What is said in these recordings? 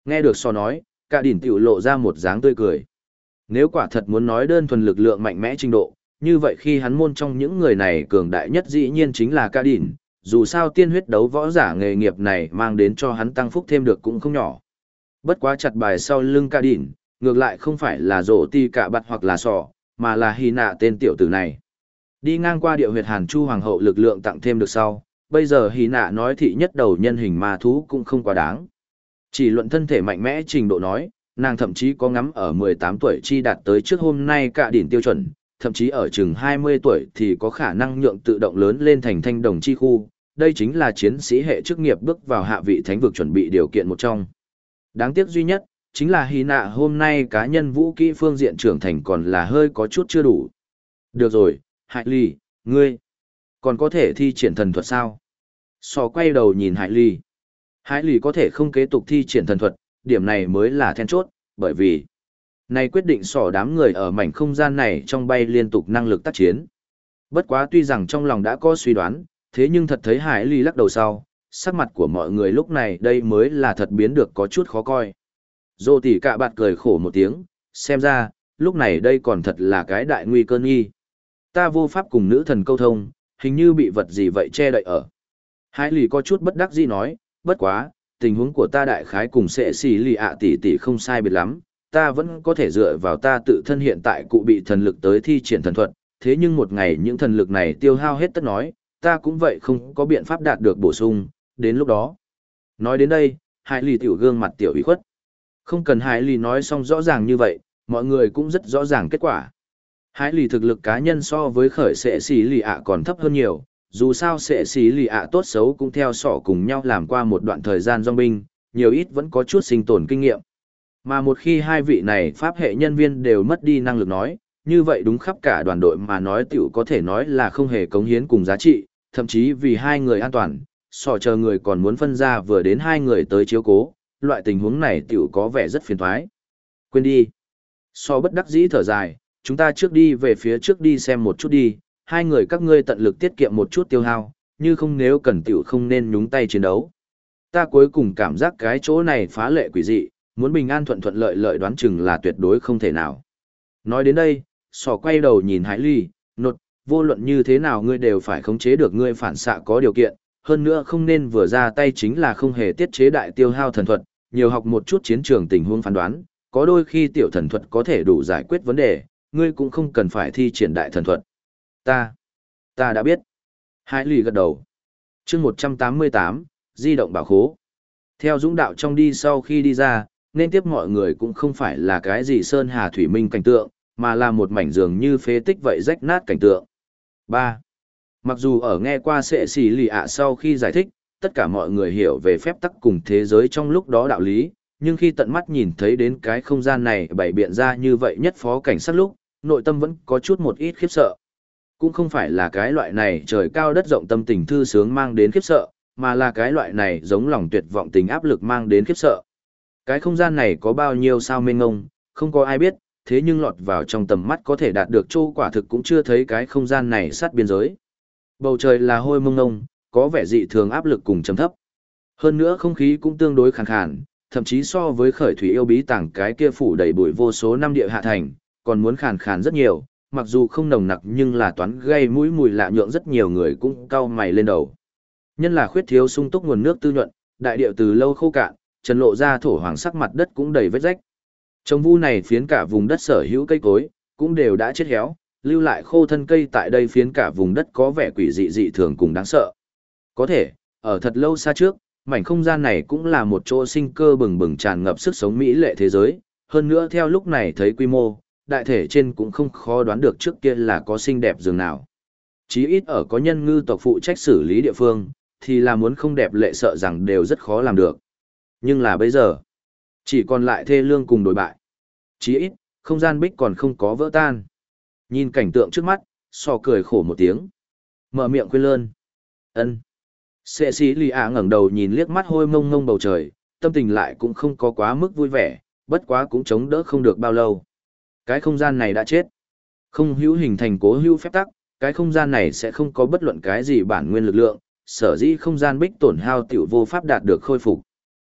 Nghe được so nói, cả đỉnh tiểu lộ ra một dáng tươi cười. Nếu quả thật muốn nói đơn thuần lực lượng mạnh mẽ trình độ, như vậy khi hắn môn trong những người này cường đại nhất dĩ nhiên chính là cả đỉnh, dù sao tiên huyết đấu võ giả nghề nghiệp này mang đến cho hắn tăng phúc thêm được cũng không nhỏ. Bất quá chặt bài sau lưng cả đỉnh, ngược lại không phải là rổ ti cả bặt hoặc là sò, mà là hy nạ tên tiểu tử này. Đi ngang qua địa huyệt Hàn Chu Hoàng hậu lực lượng tặng thêm được sau, bây giờ hy nạ nói thị nhất đầu nhân hình ma thú cũng không quá đáng. Chỉ luận thân thể mạnh mẽ trình độ nói, nàng thậm chí có ngắm ở 18 tuổi chi đạt tới trước hôm nay cả đỉnh tiêu chuẩn, thậm chí ở chừng 20 tuổi thì có khả năng nhượng tự động lớn lên thành thanh đồng chi khu, đây chính là chiến sĩ hệ chức nghiệp bước vào hạ vị thánh vực chuẩn bị điều kiện một trong. Đáng tiếc duy nhất, chính là hy nạ hôm nay cá nhân vũ kỹ phương diện trưởng thành còn là hơi có chút chưa đủ. Được rồi, Hải Ly, ngươi, còn có thể thi triển thần thuật sao? Sò quay đầu nhìn Hải Ly. Hải Ly có thể không kế tục thi triển thần thuật, điểm này mới là then chốt, bởi vì này quyết định sỏ đám người ở mảnh không gian này trong bay liên tục năng lực tác chiến. Bất quá tuy rằng trong lòng đã có suy đoán, thế nhưng thật thấy Hải Ly lắc đầu sau, sắc mặt của mọi người lúc này đây mới là thật biến được có chút khó coi. Dô tỷ cạ bạt cười khổ một tiếng, xem ra, lúc này đây còn thật là cái đại nguy cơ nghi. Ta vô pháp cùng nữ thần câu thông, hình như bị vật gì vậy che đậy ở. Hải Ly có chút bất đắc dĩ nói, bất quá, tình huống của ta đại khái cùng sẽ xì lì ạ tỷ tỷ không sai biệt lắm, ta vẫn có thể dựa vào ta tự thân hiện tại cụ bị thần lực tới thi triển thần thuật, thế nhưng một ngày những thần lực này tiêu hao hết tất nói, ta cũng vậy không có biện pháp đạt được bổ sung, đến lúc đó. Nói đến đây, Hải Ly tiểu gương mặt tiểu ủy khuất. Không cần Hải Ly nói xong rõ ràng như vậy, mọi người cũng rất rõ ràng kết quả. Hải Ly thực lực cá nhân so với khởi sẽ xì lì ạ còn thấp hơn nhiều, dù sao sẽ xì lì ạ tốt xấu cũng theo sỏ cùng nhau làm qua một đoạn thời gian dòng binh, nhiều ít vẫn có chút sinh tồn kinh nghiệm. Mà một khi hai vị này pháp hệ nhân viên đều mất đi năng lực nói, như vậy đúng khắp cả đoàn đội mà nói tiểu có thể nói là không hề cống hiến cùng giá trị, thậm chí vì hai người an toàn, sỏ chờ người còn muốn phân ra vừa đến hai người tới chiếu cố, loại tình huống này tiểu có vẻ rất phiền toái. Quên đi. So bất đắc dĩ thở dài, chúng ta trước đi về phía trước đi xem một chút đi, hai người các ngươi tận lực tiết kiệm một chút tiêu hao, như không nếu cần tiểu không nên nhúng tay chiến đấu. Ta cuối cùng cảm giác cái chỗ này phá lệ quỷ dị, muốn bình an thuận thuận lợi lợi đoán chừng là tuyệt đối không thể nào. Nói đến đây, sỏ quay đầu nhìn Hải Ly, nột, vô luận như thế nào ngươi đều phải khống chế được ngươi phản xạ có điều kiện, hơn nữa không nên vừa ra tay chính là không hề tiết chế đại tiêu hao thần thuật, nhiều học một chút chiến trường tình huống phán đoán, có đôi khi tiểu thần thuật có thể đủ giải quyết vấn đề, ngươi cũng không cần phải thi triển đại thần thuật. Ta đã biết. Hải Ly gật đầu. Chương 188, di động bảo khố. Theo dũng đạo trong đi sau khi đi ra, nên tiếp mọi người cũng không phải là cái gì sơn hà thủy minh cảnh tượng, mà là một mảnh giường như phế tích vậy rách nát cảnh tượng. 3. Mặc dù ở nghe qua sệ xì lì ạ sau khi giải thích, tất cả mọi người hiểu về phép tắc cùng thế giới trong lúc đó đạo lý, nhưng khi tận mắt nhìn thấy đến cái không gian này bày biện ra như vậy nhất phó cảnh sát lúc, nội tâm vẫn có chút một ít khiếp sợ. Cũng không phải là cái loại này trời cao đất rộng tâm tình thư sướng mang đến khiếp sợ, mà là cái loại này giống lòng tuyệt vọng tình áp lực mang đến khiếp sợ. Cái không gian này có bao nhiêu sao mênh ngông, không có ai biết, thế nhưng lọt vào trong tầm mắt có thể đạt được chỗ quả thực cũng chưa thấy cái không gian này sát biên giới. Bầu trời là hôi mông ngông, có vẻ dị thường áp lực cùng trầm thấp. Hơn nữa không khí cũng tương đối khàn khàn, thậm chí so với khởi thủy yêu bí tàng cái kia phủ đầy bụi vô số năm địa hạ thành, còn muốn khàn khàn rất nhiều, mặc dù không nồng nặc nhưng là toán gây mũi mùi lạ nhượng rất nhiều người cũng cau mày lên đầu. Nhân là khuyết thiếu sung túc nguồn nước tư nhuận, đại địa từ lâu khô cạn, trần lộ ra thổ hoàng sắc mặt đất cũng đầy vết rách. Trồng vu này phiến cả vùng đất sở hữu cây cối, cũng đều đã chết héo, lưu lại khô thân cây tại đây phiến cả vùng đất có vẻ quỷ dị dị thường cùng đáng sợ. Có thể, ở thật lâu xa trước, mảnh không gian này cũng là một chỗ sinh cơ bừng bừng tràn ngập sức sống mỹ lệ thế giới, hơn nữa theo lúc này thấy quy mô, đại thể trên cũng không khó đoán được trước kia là có xinh đẹp dường nào. Chí ít ở có nhân ngư tộc phụ trách xử lý địa phương, thì là muốn không đẹp lệ sợ rằng đều rất khó làm được. Nhưng là bây giờ, chỉ còn lại thê lương cùng đối bại. Chí ít, không gian bích còn không có vỡ tan. Nhìn cảnh tượng trước mắt, sò cười khổ một tiếng. Mở miệng khuyên lơn. Ân. Sệ sĩ lì ạ ngẩng đầu nhìn liếc mắt hôi mông mông bầu trời, tâm tình lại cũng không có quá mức vui vẻ, bất quá cũng chống đỡ không được bao lâu. Cái không gian này đã chết. Không hữu hình thành cố hữu phép tắc, cái không gian này sẽ không có bất luận cái gì bản nguyên lực lượng, sở dĩ không gian bích tổn hao tiểu vô pháp đạt được khôi phục.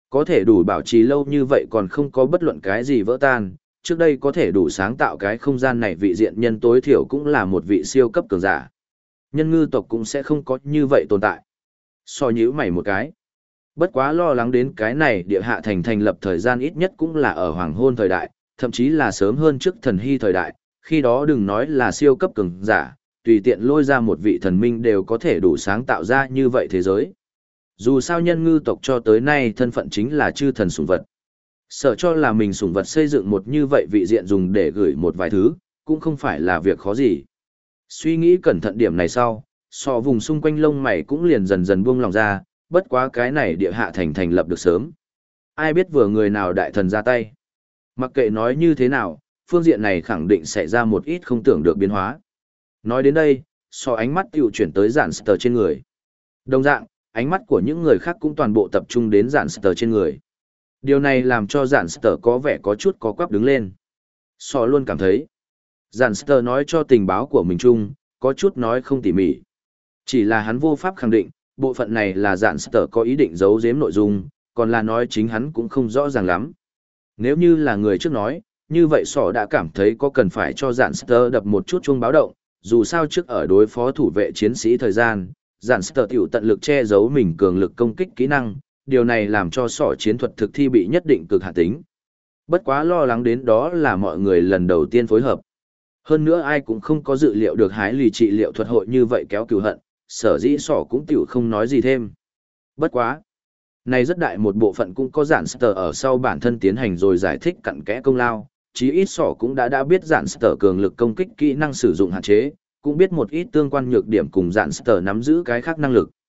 Có thể đủ bảo trì lâu như vậy còn không có bất luận cái gì vỡ tan, trước đây có thể đủ sáng tạo cái không gian này vị diện nhân tối thiểu cũng là một vị siêu cấp cường giả. Nhân ngư tộc cũng sẽ không có như vậy tồn tại. So nhíu mày một cái. Bất quá lo lắng đến cái này địa hạ thành thành lập thời gian ít nhất cũng là ở hoàng hôn thời đại, thậm chí là sớm hơn trước thần hy thời đại, khi đó đừng nói là siêu cấp cường giả, tùy tiện lôi ra một vị thần minh đều có thể đủ sáng tạo ra như vậy thế giới. Dù sao nhân ngư tộc cho tới nay thân phận chính là chư thần sủng vật. Sợ cho là mình sủng vật xây dựng một như vậy vị diện dùng để gửi một vài thứ, cũng không phải là việc khó gì. Suy nghĩ cẩn thận điểm này sau, so vùng xung quanh lông mày cũng liền dần dần buông lòng ra, bất quá cái này địa hạ thành thành lập được sớm. Ai biết vừa người nào đại thần ra tay. Mặc kệ nói như thế nào, phương diện này khẳng định sẽ ra một ít không tưởng được biến hóa. Nói đến đây, so ánh mắt tiểu chuyển tới giản sờ trên người. Đồng dạng, ánh mắt của những người khác cũng toàn bộ tập trung đến giản sờ trên người. Điều này làm cho giản sờ có vẻ có chút có quắp đứng lên. So luôn cảm thấy, giản sờ nói cho tình báo của mình chung, có chút nói không tỉ mỉ. Chỉ là hắn vô pháp khẳng định, bộ phận này là giản sờ có ý định giấu giếm nội dung, còn là nói chính hắn cũng không rõ ràng lắm. Nếu như là người trước nói, như vậy sỏ đã cảm thấy có cần phải cho giản sờ đập một chút chuông báo động, dù sao trước ở đối phó thủ vệ chiến sĩ thời gian, giản sờ tiểu tận lực che giấu mình cường lực công kích kỹ năng, điều này làm cho sỏ chiến thuật thực thi bị nhất định cực hạn tính. Bất quá lo lắng đến đó là mọi người lần đầu tiên phối hợp. Hơn nữa ai cũng không có dự liệu được hái lì trị liệu thuật hội như vậy kéo cừu hận, sở dĩ sỏ cũng tiểu không nói gì thêm. Bất quá. Này rất đại một bộ phận cũng có giản sờ ở sau bản thân tiến hành rồi giải thích cặn kẽ công lao, chí ít sỏ cũng đã biết giản sờ cường lực công kích kỹ năng sử dụng hạn chế, cũng biết một ít tương quan nhược điểm cùng giản sờ nắm giữ cái khác năng lực.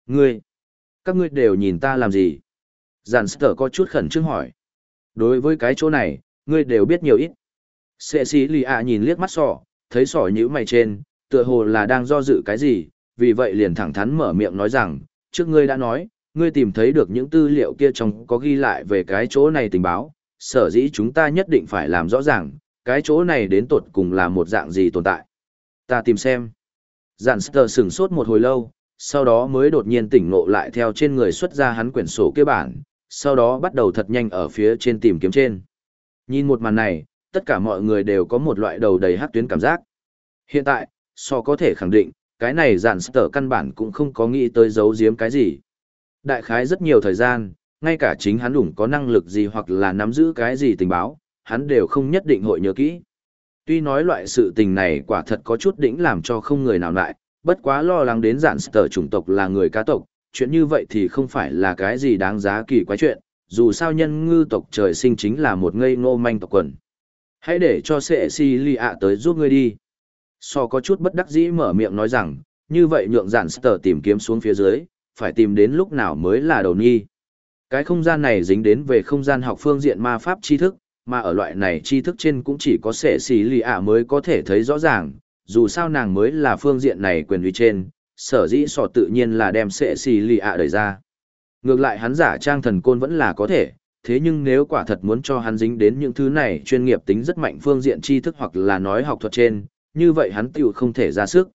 Các ngươi đều nhìn ta làm gì? Giản sờ có chút khẩn trương hỏi. Đối với cái chỗ này, ngươi đều biết nhiều ít. Cecilia nhìn liếc mắt sỏ, thấy sỏ nhíu mày trên, tựa hồ là đang do dự cái gì, vì vậy liền thẳng thắn mở miệng nói rằng, trước ngươi đã nói, ngươi tìm thấy được những tư liệu kia trong có ghi lại về cái chỗ này tình báo, sở dĩ chúng ta nhất định phải làm rõ ràng, cái chỗ này đến tột cùng là một dạng gì tồn tại. Ta tìm xem. Giản sờ sửng sốt một hồi lâu, sau đó mới đột nhiên tỉnh ngộ lại theo trên người xuất ra hắn quyển sổ kia bản, sau đó bắt đầu thật nhanh ở phía trên tìm kiếm trên. Nhìn một màn này, tất cả mọi người đều có một loại đầu đầy hắc tuyến cảm giác. Hiện tại, so có thể khẳng định, cái này giản sờ căn bản cũng không có nghĩ tới giấu giếm cái gì. Đại khái rất nhiều thời gian, ngay cả chính hắn đủng có năng lực gì hoặc là nắm giữ cái gì tình báo, hắn đều không nhất định hội nhớ kỹ. Tuy nói loại sự tình này quả thật có chút đỉnh làm cho không người nào lại, bất quá lo lắng đến giản sờ chủng tộc là người cá tộc, chuyện như vậy thì không phải là cái gì đáng giá kỳ quái chuyện, dù sao nhân ngư tộc trời sinh chính là một ngây ngô manh tộc quần. Hãy để cho Cecilia tới giúp ngươi đi. So có chút bất đắc dĩ mở miệng nói rằng, như vậy nhượng giản sờ tìm kiếm xuống phía dưới, phải tìm đến lúc nào mới là đầu nhi. Cái không gian này dính đến về không gian học phương diện ma pháp tri thức, mà ở loại này tri thức trên cũng chỉ có Cecilia mới có thể thấy rõ ràng, dù sao nàng mới là phương diện này quyền uy trên, sở dĩ sọ tự nhiên là đem Cecilia đẩy ra. Ngược lại hắn giả trang thần côn vẫn là có thể, thế nhưng nếu quả thật muốn cho hắn dính đến những thứ này chuyên nghiệp tính rất mạnh phương diện tri thức hoặc là nói học thuật trên, như vậy hắn tiểu không thể ra sức.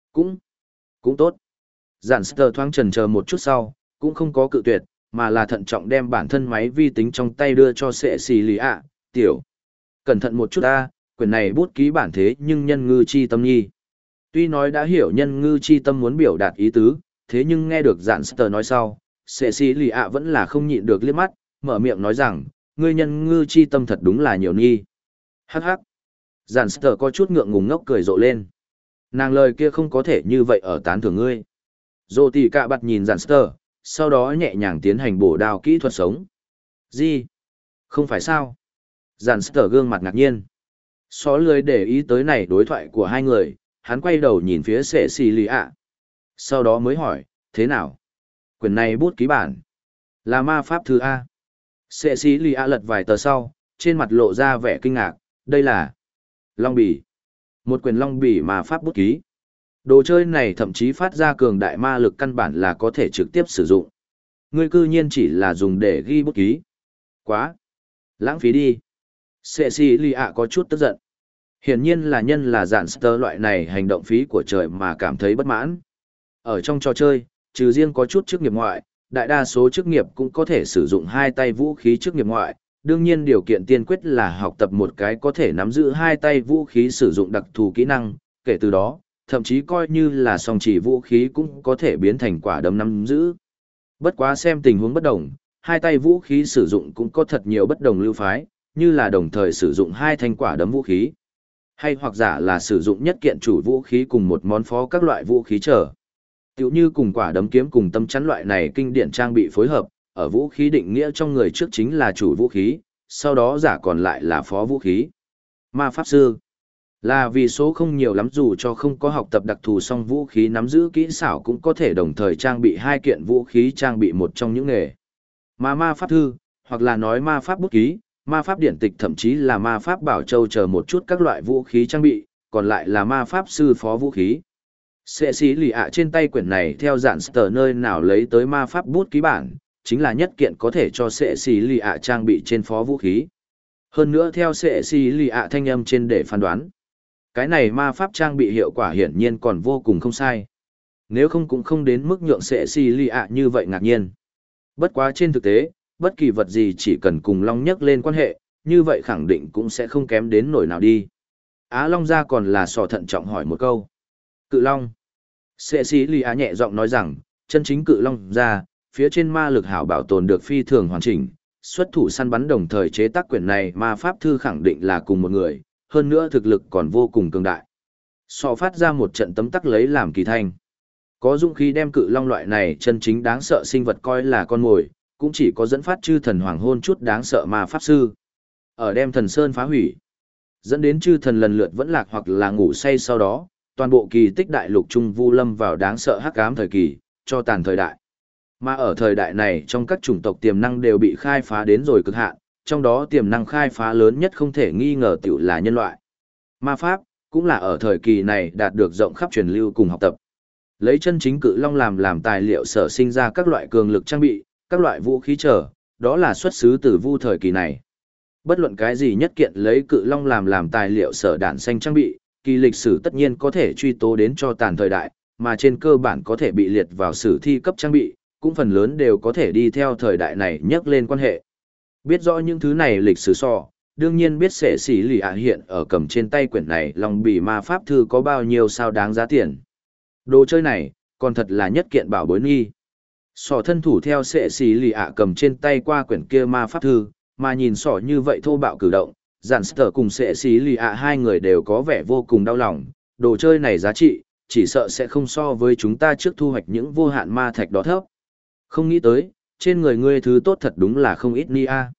Cũng tốt. Giản sờ thoáng chần chờ một chút sau, cũng không có cự tuyệt, mà là thận trọng đem bản thân máy vi tính trong tay đưa cho Cecilia, tiểu. Cẩn thận một chút ta, quyển này bút ký bản thế nhưng nhân ngư chi tâm nhi. Tuy nói đã hiểu nhân ngư chi tâm muốn biểu đạt ý tứ, thế nhưng nghe được giản sờ nói sau, Cecilia vẫn là không nhịn được liếc mắt, mở miệng nói rằng, ngươi nhân ngư chi tâm thật đúng là nhiều nhi. Hắc hắc. Giản sờ có chút ngượng ngùng ngốc cười rộ lên. Nàng lời kia không có thể như vậy ở tán thưởng ngươi. Dô tì cạ bặt nhìn giản sờ, sau đó nhẹ nhàng tiến hành bổ đao kỹ thuật sống. Gì? Không phải sao? Giản sờ gương mặt ngạc nhiên. Xó lười để ý tới này đối thoại của hai người, hắn quay đầu nhìn phía Cecilia. Sau đó mới hỏi, thế nào? Quyển này bút ký bản. Là ma pháp thư A. Cecilia lật vài tờ sau, trên mặt lộ ra vẻ kinh ngạc, đây là long bì. Một quyển long bì ma pháp bút ký. Đồ chơi này thậm chí phát ra cường đại ma lực căn bản là có thể trực tiếp sử dụng. Ngươi cư nhiên chỉ là dùng để ghi bút ký. Quá. Lãng phí đi. Cecilia có chút tức giận. Hiển nhiên là nhân là giản sờ loại này hành động phí của trời mà cảm thấy bất mãn. Ở trong trò chơi, trừ riêng có chút chức nghiệp ngoại, đại đa số chức nghiệp cũng có thể sử dụng hai tay vũ khí chức nghiệp ngoại, đương nhiên điều kiện tiên quyết là học tập một cái có thể nắm giữ hai tay vũ khí sử dụng đặc thù kỹ năng, kể từ đó, thậm chí coi như là song chỉ vũ khí cũng có thể biến thành quả đấm nắm giữ. Bất quá xem tình huống bất đồng, hai tay vũ khí sử dụng cũng có thật nhiều bất đồng lưu phái, như là đồng thời sử dụng hai thanh quả đấm vũ khí, hay hoặc giả là sử dụng nhất kiện chủ vũ khí cùng một món phó các loại vũ khí trở. Tiểu như cùng quả đấm kiếm cùng tâm chắn loại này kinh điển trang bị phối hợp, ở vũ khí định nghĩa trong người trước chính là chủ vũ khí, sau đó giả còn lại là phó vũ khí. Ma Pháp Sư là vì số không nhiều lắm, dù cho không có học tập đặc thù song vũ khí nắm giữ kỹ xảo cũng có thể đồng thời trang bị hai kiện vũ khí, trang bị một trong những nghề. Mà Ma Pháp Thư, hoặc là nói Ma Pháp Bút Ký, Ma Pháp Điển Tịch, thậm chí là Ma Pháp Bảo Châu chờ một chút các loại vũ khí trang bị, còn lại là Ma Pháp Sư phó vũ khí. Sệ xí lì ạ trên tay quyển này theo dạng tờ nơi nào lấy tới Ma Pháp Bút Ký bản, chính là nhất kiện có thể cho sệ xí lì ạ trang bị trên phó vũ khí. Hơn nữa theo sệ xí lì ạ thanh âm trên để phán đoán, cái này ma pháp trang bị hiệu quả hiển nhiên còn vô cùng không sai. Nếu không cũng không đến mức nhượng sệ xì lì ạ như vậy ngạc nhiên. Bất quá trên thực tế, bất kỳ vật gì chỉ cần cùng Long nhắc lên quan hệ, như vậy khẳng định cũng sẽ không kém đến nổi nào đi. Á Long ra còn là sò thận trọng hỏi một câu. Cự Long. Sệ xì lì ạ nhẹ giọng nói rằng, chân chính Cự Long ra, phía trên ma lực hảo bảo tồn được phi thường hoàn chỉnh, xuất thủ săn bắn đồng thời chế tác quyển này ma pháp thư khẳng định là cùng một người, hơn nữa thực lực còn vô cùng cường đại. Sọ phát ra một trận tấm tắc lấy làm kỳ thanh. Có dũng khí đem Cự Long loại này chân chính đáng sợ sinh vật coi là con mồi, cũng chỉ có dẫn phát chư thần hoàng hôn chút đáng sợ ma pháp sư. Ở đem thần sơn phá hủy, dẫn đến chư thần lần lượt vẫn lạc hoặc là ngủ say, sau đó, toàn bộ kỳ tích đại lục trung vu lâm vào đáng sợ hắc ám thời kỳ, cho tàn thời đại. Mà ở thời đại này trong các chủng tộc tiềm năng đều bị khai phá đến rồi cực hạn, trong đó tiềm năng khai phá lớn nhất không thể nghi ngờ tiểu là nhân loại. Ma pháp, cũng là ở thời kỳ này đạt được rộng khắp truyền lưu cùng học tập. Lấy chân chính Cự Long làm tài liệu sở sinh ra các loại cường lực trang bị, các loại vũ khí trở, đó là xuất xứ từ vu thời kỳ này. Bất luận cái gì nhất kiện lấy Cự Long làm tài liệu sở đản xanh trang bị, kỳ lịch sử tất nhiên có thể truy tố đến cho tàn thời đại, mà trên cơ bản có thể bị liệt vào sử thi cấp trang bị, cũng phần lớn đều có thể đi theo thời đại này nhắc lên quan hệ. Biết rõ những thứ này lịch sử đương nhiên biết sệ xỉ lì ạ hiện ở cầm trên tay quyển này Long bì ma pháp thư có bao nhiêu sao đáng giá tiền. Đồ chơi này, còn thật là nhất kiện bảo bối nghi. Thân thủ theo sệ xỉ lì ạ cầm trên tay qua quyển kia ma pháp thư, mà nhìn như vậy thô bạo cử động, giản sở cùng sệ xỉ lì ạ hai người đều có vẻ vô cùng đau lòng. Đồ chơi này giá trị, chỉ sợ sẽ không so với chúng ta trước thu hoạch những vô hạn ma thạch đó thấp. Không nghĩ tới, trên người ngươi thứ tốt thật đúng là không ít ni a.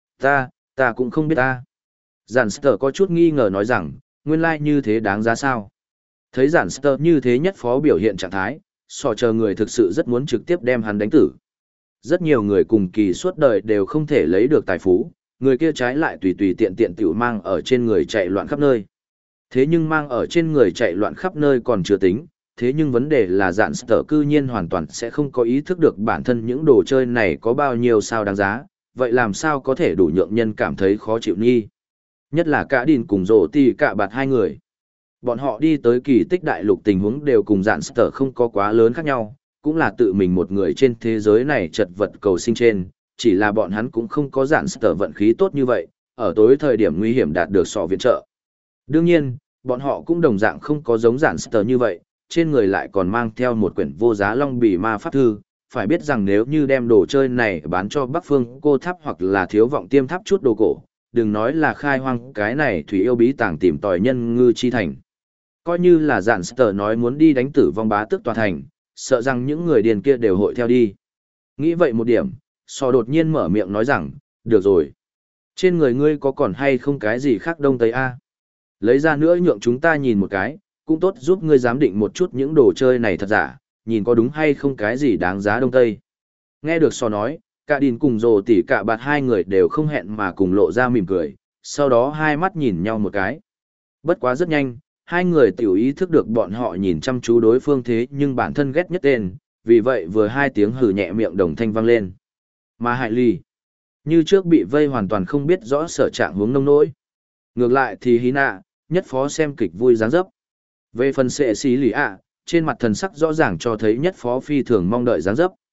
Ta cũng không biết ta. Giản sở có chút nghi ngờ nói rằng, nguyên lai như thế đáng giá sao. Thấy giản sở như thế nhất phó biểu hiện trạng thái, chờ người thực sự rất muốn trực tiếp đem hắn đánh tử. Rất nhiều người cùng kỳ suốt đời đều không thể lấy được tài phú, người kia trái lại tùy tùy tiện tiện tiểu mang ở trên người chạy loạn khắp nơi. Thế nhưng mang ở trên người chạy loạn khắp nơi còn chưa tính, thế nhưng vấn đề là giản sở cư nhiên hoàn toàn sẽ không có ý thức được bản thân những đồ chơi này có bao nhiêu sao đáng giá, vậy làm sao có thể đủ nhượng nhân cảm thấy khó chịu nghi. Nhất là cả Đìn cùng Rồ Tì cả bạt hai người. Bọn họ đi tới kỳ tích đại lục tình huống đều cùng giản sở không có quá lớn khác nhau, cũng là tự mình một người trên thế giới này chật vật cầu sinh trên, chỉ là bọn hắn cũng không có giản sở vận khí tốt như vậy, ở tối thời điểm nguy hiểm đạt được viện trợ. Đương nhiên, bọn họ cũng đồng dạng không có giống giản sở như vậy, trên người lại còn mang theo một quyển vô giá Long bì ma pháp thư. Phải biết rằng nếu như đem đồ chơi này bán cho Bắc Phương Cô Tháp hoặc là Thiếu Vọng Tiêm Tháp chút đồ cổ, đừng nói là khai hoang cái này thủy yêu bí tàng tìm tòi nhân ngư chi thành. Coi như là giản sở nói muốn đi đánh tử vong bá tước tòa thành, sợ rằng những người điền kia đều hội theo đi. Nghĩ vậy một điểm, đột nhiên mở miệng nói rằng, được rồi. Trên người ngươi có còn hay không cái gì khác đông tây a? Lấy ra nữa nhượng chúng ta nhìn một cái, cũng tốt giúp ngươi giám định một chút những đồ chơi này thật giả, nhìn có đúng hay không cái gì đáng giá đông tây. Nghe được nói, cả Đìn cùng Rồ Tỉ cả bạt hai người đều không hẹn mà cùng lộ ra mỉm cười, sau đó hai mắt nhìn nhau một cái. Bất quá rất nhanh, hai người tiểu ý thức được bọn họ nhìn chăm chú đối phương thế nhưng bản thân ghét nhất tên, vì vậy vừa hai tiếng hừ nhẹ miệng đồng thanh vang lên. Mà Hải Ly, như trước bị vây hoàn toàn không biết rõ sở trạng hướng nông nỗi. Ngược lại thì Hí Nạ, nhất phó xem kịch vui dáng dấp. Về phần sệ xí lì ạ, trên mặt thần sắc rõ ràng cho thấy nhất phó phi thường mong đợi dáng dấp.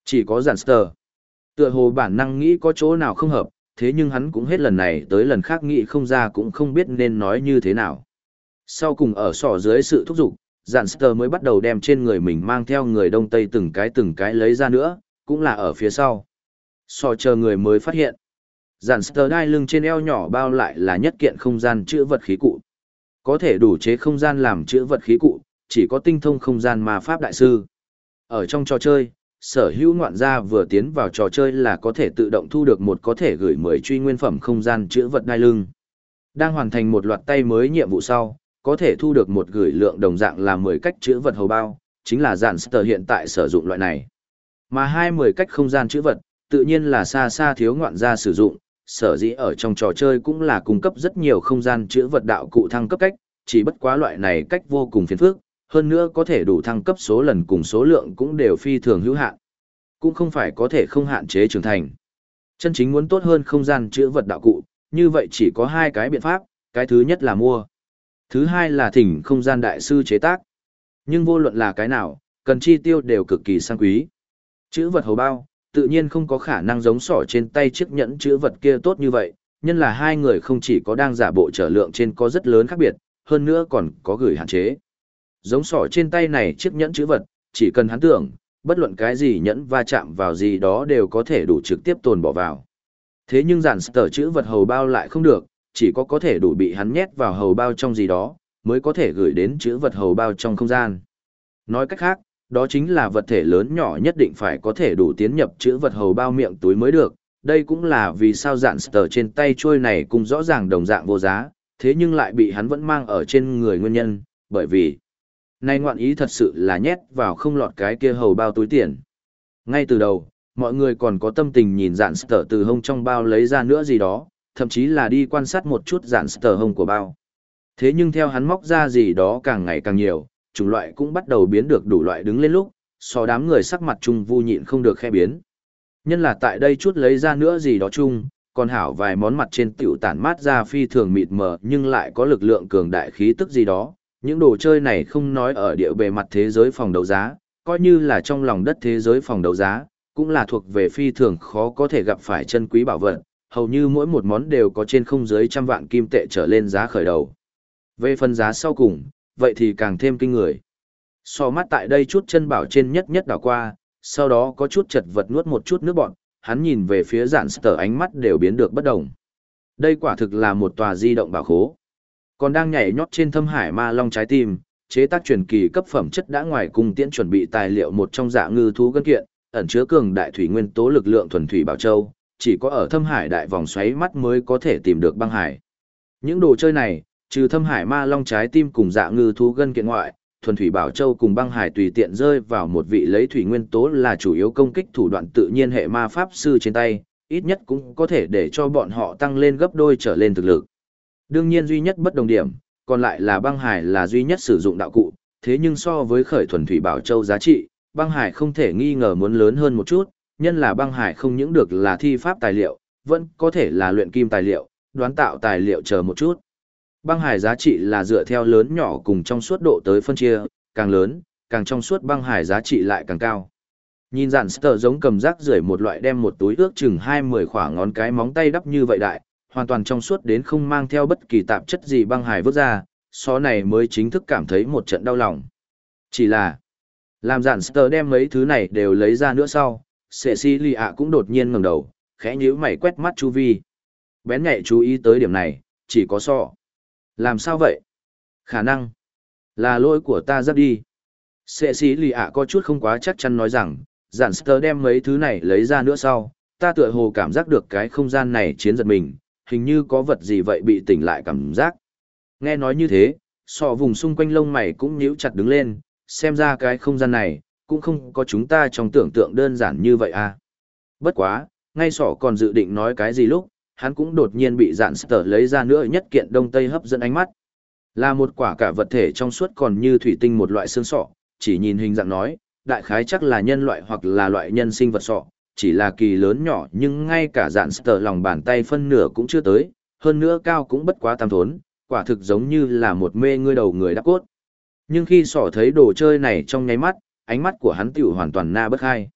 Chỉ có giản Sơ. Tựa hồ bản năng nghĩ có chỗ nào không hợp, thế nhưng hắn cũng hết lần này tới lần khác nghĩ không ra cũng không biết nên nói như thế nào. Sau cùng ở sỏ dưới sự thúc giục, giản Sơ mới bắt đầu đem trên người mình mang theo người Đông Tây từng cái lấy ra nữa, cũng là ở phía sau. Sỏ chờ người mới phát hiện. Giản Sơ đai lưng trên eo nhỏ bao lại là nhất kiện không gian chữa vật khí cụ. Có thể đủ chế không gian làm chữa vật khí cụ, chỉ có tinh thông không gian ma pháp đại sư. Ở trong trò chơi, sở hữu ngoạn gia vừa tiến vào trò chơi là có thể tự động thu được một có thể gửi 10 truy nguyên phẩm không gian chữa vật đai lưng. Đang hoàn thành một loạt tay mới nhiệm vụ sau, có thể thu được một gửi lượng đồng dạng là 10 cách chữa vật hầu bao, chính là giản Sơ hiện tại sử dụng loại này. Mà 20 cách không gian chữa vật, tự nhiên là xa xa thiếu ngoạn gia sử dụng, sở dĩ ở trong trò chơi cũng là cung cấp rất nhiều không gian chữa vật đạo cụ thăng cấp cách, chỉ bất quá loại này cách vô cùng phiền phức, hơn nữa có thể đủ thăng cấp số lần cùng số lượng cũng đều phi thường hữu hạn. Cũng không phải có thể không hạn chế trưởng thành. Chân chính muốn tốt hơn không gian chữa vật đạo cụ, như vậy chỉ có hai cái biện pháp, cái thứ nhất là mua. Thứ hai là thỉnh không gian đại sư chế tác. Nhưng vô luận là cái nào, cần chi tiêu đều cực kỳ sang quý. Chữ vật hầu bao, tự nhiên không có khả năng giống sỏ trên tay chiếc nhẫn chữ vật kia tốt như vậy, nhân là hai người không chỉ có đang giả bộ trở lượng trên có rất lớn khác biệt, hơn nữa còn có gửi hạn chế. Giống sỏ trên tay này chiếc nhẫn chữ vật, chỉ cần hắn tưởng, bất luận cái gì nhẫn va chạm vào gì đó đều có thể đủ trực tiếp tồn bỏ vào. Thế nhưng giản Sơ chữ vật hầu bao lại không được, chỉ có thể đủ bị hắn nhét vào hầu bao trong gì đó, mới có thể gửi đến chữ vật hầu bao trong không gian. Nói cách khác, đó chính là vật thể lớn nhỏ nhất định phải có thể đủ tiến nhập chữ vật hầu bao miệng túi mới được. Đây cũng là vì sao giản Sơ trên tay chuôi này cũng rõ ràng đồng dạng vô giá, thế nhưng lại bị hắn vẫn mang ở trên người nguyên nhân, bởi vì này ngoạn ý thật sự là nhét vào không lọt cái kia hầu bao túi tiền. Ngay từ đầu, mọi người còn có tâm tình nhìn giản Sơ từ hông trong bao lấy ra nữa gì đó, thậm chí là đi quan sát một chút giản Sơ hông của bao. Thế nhưng theo hắn móc ra gì đó càng ngày càng nhiều, chủng loại cũng bắt đầu biến được đủ loại đứng lên lúc, so đám người sắc mặt chung vu nhịn không được khe biến. Nhân là tại đây chút lấy ra nữa gì đó chung, còn hảo vài món mặt trên tiểu tản mát ra phi thường mịt mờ nhưng lại có lực lượng cường đại khí tức gì đó. Những đồ chơi này không nói ở địa bề mặt thế giới phòng đấu giá, coi như là trong lòng đất thế giới phòng đấu giá, cũng là thuộc về phi thường khó có thể gặp phải chân quý bảo vật, hầu như mỗi một món đều có trên không dưới 100 vạn kim tệ trở lên giá khởi đầu. Về phần giá sau cùng, vậy thì càng thêm kinh người. So mắt tại đây chút chân bảo trên nhất đảo qua, sau đó có chút chật vật nuốt một chút nước bọt, hắn nhìn về phía giản Sơ ánh mắt đều biến được bất động. Đây quả thực là một tòa di động bảo khố. Còn đang nhảy nhót trên thâm hải ma long trái tim, chế tác truyền kỳ cấp phẩm chất đã ngoài cung tiễn chuẩn bị tài liệu một trong dạ ngư thú gân kiện, ẩn chứa cường đại thủy nguyên tố lực lượng thuần thủy bảo châu, chỉ có ở thâm hải đại vòng xoáy mắt mới có thể tìm được băng hải. Những đồ chơi này, trừ thâm hải ma long trái tim cùng dạ ngư thú gân kiện ngoại, thuần thủy bảo châu cùng băng hải tùy tiện rơi vào một vị lấy thủy nguyên tố là chủ yếu công kích thủ đoạn tự nhiên hệ ma pháp sư trên tay, ít nhất cũng có thể để cho bọn họ tăng lên gấp đôi trở lên thực lực. Đương nhiên duy nhất bất đồng điểm, còn lại là băng hải là duy nhất sử dụng đạo cụ, thế nhưng so với khởi thuần thủy bảo châu giá trị, băng hải không thể nghi ngờ muốn lớn hơn một chút, nhân là băng hải không những được là thi pháp tài liệu, vẫn có thể là luyện kim tài liệu, đoán tạo tài liệu chờ một chút. Băng hải giá trị là dựa theo lớn nhỏ cùng trong suốt độ tới phân chia, càng lớn, càng trong suốt băng hải giá trị lại càng cao. Nhìn giản Sơ giống cầm rác rưởi một loại đem một túi ước chừng 20 khoảng ngón cái móng tay đắp như vậy đại, hoàn toàn trong suốt đến không mang theo bất kỳ tạp chất gì băng hải vứt ra, so này mới chính thức cảm thấy một trận đau lòng. Chỉ là, làm giản Sơ đem mấy thứ này đều lấy ra nữa sau, Cecilia cũng đột nhiên ngẩng đầu, khẽ nhíu mày quét mắt chu vi. Bén nhạy chú ý tới điểm này, chỉ có so. Làm sao vậy? Khả năng là lỗi của ta dắt đi. Cecilia có chút không quá chắc chắn nói rằng, giản Sơ đem mấy thứ này lấy ra nữa sau, ta tựa hồ cảm giác được cái không gian này chiến giật mình, hình như có vật gì vậy bị tỉnh lại cảm giác. Nghe nói như thế, sọ vùng xung quanh lông mày cũng nhíu chặt đứng lên, xem ra cái không gian này, cũng không có chúng ta trong tưởng tượng đơn giản như vậy à. Bất quá, ngay sọ còn dự định nói cái gì lúc, hắn cũng đột nhiên bị giản Sơ lấy ra nữa nhất kiện đông tây hấp dẫn ánh mắt. Là một quả cả vật thể trong suốt còn như thủy tinh một loại xương sọ, chỉ nhìn hình dạng nói, đại khái chắc là nhân loại hoặc là loại nhân sinh vật sọ, chỉ là kỳ lớn nhỏ nhưng ngay cả giản Sơ lòng bàn tay phân nửa cũng chưa tới, hơn nữa cao cũng bất quá tam thốn, quả thực giống như là một mê ngươi đầu người đắp cốt. Nhưng khi sọ thấy đồ chơi này trong nháy mắt, ánh mắt của hắn tiểu hoàn toàn na bất khai.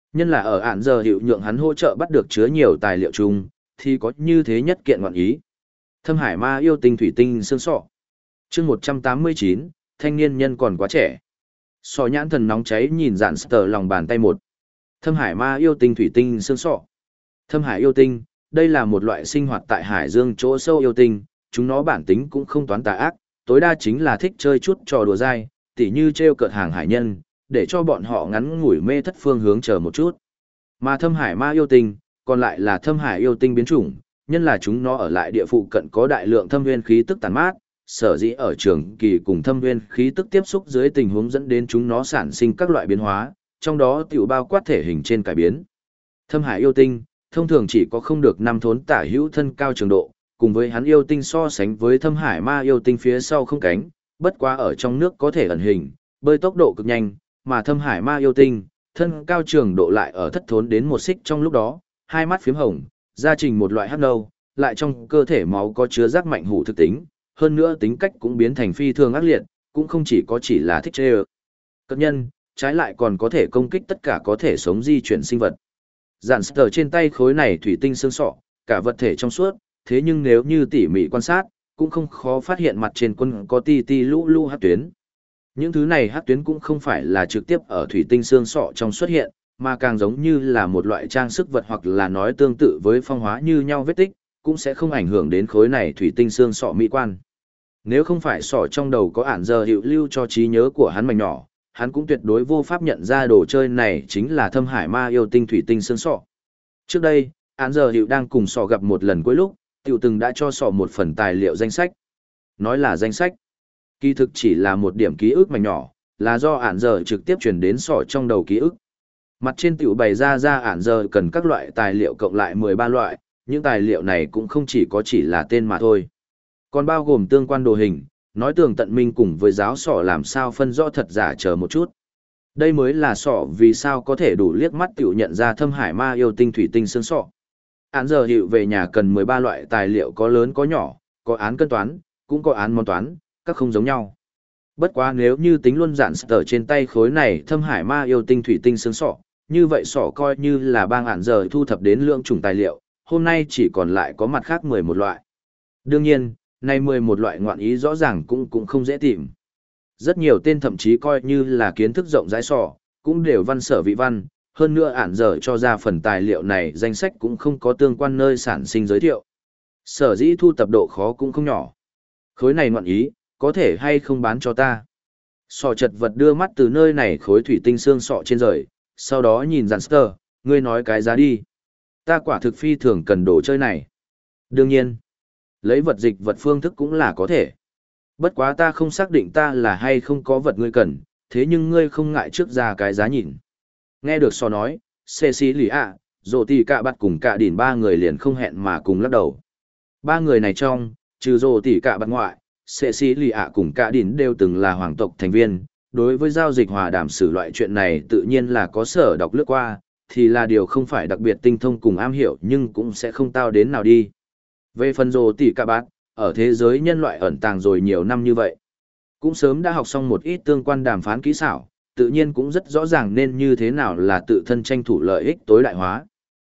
Nhân là ở ản giờ hiệu nhượng hắn hỗ trợ bắt được chứa nhiều tài liệu chung, thì có như thế nhất kiện ngọn ý. Thâm hải ma yêu tinh thủy tinh xương sọ. Chương 189, thanh niên nhân còn quá trẻ. Sọ nhãn thần nóng cháy nhìn dạn sờ lòng bàn tay một. Thâm hải ma yêu tinh thủy tinh xương sọ. Thâm hải yêu tinh, đây là một loại sinh hoạt tại hải dương chỗ sâu yêu tinh, chúng nó bản tính cũng không toán tà ác, tối đa chính là thích chơi chút trò đùa dai, tỉ như trêu cợt hàng hải nhân, để cho bọn họ ngắn ngủi mê thất phương hướng chờ một chút. Mà thâm hải ma yêu tinh, còn lại là thâm hải yêu tinh biến chủng, nhân là chúng nó ở lại địa phụ cận có đại lượng thâm nguyên khí tức tàn mát, sở dĩ ở trường kỳ cùng thâm nguyên khí tức tiếp xúc dưới tình huống dẫn đến chúng nó sản sinh các loại biến hóa, trong đó tiểu bao quát thể hình trên cải biến. Thâm hải yêu tinh, thông thường chỉ có không được 5 thốn tả hữu thân cao trường độ, cùng với hắn yêu tinh so sánh với thâm hải ma yêu tinh phía sau không cánh, bất quá ở trong nước có thể ẩn hình, bơi tốc độ cực nhanh, mà thâm hải ma yêu tinh, thân cao trường độ lại ở thất thốn đến 1 xích trong lúc đó, hai mắt phím hồng, gia trình một loại hắc nâu, lại trong cơ thể máu có chứa rác mạnh hủ thực tính, hơn nữa tính cách cũng biến thành phi thường ác liệt, cũng không chỉ là thích chê ơ. Cất nhân, trái lại còn có thể công kích tất cả có thể sống di chuyển sinh vật. Dạn sờ trên tay khối này thủy tinh xương sọ, cả vật thể trong suốt, thế nhưng nếu như tỉ mỉ quan sát, cũng không khó phát hiện mặt trên quân có ti ti lũ lũ hắc tuyến. Những thứ này hắc tuyến cũng không phải là trực tiếp ở thủy tinh xương sọ trong xuất hiện, mà càng giống như là một loại trang sức vật hoặc là nói tương tự với phong hóa như nhau vết tích, cũng sẽ không ảnh hưởng đến khối này thủy tinh xương sọ mỹ quan. Nếu không phải sọ trong đầu có ản giờ hiệu lưu cho trí nhớ của hắn mảnh nhỏ, hắn cũng tuyệt đối vô pháp nhận ra đồ chơi này chính là thâm hải ma yêu tinh thủy tinh xương sọ. Trước đây, ản giờ hiệu đang cùng sọ gặp một lần cuối lúc, tiểu từng đã cho sọ một phần tài liệu danh sách. Nói là danh sách, kỳ thực chỉ là một điểm ký ức mảnh nhỏ, là do ản giờ trực tiếp truyền đến sọ trong đầu ký ức. Mặt trên tiểu bày ra ản giờ cần các loại tài liệu cộng lại 13 loại, những tài liệu này cũng không chỉ là tên mà thôi. Còn bao gồm tương quan đồ hình, nói tường tận minh cùng với giáo sọ làm sao phân rõ thật giả chờ một chút. Đây mới là sọ vì sao có thể đủ liếc mắt tiểu nhận ra thâm hải ma yêu tinh thủy tinh xương sọ. Án giờ hiệu về nhà cần 13 loại tài liệu có lớn có nhỏ, có án cân toán, cũng có án môn toán, các không giống nhau. Bất quá nếu như tính luôn dạn sờ trên tay khối này thâm hải ma yêu tinh thủy tinh xương sọ, như vậy sọ coi như là bang án giờ thu thập đến lượng chủng tài liệu, hôm nay chỉ còn lại có mặt khác 11 loại. Đương nhiên, nay 11 loại ngoạn ý rõ ràng cũng không dễ tìm. Rất nhiều tên thậm chí coi như là kiến thức rộng rãi sọ, cũng đều văn sở vị văn, hơn nữa ản giờ cho ra phần tài liệu này danh sách cũng không có tương quan nơi sản sinh giới thiệu. Sở dĩ thu tập độ khó cũng không nhỏ. Khối này ngoạn ý, có thể hay không bán cho ta. Sọ chật vật đưa mắt từ nơi này khối thủy tinh xương sọ trên rời, sau đó nhìn dàn sơ, ngươi nói cái giá đi. Ta quả thực phi thường cần đồ chơi này. Đương nhiên, lấy vật dịch vật phương thức cũng là có thể. Bất quá ta không xác định ta là hay không có vật ngươi cần, thế nhưng ngươi không ngại trước ra cái giá nhìn. Nghe được sò nói, Cecilia, Dỗ Tỷ Cạ Bạt cùng Cạ Đỉn ba người liền không hẹn mà cùng lắc đầu. Ba người này trong, trừ Dỗ Tỷ Cạ Bạt ngoại, Cecilia cùng Cạ Đỉn đều từng là hoàng tộc thành viên. Đối với giao dịch hòa đàm xử loại chuyện này tự nhiên là có sở đọc lướt qua, thì là điều không phải đặc biệt tinh thông cùng am hiểu nhưng cũng sẽ không tao đến nào đi. Về phần Dỗ Tỷ Cạ Bạt, ở thế giới nhân loại ẩn tàng rồi nhiều năm như vậy, cũng sớm đã học xong một ít tương quan đàm phán kỹ xảo, tự nhiên cũng rất rõ ràng nên như thế nào là tự thân tranh thủ lợi ích tối đại hóa.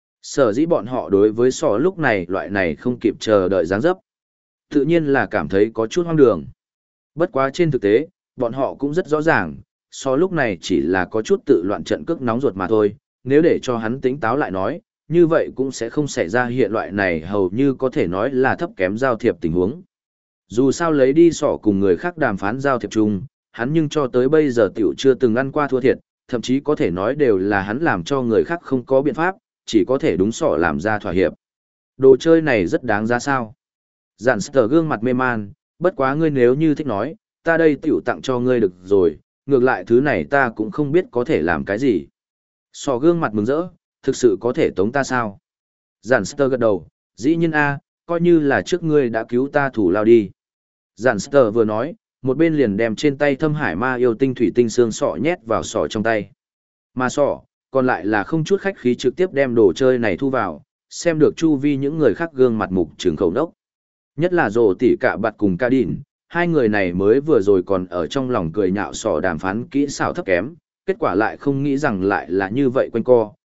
Sở dĩ bọn họ đối với sò lúc này loại này không kịp chờ đợi dáng dấp, tự nhiên là cảm thấy có chút hoang đường. Bất quá trên thực tế, bọn họ cũng rất rõ ràng, sò lúc này chỉ là có chút tự loạn trận cước nóng ruột mà thôi, nếu để cho hắn tỉnh táo lại nói, như vậy cũng sẽ không xảy ra hiện loại này hầu như có thể nói là thấp kém giao thiệp tình huống. Dù sao lấy đi sỏ cùng người khác đàm phán giao thiệp chung, hắn nhưng cho tới bây giờ tiểu chưa từng ăn qua thua thiệt, thậm chí có thể nói đều là hắn làm cho người khác không có biện pháp, chỉ có thể đúng sỏ làm ra thỏa hiệp. Đồ chơi này rất đáng giá sao. Dạn sờ gương mặt mê man, bất quá ngươi nếu như thích nói, ta đây tiểu tặng cho ngươi được rồi, ngược lại thứ này ta cũng không biết có thể làm cái gì. Sỏ gương mặt mừng rỡ, thực sự có thể tống ta sao? Dạn sờ gật đầu, dĩ nhiên a, coi như là trước ngươi đã cứu ta thủ lao đi. Dạn sờ vừa nói, một bên liền đem trên tay thâm hải ma yêu tinh thủy tinh xương sọ nhét vào sọ trong tay. Mà sọ, còn lại là không chút khách khí trực tiếp đem đồ chơi này thu vào, xem được chu vi những người khác gương mặt mục trừng khẩu đốc. Nhất là Dỗ Tỷ Cạ Bạt cùng Cạ Đỉn, hai người này mới vừa rồi còn ở trong lòng cười nhạo sọ đàm phán kỹ xảo thấp kém, kết quả lại không nghĩ rằng lại là như vậy quanh co,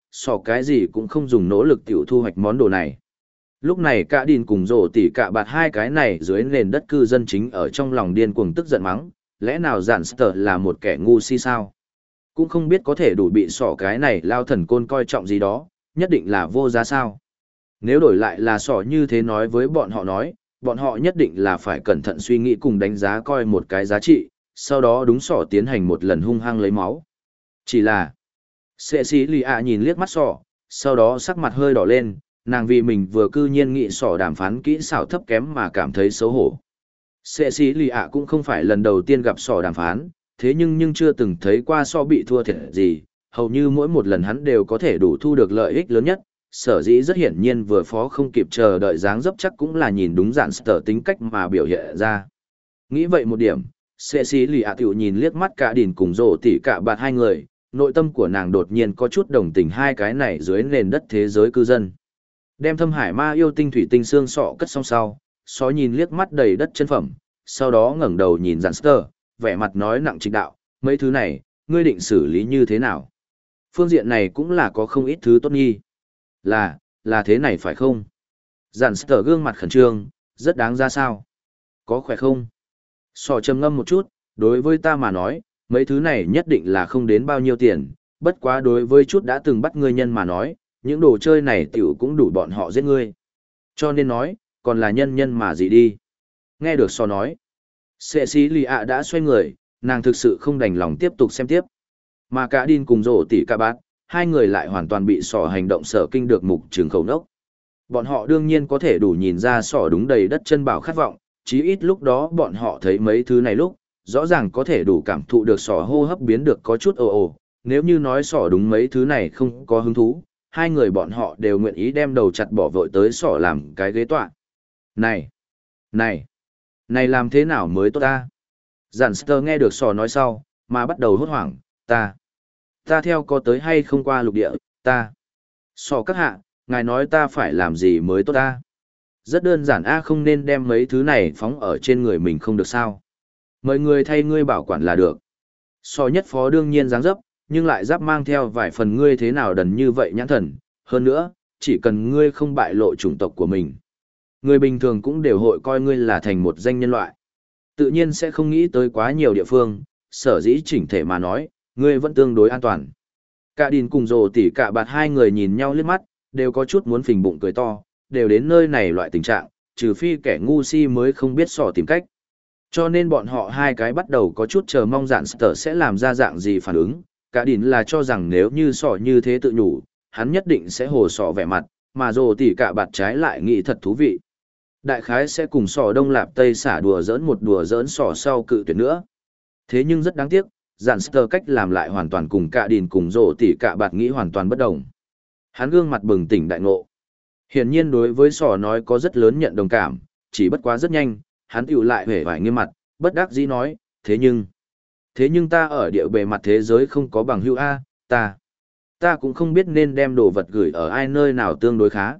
sò cái gì cũng không dùng nỗ lực tiểu thu hoạch món đồ này. Lúc này cả đìn cùng rổ tỉ cả bạt hai cái này dưới nền đất cư dân chính ở trong lòng điên cuồng tức giận mắng, lẽ nào Dạn Sở là một kẻ ngu si sao? Cũng không biết có thể đủ bị sỏ cái này lao thần côn coi trọng gì đó, nhất định là vô giá sao. Nếu đổi lại là sỏ như thế nói với bọn họ nói, bọn họ nhất định là phải cẩn thận suy nghĩ cùng đánh giá coi một cái giá trị, sau đó đúng sỏ tiến hành một lần hung hăng lấy máu. Chỉ là, Sệ sĩ lì ạ nhìn liếc mắt sỏ, sau đó sắc mặt hơi đỏ lên, nàng vì mình vừa cư nhiên nghĩ sỏ đàm phán kỹ xảo thấp kém mà cảm thấy xấu hổ. Sệ sĩ lì ạ cũng không phải lần đầu tiên gặp sỏ đàm phán, thế nhưng chưa từng thấy qua sỏ bị thua thiệt gì, hầu như mỗi một lần hắn đều có thể đủ thu được lợi ích lớn nhất, sở dĩ rất hiển nhiên vừa phó không kịp chờ đợi dáng dấp chắc cũng là nhìn đúng Dạn Sở tính cách mà biểu hiện ra. Nghĩ vậy một điểm, Sệ sĩ lì ạ tiểu nhìn liếc mắt cả đìn cùng rổ tỉ cả bạt hai người, nội tâm của nàng đột nhiên có chút đồng tình hai cái này dưới nền đất thế giới cư dân. Đem thâm hải ma yêu tinh thủy tinh xương sọ cất xong sau, sói nhìn liếc mắt đầy đất chân phẩm, sau đó ngẩng đầu nhìn Dạn Sở, vẻ mặt nói nặng trịch đạo, mấy thứ này, ngươi định xử lý như thế nào? Phương diện này cũng là có không ít thứ tốt nghi. Là thế này phải không? Dạn Sở gương mặt khẩn trương, rất đáng ra sao? Có khỏe không? Sọ trầm ngâm một chút, đối với ta mà nói, mấy thứ này nhất định là không đến bao nhiêu tiền, bất quá đối với chút đã từng bắt ngươi nhân mà nói, những đồ chơi này tiểu cũng đủ bọn họ giết ngươi. Cho nên nói, còn là nhân mà gì đi. Nghe được Sọ nói, Sệ sĩ lì ạ đã xoay người, nàng thực sự không đành lòng tiếp tục xem tiếp. Mà cả Đin cùng rổ tỉ cả bát, hai người lại hoàn toàn bị Sọ hành động sở kinh được mục trường khẩu nốc. Bọn họ đương nhiên có thể đủ nhìn ra Sọ đúng đầy đất chân bảo khát vọng, chí ít lúc đó bọn họ thấy mấy thứ này lúc, rõ ràng có thể đủ cảm thụ được Sọ hô hấp biến được có chút ồ ồ, nếu như nói Sọ đúng mấy thứ này không có hứng thú, hai người bọn họ đều nguyện ý đem đầu chặt bỏ vội tới Sọ làm cái ghế tọa. Này làm thế nào mới tốt ta? Dạn Sở nghe được Sọ nói sau, mà bắt đầu hốt hoảng, ta theo có tới hay không qua lục địa, Sọ các hạ, ngài nói ta phải làm gì mới tốt ta? Rất đơn giản không nên đem mấy thứ này phóng ở trên người mình không được sao? Mời người thay ngươi bảo quản là được. Sọ nhất phó đương nhiên dáng dấp, nhưng lại giáp mang theo vài phần ngươi thế nào đần như vậy nhãn thần, hơn nữa, chỉ cần ngươi không bại lộ chủng tộc của mình. Người bình thường cũng đều hội coi ngươi là thành một danh nhân loại. Tự nhiên sẽ không nghĩ tới quá nhiều địa phương, sở dĩ chỉnh thể mà nói, ngươi vẫn tương đối an toàn. Cả Đin cùng rồ tỉ cả bạt hai người nhìn nhau liếc mắt, đều có chút muốn phình bụng cười to, đều đến nơi này loại tình trạng, trừ phi kẻ ngu si mới không biết Sọ tìm cách. Cho nên bọn họ hai cái bắt đầu có chút chờ mong Dạn Sở sẽ làm ra dạng gì phản ứng. Cả Đin là cho rằng nếu như Sọ như thế tự nhủ, hắn nhất định sẽ hồ Sọ vẻ mặt, mà rồ tỉ cả bạt trái lại nghĩ thật thú vị. Đại khái sẽ cùng Sọ đông lạp tây xả đùa giỡn một đùa giỡn Sọ sau cự tuyệt nữa. Thế nhưng rất đáng tiếc, Dạn Sở cách làm lại hoàn toàn cùng Cả Đin cùng rồ tỉ cả bạt nghĩ hoàn toàn bất đồng. Hắn gương mặt bừng tỉnh đại ngộ. Hiển nhiên đối với Sọ nói có rất lớn nhận đồng cảm, chỉ bất quá rất nhanh, hắn tiểu lại hề vải nghiêm mặt, bất đắc dĩ nói, thế nhưng ta ở địa bề mặt thế giới không có bằng hữu A, ta cũng không biết nên đem đồ vật gửi ở ai nơi nào tương đối khá,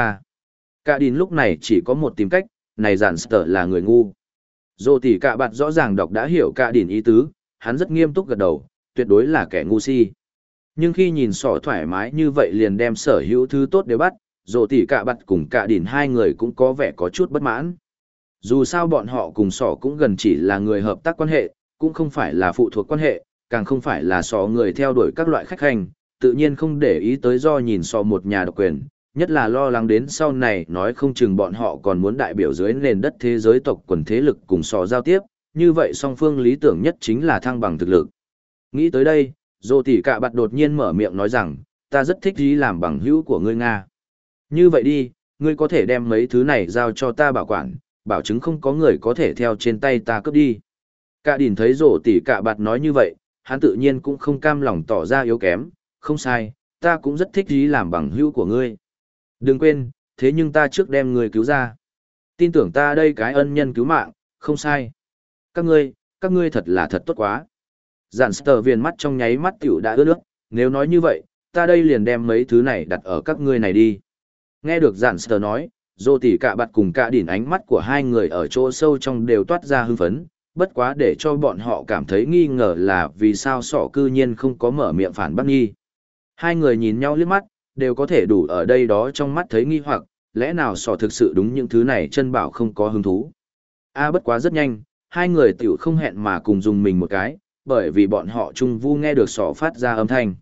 Cả Đin lúc này chỉ có một tìm cách, này Dạn Sở là người ngu. Dô tỉ cả bạt rõ ràng đọc đã hiểu Cả Đin ý tứ, hắn rất nghiêm túc gật đầu, tuyệt đối là kẻ ngu si. Nhưng khi nhìn Sọ thoải mái như vậy liền đem sở hữu thứ tốt đều bắt, Dô tỉ cả bạt cùng Cả Đin hai người cũng có vẻ có chút bất mãn. Dù sao bọn họ cùng Sọ cũng gần chỉ là người hợp tác quan hệ, cũng không phải là phụ thuộc quan hệ, càng không phải là Sọ người theo đuổi các loại khách hành, tự nhiên không để ý tới do nhìn Sọ một nhà độc quyền, nhất là lo lắng đến sau này nói không chừng bọn họ còn muốn đại biểu dưới nền đất thế giới tộc quần thế lực cùng Sọ giao tiếp, như vậy song phương lý tưởng nhất chính là thăng bằng thực lực. Nghĩ tới đây, Dô tỉ cả bạt đột nhiên mở miệng nói rằng, ta rất thích ý làm bằng hữu của ngươi Nga. Như vậy đi, ngươi có thể đem mấy thứ này giao cho ta bảo quản, bảo chứng không có người có thể theo trên tay ta cướp đi. Cả Đin thấy Dô tỉ cả bạt nói như vậy, hắn tự nhiên cũng không cam lòng tỏ ra yếu kém, không sai, ta cũng rất thích ý làm bằng hữu của ngươi. Đừng quên, thế nhưng ta trước đem ngươi cứu ra. Tin tưởng ta đây cái ân nhân cứu mạng, không sai. Các ngươi thật là thật tốt quá. Dạn Sở viền mắt trong nháy mắt tiểu đã ướt nước, nếu nói như vậy, ta đây liền đem mấy thứ này đặt ở các ngươi này đi. Nghe được Dạn Sở nói, Dô tỉ cả bạt cùng Cả Đin ánh mắt của hai người ở chỗ sâu trong đều toát ra hưng phấn, bất quá để cho bọn họ cảm thấy nghi ngờ là vì sao Sọ cư nhiên không có mở miệng phản bác nghi. Hai người nhìn nhau liếc mắt, đều có thể đủ ở đây đó trong mắt thấy nghi hoặc, lẽ nào sò thực sự đúng những thứ này chân bảo không có hứng thú. Bất quá rất nhanh, hai người tiểu không hẹn mà cùng dùng mình một cái, bởi vì bọn họ chung vu nghe được sò phát ra âm thanh.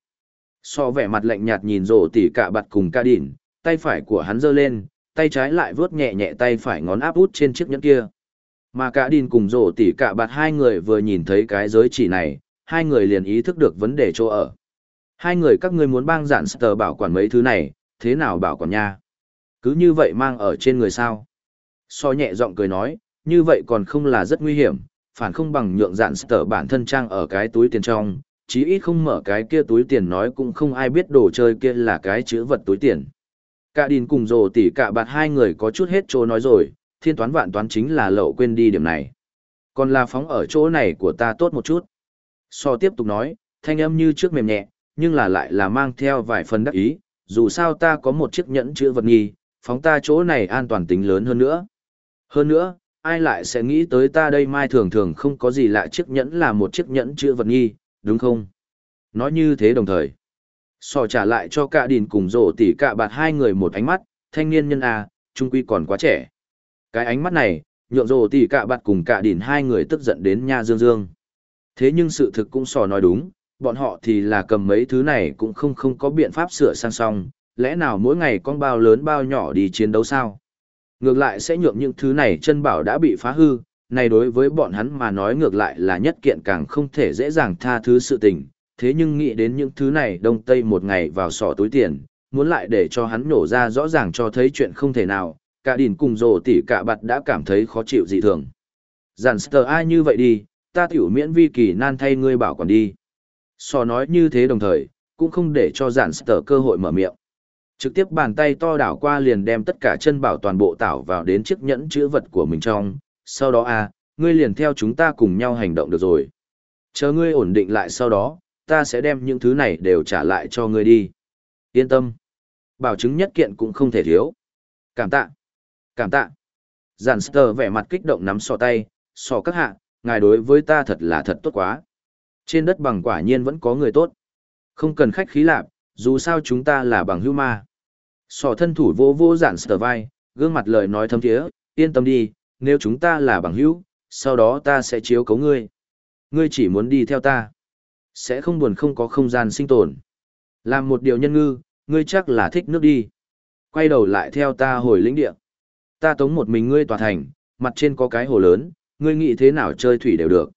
Sò vẻ mặt lạnh nhạt nhìn rổ tỉ cả bạt cùng ca đỉn, tay phải của hắn giơ lên, tay trái lại vướt nhẹ nhẹ tay phải ngón áp út trên chiếc nhẫn kia. Mà cả đỉn cùng rổ tỉ cả bạt hai người vừa nhìn thấy cái giới chỉ này, hai người liền ý thức được vấn đề chỗ ở. Hai người các ngươi muốn bang giản sờ bảo quản mấy thứ này, thế nào bảo quản nha? Cứ như vậy mang ở trên người sao? So nhẹ giọng cười nói, như vậy còn không là rất nguy hiểm, phản không bằng nhượng giản sờ bản thân trang ở cái túi tiền trong, chí ít không mở cái kia túi tiền nói cũng không ai biết đồ chơi kia là cái chữ vật túi tiền. Cả Đìn cùng rồ tỉ cả bạt hai người có chút hết chỗ nói rồi, thiên toán vạn toán chính là lậu quên đi điểm này. Còn là phóng ở chỗ này của ta tốt một chút. So tiếp tục nói, thanh âm như trước mềm nhẹ, nhưng là lại là mang theo vài phần đắc ý, dù sao ta có một chiếc nhẫn chữ vật nghi, phóng ta chỗ này an toàn tính lớn hơn nữa. Hơn nữa, ai lại sẽ nghĩ tới ta đây mai thường thường không có gì lạ chiếc nhẫn là một chiếc nhẫn chữ vật nghi, đúng không? Nói như thế đồng thời. Sò trả lại cho cả Đìn cùng rổ tỉ cả bạt hai người một ánh mắt, thanh niên nhân trung quy còn quá trẻ. Cái ánh mắt này, nhượng rổ tỉ cả bạt cùng cả Đìn hai người tức giận đến nha dương dương. Thế nhưng sự thực cũng sò nói đúng, bọn họ thì là cầm mấy thứ này cũng không có biện pháp sửa sang xong, lẽ nào mỗi ngày con bao lớn bao nhỏ đi chiến đấu sao? Ngược lại sẽ nhượng những thứ này chân bảo đã bị phá hư, này đối với bọn hắn mà nói ngược lại là nhất kiện càng không thể dễ dàng tha thứ sự tình, thế nhưng nghĩ đến những thứ này đông tây một ngày vào sọ túi tiền, muốn lại để cho hắn nổ ra rõ ràng cho thấy chuyện không thể nào, cả Đìn cùng rồ tỉ cả bạt đã cảm thấy khó chịu dị thường. Giản sờ ai như vậy đi, ta tiểu miễn vi kỳ nan thay ngươi bảo quản đi. Sò nói như thế đồng thời, cũng không để cho giản sờ cơ hội mở miệng. Trực tiếp bàn tay to đảo qua liền đem tất cả chân bảo toàn bộ tảo vào đến chiếc nhẫn chữ vật của mình trong, sau đó ngươi liền theo chúng ta cùng nhau hành động được rồi. Chờ ngươi ổn định lại sau đó, ta sẽ đem những thứ này đều trả lại cho ngươi đi. Yên tâm. Bảo chứng nhất kiện cũng không thể thiếu. Cảm tạ. Cảm tạ. Giản sờ vẻ mặt kích động nắm sò tay, sò các hạ, ngài đối với ta thật là thật tốt quá. Trên đất bằng quả nhiên vẫn có người tốt. Không cần khách khí lạp, dù sao chúng ta là bằng hữu ma. Sò thân thủ vô vô giản sờ vai, gương mặt lời nói thâm thiế, yên tâm đi, nếu chúng ta là bằng hữu, sau đó ta sẽ chiếu cấu ngươi. Ngươi chỉ muốn đi theo ta. Sẽ không buồn không có không gian sinh tồn. Làm một điều nhân ngư, ngươi chắc là thích nước đi. Quay đầu lại theo ta hồi lĩnh địa. Ta tống một mình ngươi tòa thành, mặt trên có cái hồ lớn, ngươi nghĩ thế nào chơi thủy đều được.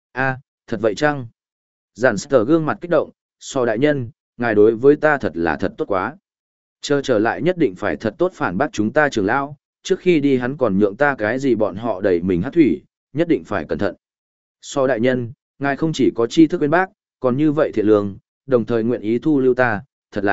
Thật vậy chăng? Giản sờ gương mặt kích động, so đại nhân, ngài đối với ta thật là thật tốt quá. Chờ trở lại nhất định phải thật tốt phản bác chúng ta trưởng lão, trước khi đi hắn còn nhượng ta cái gì bọn họ đẩy mình hát thủy, nhất định phải cẩn thận. So đại nhân, ngài không chỉ có tri thức bên bác, còn như vậy thiện lương, đồng thời nguyện ý thu lưu ta, thật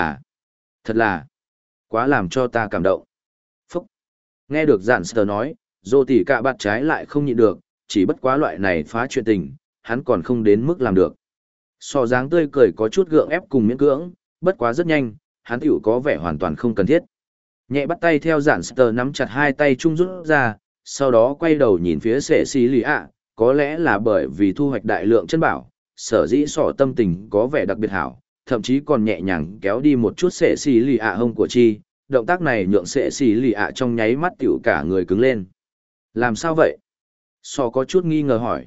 là, quá làm cho ta cảm động. Phúc! Nghe được giản sờ nói, dô tỉ cả bạt trái lại không nhịn được, chỉ bất quá loại này phá chuyện tình, hắn còn không đến mức làm được. So dáng tươi cười có chút gượng ép cùng miễn cưỡng, bất quá rất nhanh, hắn tiểu có vẻ hoàn toàn không cần thiết. Nhẹ bắt tay theo giản sờ nắm chặt hai tay chung rút ra, sau đó quay đầu nhìn phía sệ xí lì ạ, có lẽ là bởi vì thu hoạch đại lượng chân bảo, sở dĩ sỏ tâm tình có vẻ đặc biệt hảo, thậm chí còn nhẹ nhàng kéo đi một chút sệ xí lì ạ hông của chi, động tác này nhượng sệ xí lì ạ trong nháy mắt tiểu cả người cứng lên. Làm sao vậy? Sò có chút nghi ngờ hỏi.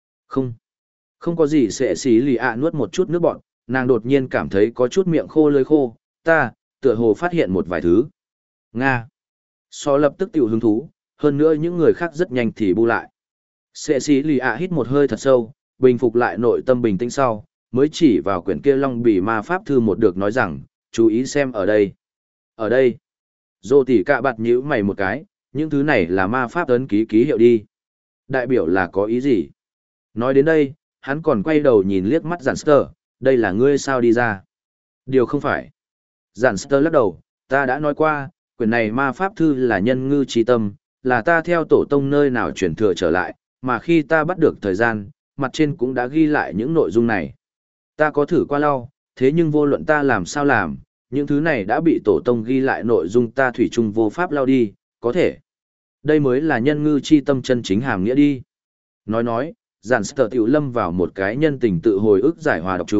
Không có gì. Sệ xí lì ạ nuốt một chút nước bọt, nàng đột nhiên cảm thấy có chút miệng khô lưỡi khô, tựa hồ phát hiện một vài thứ. Nga. Sò lập tức tiểu hứng thú, hơn nữa những người khác rất nhanh thì bu lại. Sệ xí lì ạ hít một hơi thật sâu, bình phục lại nội tâm bình tĩnh sau, mới chỉ vào quyển kia long bì ma pháp thư một được nói rằng, chú ý xem ở đây. Ở đây. Dô tỉ cạ bạt nhíu mày một cái, những thứ này là ma pháp ấn ký hiệu đi. Đại biểu là có ý gì? Nói đến đây, hắn còn quay đầu nhìn liếc mắt giản sờ, đây là ngươi sao đi ra? Điều không phải. Giản sờ lắc đầu, ta đã nói qua, quyển này ma pháp thư là nhân ngư trí tâm, là ta theo tổ tông nơi nào chuyển thừa trở lại, mà khi ta bắt được thời gian, mặt trên cũng đã ghi lại những nội dung này. Ta có thử qua lau, thế nhưng vô luận ta làm sao làm, những thứ này đã bị tổ tông ghi lại nội dung ta thủy chung vô pháp lau đi, có thể. Đây mới là nhân ngư chi tâm chân chính hàm nghĩa đi. Nói, giản sờ tiểu lâm vào một cái nhân tình tự hồi ức giải hòa độc chung,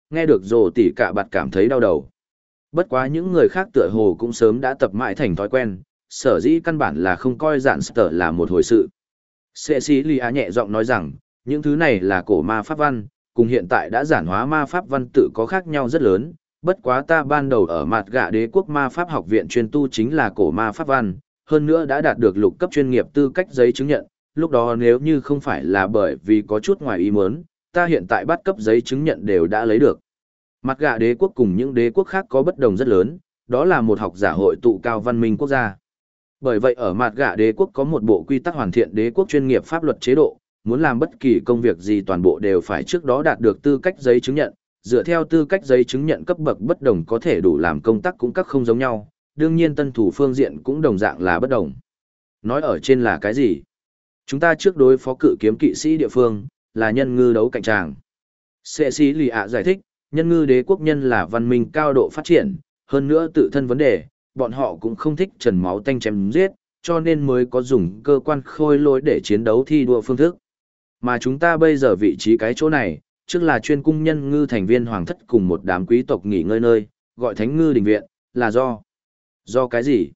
Nghe được rồ tỉ cả bạt cảm thấy đau đầu. Bất quá những người khác tựa hồ cũng sớm đã tập mãi thành thói quen, sở dĩ căn bản là không coi dạn sở là một hồi sự. Cecilia nhẹ giọng nói rằng, những thứ này là cổ ma pháp văn, cùng hiện tại đã giản hóa ma pháp văn tự có khác nhau rất lớn, bất quá ta ban đầu ở mặt gạ đế quốc ma pháp học viện chuyên tu chính là cổ ma pháp văn, hơn nữa đã đạt được lục cấp chuyên nghiệp tư cách giấy chứng nhận, lúc đó nếu như không phải là bởi vì có chút ngoài ý muốn, ta hiện tại bắt cấp giấy chứng nhận đều đã lấy được. Mặt gạ đế quốc cùng những đế quốc khác có bất đồng rất lớn, đó là một học giả hội tụ cao văn minh quốc gia. Bởi vậy ở mặt gạ đế quốc có một bộ quy tắc hoàn thiện đế quốc chuyên nghiệp pháp luật chế độ, muốn làm bất kỳ công việc gì toàn bộ đều phải trước đó đạt được tư cách giấy chứng nhận, dựa theo tư cách giấy chứng nhận cấp bậc bất đồng có thể đủ làm công tác cũng các không giống nhau, đương nhiên tân thủ phương diện cũng đồng dạng là bất đồng. Nói ở trên là cái gì? Chúng ta trước đối phó cự kiếm kỵ sĩ địa phương, là nhân ngư đấu cạnh tràng. Cecilia giải thích, nhân ngư đế quốc nhân là văn minh cao độ phát triển, hơn nữa tự thân vấn đề, bọn họ cũng không thích trần máu tanh chém giết, cho nên mới có dùng cơ quan khôi lỗi để chiến đấu thi đua phương thức. Mà chúng ta bây giờ vị trí cái chỗ này, trước là chuyên cung nhân ngư thành viên hoàng thất cùng một đám quý tộc nghỉ ngơi nơi, gọi thánh ngư đình viện, là do cái gì?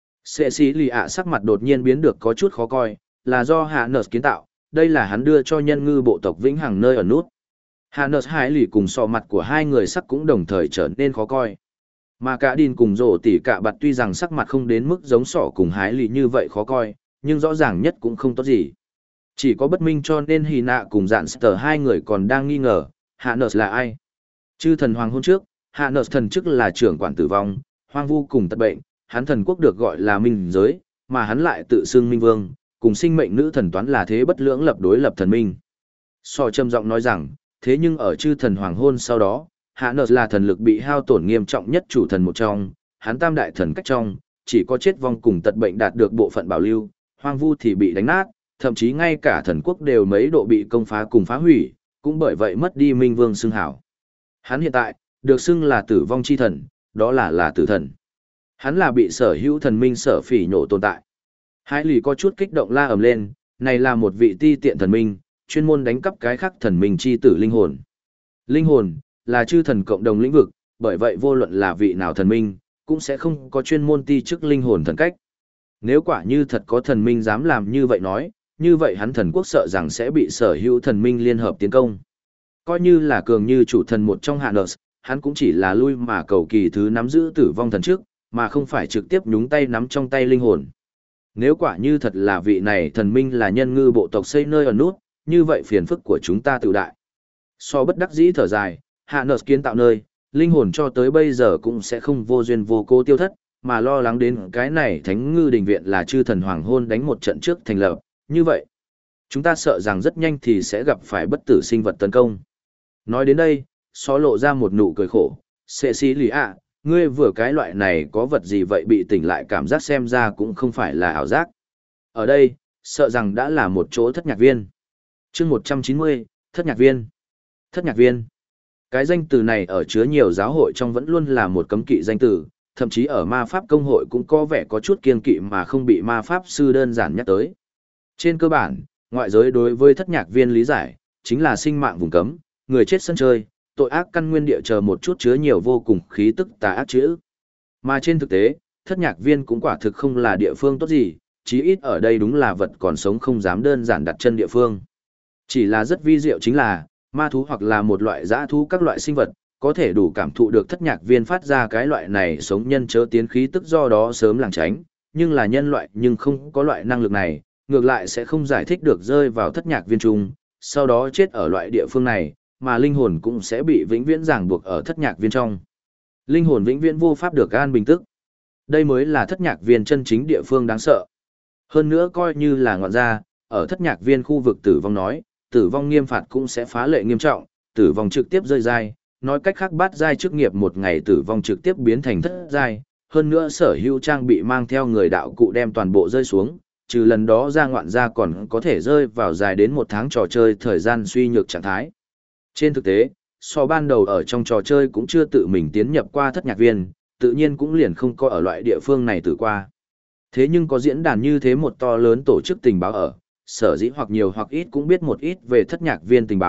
Cecilia sắc mặt đột nhiên biến được có chút khó coi, là do Hạ Nợt kiến tạo, đây là hắn đưa cho nhân ngư bộ tộc vĩnh hằng nơi ở nút. Hạ Nợt Hải lì cùng sọ mặt của hai người sắc cũng đồng thời trở nên khó coi. Mà cả Đin cùng rổ tỉ cả bạt tuy rằng sắc mặt không đến mức giống sọ cùng Hải lì như vậy khó coi, nhưng rõ ràng nhất cũng không tốt gì. Chỉ có bất minh cho nên Hy Nạ cùng Dạn Sở hai người còn đang nghi ngờ, Hạ Nợt là ai? Chư thần hoàng hôn trước, Hạ Nợt thần chức là trưởng quản tử vong, hoang vu cùng tật bệnh, hắn thần quốc được gọi là minh giới, mà hắn lại tự xưng minh vương, cùng sinh mệnh nữ thần toán là thế bất lưỡng lập đối lập thần minh. Sọ trầm giọng nói rằng, thế nhưng ở chư thần hoàng hôn sau đó, Hạ Nợt là thần lực bị hao tổn nghiêm trọng nhất chủ thần một trong, hắn tam đại thần cách trong, chỉ có chết vong cùng tật bệnh đạt được bộ phận bảo lưu, hoang vu thì bị đánh nát, thậm chí ngay cả thần quốc đều mấy độ bị công phá cùng phá hủy, cũng bởi vậy mất đi minh vương xưng hảo. Hắn hiện tại, được xưng là tử vong chi thần, đó là tử thần. Hắn là bị sở hữu thần minh sở phỉ nhổ tồn tại. Hải lì có chút kích động la ầm lên, này là một vị ti tiện thần minh, chuyên môn đánh cắp cái khác thần minh chi tử linh hồn. Linh hồn, là chư thần cộng đồng lĩnh vực, bởi vậy vô luận là vị nào thần minh, cũng sẽ không có chuyên môn ti chức linh hồn thần cách. Nếu quả như thật có thần minh dám làm như vậy nói, như vậy hắn thần quốc sợ rằng sẽ bị sở hữu thần minh liên hợp tiến công. Coi như là cường như chủ thần một trong Hạ Nợt, hắn cũng chỉ là lui mà cầu kỳ thứ nắm giữ tử vong thần trước, mà không phải trực tiếp nhúng tay nắm trong tay linh hồn. Nếu quả như thật là vị này thần minh là nhân ngư bộ tộc xây nơi ở nút, như vậy phiền phức của chúng ta tự đại. So bất đắc dĩ thở dài, Hạ Nợt kiến tạo nơi, linh hồn cho tới bây giờ cũng sẽ không vô duyên vô cố tiêu thất, mà lo lắng đến cái này thánh ngư đình viện là chư thần hoàng hôn đánh một trận trước thành lập, như vậy. Chúng ta sợ rằng rất nhanh thì sẽ gặp phải bất tử sinh vật tấn công. Nói đến đây, So lộ ra một nụ cười khổ, Cecilia, ngươi vừa cái loại này có vật gì vậy bị tỉnh lại cảm giác xem ra cũng không phải là ảo giác. Ở đây, sợ rằng đã là một chỗ thất nhạc viên. chương 190, thất nhạc viên. Thất nhạc viên. Cái danh từ này ở chứa nhiều giáo hội trong vẫn luôn là một cấm kỵ danh từ, thậm chí ở ma pháp công hội cũng có vẻ có chút kiêng kỵ mà không bị ma pháp sư đơn giản nhắc tới. Trên cơ bản, ngoại giới đối với thất nhạc viên lý giải, chính là sinh mạng vùng cấm, người chết sân chơi, tội ác căn nguyên địa chờ một chút chứa nhiều vô cùng khí tức tà ác chữ. Mà trên thực tế, thất nhạc viên cũng quả thực không là địa phương tốt gì, chí ít ở đây đúng là vật còn sống không dám đơn giản đặt chân địa phương. Chỉ là rất vi diệu chính là, ma thú hoặc là một loại dã thú các loại sinh vật, có thể đủ cảm thụ được thất nhạc viên phát ra cái loại này sống nhân chớ tiến khí tức do đó sớm làng tránh, nhưng là nhân loại nhưng không có loại năng lực này, ngược lại sẽ không giải thích được rơi vào thất nhạc viên trung, sau đó chết ở loại địa phương này, mà linh hồn cũng sẽ bị vĩnh viễn ràng buộc ở thất nhạc viên trong. Linh hồn vĩnh viễn vô pháp được an bình tức. Đây mới là thất nhạc viên chân chính địa phương đáng sợ. Hơn nữa coi như là ngọn ra, ở thất nhạc viên khu vực tử vong nói, tử vong nghiêm phạt cũng sẽ phá lệ nghiêm trọng, tử vong trực tiếp rơi dai, nói cách khác bát giai chức nghiệp một ngày tử vong trực tiếp biến thành thất giai, hơn nữa sở hữu trang bị mang theo người đạo cụ đem toàn bộ rơi xuống, trừ lần đó ra ngoạn ra còn có thể rơi vào dài đến 1 tháng trò chơi thời gian suy nhược trạng thái. Trên thực tế, so ban đầu ở trong trò chơi cũng chưa tự mình tiến nhập qua thất nhạc viên, tự nhiên cũng liền không có ở loại địa phương này từ qua. Thế nhưng có diễn đàn như thế một to lớn tổ chức tình báo ở, sở dĩ hoặc nhiều hoặc ít cũng biết một ít về thất nhạc viên tình báo,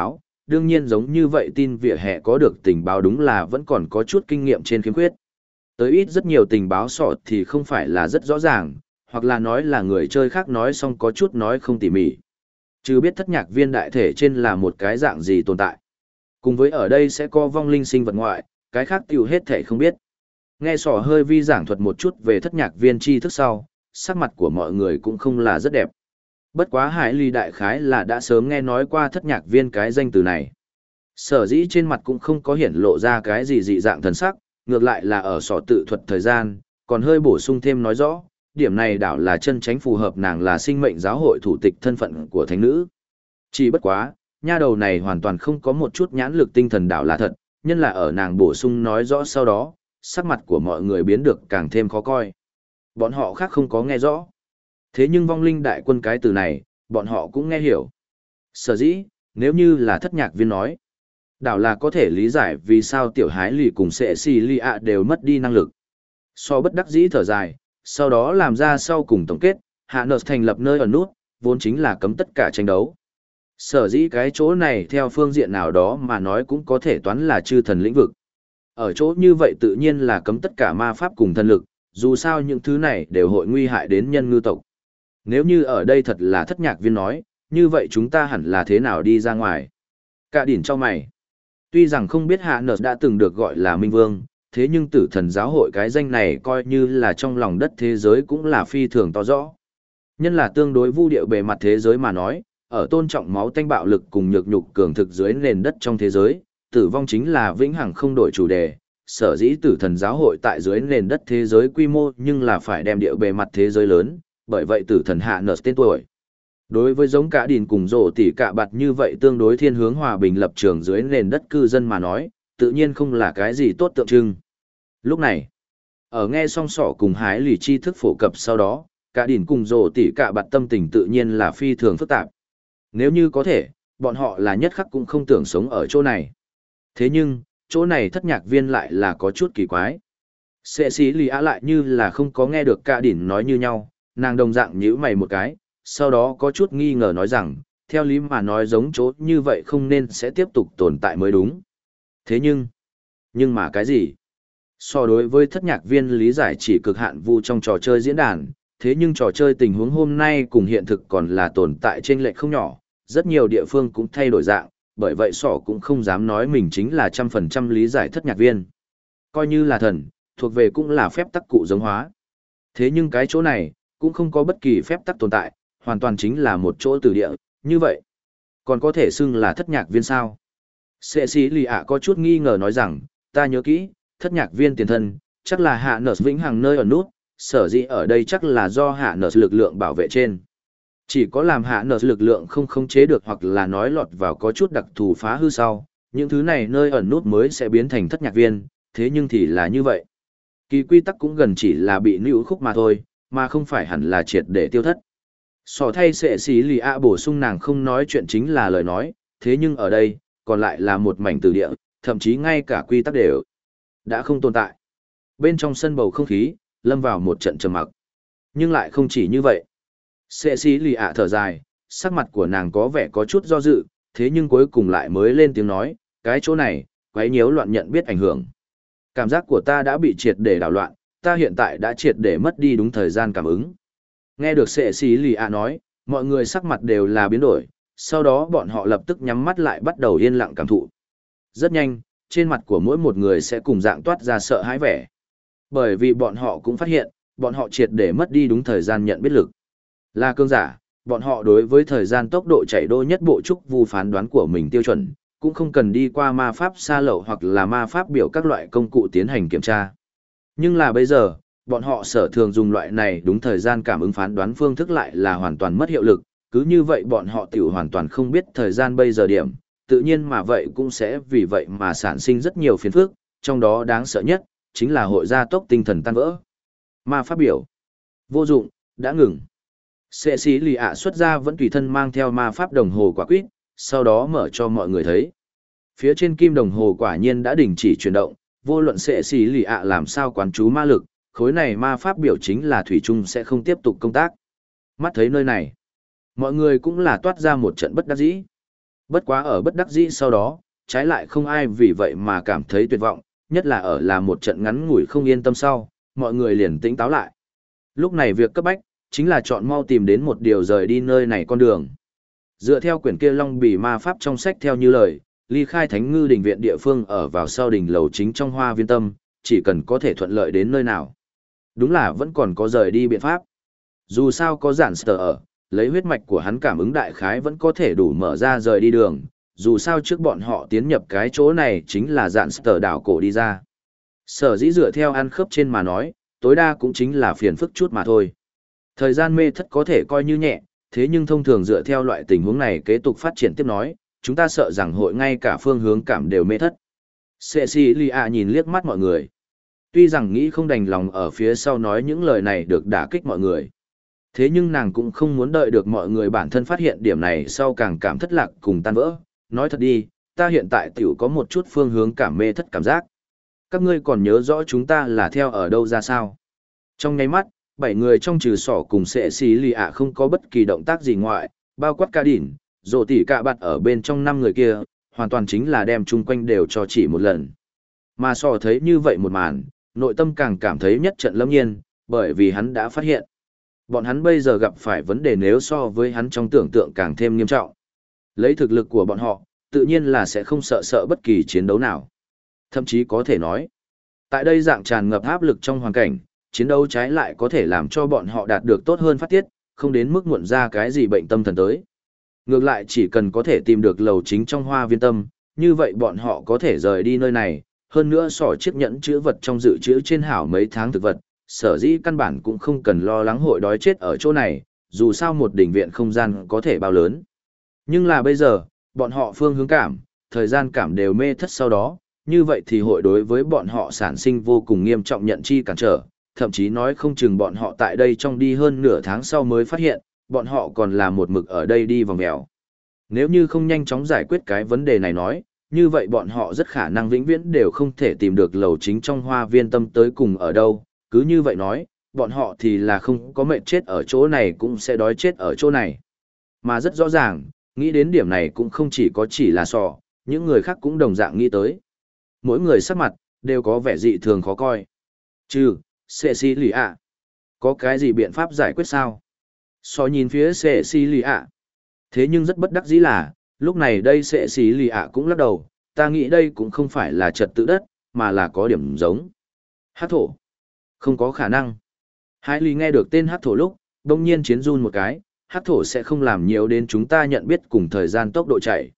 đương nhiên giống như vậy tin vỉa hè có được tình báo đúng là vẫn còn có chút kinh nghiệm trên khiếm khuyết. Tới ít rất nhiều tình báo sọ thì không phải là rất rõ ràng, hoặc là nói là người chơi khác nói xong có chút nói không tỉ mỉ. Chứ biết thất nhạc viên đại thể trên là một cái dạng gì tồn tại. Cùng với ở đây sẽ có vong linh sinh vật ngoại, cái khác tiểu hết thể không biết. Nghe sỏ hơi vi giảng thuật một chút về thất nhạc viên tri thức sau, sắc mặt của mọi người cũng không là rất đẹp. Bất quá Hải Ly đại khái là đã sớm nghe nói qua thất nhạc viên cái danh từ này. Sở dĩ trên mặt cũng không có hiển lộ ra cái gì dị dạng thần sắc, ngược lại là ở sỏ tự thuật thời gian, còn hơi bổ sung thêm nói rõ, điểm này đảo là chân tránh phù hợp nàng là sinh mệnh giáo hội thủ tịch thân phận của thánh nữ. Chỉ bất quá, nha đầu này hoàn toàn không có một chút nhãn lực tinh thần đảo là thật, nhân là ở nàng bổ sung nói rõ sau đó, sắc mặt của mọi người biến được càng thêm khó coi. Bọn họ khác không có nghe rõ. Thế nhưng vong linh đại quân cái từ này, bọn họ cũng nghe hiểu. Sở dĩ, nếu như là thất nhạc viên nói, đảo là có thể lý giải vì sao tiểu hái lì cùng sệ xì lì ạ đều mất đi năng lực. So bất đắc dĩ thở dài, sau đó làm ra sau cùng tổng kết, hạ nợ thành lập nơi ở nút, vốn chính là cấm tất cả tranh đấu. Sở dĩ cái chỗ này theo phương diện nào đó mà nói cũng có thể toán là chư thần lĩnh vực. Ở chỗ như vậy tự nhiên là cấm tất cả ma pháp cùng thần lực, dù sao những thứ này đều hội nguy hại đến nhân ngư tộc. Nếu như ở đây thật là thất nhạc viên nói, như vậy chúng ta hẳn là thế nào đi ra ngoài? Cả đỉn cho mày. Tuy rằng không biết Hạ Nợ đã từng được gọi là Minh Vương, thế nhưng tử thần giáo hội cái danh này coi như là trong lòng đất thế giới cũng là phi thường to rõ. Nhân là tương đối vu điệu bề mặt thế giới mà nói, ở tôn trọng máu tanh bạo lực cùng nhược nhục cường thực dưới nền đất trong thế giới, tử vong chính là vĩnh hằng không đổi chủ đề. Sở dĩ tử thần giáo hội tại dưới nền đất thế giới quy mô nhưng là phải đem điệu bề mặt thế giới lớn, bởi vậy tử thần Hạ Nợ tên tuổi. Đối với giống cả đìn cùng rổ tỉ cạ bạt như vậy tương đối thiên hướng hòa bình lập trường dưới nền đất cư dân mà nói, tự nhiên không là cái gì tốt tượng trưng. Lúc này, ở nghe song sỏ cùng hái lì tri thức phổ cập sau đó, cả đìn cùng rổ tỉ cạ bạt tâm tình tự nhiên là phi thường phức tạp. Nếu như có thể, bọn họ là nhất khắc cũng không tưởng sống ở chỗ này. Thế nhưng, chỗ này thất nhạc viên lại là có chút kỳ quái. Sệ xí lì á lại như là không có nghe được cả đìn nói như nhau, nàng đồng dạng nhíu mày một cái, sau đó có chút nghi ngờ nói rằng, theo lý mà nói giống chỗ như vậy không nên sẽ tiếp tục tồn tại mới đúng. Thế nhưng mà cái gì? So đối với thất nhạc viên lý giải chỉ cực hạn vu trong trò chơi diễn đàn, thế nhưng trò chơi tình huống hôm nay cùng hiện thực còn là tồn tại trên lệch không nhỏ, rất nhiều địa phương cũng thay đổi dạng, bởi vậy sỏ cũng không dám nói mình chính là 100% lý giải thất nhạc viên. Coi như là thần, thuộc về cũng là phép tắc cụ giống hóa. Thế nhưng cái chỗ này, cũng không có bất kỳ phép tắc tồn tại, hoàn toàn chính là một chỗ tử địa, như vậy. Còn có thể xưng là thất nhạc viên sao? Sệ sĩ lì ạ có chút nghi ngờ nói rằng, ta nhớ kỹ, thất nhạc viên tiền thân, chắc là Hạ Nợ vĩnh hằng nơi ở nút, sở dĩ ở đây chắc là do Hạ Nợ lực lượng bảo vệ trên. Chỉ có làm Hạ Nợ lực lượng không khống chế được hoặc là nói lọt vào có chút đặc thù phá hư sau, những thứ này nơi ẩn nút mới sẽ biến thành thất nhạc viên, thế nhưng thì là như vậy. Kỳ quy tắc cũng gần chỉ là bị nữ khúc mà thôi, mà không phải hẳn là triệt để tiêu thất. Sỏ thay sệ xí lì ạ bổ sung nàng không nói chuyện chính là lời nói, thế nhưng ở đây, còn lại là một mảnh từ địa, thậm chí ngay cả quy tắc đều đã không tồn tại. Bên trong sân bầu không khí, lâm vào một trận trầm mặc. Nhưng lại không chỉ như vậy. Sệ xí lì ạ thở dài, sắc mặt của nàng có vẻ có chút do dự, thế nhưng cuối cùng lại mới lên tiếng nói, cái chỗ này, quấy nhiễu loạn nhận biết ảnh hưởng. Cảm giác của ta đã bị triệt để đảo loạn, ta hiện tại đã triệt để mất đi đúng thời gian cảm ứng. Nghe được sệ xí lì ạ nói, mọi người sắc mặt đều là biến đổi, sau đó bọn họ lập tức nhắm mắt lại bắt đầu yên lặng cảm thụ. Rất nhanh, trên mặt của mỗi một người sẽ cùng dạng toát ra sợ hãi vẻ. Bởi vì bọn họ cũng phát hiện, bọn họ triệt để mất đi đúng thời gian nhận biết lực. Là cương giả, bọn họ đối với thời gian tốc độ chạy đô nhất bộ trúc vu phán đoán của mình tiêu chuẩn, cũng không cần đi qua ma pháp xa lậu hoặc là ma pháp biểu các loại công cụ tiến hành kiểm tra. Nhưng là bây giờ, bọn họ sở thường dùng loại này đúng thời gian cảm ứng phán đoán phương thức lại là hoàn toàn mất hiệu lực, cứ như vậy bọn họ tiểu hoàn toàn không biết thời gian bây giờ điểm, tự nhiên mà vậy cũng sẽ vì vậy mà sản sinh rất nhiều phiền phức, trong đó đáng sợ nhất, chính là hội gia tốc tinh thần tan vỡ. Ma pháp biểu. Vô dụng, đã ngừng. Sệ sĩ lì ạ xuất ra vẫn tùy thân mang theo ma pháp đồng hồ quả quýt, sau đó mở cho mọi người thấy. Phía trên kim đồng hồ quả nhiên đã đình chỉ chuyển động, vô luận sệ sĩ lì ạ làm sao quán chú ma lực, khối này ma pháp biểu chính là thủy chung sẽ không tiếp tục công tác. Mắt thấy nơi này, mọi người cũng là toát ra một trận bất đắc dĩ. Bất quá ở bất đắc dĩ sau đó, trái lại không ai vì vậy mà cảm thấy tuyệt vọng, nhất là ở là một trận ngắn ngủi không yên tâm sau, mọi người liền tỉnh táo lại. Lúc này việc cấp bách, chính là chọn mau tìm đến một điều rời đi nơi này con đường. Dựa theo quyển kia Long Bì Ma Pháp trong sách theo như lời, ly khai Thánh Ngư Đình viện địa phương ở vào sau đỉnh lầu chính trong Hoa Viên Tâm, chỉ cần có thể thuận lợi đến nơi nào. Đúng là vẫn còn có rời đi biện pháp. Dù sao có giản sở ở, lấy huyết mạch của hắn cảm ứng đại khái vẫn có thể đủ mở ra rời đi đường, dù sao trước bọn họ tiến nhập cái chỗ này chính là giản sở đảo cổ đi ra. Sở dĩ dựa theo ăn khớp trên mà nói, tối đa cũng chính là phiền phức chút mà thôi. Thời gian mê thất có thể coi như nhẹ, thế nhưng thông thường dựa theo loại tình huống này kế tục phát triển tiếp nói, chúng ta sợ rằng hội ngay cả phương hướng cảm đều mê thất. Cecilia nhìn liếc mắt mọi người. Tuy rằng nghĩ không đành lòng ở phía sau nói những lời này được đả kích mọi người. Thế nhưng nàng cũng không muốn đợi được mọi người bản thân phát hiện điểm này sau càng cảm thất lạc cùng tan vỡ. Nói thật đi, ta hiện tại tiểu có một chút phương hướng cảm mê thất cảm giác. Các ngươi còn nhớ rõ chúng ta là theo ở đâu ra sao? Trong nháy mắt, 7 người trong trừ sỏ cùng sệ xí lì ạ không có bất kỳ động tác gì ngoại, bao quát ca đỉn, rổ tỉ cạ bạt ở bên trong 5 người kia, hoàn toàn chính là đem chung quanh đều cho chỉ một lần. Mà sò thấy như vậy một màn, nội tâm càng cảm thấy nhất trận lâm nhiên, bởi vì hắn đã phát hiện. Bọn hắn bây giờ gặp phải vấn đề nếu so với hắn trong tưởng tượng càng thêm nghiêm trọng. Lấy thực lực của bọn họ, tự nhiên là sẽ không sợ bất kỳ chiến đấu nào. Thậm chí có thể nói, tại đây dạng tràn ngập áp lực trong hoàn cảnh, chiến đấu trái lại có thể làm cho bọn họ đạt được tốt hơn phát tiết, không đến mức muộn ra cái gì bệnh tâm thần tới. Ngược lại chỉ cần có thể tìm được lầu chính trong Hoa Viên Tâm, như vậy bọn họ có thể rời đi nơi này, hơn nữa sỏ chiếc nhẫn chữ vật trong dự trữ trên hảo mấy tháng thực vật, sở dĩ căn bản cũng không cần lo lắng hội đói chết ở chỗ này, dù sao một đỉnh viện không gian có thể bao lớn. Nhưng là bây giờ, bọn họ phương hướng cảm, thời gian cảm đều mê thất sau đó, như vậy thì hội đối với bọn họ sản sinh vô cùng nghiêm trọng nhận chi cản trở, thậm chí nói không chừng bọn họ tại đây trong đi hơn nửa tháng sau mới phát hiện, bọn họ còn là một mực ở đây đi vòng mèo. Nếu như không nhanh chóng giải quyết cái vấn đề này nói, như vậy bọn họ rất khả năng vĩnh viễn đều không thể tìm được lầu chính trong Hoa Viên Tâm tới cùng ở đâu, cứ như vậy nói, bọn họ thì là không có mệnh chết ở chỗ này cũng sẽ đói chết ở chỗ này. Mà rất rõ ràng, nghĩ đến điểm này cũng không chỉ là sò, những người khác cũng đồng dạng nghĩ tới. Mỗi người sắc mặt, đều có vẻ dị thường khó coi. Trừ, Cecilia. Có cái gì biện pháp giải quyết sao? So nhìn phía Cecilia. Thế nhưng rất bất đắc dĩ là, lúc này đây Cecilia cũng lắc đầu, ta nghĩ đây cũng không phải là trật tự đất, mà là có điểm giống. Hát thổ. Không có khả năng. Hai ly nghe được tên hát thổ lúc, đông nhiên chiến run một cái, hát thổ sẽ không làm nhiều đến chúng ta nhận biết cùng thời gian tốc độ chạy.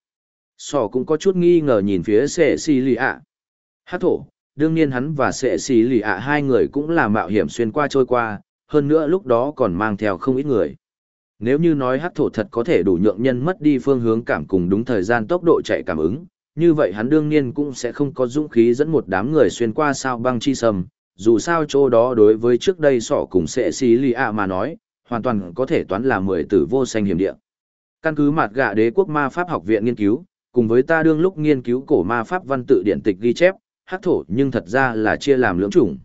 Sò cũng có chút nghi ngờ nhìn phía Cecilia. Hát thổ, đương nhiên hắn và Cecilia hai người cũng là mạo hiểm xuyên qua trôi qua, hơn nữa lúc đó còn mang theo không ít người. Nếu như nói hát thổ thật có thể đủ nhượng nhân mất đi phương hướng cảm cùng đúng thời gian tốc độ chạy cảm ứng, như vậy hắn đương nhiên cũng sẽ không có dũng khí dẫn một đám người xuyên qua sao băng chi sầm, dù sao chỗ đó đối với trước đây sọ cùng Cecilia mà nói, hoàn toàn có thể toán là 10 tử vô xanh hiểm địa. Căn cứ mặt gạ đế quốc ma pháp học viện nghiên cứu, cùng với ta đương lúc nghiên cứu cổ ma pháp văn tự điển tịch ghi chép, hắc thổ nhưng thật ra là chia làm lưỡng chủng.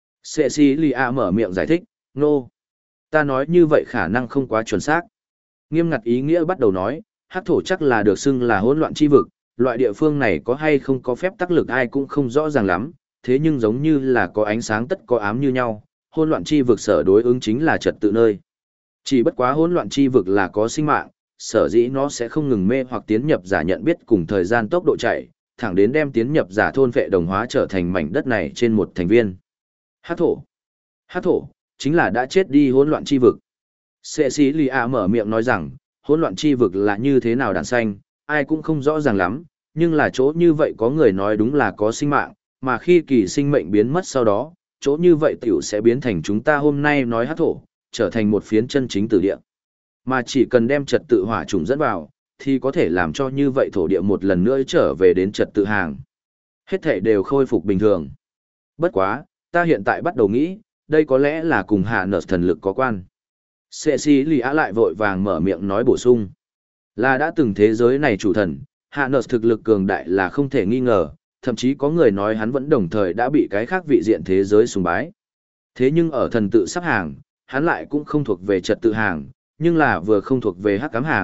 Cecilia mở miệng giải thích, nô. Ta nói như vậy khả năng không quá chuẩn xác. Nghiêm ngặt ý nghĩa bắt đầu nói, hắc thổ chắc là được xưng là hỗn loạn chi vực, loại địa phương này có hay không có phép tắc lực ai cũng không rõ ràng lắm, thế nhưng giống như là có ánh sáng tất có ám như nhau, hỗn loạn chi vực sở đối ứng chính là trật tự nơi. Chỉ bất quá hỗn loạn chi vực là có sinh mạng, sở dĩ nó sẽ không ngừng mê hoặc tiến nhập giả nhận biết cùng thời gian tốc độ chạy, thẳng đến đem tiến nhập giả thôn vệ đồng hóa trở thành mảnh đất này trên một thành viên. Hát thổ, chính là đã chết đi hỗn loạn chi vực. Cecilia mở miệng nói rằng, hỗn loạn chi vực là như thế nào đàn xanh, ai cũng không rõ ràng lắm, nhưng là chỗ như vậy có người nói đúng là có sinh mạng, mà khi kỳ sinh mệnh biến mất sau đó, chỗ như vậy tiểu sẽ biến thành chúng ta hôm nay nói hát thổ, trở thành một phiến chân chính tử địa. Mà chỉ cần đem trật tự hỏa trùng dẫn vào, thì có thể làm cho như vậy thổ địa một lần nữa trở về đến trật tự hàng. Hết thể đều khôi phục bình thường. Bất quá, ta hiện tại bắt đầu nghĩ, đây có lẽ là cùng hạ nợ thần lực có quan. Cecilia lại vội vàng mở miệng nói bổ sung. Là đã từng thế giới này chủ thần, hạ nợ thực lực cường đại là không thể nghi ngờ, thậm chí có người nói hắn vẫn đồng thời đã bị cái khác vị diện thế giới sùng bái. Thế nhưng ở thần tự sắp hàng, hắn lại cũng không thuộc về trật tự hàng, nhưng là vừa không thuộc về hắc ám hàng,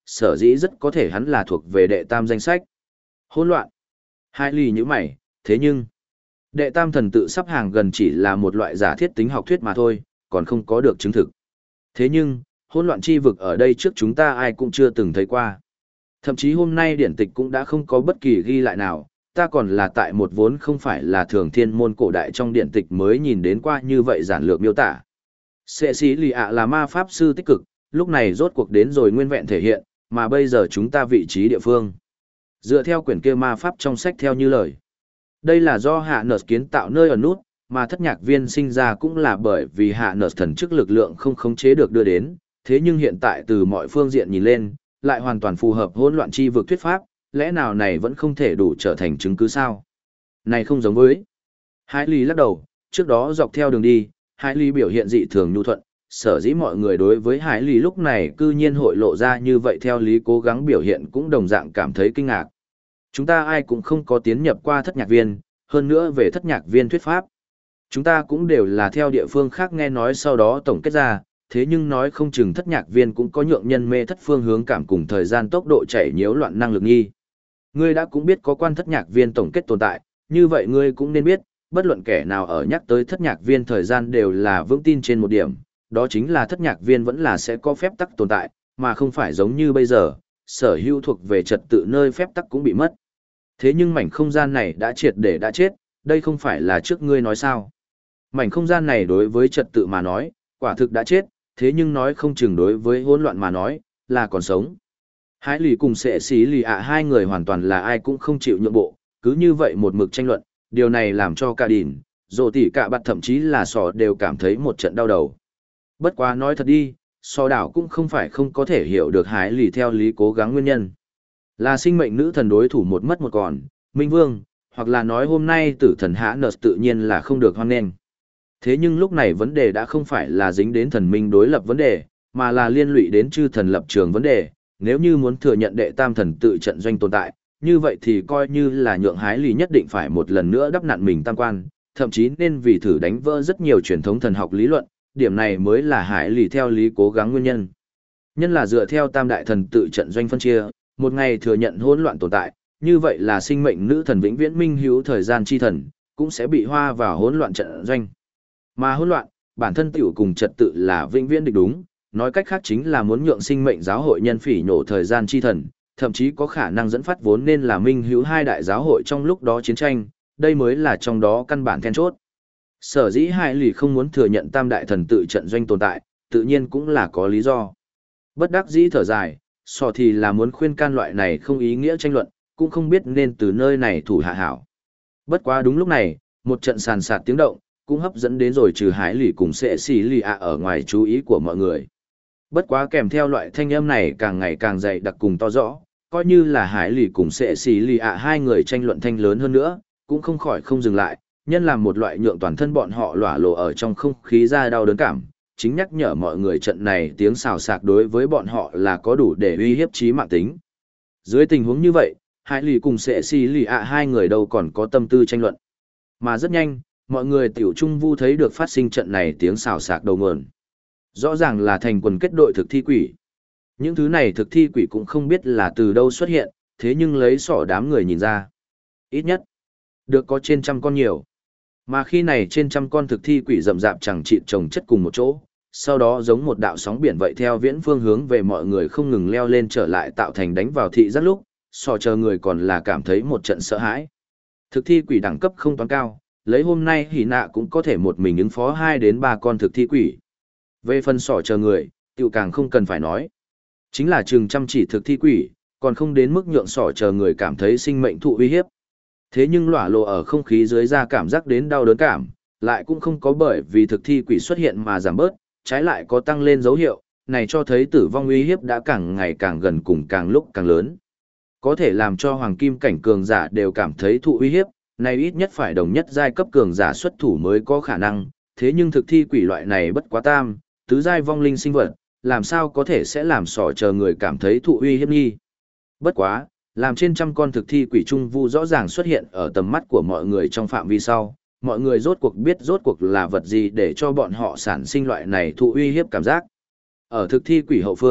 sở dĩ rất có thể hắn là thuộc về đệ tam danh sách. Hỗn loạn. Hai ly như mày, thế nhưng, đệ tam thần tự sắp hàng gần chỉ là một loại giả thiết tính học thuyết mà thôi, còn không có được chứng thực. Thế nhưng, hỗn loạn chi vực ở đây trước chúng ta ai cũng chưa từng thấy qua. Thậm chí hôm nay điển tịch cũng đã không có bất kỳ ghi lại nào, ta còn là tại một vốn không phải là thường thiên môn cổ đại trong điển tịch mới nhìn đến qua như vậy giản lược miêu tả. Sệ sĩ lì ạ là ma pháp sư tích cực, lúc này rốt cuộc đến rồi nguyên vẹn thể hiện, mà bây giờ chúng ta vị trí địa phương. Dựa theo quyển kia ma pháp trong sách theo như lời. Đây là do hạ nợt kiến tạo nơi ở nút, mà thất nhạc viên sinh ra cũng là bởi vì hạ nợt thần chức lực lượng không khống chế được đưa đến, thế nhưng hiện tại từ mọi phương diện nhìn lên, lại hoàn toàn phù hợp hỗn loạn chi vực thuyết pháp, lẽ nào này vẫn không thể đủ trở thành chứng cứ sao? Này không giống với. Hải Lý lắc đầu, trước đó dọc theo đường đi, Hải Lý biểu hiện dị thường nhu thuận, sở dĩ mọi người đối với Hải Lý lúc này cư nhiên hội lộ ra như vậy theo lý cố gắng biểu hiện cũng đồng dạng cảm thấy kinh ngạc. Chúng ta ai cũng không có tiến nhập qua thất nhạc viên, hơn nữa về thất nhạc viên thuyết pháp. Chúng ta cũng đều là theo địa phương khác nghe nói sau đó tổng kết ra, thế nhưng nói không chừng thất nhạc viên cũng có nhượng nhân mê thất phương hướng cảm cùng thời gian tốc độ chạy nhiễu loạn năng lực nghi. Ngươi đã cũng biết có quan thất nhạc viên tổng kết tồn tại, như vậy ngươi cũng nên biết, bất luận kẻ nào ở nhắc tới thất nhạc viên thời gian đều là vững tin trên một điểm, đó chính là thất nhạc viên vẫn là sẽ có phép tắc tồn tại, mà không phải giống như bây giờ, sở hữu thuộc về trật tự nơi phép tắc cũng bị mất. Thế nhưng mảnh không gian này đã triệt để đã chết, đây không phải là trước ngươi nói sao. Mảnh không gian này đối với trật tự mà nói, quả thực đã chết, thế nhưng nói không chừng đối với hỗn loạn mà nói, là còn sống. Hải Lý cùng Sệ Sĩ Lì ạ hai người hoàn toàn là ai cũng không chịu nhượng bộ, cứ như vậy một mực tranh luận, điều này làm cho cả đỉn, rồ tỉ cả bạt thậm chí là sò đều cảm thấy một trận đau đầu. Bất quá nói thật đi, sò đảo cũng không phải không có thể hiểu được Hải Lý theo lý cố gắng nguyên nhân. Là sinh mệnh nữ thần đối thủ một mất một còn, Minh Vương, hoặc là nói hôm nay tử thần Hạ Nợt tự nhiên là không được hoan nghênh. Thế nhưng lúc này vấn đề đã không phải là dính đến thần minh đối lập vấn đề, mà là liên lụy đến chư thần lập trường vấn đề. Nếu như muốn thừa nhận đệ tam thần tự trận doanh tồn tại, như vậy thì coi như là nhượng Hải Lý nhất định phải một lần nữa đắp nặn mình tam quan, thậm chí nên vì thử đánh vỡ rất nhiều truyền thống thần học lý luận, điểm này mới là Hải Lý theo lý cố gắng nguyên nhân. Nhân là dựa theo tam đại thần tự trận doanh phân chia, một ngày thừa nhận hỗn loạn tồn tại, như vậy là sinh mệnh nữ thần vĩnh viễn minh hữu thời gian chi thần, cũng sẽ bị hoa vào hỗn loạn trận doanh. Mà hỗn loạn, bản thân tiểu cùng trật tự là vĩnh viễn địch đúng, nói cách khác chính là muốn nhượng sinh mệnh giáo hội nhân phỉ nhổ thời gian chi thần, thậm chí có khả năng dẫn phát vốn nên là minh hữu hai đại giáo hội trong lúc đó chiến tranh, đây mới là trong đó căn bản then chốt. Sở dĩ Hải Lý không muốn thừa nhận tam đại thần tự trận doanh tồn tại, tự nhiên cũng là có lý do. Bất đắc dĩ thở dài, sò thì là muốn khuyên can loại này không ý nghĩa tranh luận, cũng không biết nên từ nơi này thủ hạ hảo. Bất quá đúng lúc này, một trận sàn sạt tiếng động, cũng hấp dẫn đến rồi trừ Hải Lý cùng Sệ Sĩ Lì ạ ở ngoài chú ý của mọi người. Bất quá kèm theo loại thanh âm này càng ngày càng dày đặc cùng to rõ, coi như là Hải Lý cùng Sệ Sĩ Lì ạ hai người tranh luận thanh lớn hơn nữa, cũng không khỏi không dừng lại, nhân làm một loại nhượng toàn thân bọn họ lỏa lộ ở trong không khí ra đau đớn cảm, chính nhắc nhở mọi người trận này tiếng xào xạc đối với bọn họ là có đủ để uy hiếp chí mạng tính. Dưới tình huống như vậy, Hải Lý cùng Sệ Sĩ Lì ạ hai người đâu còn có tâm tư tranh luận. Mà rất nhanh, mọi người tiểu trung vu thấy được phát sinh trận này tiếng xào xạc đầu nguồn. Rõ ràng là thành quần kết đội thực thi quỷ. Những thứ này thực thi quỷ cũng không biết là từ đâu xuất hiện, thế nhưng lấy sỏ đám người nhìn ra. Ít nhất, được có trên trăm con nhiều. Mà khi này trên trăm con thực thi quỷ rậm rạp chẳng chịt chồng chất cùng một chỗ, sau đó giống một đạo sóng biển vậy theo viễn phương hướng về mọi người không ngừng leo lên trở lại tạo thành đánh vào thị giác lúc, sò chờ người còn là cảm thấy một trận sợ hãi. Thực thi quỷ đẳng cấp không toán cao, lấy hôm nay hỉ nạ cũng có thể một mình ứng phó 2 đến 3 con thực thi quỷ. Về phần sỏ chờ người, tiểu càng không cần phải nói. Chính là chừng chăm chỉ thực thi quỷ, còn không đến mức nhượng sỏ chờ người cảm thấy sinh mệnh thụ uy hiếp. Thế nhưng lỏa lộ ở không khí dưới da cảm giác đến đau đớn cảm, lại cũng không có bởi vì thực thi quỷ xuất hiện mà giảm bớt, trái lại có tăng lên dấu hiệu, này cho thấy tử vong uy hiếp đã càng ngày càng gần cùng càng lúc càng lớn. Có thể làm cho hoàng kim cảnh cường giả đều cảm thấy thụ uy hiếp, này ít nhất phải đồng nhất giai cấp cường giả xuất thủ mới có khả năng, thế nhưng thực thi quỷ loại này bất quá tam, tứ giai vong linh sinh vật, làm sao có thể sẽ làm sỏ chờ người cảm thấy thụ uy hiếp nghi. Bất quá, làm trên trăm con thực thi quỷ trung vu rõ ràng xuất hiện ở tầm mắt của mọi người trong phạm vi sau, mọi người rốt cuộc biết rốt cuộc là vật gì để cho bọn họ sản sinh loại này thụ uy hiếp cảm giác. Ở thực thi quỷ hậu phương,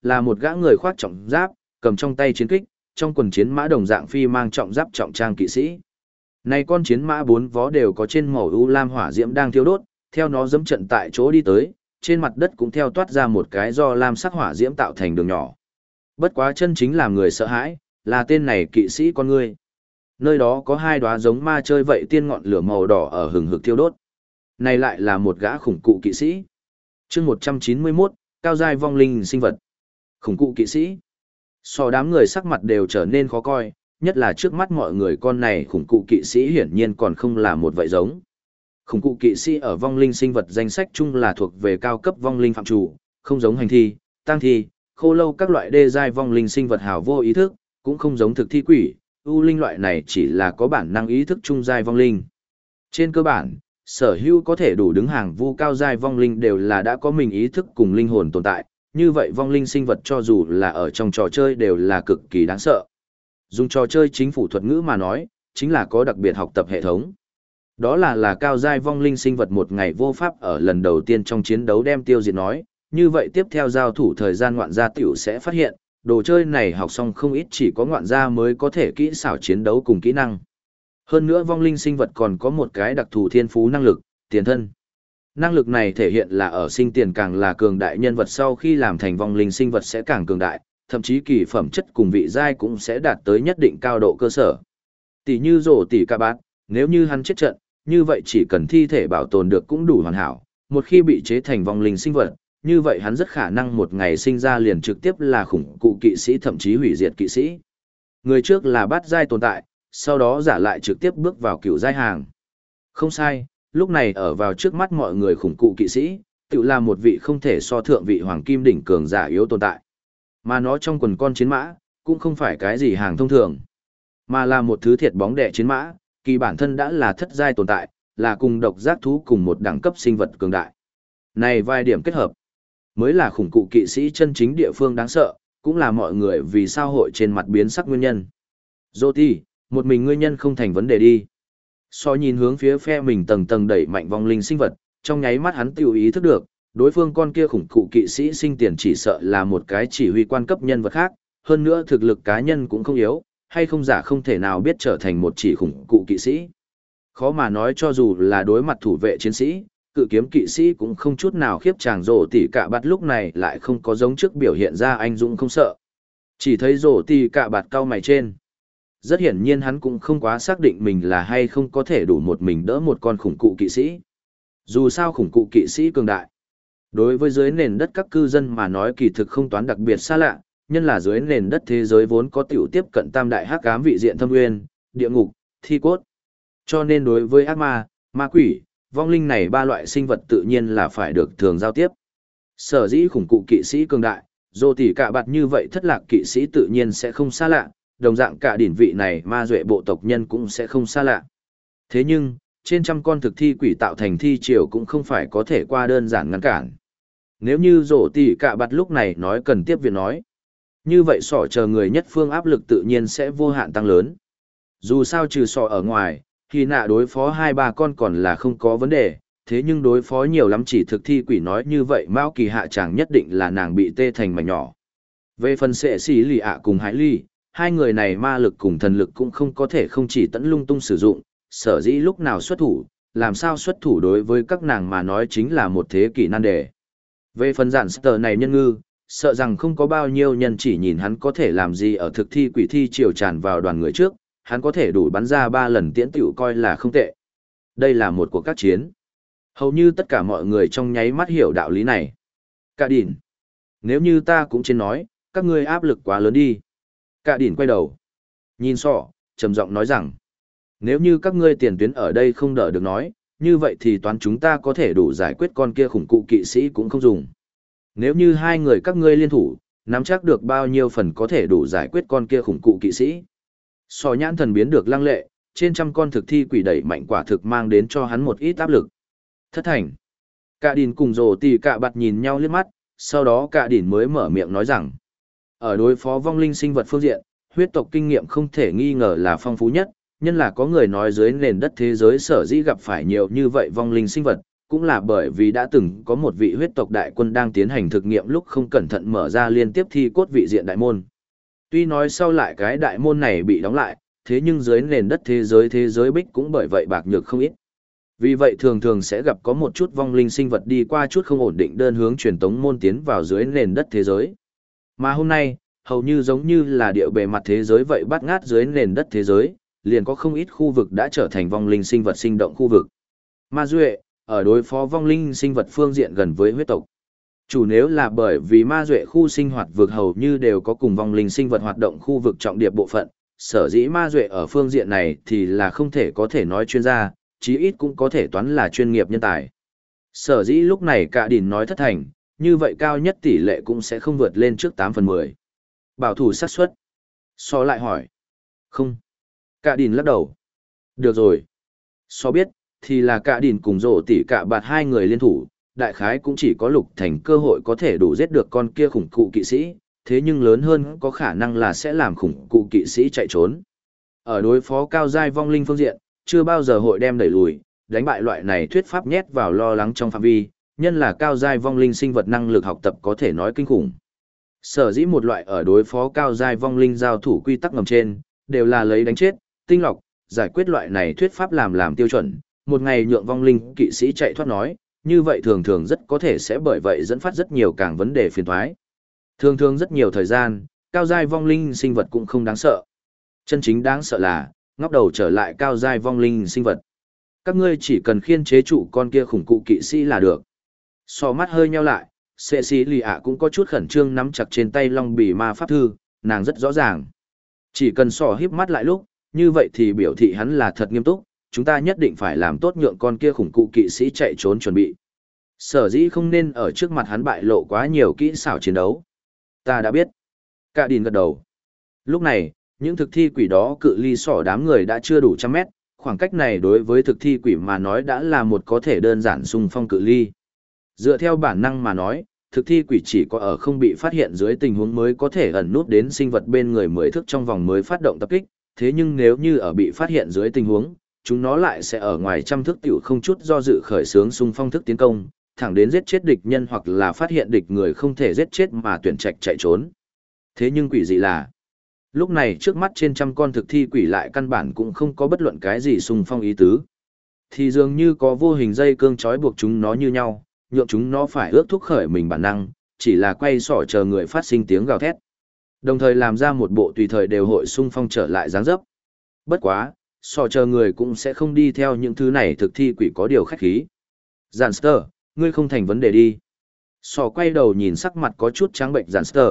là một gã người khoác trọng giáp, cầm trong tay chiến kích, trong quần chiến mã đồng dạng phi mang trọng giáp trọng trang kỵ sĩ. Này con chiến mã bốn vó đều có trên màu u lam hỏa diễm đang thiêu đốt, theo nó dẫm trận tại chỗ đi tới, trên mặt đất cũng theo toát ra một cái do lam sắc hỏa diễm tạo thành đường nhỏ. Bất quá chân chính làm người sợ hãi, là tên này kỵ sĩ con ngươi. Nơi đó có hai đóa giống ma chơi vậy tiên ngọn lửa màu đỏ ở hừng hực thiêu đốt. Này lại là một gã khủng cụ kỵ sĩ. Chương 191, cao giai vong linh sinh vật. Khủng cụ kỵ sĩ. So đám người sắc mặt đều trở nên khó coi, nhất là trước mắt mọi người con này khủng cụ kỵ sĩ hiển nhiên còn không là một vậy giống. Khủng cụ kỵ sĩ ở vong linh sinh vật danh sách chung là thuộc về cao cấp vong linh phạm chủ, không giống hành thi, tang thi, khô lâu các loại đê giai vong linh sinh vật hào vô ý thức, cũng không giống thực thi quỷ, ưu linh loại này chỉ là có bản năng ý thức trung giai vong linh. Trên cơ bản, sở hữu có thể đủ đứng hàng vu cao giai vong linh đều là đã có mình ý thức cùng linh hồn tồn tại, như vậy vong linh sinh vật cho dù là ở trong trò chơi đều là cực kỳ đáng sợ. Dùng trò chơi chính phủ thuật ngữ mà nói, chính là có đặc biệt học tập hệ thống. Đó là cao giai vong linh sinh vật một ngày vô pháp ở lần đầu tiên trong chiến đấu đem tiêu diệt nói, như vậy tiếp theo giao thủ thời gian ngoạn gia tiểu sẽ phát hiện, đồ chơi này học xong không ít chỉ có ngoạn gia mới có thể kỹ xảo chiến đấu cùng kỹ năng. Hơn nữa vong linh sinh vật còn có một cái đặc thù thiên phú năng lực, tiền thân. Năng lực này thể hiện là ở sinh tiền càng là cường đại nhân vật sau khi làm thành vong linh sinh vật sẽ càng cường đại, thậm chí kỳ phẩm chất cùng vị giai cũng sẽ đạt tới nhất định cao độ cơ sở. Tỷ như rổ tỷ ca bát, nếu như hắn chết trận, như vậy chỉ cần thi thể bảo tồn được cũng đủ hoàn hảo, một khi bị chế thành vong linh sinh vật, như vậy hắn rất khả năng một ngày sinh ra liền trực tiếp là khủng cụ kỵ sĩ thậm chí hủy diệt kỵ sĩ. Người trước là bát giai tồn tại, sau đó giả lại trực tiếp bước vào cửu giai hàng. Không sai, lúc này ở vào trước mắt mọi người khủng cụ kỵ sĩ, tự là một vị không thể so thượng vị hoàng kim đỉnh cường giả yếu tồn tại. Mà nó trong quần con chiến mã, cũng không phải cái gì hàng thông thường, mà là một thứ thiệt bóng đẻ chiến mã, kỳ bản thân đã là thất giai tồn tại, là cùng độc giác thú cùng một đẳng cấp sinh vật cường đại. Này vài điểm kết hợp, mới là khủng cụ kỵ sĩ chân chính địa phương đáng sợ, cũng là mọi người vì sao hội trên mặt biến sắc nguyên nhân. Roti, một mình nguyên nhân không thành vấn đề đi. So nhìn hướng phía phe mình tầng tầng đẩy mạnh vong linh sinh vật, trong nháy mắt hắn tiêu ý thức được, đối phương con kia khủng cụ kỵ sĩ sinh tiền chỉ sợ là một cái chỉ huy quan cấp nhân vật khác, hơn nữa thực lực cá nhân cũng không yếu, hay không giả không thể nào biết trở thành một chỉ khủng cụ kỵ sĩ. Khó mà nói cho dù là đối mặt thủ vệ chiến sĩ, cự kiếm kỵ sĩ cũng không chút nào khiếp chàng rổ tỉ cạ bạt lúc này lại không có giống trước biểu hiện ra anh dũng không sợ. Chỉ thấy rổ tỉ cạ bạt cau mày trên. Rất hiển nhiên hắn cũng không quá xác định mình là hay không có thể đủ một mình đỡ một con khủng cụ kỵ sĩ. Dù sao khủng cụ kỵ sĩ cường đại. Đối với dưới nền đất các cư dân mà nói kỳ thực không toán đặc biệt xa lạ, nhân là dưới nền đất thế giới vốn có tiểu tiếp cận tam đại hắc ám vị diện thâm nguyên, địa ngục, thi cốt. Cho nên đối với ác ma, ma quỷ, vong linh này ba loại sinh vật tự nhiên là phải được thường giao tiếp. Sở dĩ khủng cụ kỵ sĩ cường đại, dù tỉ cả bạt như vậy thất lạc kỵ sĩ tự nhiên sẽ không xa lạ, đồng dạng cả điển vị này ma duệ bộ tộc nhân cũng sẽ không xa lạ. Thế nhưng, trên trăm con thực thi quỷ tạo thành thi triều cũng không phải có thể qua đơn giản ngăn cản. Nếu như rổ tỉ cả bạt lúc này nói cần tiếp việc nói, như vậy sỏ chờ người nhất phương áp lực tự nhiên sẽ vô hạn tăng lớn. Dù sao trừ sỏ ở ngoài, khi nạ đối phó 2-3 con còn là không có vấn đề, thế nhưng đối phó nhiều lắm chỉ thực thi quỷ nói như vậy Mao Kỳ hạ chẳng nhất định là nàng bị tê thành mảnh nhỏ. Về phần sệ xỉ lì ạ cùng Hải Ly, hai người này ma lực cùng thần lực cũng không có thể không chỉ tận lung tung sử dụng, sở dĩ lúc nào xuất thủ, làm sao xuất thủ đối với các nàng mà nói chính là một thế kỷ nan đề. Về phần giản sờ này nhân ngư, sợ rằng không có bao nhiêu nhân chỉ nhìn hắn có thể làm gì ở thực thi quỷ thi triều tràn vào đoàn người trước, hắn có thể đủ bắn ra 3 lần tiễn tiểu coi là không tệ. Đây là một cuộc các chiến. Hầu như tất cả mọi người trong nháy mắt hiểu đạo lý này. Cả đỉn. Nếu như ta cũng trên nói, các ngươi áp lực quá lớn đi. Cả đỉn quay đầu. Nhìn sọ, trầm giọng nói rằng. Nếu như các ngươi tiền tuyến ở đây không đỡ được nói, như vậy thì toán chúng ta có thể đủ giải quyết con kia khủng cụ kỵ sĩ cũng không dùng. Nếu như hai người các ngươi liên thủ, nắm chắc được bao nhiêu phần có thể đủ giải quyết con kia khủng cụ kỵ sĩ. Sò nhãn thần biến được lăng lệ, trên trăm con thực thi quỷ đẩy mạnh quả thực mang đến cho hắn một ít áp lực. Thất thành. Cả đỉn cùng rồ tỉ cả bạt nhìn nhau liếc mắt, sau đó cả đỉn mới mở miệng nói rằng. Ở đối phó vong linh sinh vật phương diện, huyết tộc kinh nghiệm không thể nghi ngờ là phong phú nhất, nhân là có người nói dưới nền đất thế giới sở dĩ gặp phải nhiều như vậy vong linh sinh vật, cũng là bởi vì đã từng có một vị huyết tộc đại quân đang tiến hành thực nghiệm lúc không cẩn thận mở ra liên tiếp thi cốt vị diện đại môn. Tuy nói sau lại cái đại môn này bị đóng lại, thế nhưng dưới nền đất thế giới bích cũng bởi vậy bạc nhược không ít. Vì vậy thường thường sẽ gặp có một chút vong linh sinh vật đi qua chút không ổn định đơn hướng truyền tống môn tiến vào dưới nền đất thế giới. Mà hôm nay, hầu như giống như là địa bề mặt thế giới vậy bắt ngát dưới nền đất thế giới, liền có không ít khu vực đã trở thành vong linh sinh vật sinh động khu vực. Ma Duệ, ở đối phó vong linh sinh vật phương diện gần với huyết tộc. Chủ nếu là bởi vì Ma Duệ khu sinh hoạt vực hầu như đều có cùng vong linh sinh vật hoạt động khu vực trọng điệp bộ phận, sở dĩ Ma Duệ ở phương diện này thì là không thể có thể nói chuyên gia, chí ít cũng có thể toán là chuyên nghiệp nhân tài. Sở dĩ lúc này cả đỉnh nói thất thành, như vậy cao nhất tỷ lệ cũng sẽ không vượt lên trước 8/10. Bảo thủ xác suất. So lại hỏi. Không. Cả đỉnh lắc đầu. Được rồi. So biết, thì là cả đỉnh cùng rổ tỷ cả bạt hai người liên thủ, đại khái cũng chỉ có Lục Thành cơ hội có thể đủ giết được con kia khủng cụ kỵ sĩ, thế nhưng lớn hơn có khả năng là sẽ làm khủng cụ kỵ sĩ chạy trốn. Ở đối phó cao giai vong linh phương diện, chưa bao giờ hội đem đẩy lùi, đánh bại loại này thuyết pháp nhét vào lo lắng trong phạm vi, nhân là cao giai vong linh sinh vật năng lực học tập có thể nói kinh khủng. Sở dĩ một loại ở đối phó cao giai vong linh giao thủ quy tắc ngầm trên, đều là lấy đánh chết, tinh lọc, giải quyết loại này thuyết pháp làm tiêu chuẩn, một ngày nhượng vong linh kỵ sĩ chạy thoát nói, như vậy thường thường rất có thể sẽ bởi vậy dẫn phát rất nhiều càng vấn đề phiền toái. Thường thường rất nhiều thời gian, cao giai vong linh sinh vật cũng không đáng sợ. Chân chính đáng sợ là, ngóc đầu trở lại cao giai vong linh sinh vật. Các ngươi chỉ cần khiên chế trụ con kia khủng cụ kỵ sĩ là được. So mắt hơi nheo lại, Cecilia cũng có chút khẩn trương nắm chặt trên tay long bì ma pháp thư, nàng rất rõ ràng. Chỉ cần sò híp mắt lại lúc, như vậy thì biểu thị hắn là thật nghiêm túc, chúng ta nhất định phải làm tốt nhượng con kia khủng cụ kỵ sĩ chạy trốn chuẩn bị. Sở dĩ không nên ở trước mặt hắn bại lộ quá nhiều kỹ xảo chiến đấu. Ta đã biết. Cả đìn gật đầu. Lúc này, những thực thi quỷ đó cự ly sỏ đám người đã chưa đủ 100 mét, khoảng cách này đối với thực thi quỷ mà nói đã là một có thể đơn giản xung phong cự ly. Dựa theo bản năng mà nói, thực thi quỷ chỉ có ở không bị phát hiện dưới tình huống mới có thể ẩn nút đến sinh vật bên người 10 thước trong vòng mới phát động tập kích, thế nhưng nếu như ở bị phát hiện dưới tình huống, chúng nó lại sẽ ở ngoài 100 thước tiểu không chút do dự khởi xướng xung phong thức tiến công, thẳng đến giết chết địch nhân hoặc là phát hiện địch người không thể giết chết mà tuyển trạch chạy trốn. Thế nhưng quỷ dị là, lúc này trước mắt trên 100 con thực thi quỷ lại căn bản cũng không có bất luận cái gì xung phong ý tứ. Thì dường như có vô hình dây cương trói buộc chúng nó như nhau, nhượng chúng nó phải ước thúc khởi mình bản năng, chỉ là quay sỏ chờ người phát sinh tiếng gào thét. Đồng thời làm ra một bộ tùy thời đều hội xung phong trở lại dáng dấp. Bất quá, sỏ chờ người cũng sẽ không đi theo những thứ này thực thi quỷ có điều khách khí. Gianster, ngươi không thành vấn đề đi. Sỏ quay đầu nhìn sắc mặt có chút trắng bệnh Gianster.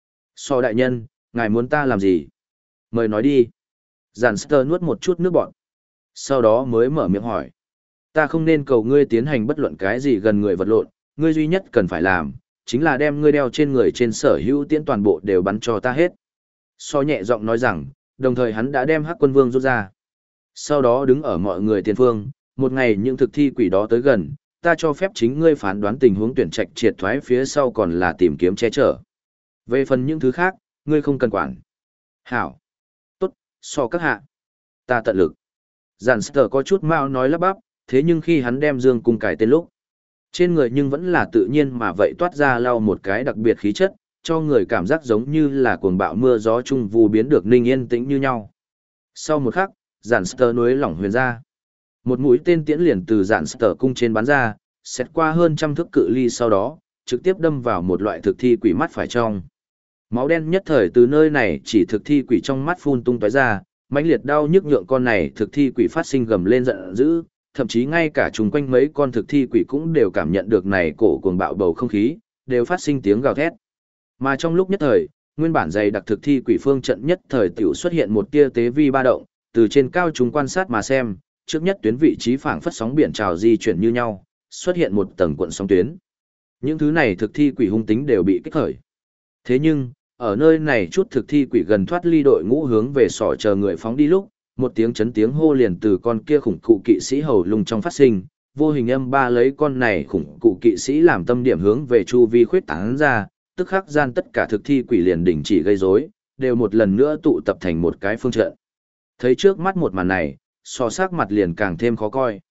Sỏ đại nhân, ngài muốn ta làm gì? Mời nói đi. Gianster nuốt một chút nước bọt. Sau đó mới mở miệng hỏi. Ta không nên cầu ngươi tiến hành bất luận cái gì gần người vật lộn, ngươi duy nhất cần phải làm, chính là đem ngươi đeo trên người trên sở hữu tiễn toàn bộ đều bắn cho ta hết. So nhẹ giọng nói rằng, đồng thời hắn đã đem Hắc Quân Vương rút ra. Sau đó đứng ở mọi người tiền phương, một ngày những thực thi quỷ đó tới gần, ta cho phép chính ngươi phán đoán tình huống tuyển trạch triệt thoái phía sau còn là tìm kiếm che chở. Về phần những thứ khác, ngươi không cần quản. Hảo. Tốt, so các hạ. Ta tận lực. Gianster có chút mau nói lắp bắp, thế nhưng khi hắn đem dương cung cài tên lúc, trên người nhưng vẫn là tự nhiên mà vậy toát ra lau một cái đặc biệt khí chất, cho người cảm giác giống như là cuồng bạo mưa gió trung vu biến được ninh yên tĩnh như nhau. Sau một khắc, Gianster núi lỏng huyền ra. Một mũi tên tiễn liền từ Gianster cung trên bắn ra, xét qua hơn 100 thước cự ly sau đó, trực tiếp đâm vào một loại thực thi quỷ mắt phải trong. Máu đen nhất thời từ nơi này chỉ thực thi quỷ trong mắt phun tung tóe ra, mãnh liệt đau nhức nhượng con này thực thi quỷ phát sinh gầm lên giận dữ, thậm chí ngay cả chung quanh mấy con thực thi quỷ cũng đều cảm nhận được này cổ cuồng bạo bầu không khí, đều phát sinh tiếng gào thét. Mà trong lúc nhất thời, nguyên bản dày đặc thực thi quỷ phương trận nhất thời tiểu xuất hiện một tia tế vi ba động, từ trên cao chúng quan sát mà xem, trước nhất tuyến vị trí phảng phất sóng biển trào di chuyển như nhau, xuất hiện một tầng cuộn sóng tuyến. Những thứ này thực thi quỷ hung tính đều bị kích khởi. Thế nhưng, ở nơi này chút thực thi quỷ gần thoát ly đội ngũ hướng về sỏ chờ người phóng đi lúc, một tiếng chấn tiếng hô liền từ con kia khủng cụ kỵ sĩ hầu lung trong phát sinh, vô hình âm ba lấy con này khủng cụ kỵ sĩ làm tâm điểm hướng về chu vi khuyết tán ra, tức khắc gian tất cả thực thi quỷ liền đình chỉ gây rối, đều một lần nữa tụ tập thành một cái phương trận. Thấy trước mắt một màn này, so sắc mặt liền càng thêm khó coi.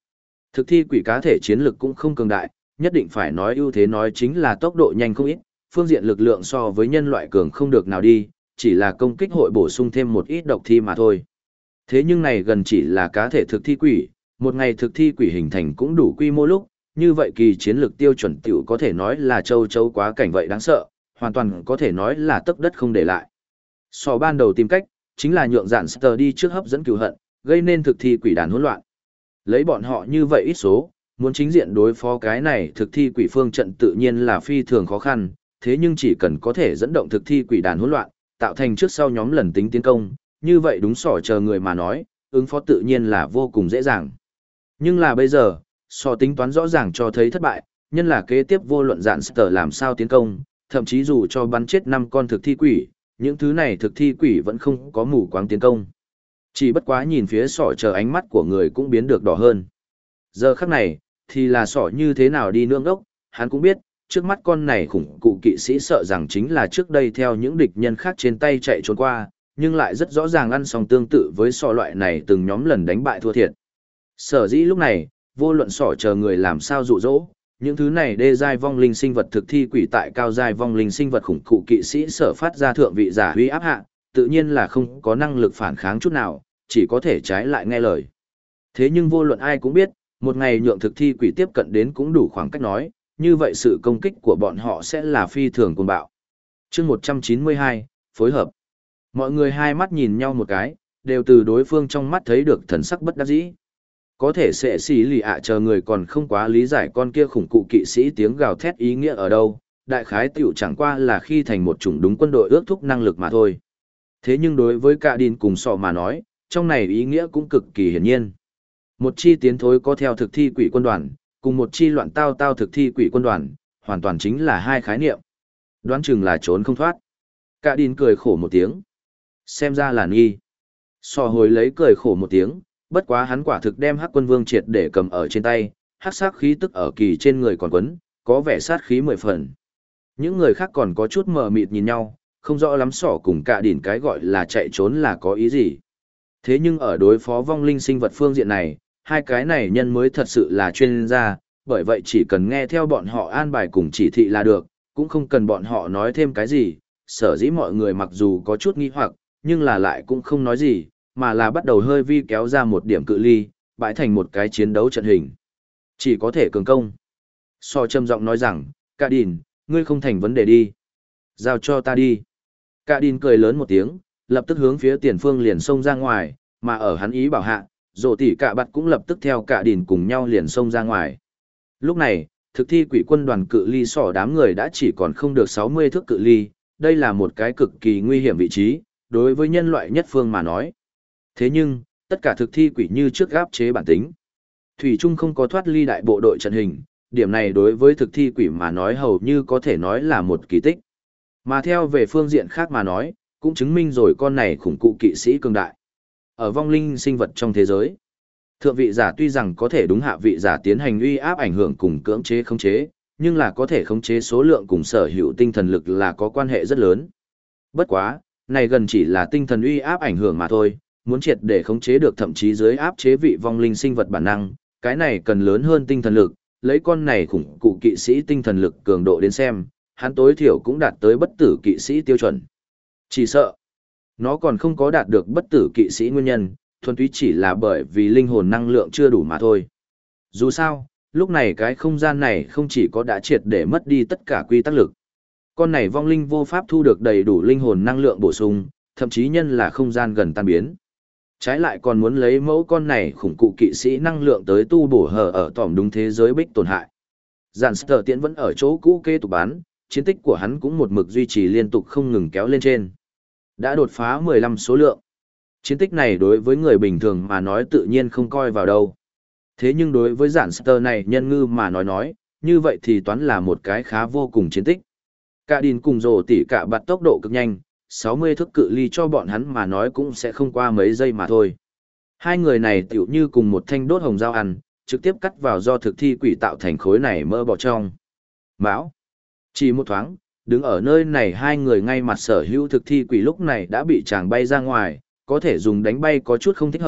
Thực thi quỷ cá thể chiến lực cũng không cường đại, nhất định phải nói ưu thế nói chính là tốc độ nhanh không ít, phương diện lực lượng so với nhân loại cường không được nào đi, chỉ là công kích hội bổ sung thêm một ít độc thi mà thôi. Thế nhưng này gần chỉ là cá thể thực thi quỷ, một ngày thực thi quỷ hình thành cũng đủ quy mô lúc, như vậy kỳ chiến lược tiêu chuẩn tiểu có thể nói là châu châu quá cảnh vậy đáng sợ, hoàn toàn có thể nói là tấc đất không để lại. So ban đầu tìm cách, chính là nhượng dạn Star đi trước hấp dẫn cừu hận, gây nên thực thi quỷ đàn hỗn loạn. Lấy bọn họ như vậy ít số, muốn chính diện đối phó cái này thực thi quỷ phương trận tự nhiên là phi thường khó khăn, thế nhưng chỉ cần có thể dẫn động thực thi quỷ đàn hỗn loạn, tạo thành trước sau nhóm lần tính tiến công, như vậy đúng sỏ chờ người mà nói, ứng phó tự nhiên là vô cùng dễ dàng. Nhưng là bây giờ, so tính toán rõ ràng cho thấy thất bại, nhân là kế tiếp vô luận dạn Star làm sao tiến công, thậm chí dù cho bắn chết 5 con thực thi quỷ, những thứ này thực thi quỷ vẫn không có mù quáng tiến công. Chỉ bất quá nhìn phía sỏ chờ ánh mắt của người cũng biến được đỏ hơn. Giờ khắc này, thì là sỏ như thế nào đi nương ốc, hắn cũng biết, trước mắt con này khủng cụ kỵ sĩ sợ rằng chính là trước đây theo những địch nhân khác trên tay chạy trốn qua, nhưng lại rất rõ ràng ăn xong tương tự với sỏ loại này từng nhóm lần đánh bại thua thiệt. Sở dĩ lúc này, vô luận sỏ chờ người làm sao dụ dỗ, những thứ này đê giai vong linh sinh vật thực thi quỷ tại cao giai vong linh sinh vật khủng cụ kỵ sĩ sở phát ra thượng vị giả huy áp hạ, tự nhiên là không có năng lực phản kháng chút nào, chỉ có thể trái lại nghe lời. Thế nhưng vô luận ai cũng biết, một ngày nhượng thực thi quỷ tiếp cận đến cũng đủ khoảng cách nói, như vậy sự công kích của bọn họ sẽ là phi thường cuồng bạo. Chương 192, phối hợp. Mọi người hai mắt nhìn nhau một cái, đều từ đối phương trong mắt thấy được thần sắc bất đắc dĩ. Có thể sẽ xì lì ạ chờ người còn không quá lý giải con kia khủng cụ kỵ sĩ tiếng gào thét ý nghĩa ở đâu, đại khái tiểu chẳng qua là khi thành một chủng đúng quân đội ước thúc năng lực mà thôi. Thế nhưng đối với cả đìn cùng sọ mà nói, trong này ý nghĩa cũng cực kỳ hiển nhiên. Một chi tiến thối có theo thực thi quỷ quân đoàn, cùng một chi loạn tao tao thực thi quỷ quân đoàn, hoàn toàn chính là hai khái niệm. Đoán chừng là trốn không thoát. Cả đìn cười khổ một tiếng. Xem ra là nghi. Sọ hồi lấy cười khổ một tiếng, bất quá hắn quả thực đem Hắc Quân Vương triệt để cầm ở trên tay, hắc sát khí tức ở kỳ trên người còn quấn, có vẻ sát khí 10 phần. Những người khác còn có chút mờ mịt nhìn nhau, không rõ lắm sỏ cùng cả đỉnh cái gọi là chạy trốn là có ý gì. Thế nhưng ở đối phó vong linh sinh vật phương diện này, hai cái này nhân mới thật sự là chuyên gia, bởi vậy chỉ cần nghe theo bọn họ an bài cùng chỉ thị là được, cũng không cần bọn họ nói thêm cái gì, sở dĩ mọi người mặc dù có chút nghi hoặc, nhưng là lại cũng không nói gì, mà là bắt đầu hơi vi kéo ra một điểm cự ly, bãi thành một cái chiến đấu trận hình. Chỉ có thể cường công. So trầm giọng nói rằng, Cả Đìn, ngươi không thành vấn đề đi. Giao cho ta đi. Cả Đìn cười lớn một tiếng, lập tức hướng phía tiền phương liền xông ra ngoài, mà ở hắn ý bảo hạ, rổ tỉ cả bạt cũng lập tức theo Cả Đìn cùng nhau liền xông ra ngoài. Lúc này, thực thi quỷ quân đoàn cự ly sỏ đám người đã chỉ còn không được 60 thước cự ly, đây là một cái cực kỳ nguy hiểm vị trí, đối với nhân loại nhất phương mà nói. Thế nhưng, tất cả thực thi quỷ như trước gáp chế bản tính. Thủy Trung không có thoát ly đại bộ đội trận hình, điểm này đối với thực thi quỷ mà nói hầu như có thể nói là một kỳ tích. Mà theo về phương diện khác mà nói, cũng chứng minh rồi con này khủng cụ kỵ sĩ cường đại. Ở vong linh sinh vật trong thế giới, thượng vị giả tuy rằng có thể đúng hạ vị giả tiến hành uy áp ảnh hưởng cùng cưỡng chế khống chế, nhưng là có thể khống chế số lượng cùng sở hữu tinh thần lực là có quan hệ rất lớn. Bất quá, này gần chỉ là tinh thần uy áp ảnh hưởng mà thôi, muốn triệt để khống chế được thậm chí dưới áp chế vị vong linh sinh vật bản năng, cái này cần lớn hơn tinh thần lực, lấy con này khủng cụ kỵ sĩ tinh thần lực cường độ đến xem, hắn tối thiểu cũng đạt tới bất tử kỵ sĩ tiêu chuẩn. Chỉ sợ, nó còn không có đạt được bất tử kỵ sĩ nguyên nhân, thuần túy chỉ là bởi vì linh hồn năng lượng chưa đủ mà thôi. Dù sao, lúc này cái không gian này không chỉ có đã triệt để mất đi tất cả quy tắc lực. Con này vong linh vô pháp thu được đầy đủ linh hồn năng lượng bổ sung, thậm chí nhân là không gian gần tan biến. Trái lại còn muốn lấy mẫu con này khủng cụ kỵ sĩ năng lượng tới tu bổ hở ở tỏm đúng thế giới bích tổn hại. Dàn Sở Tiễn vẫn ở chỗ cũ kế tục bán, chiến tích của hắn cũng một mực duy trì liên tục không ngừng kéo lên trên. Đã đột phá 15 số lượng. Chiến tích này đối với người bình thường mà nói tự nhiên không coi vào đâu. Thế nhưng đối với Dàn Sở này nhân ngư mà nói, như vậy thì toán là một cái khá vô cùng chiến tích. Cả Đìn cùng rồ tỉ cả bạt tốc độ cực nhanh, 60 thước cự ly cho bọn hắn mà nói cũng sẽ không qua mấy giây mà thôi. Hai người này tiểu như cùng một thanh đốt hồng dao ăn, trực tiếp cắt vào do thực thi quỷ tạo thành khối này mơ bò trong. Mão. Chỉ một thoáng, đứng ở nơi này hai người ngay mặt sở hữu thực thi quỷ lúc này đã bị chàng bay ra ngoài, có thể dùng đánh bay có chút không thích hợp,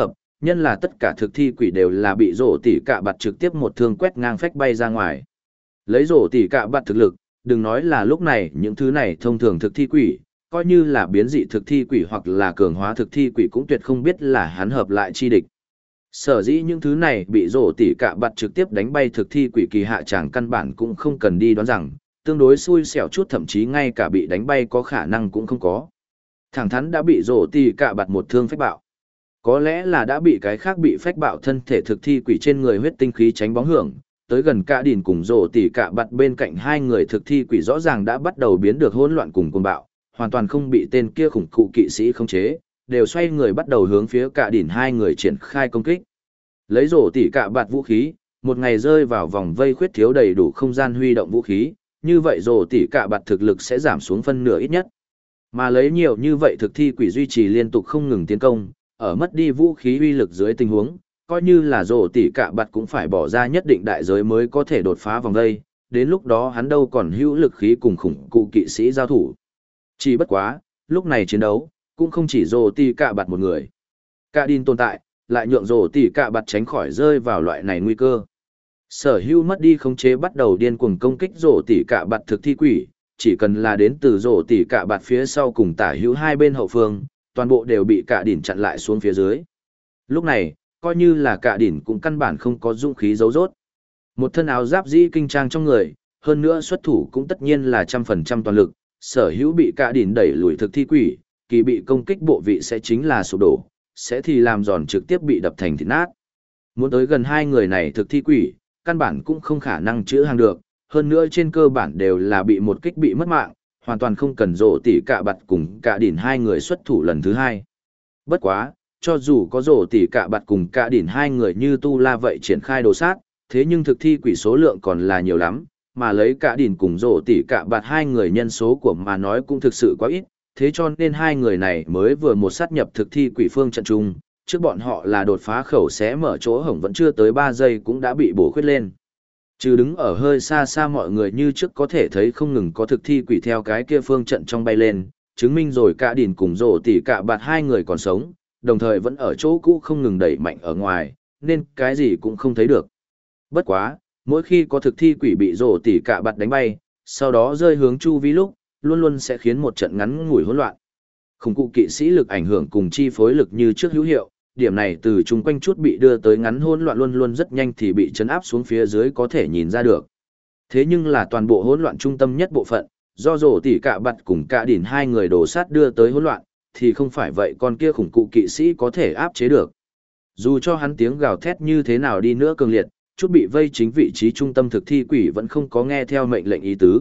Nhân là tất cả thực thi quỷ đều là bị rổ tỉ cạ bạt trực tiếp một thương quét ngang phách bay ra ngoài. Lấy rổ tỉ cạ bạt thực lực, đừng nói là lúc này những thứ này thông thường thực thi quỷ, coi như là biến dị thực thi quỷ hoặc là cường hóa thực thi quỷ cũng tuyệt không biết là hắn hợp lại chi địch. Sở dĩ những thứ này bị rổ tỉ cạ bạt trực tiếp đánh bay thực thi quỷ kỳ hạ tràng căn bản cũng không cần đi đoán rằng, tương đối xui xẻo chút thậm chí ngay cả bị đánh bay có khả năng cũng không có. Thẳng thắn đã bị rổ tỉ cạ bạt một thương phách bạo. Có lẽ là đã bị cái khác bị phách bạo thân thể thực thi quỷ trên người huyết tinh khí tránh bóng hưởng, tới gần cả đỉn cùng rổ tỉ cạ bạt bên cạnh hai người thực thi quỷ rõ ràng đã bắt đầu biến được hỗn loạn cùng cuồng bạo, hoàn toàn không bị tên kia khủng cụ kỵ sĩ khống chế, đều xoay người bắt đầu hướng phía cả đỉn hai người triển khai công kích. Lấy rổ tỉ cạ bạt vũ khí, một ngày rơi vào vòng vây khuyết thiếu đầy đủ không gian huy động vũ khí, như vậy rổ tỉ cạ bạt thực lực sẽ giảm xuống phân nửa ít nhất. Mà lấy nhiều như vậy thực thi quỷ duy trì liên tục không ngừng tiến công, ở mất đi vũ khí uy lực dưới tình huống, coi như là rổ tỉ cạ bạt cũng phải bỏ ra nhất định đại giới mới có thể đột phá vòng vây, đến lúc đó hắn đâu còn hữu lực khí cùng khủng cụ kỵ sĩ giao thủ. Chỉ bất quá, lúc này chiến đấu, cũng không chỉ rổ tỉ cạ bạt một người. Cả đin tồn tại, lại nhượng rổ tỉ cạ bạt tránh khỏi rơi vào loại này nguy cơ. Sở hữu mất đi khống chế bắt đầu điên cuồng công kích rổ tỉ cạ bạt thực thi quỷ, chỉ cần là đến từ rổ tỉ cạ bạt phía sau cùng tả hữu hai bên hậu phương, toàn bộ đều bị cả đỉnh chặn lại xuống phía dưới. Lúc này, coi như là cả đỉnh cũng căn bản không có dũng khí giấu rốt. Một thân áo giáp dĩ kinh trang trong người, hơn nữa xuất thủ cũng tất nhiên là 100% toàn lực, sở hữu bị cả đỉnh đẩy lùi thực thi quỷ, kỳ bị công kích bộ vị sẽ chính là sụp đổ, sẽ thì làm giòn trực tiếp bị đập thành thịt nát. Muốn tới gần hai người này thực thi quỷ, căn bản cũng không khả năng chữa hàng được, hơn nữa trên cơ bản đều là bị một kích bị mất mạng, hoàn toàn không cần rổ tỉ cạ bạt cùng cả đỉn hai người xuất thủ lần thứ hai. Bất quá, cho dù có rổ tỉ cạ bạt cùng cả đỉn hai người như tu la vậy triển khai đồ sát, thế nhưng thực thi quỷ số lượng còn là nhiều lắm, mà lấy cả đỉn cùng rổ tỉ cạ bạt hai người nhân số của mà nói cũng thực sự quá ít, thế cho nên hai người này mới vừa một sát nhập thực thi quỷ phương trận chung, trước bọn họ là đột phá khẩu xé mở chỗ hổng vẫn chưa tới 3 giây cũng đã bị bổ khuyết lên. Trừ đứng ở hơi xa xa mọi người như trước có thể thấy không ngừng có thực thi quỷ theo cái kia phương trận trong bay lên, chứng minh rồi cả đỉn cùng rổ tỉ cạ bạt hai người còn sống, đồng thời vẫn ở chỗ cũ không ngừng đẩy mạnh ở ngoài, nên cái gì cũng không thấy được. Bất quá, mỗi khi có thực thi quỷ bị rổ tỉ cạ bạt đánh bay, sau đó rơi hướng chu vi lúc, luôn luôn sẽ khiến một trận ngắn ngủi hỗn loạn. Khủng cụ kỵ sĩ lực ảnh hưởng cùng chi phối lực như trước hữu hiệu, điểm này từ chung quanh chút bị đưa tới ngắn hỗn loạn luôn luôn rất nhanh thì bị chấn áp xuống phía dưới có thể nhìn ra được. Thế nhưng là toàn bộ hỗn loạn trung tâm nhất bộ phận, do rổ tỉ cạ bạt cùng cả đỉn hai người đổ sát đưa tới hỗn loạn, thì không phải vậy con kia khủng cụ kỵ sĩ có thể áp chế được. Dù cho hắn tiếng gào thét như thế nào đi nữa cường liệt, chút bị vây chính vị trí trung tâm thực thi quỷ vẫn không có nghe theo mệnh lệnh ý tứ.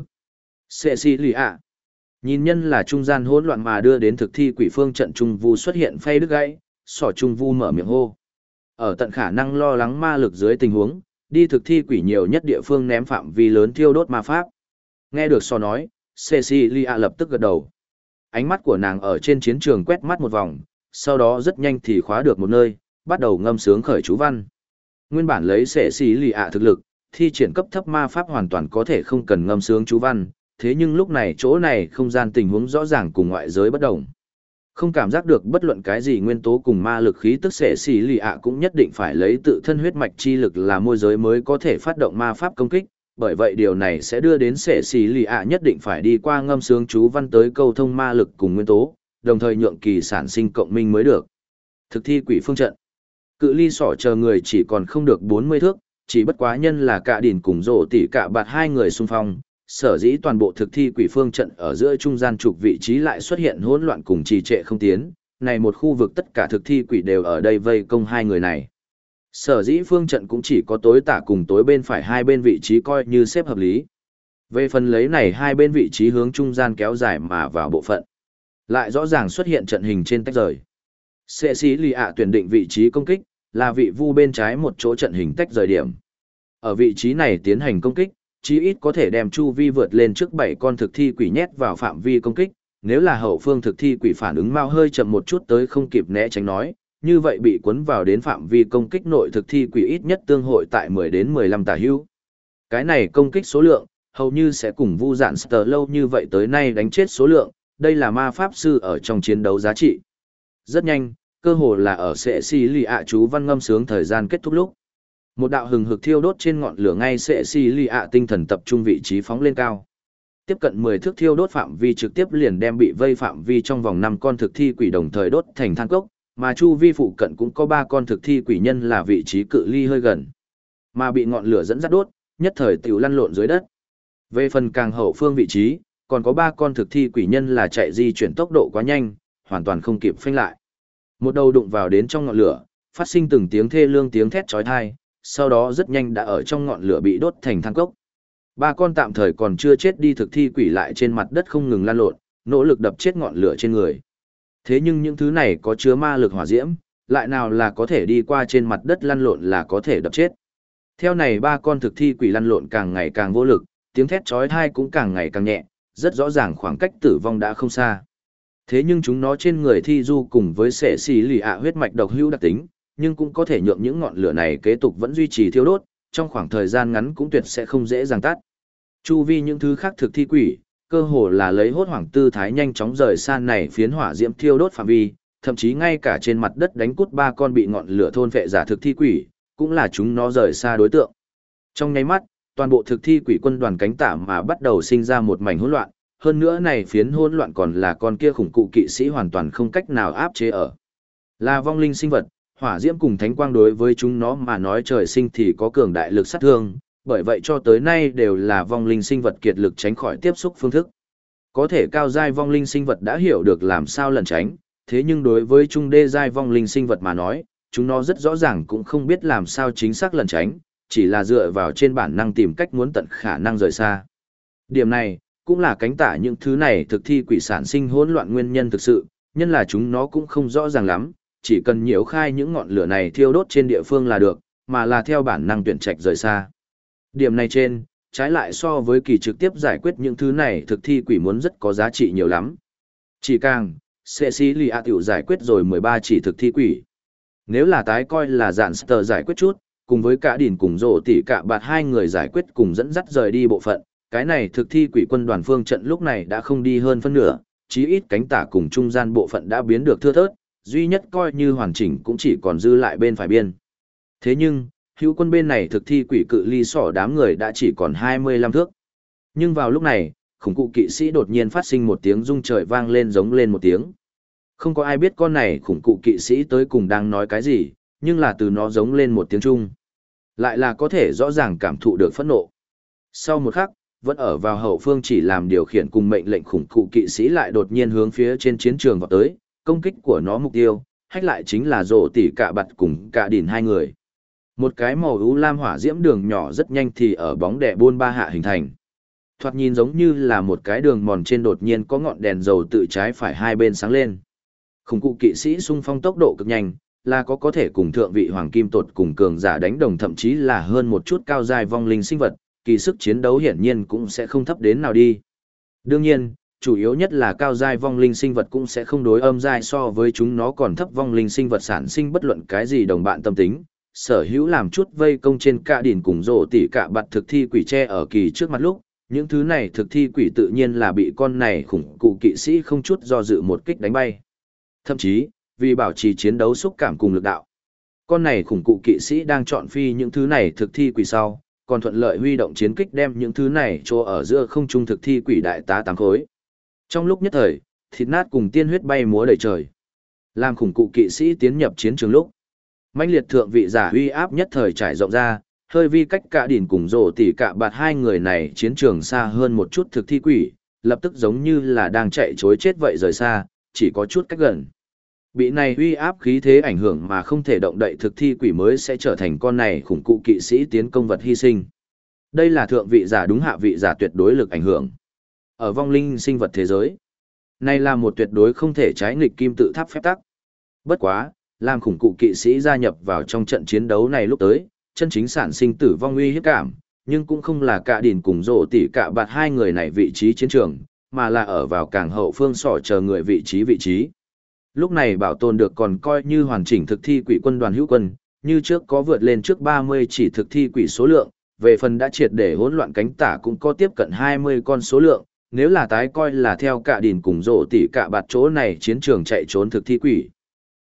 Cecilia nhìn nhân là trung gian hỗn loạn mà đưa đến thực thi quỷ phương trận trung vu xuất hiện phay đứt gãy, sỏ trung vu mở miệng hô. Ở tận khả năng lo lắng ma lực dưới tình huống, đi thực thi quỷ nhiều nhất địa phương ném phạm vi lớn thiêu đốt ma pháp. Nghe được sỏ nói, Cecilia lập tức gật đầu. Ánh mắt của nàng ở trên chiến trường quét mắt một vòng, sau đó rất nhanh thì khóa được một nơi, bắt đầu ngâm sướng khởi chú văn. Nguyên bản lấy Cecilia thực lực, thi triển cấp thấp ma pháp hoàn toàn có thể không cần ngâm sướng chú văn, thế nhưng lúc này chỗ này không gian tình huống rõ ràng cùng ngoại giới bất đồng. Không cảm giác được bất luận cái gì nguyên tố cùng ma lực khí tức Cecilia cũng nhất định phải lấy tự thân huyết mạch chi lực là môi giới mới có thể phát động ma pháp công kích, bởi vậy điều này sẽ đưa đến Cecilia nhất định phải đi qua ngâm sướng chú văn tới câu thông ma lực cùng nguyên tố, đồng thời nhượng kỳ sản sinh cộng minh mới được. Thực thi quỷ phương trận. Cự ly sỏ chờ người chỉ còn không được 40 thước, chỉ bất quá nhân là cả đỉn cùng rổ tỉ cạ bạt hai người xung phong, sở dĩ toàn bộ thực thi quỷ phương trận ở giữa trung gian trục vị trí lại xuất hiện hỗn loạn cùng trì trệ không tiến, này một khu vực tất cả thực thi quỷ đều ở đây vây công hai người này. Sở dĩ phương trận cũng chỉ có tối tả cùng tối bên phải hai bên vị trí coi như xếp hợp lý. Về phần lấy này hai bên vị trí hướng trung gian kéo dài mà vào bộ phận, lại rõ ràng xuất hiện trận hình trên tách rời. Cecilia tuyển định vị trí công kích, là vị vu bên trái một chỗ trận hình tách rời điểm. Ở vị trí này tiến hành công kích, chí ít có thể đem chu vi vượt lên trước 7 con thực thi quỷ nhét vào phạm vi công kích, nếu là hậu phương thực thi quỷ phản ứng mau hơi chậm một chút tới không kịp né tránh nói, như vậy bị cuốn vào đến phạm vi công kích nội thực thi quỷ ít nhất tương hội tại 10 đến 15 tả hữu. Cái này công kích số lượng, hầu như sẽ cùng vu dạn Star lâu như vậy tới nay đánh chết số lượng, đây là ma pháp sư ở trong chiến đấu giá trị. Rất nhanh, cơ hồ là ở sệ xì lì ạ chú văn ngâm sướng thời gian kết thúc lúc. Một đạo hừng hực thiêu đốt trên ngọn lửa ngay sệ xì lì ạ tinh thần tập trung vị trí phóng lên cao. Tiếp cận 10 thước thiêu đốt phạm vi trực tiếp liền đem bị vây phạm vi trong vòng 5 con thực thi quỷ đồng thời đốt thành than cốc, mà chu vi phụ cận cũng có 3 con thực thi quỷ nhân là vị trí cự ly hơi gần. Mà bị ngọn lửa dẫn dắt đốt, nhất thời tiểu lăn lộn dưới đất. Về phần càng hậu phương vị trí, còn có 3 con thực thi quỷ nhân là chạy di chuyển tốc độ quá nhanh, hoàn toàn không kịp phanh lại. Một đầu đụng vào đến trong ngọn lửa, phát sinh từng tiếng thê lương tiếng thét chói tai, sau đó rất nhanh đã ở trong ngọn lửa bị đốt thành than cốc. 3 con tạm thời còn chưa chết đi thực thi quỷ lại trên mặt đất không ngừng lăn lộn, nỗ lực đập chết ngọn lửa trên người. Thế nhưng những thứ này có chứa ma lực hỏa diễm, lại nào là có thể đi qua trên mặt đất lăn lộn là có thể đập chết. Theo này 3 con thực thi quỷ lăn lộn càng ngày càng vô lực, tiếng thét chói tai cũng càng ngày càng nhẹ, rất rõ ràng khoảng cách tử vong đã không xa. Thế nhưng chúng nó trên người thi du cùng với sệ xì lì ạ huyết mạch độc hữu đặc tính, nhưng cũng có thể nhượng những ngọn lửa này kế tục vẫn duy trì thiêu đốt, trong khoảng thời gian ngắn cũng tuyệt sẽ không dễ dàng tắt. Chu vi những thứ khác thực thi quỷ, cơ hồ là lấy hốt hoảng tư thái nhanh chóng rời xa này phiến hỏa diễm thiêu đốt phạm vi, thậm chí ngay cả trên mặt đất đánh cút 3 con bị ngọn lửa thôn phệ giả thực thi quỷ, cũng là chúng nó rời xa đối tượng. Trong nháy mắt, toàn bộ thực thi quỷ quân đoàn cánh tả mà bắt đầu sinh ra một mảnh hỗn loạn, hơn nữa này phiến hỗn loạn còn là con kia khủng cụ kỵ sĩ hoàn toàn không cách nào áp chế ở. Là vong linh sinh vật, hỏa diễm cùng thánh quang đối với chúng nó mà nói trời sinh thì có cường đại lực sát thương, bởi vậy cho tới nay đều là vong linh sinh vật kiệt lực tránh khỏi tiếp xúc phương thức. Có thể cao giai vong linh sinh vật đã hiểu được làm sao lẩn tránh, thế nhưng đối với trung đê giai vong linh sinh vật mà nói, chúng nó rất rõ ràng cũng không biết làm sao chính xác lẩn tránh, chỉ là dựa vào trên bản năng tìm cách muốn tận khả năng rời xa. Điểm này, cũng là cánh tả những thứ này thực thi quỷ sản sinh hỗn loạn nguyên nhân thực sự, nhân là chúng nó cũng không rõ ràng lắm, chỉ cần nhiễu khai những ngọn lửa này thiêu đốt trên địa phương là được, mà là theo bản năng tuyển trạch rời xa. Điểm này trên, trái lại so với kỳ trực tiếp giải quyết những thứ này thực thi quỷ muốn rất có giá trị nhiều lắm. Chỉ càng, Cecilia tiểu giải quyết rồi 13 chỉ thực thi quỷ. Nếu là tái coi là dạn Star giải quyết chút, cùng với cả đỉn cùng rổ tỉ cả bạt 2 người giải quyết cùng dẫn dắt rời đi bộ phận, cái này thực thi quỷ quân đoàn phương trận lúc này đã không đi hơn phân nửa, chí ít cánh tả cùng trung gian bộ phận đã biến được thưa thớt, duy nhất coi như hoàn chỉnh cũng chỉ còn dư lại bên phải biên. Thế nhưng, hữu quân bên này thực thi quỷ cự ly sỏ đám người đã chỉ còn 25 thước. Nhưng vào lúc này, khủng cụ kỵ sĩ đột nhiên phát sinh một tiếng rung trời vang lên giống lên một tiếng. Không có ai biết con này khủng cụ kỵ sĩ tới cùng đang nói cái gì, nhưng là từ nó giống lên một tiếng Trung. Lại là có thể rõ ràng cảm thụ được phẫn nộ. Sau một khắc, vẫn ở vào hậu phương chỉ làm điều khiển cùng mệnh lệnh khủng cụ kỵ sĩ lại đột nhiên hướng phía trên chiến trường vào tới, công kích của nó mục tiêu, hách lại chính là rổ tỉ cả bặt cùng cả đỉn 2 người. Một cái màu ưu lam hỏa diễm đường nhỏ rất nhanh thì ở bóng đè buôn ba hạ hình thành. Thoạt nhìn giống như là một cái đường mòn trên đột nhiên có ngọn đèn dầu tự trái phải hai bên sáng lên. Khủng cụ kỵ sĩ xung phong tốc độ cực nhanh, là có thể cùng thượng vị hoàng kim tột cùng cường giả đánh đồng thậm chí là hơn một chút cao giai vong linh sinh vật, kỳ sức chiến đấu hiển nhiên cũng sẽ không thấp đến nào đi. Đương nhiên, chủ yếu nhất là cao giai vong linh sinh vật cũng sẽ không đối âm giai so với chúng nó còn thấp vong linh sinh vật sản sinh bất luận cái gì đồng bạn tâm tính. Sở hữu làm chút vây công trên cả đỉnh cùng rổ tỉ cả bạt thực thi quỷ tre ở kỳ trước mặt lúc, những thứ này thực thi quỷ tự nhiên là bị con này khủng cụ kỵ sĩ không chút do dự một kích đánh bay. Thậm chí, vì bảo trì chiến đấu xúc cảm cùng lực đạo, con này khủng cụ kỵ sĩ đang chọn phi những thứ này thực thi quỷ sau, còn thuận lợi huy động chiến kích đem những thứ này chỗ ở giữa không trung thực thi quỷ đại tá 8 khối. Trong lúc nhất thời, thịt nát cùng tiên huyết bay múa đầy trời. Làm khủng cụ kỵ sĩ tiến nhập chiến trường lúc, mãnh liệt thượng vị giả uy áp nhất thời trải rộng ra, hơi vi cách cả đỉnh cùng rổ tỉ cả bạt 2 người này chiến trường xa hơn một chút thực thi quỷ, lập tức giống như là đang chạy chối chết vậy rời xa, chỉ có chút cách gần. Bị này uy áp khí thế ảnh hưởng mà không thể động đậy thực thi quỷ mới sẽ trở thành con này khủng cụ kỵ sĩ tiến công vật hy sinh. Đây là thượng vị giả đúng hạ vị giả tuyệt đối lực ảnh hưởng. Ở vong linh sinh vật thế giới, này là một tuyệt đối không thể trái nghịch kim tự tháp phép tắc. Bất quá, làm khủng cụ kỵ sĩ gia nhập vào trong trận chiến đấu này lúc tới, chân chính sản sinh tử vong uy hiếp cảm, nhưng cũng không là cả đỉnh cùng rổ tỉ cả bạt 2 người này vị trí chiến trường, mà là ở vào càng hậu phương sỏ chờ người vị trí. Lúc này bảo tồn được còn coi như hoàn chỉnh thực thi quỷ quân đoàn hữu quân, như trước có vượt lên trước 30 chỉ thực thi quỷ số lượng, về phần đã triệt để hỗn loạn cánh tả cũng có tiếp cận 20 con số lượng, nếu là tái coi là theo cả đỉnh cùng rổ tỉ cả bạt chỗ này chiến trường chạy trốn thực thi quỷ.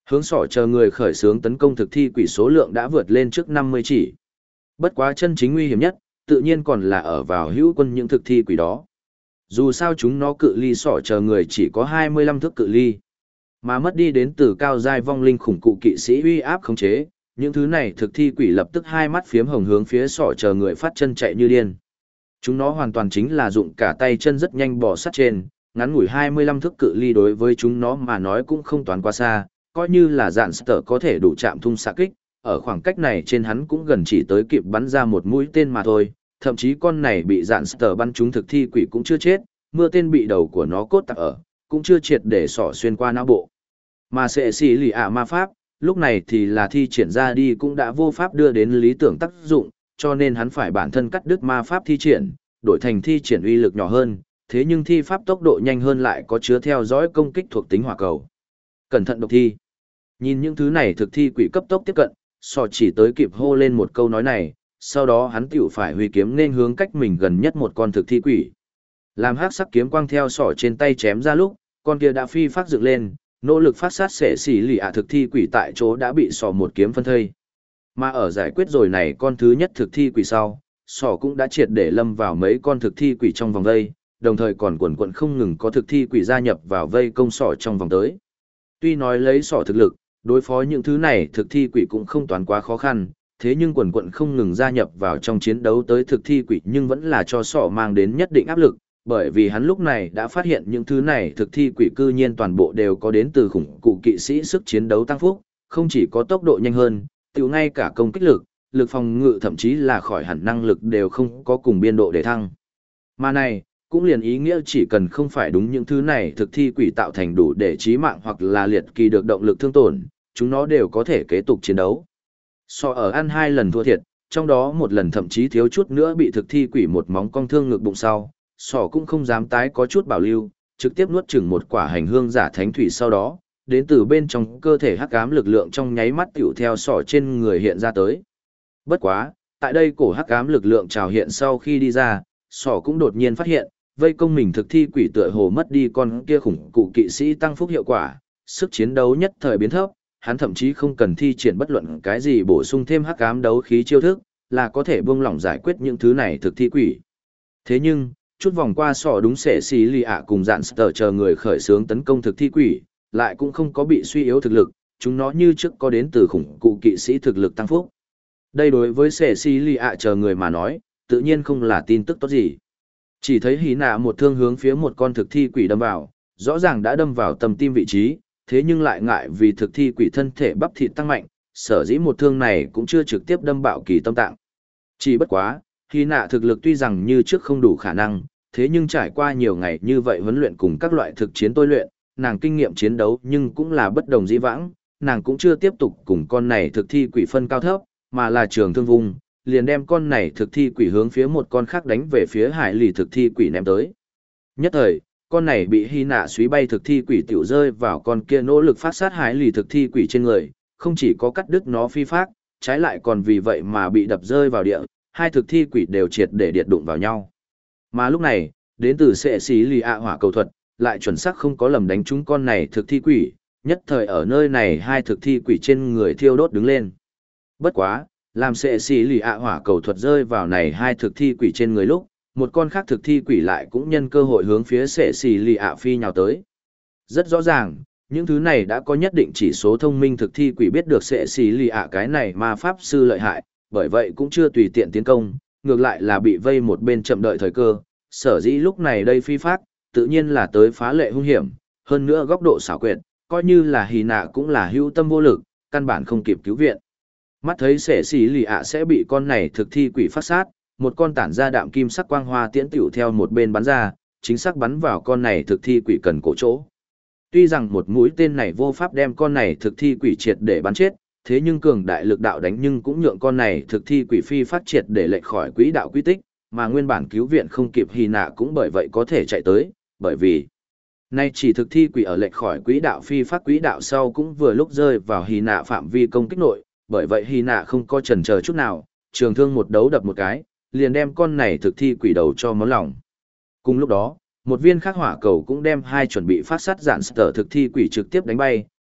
Hướng sỏ chờ người khởi xướng tấn công thực thi quỷ số lượng đã vượt lên trước 50 chỉ. Bất quá chân chính nguy hiểm nhất, tự nhiên còn là ở vào hữu quân những thực thi quỷ đó. Dù sao chúng nó cự ly sỏ chờ người chỉ có 25 thước cự ly. Mà mất đi đến từ cao giai vong linh khủng cụ kỵ sĩ uy áp khống chế, những thứ này thực thi quỷ lập tức hai mắt phiếm hồng hướng phía sỏ chờ người phát chân chạy như điên. Chúng nó hoàn toàn chính là dụng cả tay chân rất nhanh bò sát trên, ngắn ngủi 25 thước cự ly đối với chúng nó mà nói cũng không toán quá xa, coi như là dạn sở có thể đủ chạm thung xạ kích, ở khoảng cách này trên hắn cũng gần chỉ tới kịp bắn ra một mũi tên mà thôi, thậm chí con này bị dạn sở bắn trúng thực thi quỷ cũng chưa chết, mưa tên bị đầu của nó cốt tặc ở, cũng chưa triệt để xỏ xuyên qua não bộ. Mà sẽ xì lì ạ ma pháp, lúc này thì là thi triển ra đi cũng đã vô pháp đưa đến lý tưởng tác dụng, cho nên hắn phải bản thân cắt đứt ma pháp thi triển, đổi thành thi triển uy lực nhỏ hơn, thế nhưng thi pháp tốc độ nhanh hơn lại có chứa theo dõi công kích thuộc tính hỏa cầu. Cẩn thận độc thi. Nhìn những thứ này thực thi quỷ cấp tốc tiếp cận, sọ chỉ tới kịp hô lên một câu nói này, sau đó hắn tiểu phải huy kiếm nên hướng cách mình gần nhất một con thực thi quỷ. Làm hắc sắc kiếm quang theo sọ trên tay chém ra lúc, con kia đã phi phát dựng lên, nỗ lực phát sát sẽ xỉ lì ạ thực thi quỷ tại chỗ đã bị sọ một kiếm phân thây. Mà ở giải quyết rồi này con thứ nhất thực thi quỷ sau, sọ cũng đã triệt để lâm vào mấy con thực thi quỷ trong vòng vây, đồng thời còn quần quận không ngừng có thực thi quỷ gia nhập vào vây công sọ trong vòng tới. Tuy nói lấy sọ thực lực, đối phó những thứ này thực thi quỷ cũng không toán quá khó khăn, thế nhưng quần quận không ngừng gia nhập vào trong chiến đấu tới thực thi quỷ nhưng vẫn là cho sọ mang đến nhất định áp lực, bởi vì hắn lúc này đã phát hiện những thứ này thực thi quỷ cư nhiên toàn bộ đều có đến từ khủng cụ kỵ sĩ sức chiến đấu tăng phúc, không chỉ có tốc độ nhanh hơn, tiểu ngay cả công kích lực, lực phòng ngự thậm chí là khỏi hẳn năng lực đều không có cùng biên độ để thăng. Mà này, cũng liền ý nghĩa chỉ cần không phải đúng những thứ này thực thi quỷ tạo thành đủ để chí mạng hoặc là liệt kỳ được động lực thương tổn, chúng nó đều có thể kế tục chiến đấu. So ở ăn 2 lần thua thiệt, trong đó một lần thậm chí thiếu chút nữa bị thực thi quỷ một móng cong thương ngực bụng sau, sỏ cũng không dám tái có chút bảo lưu, trực tiếp nuốt chửng một quả hành hương giả thánh thủy sau đó, đến từ bên trong cơ thể hắc ám lực lượng trong nháy mắt tiểu theo sỏ trên người hiện ra tới. Bất quá, tại đây cổ hắc ám lực lượng trào hiện sau khi đi ra, sỏ cũng đột nhiên phát hiện, vây công mình thực thi quỷ tựa hồ mất đi con kia khủng cụ kỵ sĩ tăng phúc hiệu quả, sức chiến đấu nhất thời biến thấp, hắn thậm chí không cần thi triển bất luận cái gì bổ sung thêm hắc ám đấu khí chiêu thức, là có thể buông lỏng giải quyết những thứ này thực thi quỷ. Thế nhưng, chút vòng qua sọ đúng sẽ xì lì ạ cùng dạn sở chờ người khởi xướng tấn công thực thi quỷ, lại cũng không có bị suy yếu thực lực, chúng nó như trước có đến từ khủng cụ kỵ sĩ thực lực tăng phúc. Đây đối với sẽ xì lì ạ chờ người mà nói, tự nhiên không là tin tức tốt gì. Chỉ thấy hí nạ một thương hướng phía một con thực thi quỷ đâm vào, rõ ràng đã đâm vào tầm tim vị trí, thế nhưng lại ngại vì thực thi quỷ thân thể bắp thịt tăng mạnh, sở dĩ một thương này cũng chưa trực tiếp đâm bạo kỳ tâm tạng. Chỉ bất quá, hí nạ thực lực tuy rằng như trước không đủ khả năng, thế nhưng trải qua nhiều ngày như vậy huấn luyện cùng các loại thực chiến tôi luyện, nàng kinh nghiệm chiến đấu nhưng cũng là bất đồng dĩ vãng, nàng cũng chưa tiếp tục cùng con này thực thi quỷ phân cao thấp, mà là trường thương vùng, liền đem con này thực thi quỷ hướng phía một con khác đánh về phía hải lì thực thi quỷ ném tới. Nhất thời, con này bị hy nạ suý bay thực thi quỷ tiểu rơi vào con kia nỗ lực phát sát hải lì thực thi quỷ trên người, không chỉ có cắt đứt nó phi phác, trái lại còn vì vậy mà bị đập rơi vào địa, hai thực thi quỷ đều triệt để điện đụng vào nhau. Mà lúc này, đến từ sệ xí lì ạ hỏa cầu thuật, lại chuẩn xác không có lầm đánh trúng con này thực thi quỷ, nhất thời ở nơi này hai thực thi quỷ trên người thiêu đốt đứng lên. Bất quá, làm sệ xí lì ạ hỏa cầu thuật rơi vào này hai thực thi quỷ trên người lúc, một con khác thực thi quỷ lại cũng nhân cơ hội hướng phía sệ xí lì ạ phi nhào tới. Rất rõ ràng, những thứ này đã có nhất định chỉ số thông minh thực thi quỷ biết được sệ xí lì ạ cái này ma pháp sư lợi hại, bởi vậy cũng chưa tùy tiện tiến công, ngược lại là bị vây một bên chậm đợi thời cơ, sở dĩ lúc này đây phi phát, tự nhiên là tới phá lệ hung hiểm, hơn nữa góc độ xảo quyệt, coi như là hì nạ cũng là hữu tâm vô lực, căn bản không kịp cứu viện. Mắt thấy sệ xì lì ạ sẽ bị con này thực thi quỷ phát sát, một con tản ra đạm kim sắc quang hoa tiễn tiểu theo một bên bắn ra, chính xác bắn vào con này thực thi quỷ cần cổ chỗ. Tuy rằng một mũi tên này vô pháp đem con này thực thi quỷ triệt để bắn chết, thế nhưng cường đại lực đạo đánh nhưng cũng nhượng con này thực thi quỷ phi phát triệt để lệch khỏi quỹ đạo quy tích, mà nguyên bản cứu viện không kịp hì nạ cũng bởi vậy có thể chạy tới, bởi vì nay chỉ thực thi quỷ ở lệch khỏi quỹ đạo phi phát quỹ đạo sau cũng vừa lúc rơi vào hì nạ phạm vi công kích nội, bởi vậy hì nạ không có chần chờ chút nào, trường thương một đấu đập một cái, liền đem con này thực thi quỷ đầu cho món lòng. Cùng lúc đó, một viên khắc hỏa cầu cũng đem hai chuẩn bị phát sát dạn sở thực thi quỷ trực tiếp đánh bay,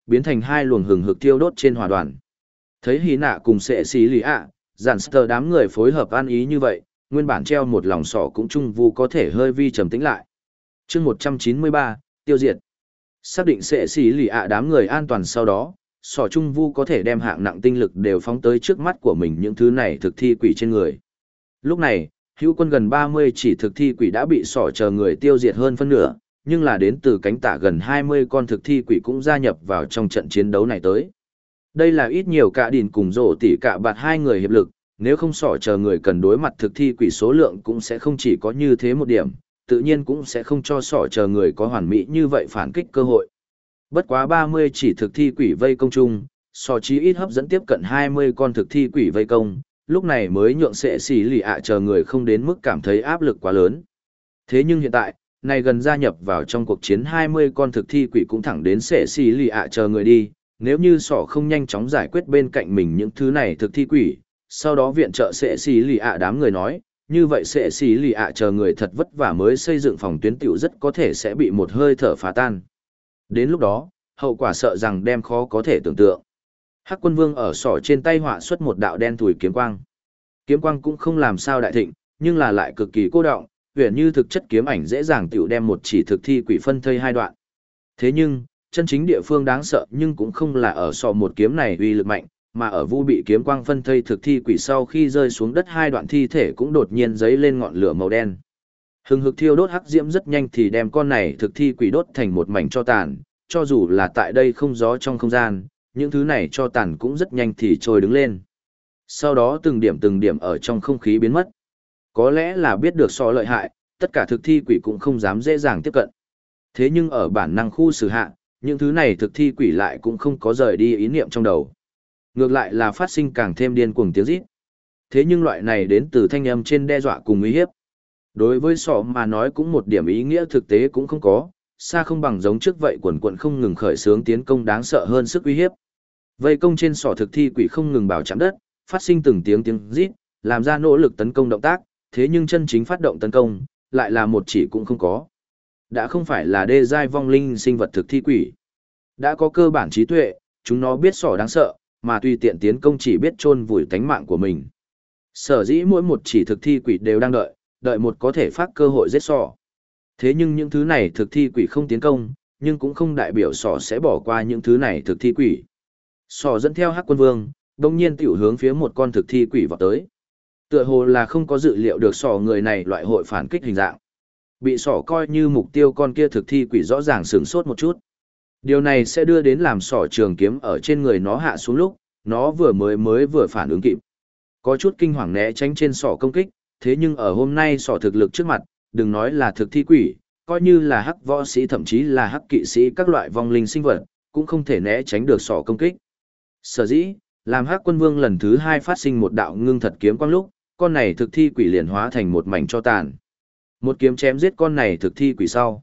biến thành hai luồng hừng hực thiêu đốt trên hỏa đoàn. Thấy Hy Nạ cùng Sệ Xí Lì ạ, Giản Sơ đám người phối hợp ăn ý như vậy, nguyên bản treo một lòng sọ cũng trung vu có thể hơi vi trầm tĩnh lại. Chương 193, tiêu diệt. Xác định Sệ Xí Lì ạ đám người an toàn sau đó, sọ trung vu có thể đem hạng nặng tinh lực đều phóng tới trước mắt của mình những thứ này thực thi quỷ trên người. Lúc này, hữu quân gần 30 chỉ thực thi quỷ đã bị sọ chờ người tiêu diệt hơn phân nửa, nhưng là đến từ cánh tả gần 20 con thực thi quỷ cũng gia nhập vào trong trận chiến đấu này tới. Đây là ít nhiều cả đỉn cùng rổ tỉ cả bạt hai người hiệp lực, nếu không sọ chờ người cần đối mặt thực thi quỷ số lượng cũng sẽ không chỉ có như thế một điểm, tự nhiên cũng sẽ không cho sọ chờ người có hoàn mỹ như vậy phản kích cơ hội. Bất quá 30 chỉ thực thi quỷ vây công chung, sọ chí ít hấp dẫn tiếp cận 20 con thực thi quỷ vây công, lúc này mới nhượng Sệ Xí Lì ạ chờ người không đến mức cảm thấy áp lực quá lớn. Thế nhưng hiện tại, này gần gia nhập vào trong cuộc chiến 20 con thực thi quỷ cũng thẳng đến Sệ Xí Lì ạ chờ người đi, nếu như sọ không nhanh chóng giải quyết bên cạnh mình những thứ này thực thi quỷ, sau đó viện trợ Sệ Xí Lì ạ đám người nói, như vậy Sệ Xí Lì ạ chờ người thật vất vả mới xây dựng phòng tuyến tiểu rất có thể sẽ bị một hơi thở phá tan. Đến lúc đó, hậu quả sợ rằng đem khó có thể tưởng tượng. Hắc Quân Vương ở sọ trên tay họa xuất một đạo đen thùi kiếm quang. Kiếm quang cũng không làm sao đại thịnh, nhưng là lại cực kỳ cô đọng, huyền như thực chất kiếm ảnh dễ dàng tiểu đem một chỉ thực thi quỷ phân thây hai đoạn. Thế nhưng, chân chính địa phương đáng sợ nhưng cũng không là ở sọ một kiếm này uy lực mạnh, mà ở vu bị kiếm quang phân thây thực thi quỷ sau khi rơi xuống đất hai đoạn thi thể cũng đột nhiên giấy lên ngọn lửa màu đen. Hừng hực thiêu đốt hắc diễm rất nhanh thì đem con này thực thi quỷ đốt thành một mảnh tro tàn, cho dù là tại đây không gió trong không gian, những thứ này tro tàn cũng rất nhanh thì trôi đứng lên. Sau đó từng điểm ở trong không khí biến mất. Có lẽ là biết được sọ lợi hại, tất cả thực thi quỷ cũng không dám dễ dàng tiếp cận. Thế nhưng ở bản năng khu xử hạ, những thứ này thực thi quỷ lại cũng không có rời đi ý niệm trong đầu. Ngược lại là phát sinh càng thêm điên cuồng tiếng rít. Thế nhưng loại này đến từ thanh âm trên đe dọa cùng uy hiếp. Đối với sọ mà nói cũng một điểm ý nghĩa thực tế cũng không có, xa không bằng giống trước vậy quần quận không ngừng khởi xướng tiến công đáng sợ hơn sức uy hiếp. Vây công trên sọ thực thi quỷ không ngừng bảo chạm đất, phát sinh từng tiếng rít, làm ra nỗ lực tấn công động tác, thế nhưng chân chính phát động tấn công, lại là một chỉ cũng không có. Đã không phải là đê giai vong linh sinh vật thực thi quỷ. Đã có cơ bản trí tuệ, chúng nó biết sọ đáng sợ, mà tùy tiện tiến công chỉ biết chôn vùi tánh mạng của mình. Sở dĩ mỗi một chỉ thực thi quỷ đều đang đợi một có thể phát cơ hội giết sọ. Thế nhưng những thứ này thực thi quỷ không tiến công, nhưng cũng không đại biểu sọ sẽ bỏ qua những thứ này thực thi quỷ. Sọ dẫn theo Hắc Quân Vương, đồng nhiên tiểu hướng phía một con thực thi quỷ vào tới. Tựa hồ là không có dự liệu được sọ người này loại hội phản kích hình dạng. Bị sọ coi như mục tiêu con kia thực thi quỷ rõ ràng sửng sốt một chút. Điều này sẽ đưa đến làm sọ trường kiếm ở trên người nó hạ xuống lúc, nó vừa phản ứng kịp. Có chút kinh hoàng né tránh trên sọ công kích, thế nhưng ở hôm nay sọ thực lực trước mặt, đừng nói là thực thi quỷ, coi như là hắc võ sĩ thậm chí là hắc kỵ sĩ các loại vong linh sinh vật, cũng không thể né tránh được sọ công kích. Sở dĩ, làm Hắc Quân Vương lần thứ 2 phát sinh một đạo ngưng thật kiếm quang lúc, con này thực thi quỷ liền hóa thành một mảnh tro tàn. Một kiếm chém giết con này thực thi quỷ sau.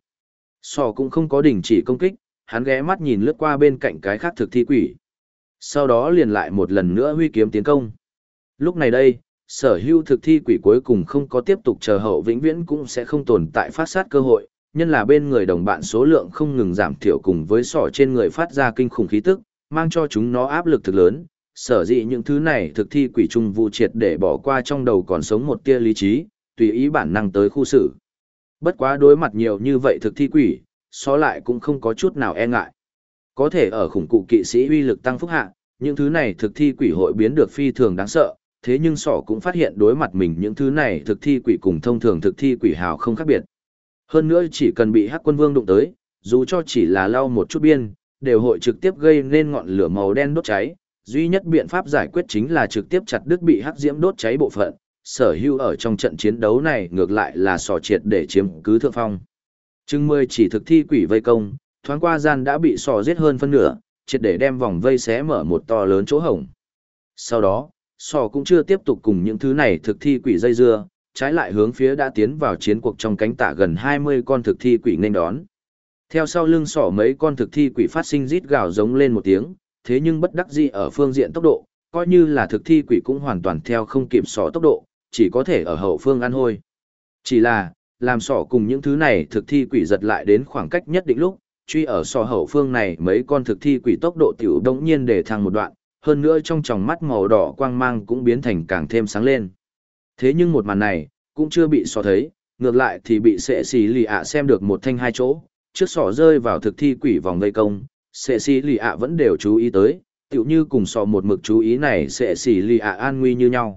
Sọ cũng không có đình chỉ công kích, hắn ghé mắt nhìn lướt qua bên cạnh cái khác thực thi quỷ. Sau đó liền lại một lần nữa huy kiếm tiến công. Lúc này đây, sở hữu thực thi quỷ cuối cùng không có tiếp tục chờ hậu vĩnh viễn cũng sẽ không tồn tại phát sát cơ hội, nhân là bên người đồng bạn số lượng không ngừng giảm thiểu cùng với sọ trên người phát ra kinh khủng khí tức, mang cho chúng nó áp lực thực lớn. Sở dĩ những thứ này thực thi quỷ trung vụ triệt để bỏ qua trong đầu còn sống một tia lý trí, tùy ý bản năng tới khu xử. Bất quá đối mặt nhiều như vậy thực thi quỷ, sọ lại cũng không có chút nào e ngại. Có thể ở khủng cụ kỵ sĩ uy lực tăng phúc hạ, những thứ này thực thi quỷ hội biến được phi thường đáng sợ, thế nhưng sọ cũng phát hiện đối mặt mình những thứ này thực thi quỷ cùng thông thường thực thi quỷ hào không khác biệt. Hơn nữa chỉ cần bị Hắc Quân Vương đụng tới, dù cho chỉ là lau một chút biên, đều hội trực tiếp gây nên ngọn lửa màu đen đốt cháy. Duy nhất biện pháp giải quyết chính là trực tiếp chặt đứt bị hắc diễm đốt cháy bộ phận. Sở hữu ở trong trận chiến đấu này ngược lại là sọ triệt để chiếm cứ thượng phong. Chừng 10 chỉ thực thi quỷ vây công, thoáng qua gian đã bị sọ giết hơn phân nửa, triệt để đem vòng vây xé mở một to lớn chỗ hổng. Sau đó, sọ cũng chưa tiếp tục cùng những thứ này thực thi quỷ dây dưa, trái lại hướng phía đã tiến vào chiến cuộc trong cánh tả gần 20 con thực thi quỷ nên đón. Theo sau lưng sọ mấy con thực thi quỷ phát sinh rít gào giống lên một tiếng, thế nhưng bất đắc dĩ ở phương diện tốc độ, coi như là thực thi quỷ cũng hoàn toàn theo không kịp sọ tốc độ, chỉ có thể ở hậu phương ăn hôi. Chỉ là, làm sọ cùng những thứ này thực thi quỷ giật lại đến khoảng cách nhất định lúc, truy ở sò hậu phương này mấy con thực thi quỷ tốc độ tiểu đống nhiên để thăng một đoạn, hơn nữa trong tròng mắt màu đỏ quang mang cũng biến thành càng thêm sáng lên. Thế nhưng một màn này, cũng chưa bị sò thấy, ngược lại thì bị sệ xì lì ạ xem được một thanh hai chỗ, trước sò rơi vào thực thi quỷ vòng vây công, sệ xì lì ạ vẫn đều chú ý tới, tiểu như cùng sò một mực chú ý này sệ xì lì ạ an nguy như nhau.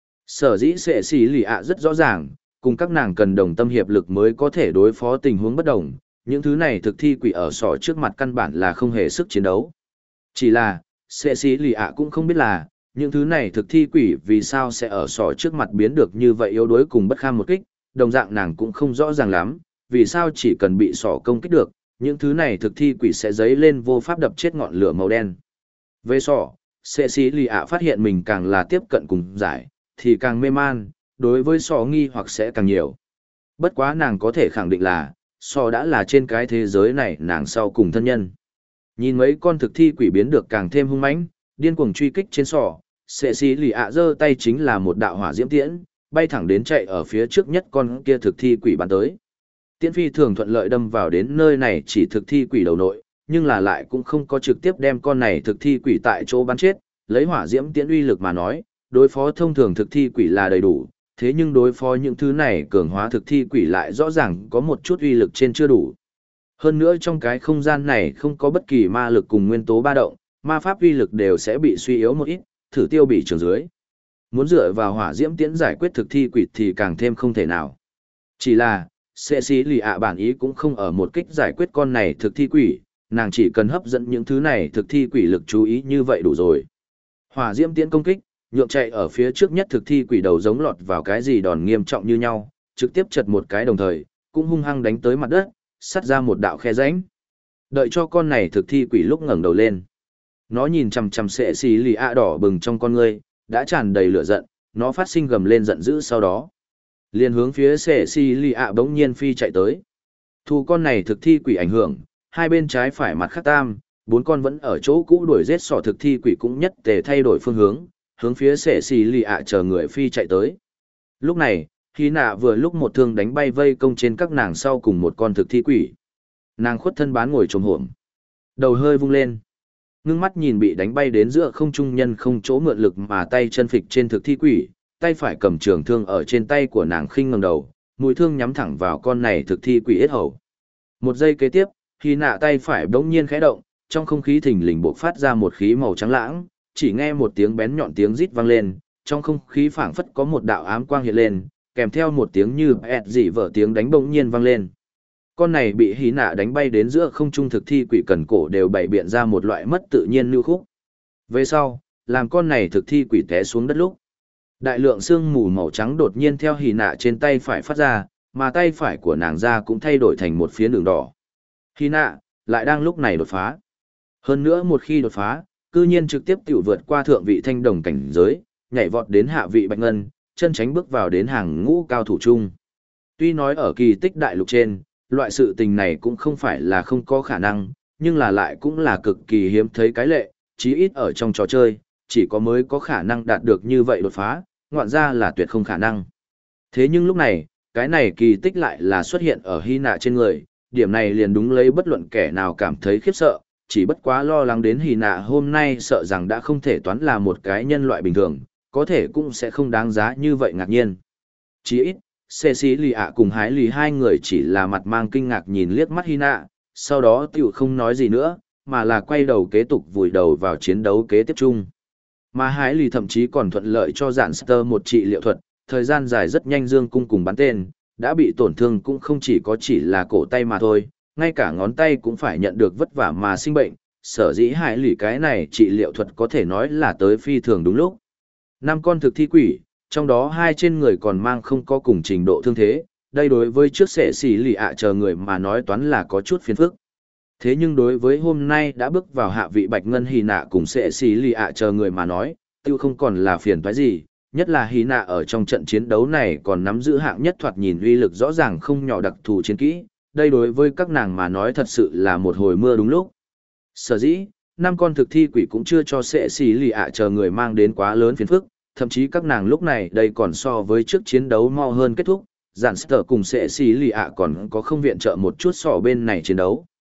Sở dĩ sệ xì lì ạ rất rõ ràng, cùng các nàng cần đồng tâm hiệp lực mới có thể đối phó tình huống bất đồng, những thứ này thực thi quỷ ở sò trước mặt căn bản là không hề sức chiến đấu. Chỉ là, sệ xì lì ạ cũng không biết là, những thứ này thực thi quỷ vì sao sẽ ở sò trước mặt biến được như vậy yếu đuối cùng bất kham một kích, đồng dạng nàng cũng không rõ ràng lắm, vì sao chỉ cần bị sò công kích được, những thứ này thực thi quỷ sẽ dấy lên vô pháp đập chết ngọn lửa màu đen. Về sò, sệ xì lì ạ phát hiện mình càng là tiếp cận cùng giải, thì càng mê man, đối với sò nghi hoặc sẽ càng nhiều. Bất quá nàng có thể khẳng định là, sò đã là trên cái thế giới này nàng sau cùng thân nhân. Nhìn mấy con thực thi quỷ biến được càng thêm hung mãnh, điên cuồng truy kích trên sò, sệ xì lì ạ giơ tay chính là một đạo hỏa diễm tiễn, bay thẳng đến chạy ở phía trước nhất con kia thực thi quỷ bắn tới. Tiễn phi thường thuận lợi đâm vào đến nơi này chỉ thực thi quỷ đầu nội, nhưng là lại cũng không có trực tiếp đem con này thực thi quỷ tại chỗ bắn chết, lấy hỏa diễm tiễn uy lực mà nói, đối phó thông thường thực thi quỷ là đầy đủ, thế nhưng đối phó những thứ này cường hóa thực thi quỷ lại rõ ràng có một chút uy lực trên chưa đủ. Hơn nữa trong cái không gian này không có bất kỳ ma lực cùng nguyên tố ba động, ma pháp uy lực đều sẽ bị suy yếu một ít, thử tiêu bị trường dưới. Muốn dựa vào hỏa diễm tiễn giải quyết thực thi quỷ thì càng thêm không thể nào. Chỉ là, sệ xì lì ạ bản ý cũng không ở một kích giải quyết con này thực thi quỷ, nàng chỉ cần hấp dẫn những thứ này thực thi quỷ lực chú ý như vậy đủ rồi. Hỏa diễm tiễn công kích, nhượng chạy ở phía trước nhất thực thi quỷ đầu giống lọt vào cái gì đòn nghiêm trọng như nhau, trực tiếp chật một cái đồng thời, cũng hung hăng đánh tới mặt đất, sắt ra một đạo khe rãnh. Đợi cho con này thực thi quỷ lúc ngẩng đầu lên. Nó nhìn chằm chằm sệ xì lì ạ đỏ bừng trong con ngươi, đã tràn đầy lửa giận, nó phát sinh gầm lên giận dữ sau đó. Liền hướng phía sệ xì lì ạ bỗng nhiên phi chạy tới. Thu con này thực thi quỷ ảnh hưởng, hai bên trái phải mặt khắc tam, bốn con vẫn ở chỗ cũ đuổi giết sỏ thực thi quỷ cũng nhất tề thay đổi phương hướng phía sệ xì lì ạ chờ người phi chạy tới. Lúc này, Hy Nạ vừa lúc một thương đánh bay vây công trên các nàng sau cùng một con thực thi quỷ. Nàng khuất thân bán ngồi trồm hổm, đầu hơi vung lên, ngưng mắt nhìn bị đánh bay đến giữa không trung nhân không chỗ mượn lực mà tay chân phịch trên thực thi quỷ, tay phải cầm trường thương ở trên tay của nàng khinh ngẩng đầu, mũi thương nhắm thẳng vào con này thực thi quỷ yết hầu. Một giây kế tiếp, Hy Nạ tay phải bỗng nhiên khẽ động, trong không khí thình lình bộc phát ra một khí màu trắng lãng, chỉ nghe một tiếng bén nhọn tiếng rít vang lên, trong không khí phảng phất có một đạo ám quang hiện lên, kèm theo một tiếng như ẹt dị vỡ tiếng đánh bỗng nhiên vang lên. Con này bị Hí Nạ đánh bay đến giữa không trung thực thi quỷ cần cổ đều bày biện ra một loại mất tự nhiên lưu khúc. Về sau, làm con này thực thi quỷ té xuống đất lúc. Đại lượng sương mù màu trắng đột nhiên theo Hí Nạ trên tay phải phát ra, mà tay phải của nàng ra cũng thay đổi thành một phiến đường đỏ. Hí Nạ lại đang lúc này đột phá. Hơn nữa một khi đột phá, cư nhiên trực tiếp tiểu vượt qua thượng vị thanh đồng cảnh giới, nhảy vọt đến hạ vị bạch ngân, chân tránh bước vào đến hàng ngũ cao thủ chung. Tuy nói ở kỳ tích đại lục trên, loại sự tình này cũng không phải là không có khả năng, nhưng là lại cũng là cực kỳ hiếm thấy cái lệ, chí ít ở trong trò chơi, chỉ có mới có khả năng đạt được như vậy đột phá, ngoạn ra là tuyệt không khả năng. Thế nhưng lúc này, cái này kỳ tích lại là xuất hiện ở Hy Nạ trên người, điểm này liền đúng lấy bất luận kẻ nào cảm thấy khiếp sợ, chỉ bất quá lo lắng đến Hy Nạ hôm nay sợ rằng đã không thể toán là một cái nhân loại bình thường, có thể cũng sẽ không đáng giá như vậy ngạc nhiên. Chỉ ít, Cecilia cùng Hái Lì hai người chỉ là mặt mang kinh ngạc nhìn liếc mắt Hy Nạ, sau đó tiểu không nói gì nữa, mà là quay đầu kế tục vùi đầu vào chiến đấu kế tiếp chung. Mà Hái Lì thậm chí còn thuận lợi cho Dạn Sơ một trị liệu thuật, thời gian dài rất nhanh dương cung cùng bắn tên, đã bị tổn thương cũng không chỉ là cổ tay mà thôi, ngay cả ngón tay cũng phải nhận được vất vả mà sinh bệnh, sở dĩ Hái Lì cái này trị liệu thuật có thể nói là tới phi thường đúng lúc. 5 con thực thi quỷ, trong đó 2 trên người còn mang không có cùng trình độ thương thế, đây đối với trước sệ xỉ lì ạ chờ người mà nói toán là có chút phiền phức. Thế nhưng đối với hôm nay đã bước vào hạ vị bạch ngân Hy Nạ cùng sệ xỉ lì ạ chờ người mà nói, tiêu không còn là phiền toái gì, nhất là Hy Nạ ở trong trận chiến đấu này còn nắm giữ hạng nhất thoạt nhìn uy lực rõ ràng không nhỏ đặc thù chiến kỹ, đây đối với các nàng mà nói thật sự là một hồi mưa đúng lúc. Sở dĩ, 5 con thực thi quỷ cũng chưa cho sệ xỉ lì ạ chờ người mang đến quá lớn phiền phức, thậm chí các nàng lúc này đây còn so với trước chiến đấu mau hơn kết thúc, Dạn Sơ cùng sệ xỉ lì ạ còn có không viện trợ một chút so bên này chiến đấu.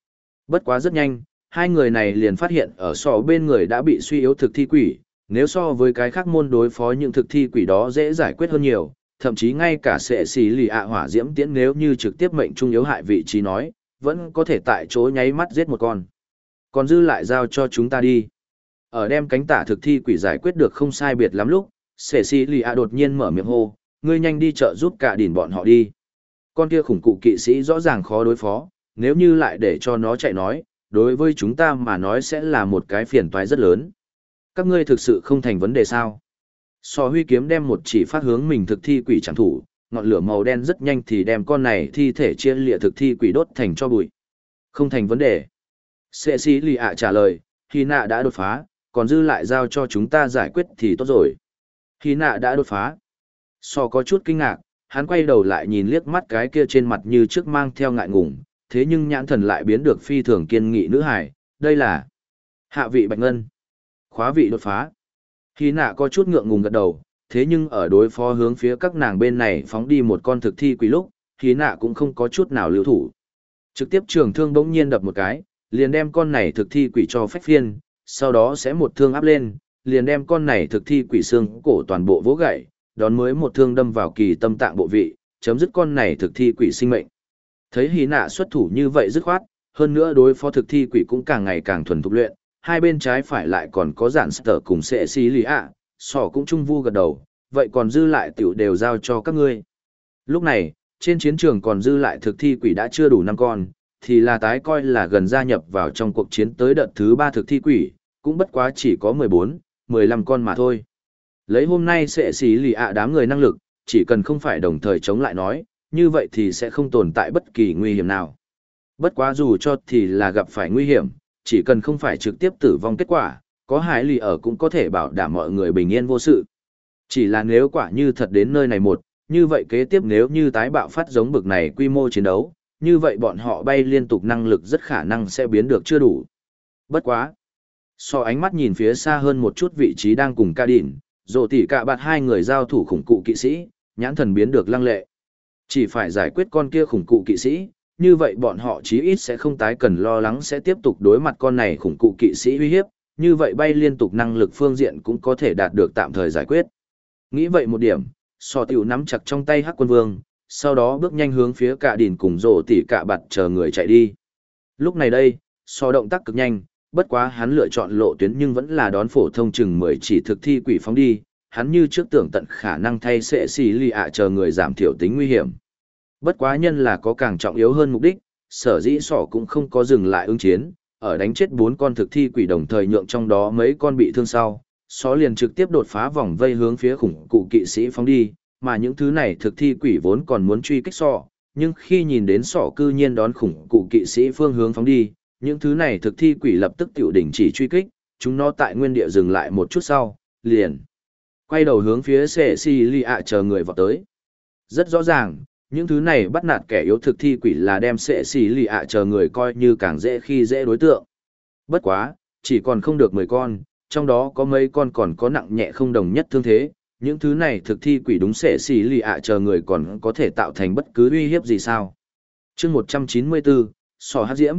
Bất quá rất nhanh, hai người này liền phát hiện ở sọ bên người đã bị suy yếu thực thi quỷ, nếu so với cái khác môn đối phó những thực thi quỷ đó dễ giải quyết hơn nhiều, thậm chí ngay cả sệ xì lì ạ hỏa diễm tiễn nếu như trực tiếp mệnh trung yếu hại vị trí nói, vẫn có thể tại chỗ nháy mắt giết một con. Còn dư lại giao cho chúng ta đi. Ở đem cánh tả thực thi quỷ giải quyết được không sai biệt lắm lúc, sệ xì lì ạ đột nhiên mở miệng hô, ngươi nhanh đi chợ giúp cả đỉn bọn họ đi. Con kia khủng cụ kỵ sĩ rõ ràng khó đối phó, nếu như lại để cho nó chạy nói, đối với chúng ta mà nói sẽ là một cái phiền toái rất lớn. Các ngươi thực sự không thành vấn đề sao? Sò huy kiếm đem một chỉ phát hướng mình thực thi quỷ chẳng thủ, ngọn lửa màu đen rất nhanh thì đem con này thi thể chia lịa thực thi quỷ đốt thành cho bụi. Không thành vấn đề. Sệ sĩ lì ạ trả lời, Hy nạ đã đột phá, còn dư lại giao cho chúng ta giải quyết thì tốt rồi. Hy nạ đã đột phá. Sò có chút kinh ngạc, hắn quay đầu lại nhìn liếc mắt cái kia trên mặt như trước mang theo ngại ngùng, thế nhưng nhãn thần lại biến được phi thường kiên nghị nữ hải, đây là hạ vị bạch ngân. Khóa vị đột phá. Hy nạ có chút ngượng ngùng gật đầu, thế nhưng ở đối phó hướng phía các nàng bên này phóng đi một con thực thi quỷ lúc, Hy nạ cũng không có chút nào lưu thủ. Trực tiếp trường thương bỗng nhiên đập một cái, liền đem con này thực thi quỷ cho phách phiên, sau đó sẽ một thương áp lên, liền đem con này thực thi quỷ xương cổ toàn bộ vỗ gãy, đón mới một thương đâm vào kỳ tâm tạng bộ vị, chấm dứt con này thực thi quỷ sinh mệnh. Thấy Hy nạ xuất thủ như vậy dứt khoát, hơn nữa đối phó thực thi quỷ cũng càng ngày càng thuần thục luyện, hai bên trái phải lại còn có giản sở cùng sệ xì lì ạ, sỏ cũng trung vu gật đầu, vậy còn dư lại tiểu đều giao cho các ngươi. Lúc này, trên chiến trường còn dư lại thực thi quỷ đã chưa đủ 5 con, thì là tái coi là gần gia nhập vào trong cuộc chiến tới đợt thứ 3 thực thi quỷ, cũng bất quá chỉ có 14, 15 con mà thôi. Lấy hôm nay sệ xì lì ạ đám người năng lực, chỉ cần không phải đồng thời chống lại nói, như vậy thì sẽ không tồn tại bất kỳ nguy hiểm nào. Bất quá dù cho thì là gặp phải nguy hiểm, chỉ cần không phải trực tiếp tử vong kết quả, có hải lì ở cũng có thể bảo đảm mọi người bình yên vô sự. Chỉ là nếu quả như thật đến nơi này một, như vậy kế tiếp nếu như tái bạo phát giống bực này quy mô chiến đấu, như vậy bọn họ bay liên tục năng lực rất khả năng sẽ biến được chưa đủ. Bất quá. So ánh mắt nhìn phía xa hơn một chút vị trí đang cùng ca đỉn, rộ tỉ cả bạt hai người giao thủ khủng cụ kỵ sĩ, nhãn thần biến được lăng lệ. Chỉ phải giải quyết con kia khủng cụ kỵ sĩ, như vậy bọn họ chí ít sẽ không tái cần lo lắng sẽ tiếp tục đối mặt con này khủng cụ kỵ sĩ uy hiếp, như vậy bay liên tục năng lực phương diện cũng có thể đạt được tạm thời giải quyết. Nghĩ vậy một điểm, so tiểu nắm chặt trong tay hắc quân vương, sau đó bước nhanh hướng phía cả đỉn cùng rộ tỉ cả bạt chờ người chạy đi. Lúc này đây, so động tác cực nhanh, bất quá hắn lựa chọn lộ tuyến nhưng vẫn là đón phổ thông chừng 10 chỉ thực thi quỷ phóng đi, hắn như trước tưởng tận khả năng thay sệ xì lì ạ chờ người giảm thiểu tính nguy hiểm. Bất quá nhân là có càng trọng yếu hơn mục đích, sở dĩ sỏ cũng không có dừng lại ứng chiến, ở đánh chết 4 con thực thi quỷ đồng thời nhượng trong đó mấy con bị thương sau, sỏ liền trực tiếp đột phá vòng vây hướng phía khủng cụ kỵ sĩ phóng đi, mà những thứ này thực thi quỷ vốn còn muốn truy kích sỏ, nhưng khi nhìn đến sỏ cư nhiên đón khủng cụ kỵ sĩ phương hướng phóng đi, những thứ này thực thi quỷ lập tức tiểu đình chỉ truy kích, chúng nó tại nguyên địa dừng lại một chút sau, liền quay đầu hướng phía sệ xì lì ạ chờ người vào tới. Rất rõ ràng, những thứ này bắt nạt kẻ yếu thực thi quỷ là đem sệ xì lì ạ chờ người coi như càng dễ khi dễ đối tượng. Bất quá, chỉ còn không được 10 con, trong đó có mấy con còn có nặng nhẹ không đồng nhất thương thế, những thứ này thực thi quỷ đúng sệ xì lì ạ chờ người còn có thể tạo thành bất cứ uy hiếp gì sao. Chương 194, sò hát diễm.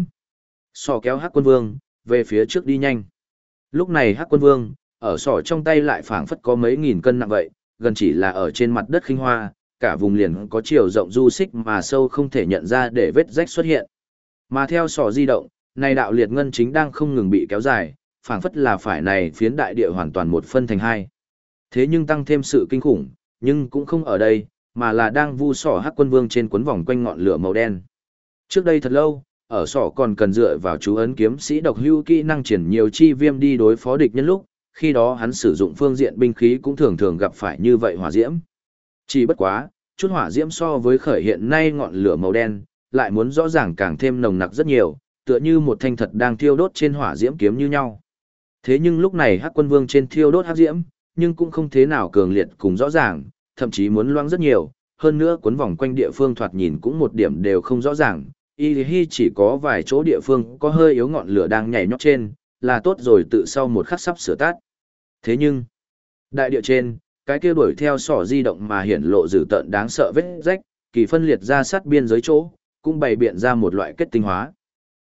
Sò kéo hắc quân vương, về phía trước đi nhanh. Lúc này hắc quân vương, ở sò trong tay lại phảng phất có mấy nghìn cân nặng vậy, gần chỉ là ở trên mặt đất khinh hoa, cả vùng liền có chiều rộng du xích mà sâu không thể nhận ra để vết rách xuất hiện. Mà theo sò di động, này đạo liệt ngân chính đang không ngừng bị kéo dài, phảng phất là phải này phiến đại địa hoàn toàn một phân thành hai. Thế nhưng tăng thêm sự kinh khủng, nhưng cũng không ở đây, mà là đang vu sò hắc quân vương trên cuốn vòng quanh ngọn lửa màu đen. Trước đây thật lâu, ở sỏ còn cần dựa vào chú ấn kiếm sĩ độc hưu kỹ năng triển nhiều chi viêm đi đối phó địch nhân lúc, khi đó hắn sử dụng phương diện binh khí cũng thường thường gặp phải như vậy hỏa diễm. Chỉ bất quá, chút hỏa diễm so với khởi hiện nay ngọn lửa màu đen, lại muốn rõ ràng càng thêm nồng nặc rất nhiều, tựa như một thanh thật đang thiêu đốt trên hỏa diễm kiếm như nhau. Thế nhưng lúc này hắc quân vương trên thiêu đốt hắc diễm, nhưng cũng không thế nào cường liệt cùng rõ ràng, thậm chí muốn loãng rất nhiều, hơn nữa cuốn vòng quanh địa phương thoạt nhìn cũng một điểm đều không rõ ràng. Y Hi chỉ có vài chỗ địa phương có hơi yếu ngọn lửa đang nhảy nhót trên, là tốt rồi tự sau một khắc sắp sửa tắt. Thế nhưng, đại địa trên, cái kia đuổi theo sỏ di động mà hiển lộ dữ tợn đáng sợ vết rách, kỳ phân liệt ra sát biên giới chỗ, cũng bày biện ra một loại kết tinh hóa.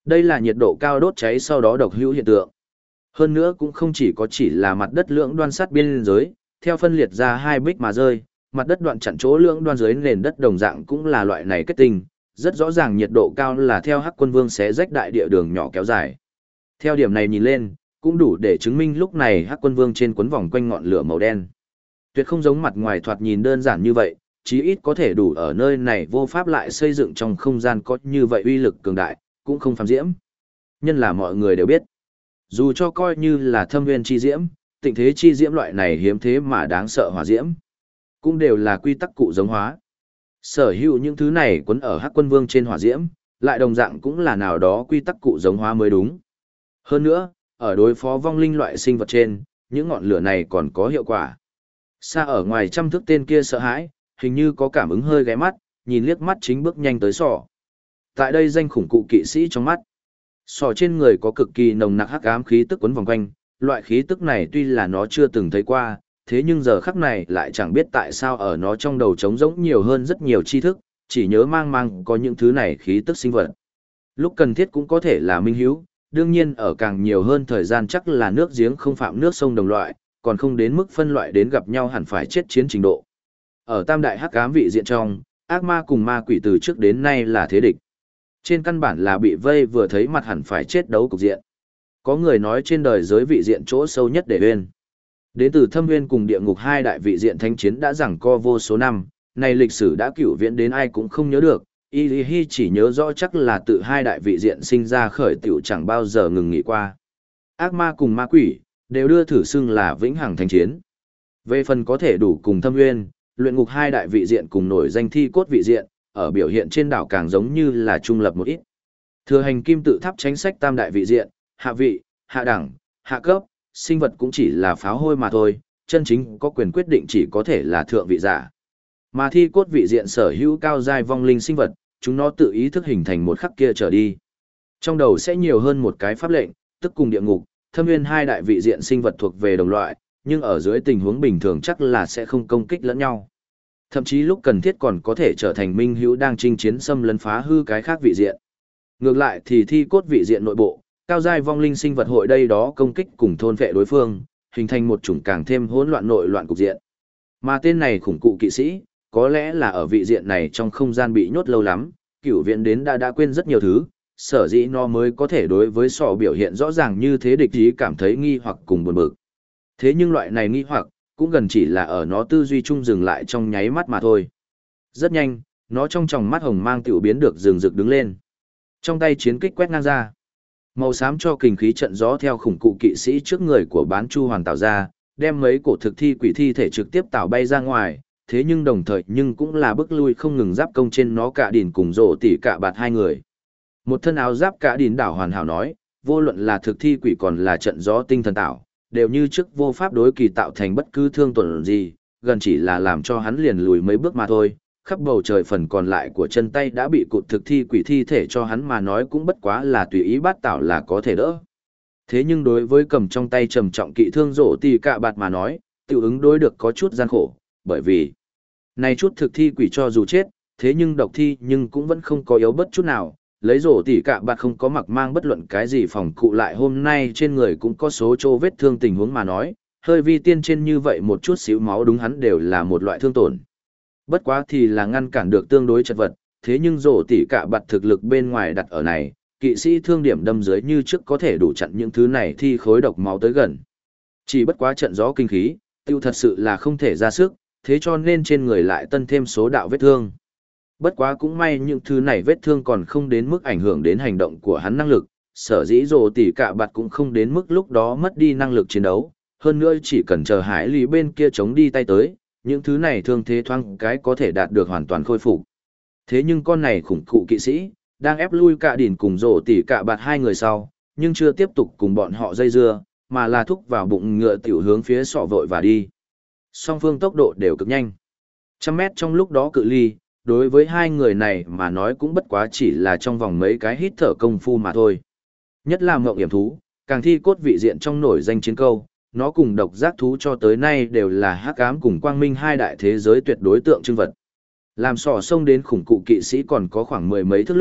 Đây là nhiệt độ cao đốt cháy sau đó độc hữu hiện tượng. Hơn nữa cũng không chỉ là mặt đất lưỡng đoan sát biên giới, theo phân liệt ra hai bích mà rơi, mặt đất đoạn chặn chỗ lưỡng đoan dưới nền đất đồng dạng cũng là loại này kết tinh, rất rõ ràng nhiệt độ cao là theo Hắc Quân Vương xé rách đại địa đường nhỏ kéo dài. Theo điểm này nhìn lên, cũng đủ để chứng minh lúc này Hắc Quân Vương trên quấn vòng quanh ngọn lửa màu đen. Tuyệt không giống mặt ngoài thoạt nhìn đơn giản như vậy, chí ít có thể đủ ở nơi này vô pháp lại xây dựng trong không gian có như vậy uy lực cường đại, cũng không phàm diễm. Nhân là mọi người đều biết, dù cho coi như là thâm nguyên chi diễm, tịnh thế chi diễm loại này hiếm thế mà đáng sợ hỏa diễm, cũng đều là quy tắc cụ giống hóa. Sở hữu những thứ này quấn ở Hắc Quân Vương trên hỏa diễm, lại đồng dạng cũng là nào đó quy tắc cụ giống hóa mới đúng. Hơn nữa, ở đối phó vong linh loại sinh vật trên, những ngọn lửa này còn có hiệu quả. Xa ở ngoài trăm thước tên kia sợ hãi, hình như có cảm ứng hơi ghé mắt, nhìn liếc mắt chính bước nhanh tới sỏ. Tại đây danh khủng cụ kỵ sĩ trong mắt. Sỏ trên người có cực kỳ nồng nặc hắc ám khí tức quấn vòng quanh, loại khí tức này tuy là nó chưa từng thấy qua, thế nhưng giờ khắc này lại chẳng biết tại sao ở nó trong đầu trống rỗng nhiều hơn rất nhiều tri thức, chỉ nhớ mang mang có những thứ này khí tức sinh vật. Lúc cần thiết cũng có thể là minh hữu, đương nhiên ở càng nhiều hơn thời gian chắc là nước giếng không phạm nước sông đồng loại, còn không đến mức phân loại đến gặp nhau hẳn phải chết chiến trình độ. Ở tam đại hắc ám vị diện trong, ác ma cùng ma quỷ từ trước đến nay là thế địch. Trên căn bản là bị vây vừa thấy mặt hẳn phải chết đấu cục diện. Có người nói trên đời giới vị diện chỗ sâu nhất để uyên. Đến từ thâm uyên cùng địa ngục hai đại vị diện thánh chiến đã giằng co vô số năm, này lịch sử đã cửu viễn đến ai cũng không nhớ được, Y Hi chỉ nhớ rõ chắc là tự hai đại vị diện sinh ra khởi tiểu chẳng bao giờ ngừng nghỉ qua. Ác ma cùng ma quỷ, đều đưa thử xưng là vĩnh hằng thánh chiến. Về phần có thể đủ cùng thâm uyên, luyện ngục hai đại vị diện cùng nổi danh thi cốt vị diện, ở biểu hiện trên đảo càng giống như là trung lập một ít. Thừa hành kim tự tháp tránh sách tam đại vị diện, hạ vị, hạ đẳng, hạ cấp, sinh vật cũng chỉ là pháo hôi mà thôi, chân chính có quyền quyết định chỉ có thể là thượng vị giả. Mà thi cốt vị diện sở hữu cao giai vong linh sinh vật, chúng nó tự ý thức hình thành một khắc kia trở đi. Trong đầu sẽ nhiều hơn một cái pháp lệnh, tức cùng địa ngục, thâm nguyên hai đại vị diện sinh vật thuộc về đồng loại, nhưng ở dưới tình huống bình thường chắc là sẽ không công kích lẫn nhau. Thậm chí lúc cần thiết còn có thể trở thành minh hữu đang chinh chiến xâm lấn phá hư cái khác vị diện. Ngược lại thì thi cốt vị diện nội bộ, cao giai vong linh sinh vật hội đây đó công kích cùng thôn vệ đối phương, hình thành một chủng càng thêm hỗn loạn nội loạn cục diện. Mà tên này khủng cụ kỵ sĩ, có lẽ là ở vị diện này trong không gian bị nhốt lâu lắm, cửu viện đến đã quên rất nhiều thứ, sở dĩ nó mới có thể đối với sọ biểu hiện rõ ràng như thế địch ý cảm thấy nghi hoặc cùng buồn bực. Thế nhưng loại này nghi hoặc, cũng gần chỉ là ở nó tư duy chung dừng lại trong nháy mắt mà thôi. Rất nhanh, nó trong tròng mắt hồng mang tiểu biến được rừng rực đứng lên. Trong tay chiến kích quét ngang ra. Màu xám cho kình khí trận gió theo khủng cụ kỵ sĩ trước người của bán chu hoàn tạo ra, đem mấy cổ thực thi quỷ thi thể trực tiếp tạo bay ra ngoài, thế nhưng đồng thời nhưng cũng là bước lui không ngừng giáp công trên nó cả đỉn cùng rổ tỉ cả bạt hai người. Một thân áo giáp cả đỉn đảo hoàn hảo nói, vô luận là thực thi quỷ còn là trận gió tinh thần tạo, đều như trước vô pháp đối kỳ tạo thành bất cứ thương tổn gì, gần chỉ là làm cho hắn liền lùi mấy bước mà thôi. Khắp bầu trời phần còn lại của chân tay đã bị cụt thực thi quỷ thi thể cho hắn mà nói cũng bất quá là tùy ý bắt tạo là có thể đỡ. Thế nhưng đối với cầm trong tay trầm trọng kỵ thương rổ tỉ cả bạt mà nói, tiểu ứng đối được có chút gian khổ, bởi vì này chút thực thi quỷ cho dù chết, thế nhưng độc thi nhưng cũng vẫn không có yếu bất chút nào, lấy rổ tỉ cả bạt không có mặc mang bất luận cái gì phòng cụ lại hôm nay trên người cũng có số chỗ vết thương tình huống mà nói, hơi vi tiên trên như vậy một chút xíu máu đúng hắn đều là một loại thương tổn. Bất quá thì là ngăn cản được tương đối chật vật, thế nhưng rổ tỉ cả bạt thực lực bên ngoài đặt ở này, kỵ sĩ thương điểm đâm dưới như trước có thể đủ chặn những thứ này thi khối độc máu tới gần. Chỉ bất quá trận gió kinh khí, tiêu thật sự là không thể ra sức, thế cho nên trên người lại tân thêm số đạo vết thương. Bất quá cũng may những thứ này vết thương còn không đến mức ảnh hưởng đến hành động của hắn năng lực, sở dĩ rồ tỉ cả bạt cũng không đến mức lúc đó mất đi năng lực chiến đấu, hơn nữa chỉ cần chờ hải lý bên kia chống đi tay tới, những thứ này thương thế thoáng cái có thể đạt được hoàn toàn khôi phục. Thế nhưng con này khủng cụ kỵ sĩ, đang ép lui cả đỉn cùng rồ tỉ cả bạt hai người sau, nhưng chưa tiếp tục cùng bọn họ dây dưa, mà là thúc vào bụng ngựa tiểu hướng phía sọ vội và đi. Song phương tốc độ đều cực nhanh. 100 mét trong lúc đó cự ly, đối với hai người này mà nói cũng bất quá chỉ là trong vòng mấy cái hít thở công phu mà thôi. Nhất là ngộng hiểm thú, càng thi cốt vị diện trong nổi danh chiến câu, nó cùng độc giác thú cho tới nay đều là hắc ám cùng quang minh hai đại thế giới tuyệt đối tượng trưng vật. Làm sỏ sông đến khủng cụ kỵ sĩ còn có khoảng mười mấy thước lúc,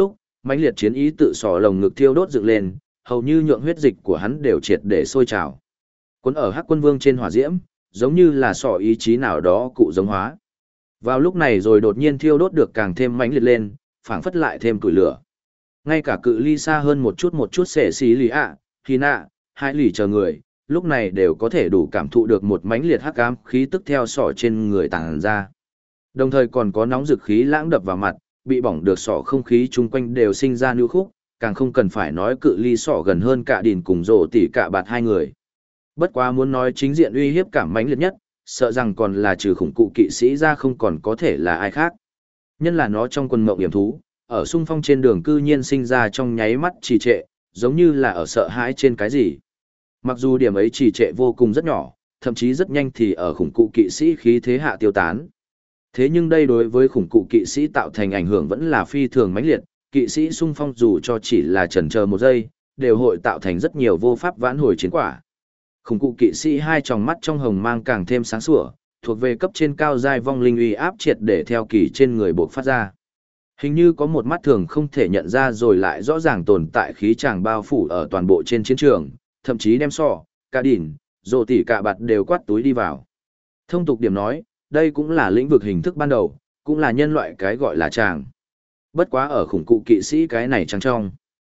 Mãnh liệt chiến ý tự sỏ lồng ngực thiêu đốt dựng lên, hầu như nhượng huyết dịch của hắn đều triệt để sôi trào. Cuốn ở Hắc Quân Vương trên hỏa diễm, giống như là sỏ ý chí nào đó cụ giống hóa. Vào lúc này rồi đột nhiên thiêu đốt được càng thêm mãnh liệt lên, phảng phất lại thêm củi lửa. Ngay cả cự ly xa hơn một chút xệ xí lì ạ, khi nạ, hai lì chờ người, lúc này đều có thể đủ cảm thụ được một mãnh liệt hắc ám khí tức theo sỏ trên người tàng ra. Đồng thời còn có nóng dực khí lãng đập vào mặt, bị bỏng được sỏ không khí chung quanh đều sinh ra nhu khúc, càng không cần phải nói cự ly sỏ gần hơn cả đìn cùng rổ tỉ cả bạt hai người. Bất quá muốn nói chính diện uy hiếp cảm mãnh liệt nhất, sợ rằng còn là trừ khủng cụ kỵ sĩ ra không còn có thể là ai khác. Nhân là nó trong quần mộng hiểm thú, ở xung phong trên đường cư nhiên sinh ra trong nháy mắt trì trệ, giống như là ở sợ hãi trên cái gì. Mặc dù điểm ấy trì trệ vô cùng rất nhỏ, thậm chí rất nhanh thì ở khủng cụ kỵ sĩ khí thế hạ tiêu tán. Thế nhưng đây đối với khủng cụ kỵ sĩ tạo thành ảnh hưởng vẫn là phi thường mãnh liệt, kỵ sĩ xung phong dù cho chỉ là chần chờ một giây, đều hội tạo thành rất nhiều vô pháp vãn hồi chiến quả. Khủng cụ kỵ sĩ hai tròng mắt trong hồng mang càng thêm sáng sủa, thuộc về cấp trên cao giai vong linh uy áp triệt để theo kỳ trên người buộc phát ra. Hình như có một mắt thường không thể nhận ra rồi lại rõ ràng tồn tại khí tràng bao phủ ở toàn bộ trên chiến trường, thậm chí đem cả đỉn, rồ tỉ cả bạt đều quát túi đi vào. Thông tục điểm nói, đây cũng là lĩnh vực hình thức ban đầu, cũng là nhân loại cái gọi là tràng. Bất quá ở khủng cụ kỵ sĩ cái này trắng trong.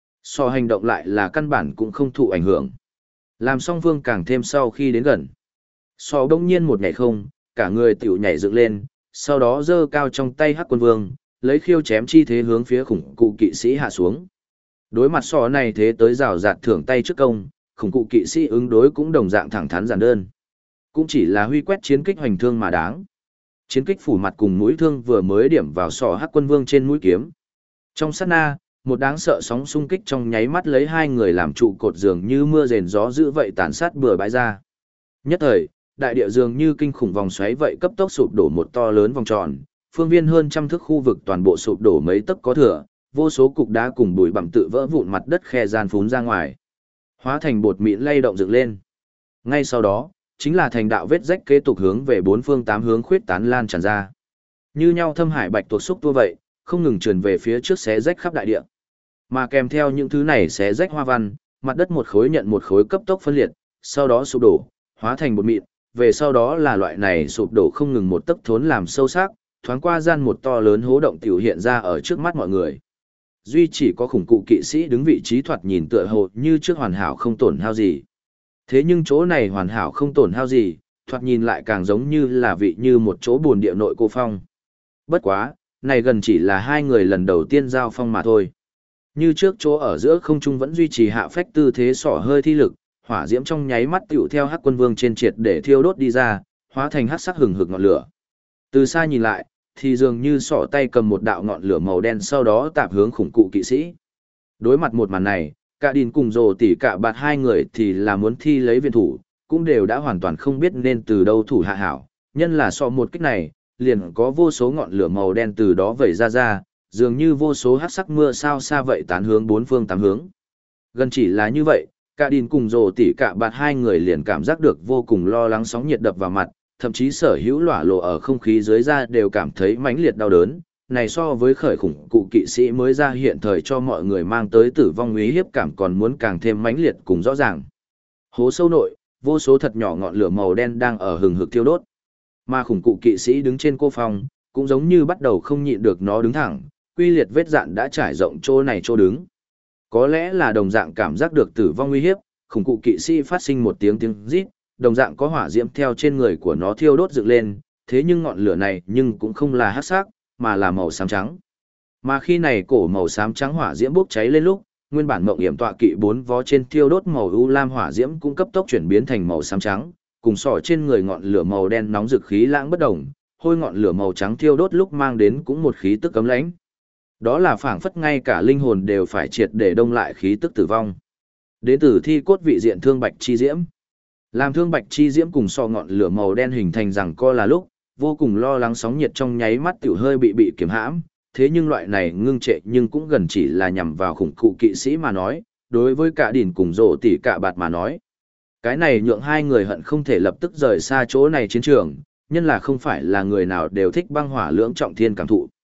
Hành động lại là căn bản cũng không thụ ảnh hưởng. Làm song phương càng thêm sau khi đến gần. Đông nhiên một nhảy không, cả người tiểu nhảy dựng lên, sau đó giơ cao trong tay Hắc Quân Vương, lấy khiêu chém chi thế hướng phía khủng cụ kỵ sĩ hạ xuống. Đối mặt này thế tới rào rạt thưởng tay trước công, khủng cụ kỵ sĩ ứng đối cũng đồng dạng thẳng thắn giản đơn. Cũng chỉ là huy quét chiến kích hoành thương mà đáng. Chiến kích phủ mặt cùng mũi thương vừa mới điểm vào Hắc Quân Vương trên mũi kiếm. Trong sát na, một đáng sợ sóng xung kích trong nháy mắt lấy hai người làm trụ cột dường như mưa rền gió dữ vậy tàn sát bừa bãi ra. Nhất thời, đại địa dường như kinh khủng vòng xoáy vậy cấp tốc sụp đổ một to lớn vòng tròn, phương viên hơn trăm thước khu vực toàn bộ sụp đổ mấy tấc có thừa, vô số cục đá cùng bụi bặm tự vỡ vụn mặt đất khe gian phún ra ngoài, hóa thành bột mịn lay động dựng lên. Ngay sau đó, chính là thành đạo vết rách kế tục hướng về bốn phương tám hướng khuyết tán lan tràn ra. Như nhau thâm hải bạch tuộc xúc tua vậy, không ngừng trườn về phía trước xé rách khắp đại địa. Mà kèm theo những thứ này xé rách hoa văn, mặt đất một khối nhận một khối cấp tốc phân liệt, sau đó sụp đổ, hóa thành bột mịn, về sau đó là loại này sụp đổ không ngừng một tấc thốn làm sâu sắc, thoáng qua gian một to lớn hố động tiểu hiện ra ở trước mắt mọi người. Duy chỉ có khủng cụ kỵ sĩ đứng vị trí thoạt nhìn tựa hồ như trước hoàn hảo không tổn hao gì. Thế nhưng chỗ này hoàn hảo không tổn hao gì, thoạt nhìn lại càng giống như là vị như một chỗ buồn địa nội cô phong. Bất quá, này gần chỉ là hai người lần đầu tiên giao phong mà thôi. Như trước chỗ ở giữa không trung vẫn duy trì hạ phách tư thế sỏ hơi thi lực, hỏa diễm trong nháy mắt tiểu theo Hắc Quân Vương trên triệt để thiêu đốt đi ra, hóa thành hắc sắc hừng hực ngọn lửa. Từ xa nhìn lại, thì dường như sỏ tay cầm một đạo ngọn lửa màu đen sau đó tạp hướng khủng cụ kỵ sĩ. Đối mặt một màn này, cả đìn cùng rồ tỉ cả bạt hai người thì là muốn thi lấy viện thủ, cũng đều đã hoàn toàn không biết nên từ đâu thủ hạ hảo, nhân là một kích này, liền có vô số ngọn lửa màu đen từ đó vẩy ra, dường như vô số hắc sắc mưa sao xa vậy tán hướng bốn phương tám hướng. Gần chỉ là như vậy, cả đìn cùng rồ tỉ cả bạt hai người liền cảm giác được vô cùng lo lắng sóng nhiệt đập vào mặt, thậm chí sở hữu lỏa lộ ở không khí dưới da đều cảm thấy mãnh liệt đau đớn. Này so với khởi khủng cụ kỵ sĩ mới ra hiện thời cho mọi người mang tới tử vong uy hiếp cảm còn muốn càng thêm mãnh liệt cùng rõ ràng. Hố sâu nội, vô số thật nhỏ ngọn lửa màu đen đang ở hừng hực thiêu đốt. Mà khủng cụ kỵ sĩ đứng trên cô phong, cũng giống như bắt đầu không nhịn được nó đứng thẳng, quy liệt vết dạn đã trải rộng chỗ này chỗ đứng. Có lẽ là đồng dạng cảm giác được tử vong uy hiếp, khủng cụ kỵ sĩ phát sinh một tiếng rít, đồng dạng có hỏa diễm theo trên người của nó thiêu đốt dựng lên, thế nhưng ngọn lửa này nhưng cũng không là hắc sắc, mà là màu xám trắng. Mà khi này cổ màu xám trắng hỏa diễm bốc cháy lên lúc, nguyên bản mộng hiểm tọa kỵ bốn vó trên thiêu đốt màu u lam hỏa diễm cũng cấp tốc chuyển biến thành màu xám trắng, cùng sỏ trên người ngọn lửa màu đen nóng rực khí lãng bất động, hôi ngọn lửa màu trắng thiêu đốt lúc mang đến cũng một khí tức cấm lãnh. Đó là phảng phất ngay cả linh hồn đều phải triệt để đông lại khí tức tử vong. Đến từ thi cốt vị diện thương bạch chi diễm. Làm thương bạch chi diễm cùng ngọn lửa màu đen hình thành rằng co là lúc, vô cùng lo lắng sóng nhiệt trong nháy mắt tiểu hơi bị kiềm hãm, thế nhưng loại này ngưng trệ nhưng cũng gần chỉ là nhằm vào khủng cụ kỵ sĩ mà nói, đối với cả đỉnh cùng rộ tỉ cả bạt mà nói. Cái này nhượng hai người hận không thể lập tức rời xa chỗ này chiến trường, nhân là không phải là người nào đều thích băng hỏa lưỡng trọng thiên cảm thụ.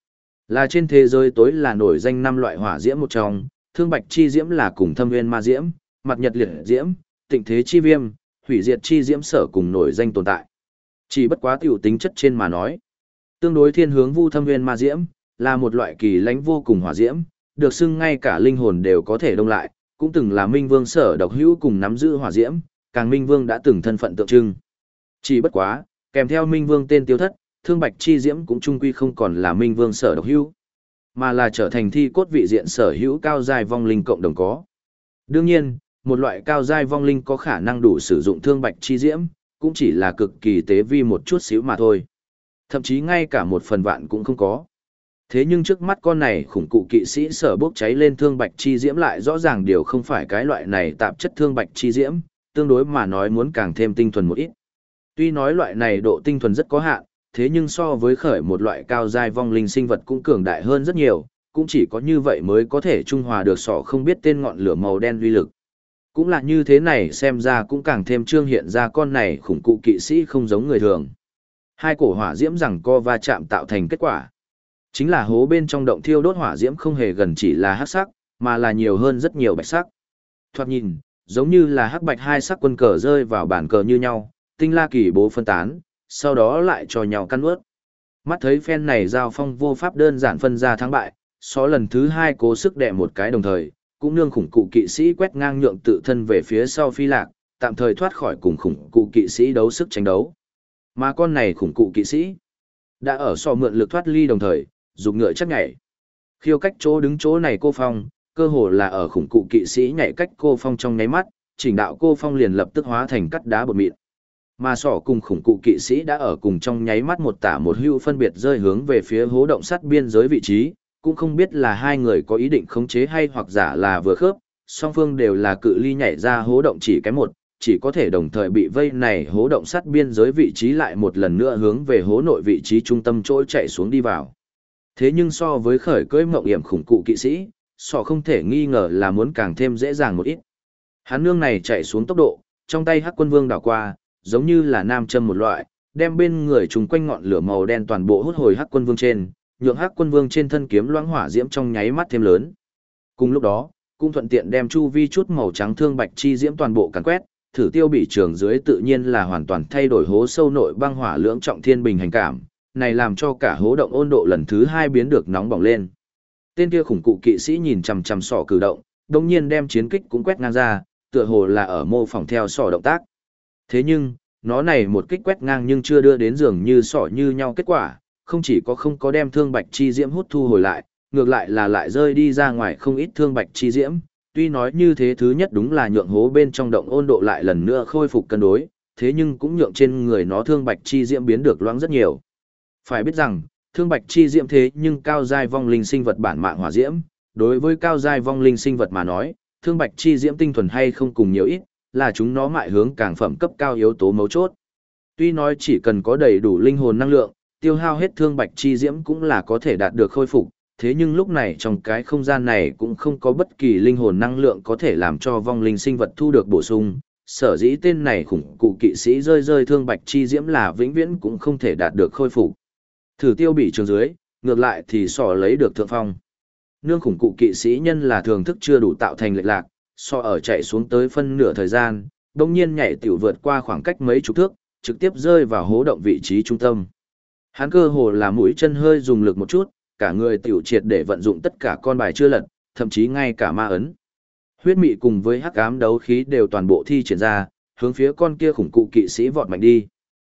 Là trên thế giới tối là nổi danh 5 loại hỏa diễm một trong, thương bạch chi diễm là cùng thâm nguyên ma diễm, mặt nhật liệt diễm, tịnh thế chi viêm, hủy diệt chi diễm sở cùng nổi danh tồn tại. Chỉ bất quá tiểu tính chất trên mà nói. Tương đối thiên hướng vu thâm nguyên ma diễm, là một loại kỳ lãnh vô cùng hỏa diễm, được xưng ngay cả linh hồn đều có thể đông lại, cũng từng là Minh Vương sở độc hữu cùng nắm giữ hỏa diễm, càng Minh Vương đã từng thân phận tượng trưng. Chỉ bất quá, kèm theo Minh Vương tên tiêu thất, thương bạch chi diễm cũng chung quy không còn là Minh Vương sở độc hữu, mà là trở thành thi cốt vị diện sở hữu cao giai vong linh cộng đồng có. Đương nhiên, một loại cao giai vong linh có khả năng đủ sử dụng thương bạch chi diễm, cũng chỉ là cực kỳ tế vi một chút xíu mà thôi. Thậm chí ngay cả 1/1000 cũng không có. Thế nhưng trước mắt con này khủng cụ kỵ sĩ sở bốc cháy lên thương bạch chi diễm lại rõ ràng điều không phải cái loại này tạp chất thương bạch chi diễm, tương đối mà nói muốn càng thêm tinh thuần một ít. Tuy nói loại này độ tinh thuần rất có hạn, thế nhưng so với khởi một loại cao giai vong linh sinh vật cũng cường đại hơn rất nhiều, cũng chỉ có như vậy mới có thể trung hòa được sọ không biết tên ngọn lửa màu đen uy lực. Cũng là như thế này xem ra cũng càng thêm trương hiện ra con này khủng cụ kỵ sĩ không giống người thường. Hai cổ hỏa diễm rằng co va chạm tạo thành kết quả. Chính là hố bên trong động thiêu đốt hỏa diễm không hề gần chỉ là hắc sắc, mà là nhiều hơn rất nhiều bạch sắc. Thoạt nhìn, giống như là hắc bạch hai sắc quân cờ rơi vào bàn cờ như nhau, tinh la kỳ bố phân tán, sau đó lại cho nhau căn ướt. Mắt thấy phen này giao phong vô pháp đơn giản phân ra thắng bại, xó lần thứ hai cố sức đè một cái đồng thời, cũng nương khủng cụ kỵ sĩ quét ngang nhượng tự thân về phía sau phi lạc, tạm thời thoát khỏi cùng khủng cụ kỵ sĩ đấu sức tranh đấu. Mà con này khủng cụ kỵ sĩ đã ở so mượn lực thoát ly đồng thời, dùng ngựa chắc nhảy. Khiêu cách chỗ đứng chỗ này cô phong, cơ hồ là ở khủng cụ kỵ sĩ nhảy cách cô phong trong nháy mắt, chỉnh đạo cô phong liền lập tức hóa thành cắt đá bột mịn. Mà sỏ cùng khủng cụ kỵ sĩ đã ở cùng trong nháy mắt một tả một hưu phân biệt rơi hướng về phía hố động sắt biên giới vị trí, cũng không biết là hai người có ý định khống chế hay hoặc giả là vừa khớp, song phương đều là cự ly nhảy ra hố động chỉ cái một, chỉ có thể đồng thời bị vây này hố động sắt biên giới vị trí lại một lần nữa hướng về hố nội vị trí trung tâm chỗ chạy xuống đi vào. Thế nhưng so với khởi cưỡi mộng hiểm khủng cụ kỵ sĩ, sọ không thể nghi ngờ là muốn càng thêm dễ dàng một ít. Hắn nương này chạy xuống tốc độ, trong tay Hắc Quân Vương đảo qua, giống như là nam châm một loại, đem bên người chúng quanh ngọn lửa màu đen toàn bộ hút hồi Hắc Quân Vương trên, nhượng Hắc Quân Vương trên thân kiếm loãng hỏa diễm trong nháy mắt thêm lớn. Cùng lúc đó, cũng thuận tiện đem chu vi chút màu trắng thương bạch chi diễm toàn bộ càn quét, thử tiêu bị trường dưới tự nhiên là hoàn toàn thay đổi hố sâu nội băng hỏa lưỡng trọng thiên bình hành cảm, này làm cho cả hố động ôn độ lần thứ hai biến được nóng bỏng lên. Tên kia khủng cụ kỵ sĩ nhìn chằm chằm sọ cử động, đồng nhiên đem chiến kích cũng quét ngang ra, tựa hồ là ở mô phỏng theo sọ động tác. Thế nhưng, nó này một kích quét ngang nhưng chưa đưa đến dường như sọ như nhau kết quả, không chỉ có không có đem thương bạch chi diễm hút thu hồi lại, ngược lại là lại rơi đi ra ngoài không ít thương bạch chi diễm. Tuy nói như thế thứ nhất đúng là nhượng hố bên trong động ôn độ lại lần nữa khôi phục cân đối, thế nhưng cũng nhượng trên người nó thương bạch chi diễm biến được loãng rất nhiều. Phải biết rằng, thương bạch chi diễm thế nhưng cao giai vong linh sinh vật bản mạng hỏa diễm, đối với cao giai vong linh sinh vật mà nói, thương bạch chi diễm tinh thuần hay không cùng nhiều ít, là chúng nó mại hướng càng phẩm cấp cao yếu tố mấu chốt. Tuy nói chỉ cần có đầy đủ linh hồn năng lượng, tiêu hao hết thương bạch chi diễm cũng là có thể đạt được khôi phục, thế nhưng lúc này trong cái không gian này cũng không có bất kỳ linh hồn năng lượng có thể làm cho vong linh sinh vật thu được bổ sung, sở dĩ tên này khủng cụ kỵ sĩ rơi thương bạch chi diễm là vĩnh viễn cũng không thể đạt được khôi phục. Thử tiêu bị trường dưới, ngược lại thì sọ lấy được thượng phong. Nương khủng cụ kỵ sĩ nhân là thường thức chưa đủ tạo thành lệch lạc, sọ ở chạy xuống tới phân nửa thời gian, đồng nhiên nhảy tiểu vượt qua khoảng cách mấy chục thước, trực tiếp rơi vào hố động vị trí trung tâm. Hắn cơ hồ là mũi chân hơi dùng lực một chút, cả người tiểu triệt để vận dụng tất cả con bài chưa lật, thậm chí ngay cả ma ấn. Huyết mị cùng với hắc ám đấu khí đều toàn bộ thi triển ra, hướng phía con kia khủng cụ kỵ sĩ vọt mạnh đi.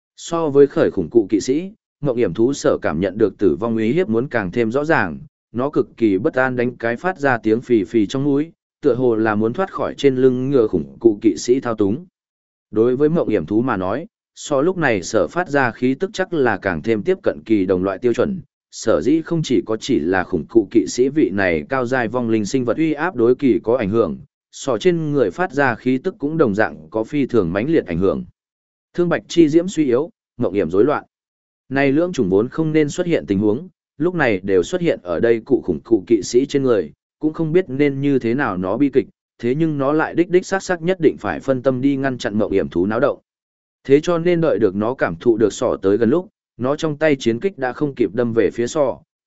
So với khởi khủng cụ kỵ sĩ, Ngộng Hiểm thú sở cảm nhận được tử vong uy hiếp muốn càng thêm rõ ràng, nó cực kỳ bất an đánh cái phát ra tiếng phì phì trong mũi, tựa hồ là muốn thoát khỏi trên lưng ngựa khủng cụ kỵ sĩ thao túng. Đối với Ngộng Hiểm thú mà nói, so lúc này sở phát ra khí tức chắc là càng thêm tiếp cận kỳ đồng loại tiêu chuẩn, sở dĩ không chỉ là khủng cụ kỵ sĩ vị này cao giai vong linh sinh vật uy áp đối kỳ có ảnh hưởng, so trên người phát ra khí tức cũng đồng dạng có phi thường mãnh liệt ảnh hưởng. Thương bạch chi diễm suy yếu, Ngộng Hiểm rối loạn. Này lưỡng chủng vốn không nên xuất hiện tình huống, lúc này đều xuất hiện ở đây cụ khủng cụ kỵ sĩ trên người, cũng không biết nên như thế nào nó bi kịch, thế nhưng nó lại đích xác nhất định phải phân tâm đi ngăn chặn Ngộng Hiểm thú náo động. Thế cho nên đợi được nó cảm thụ được sọ tới gần lúc, nó trong tay chiến kích đã không kịp đâm về phía sọ,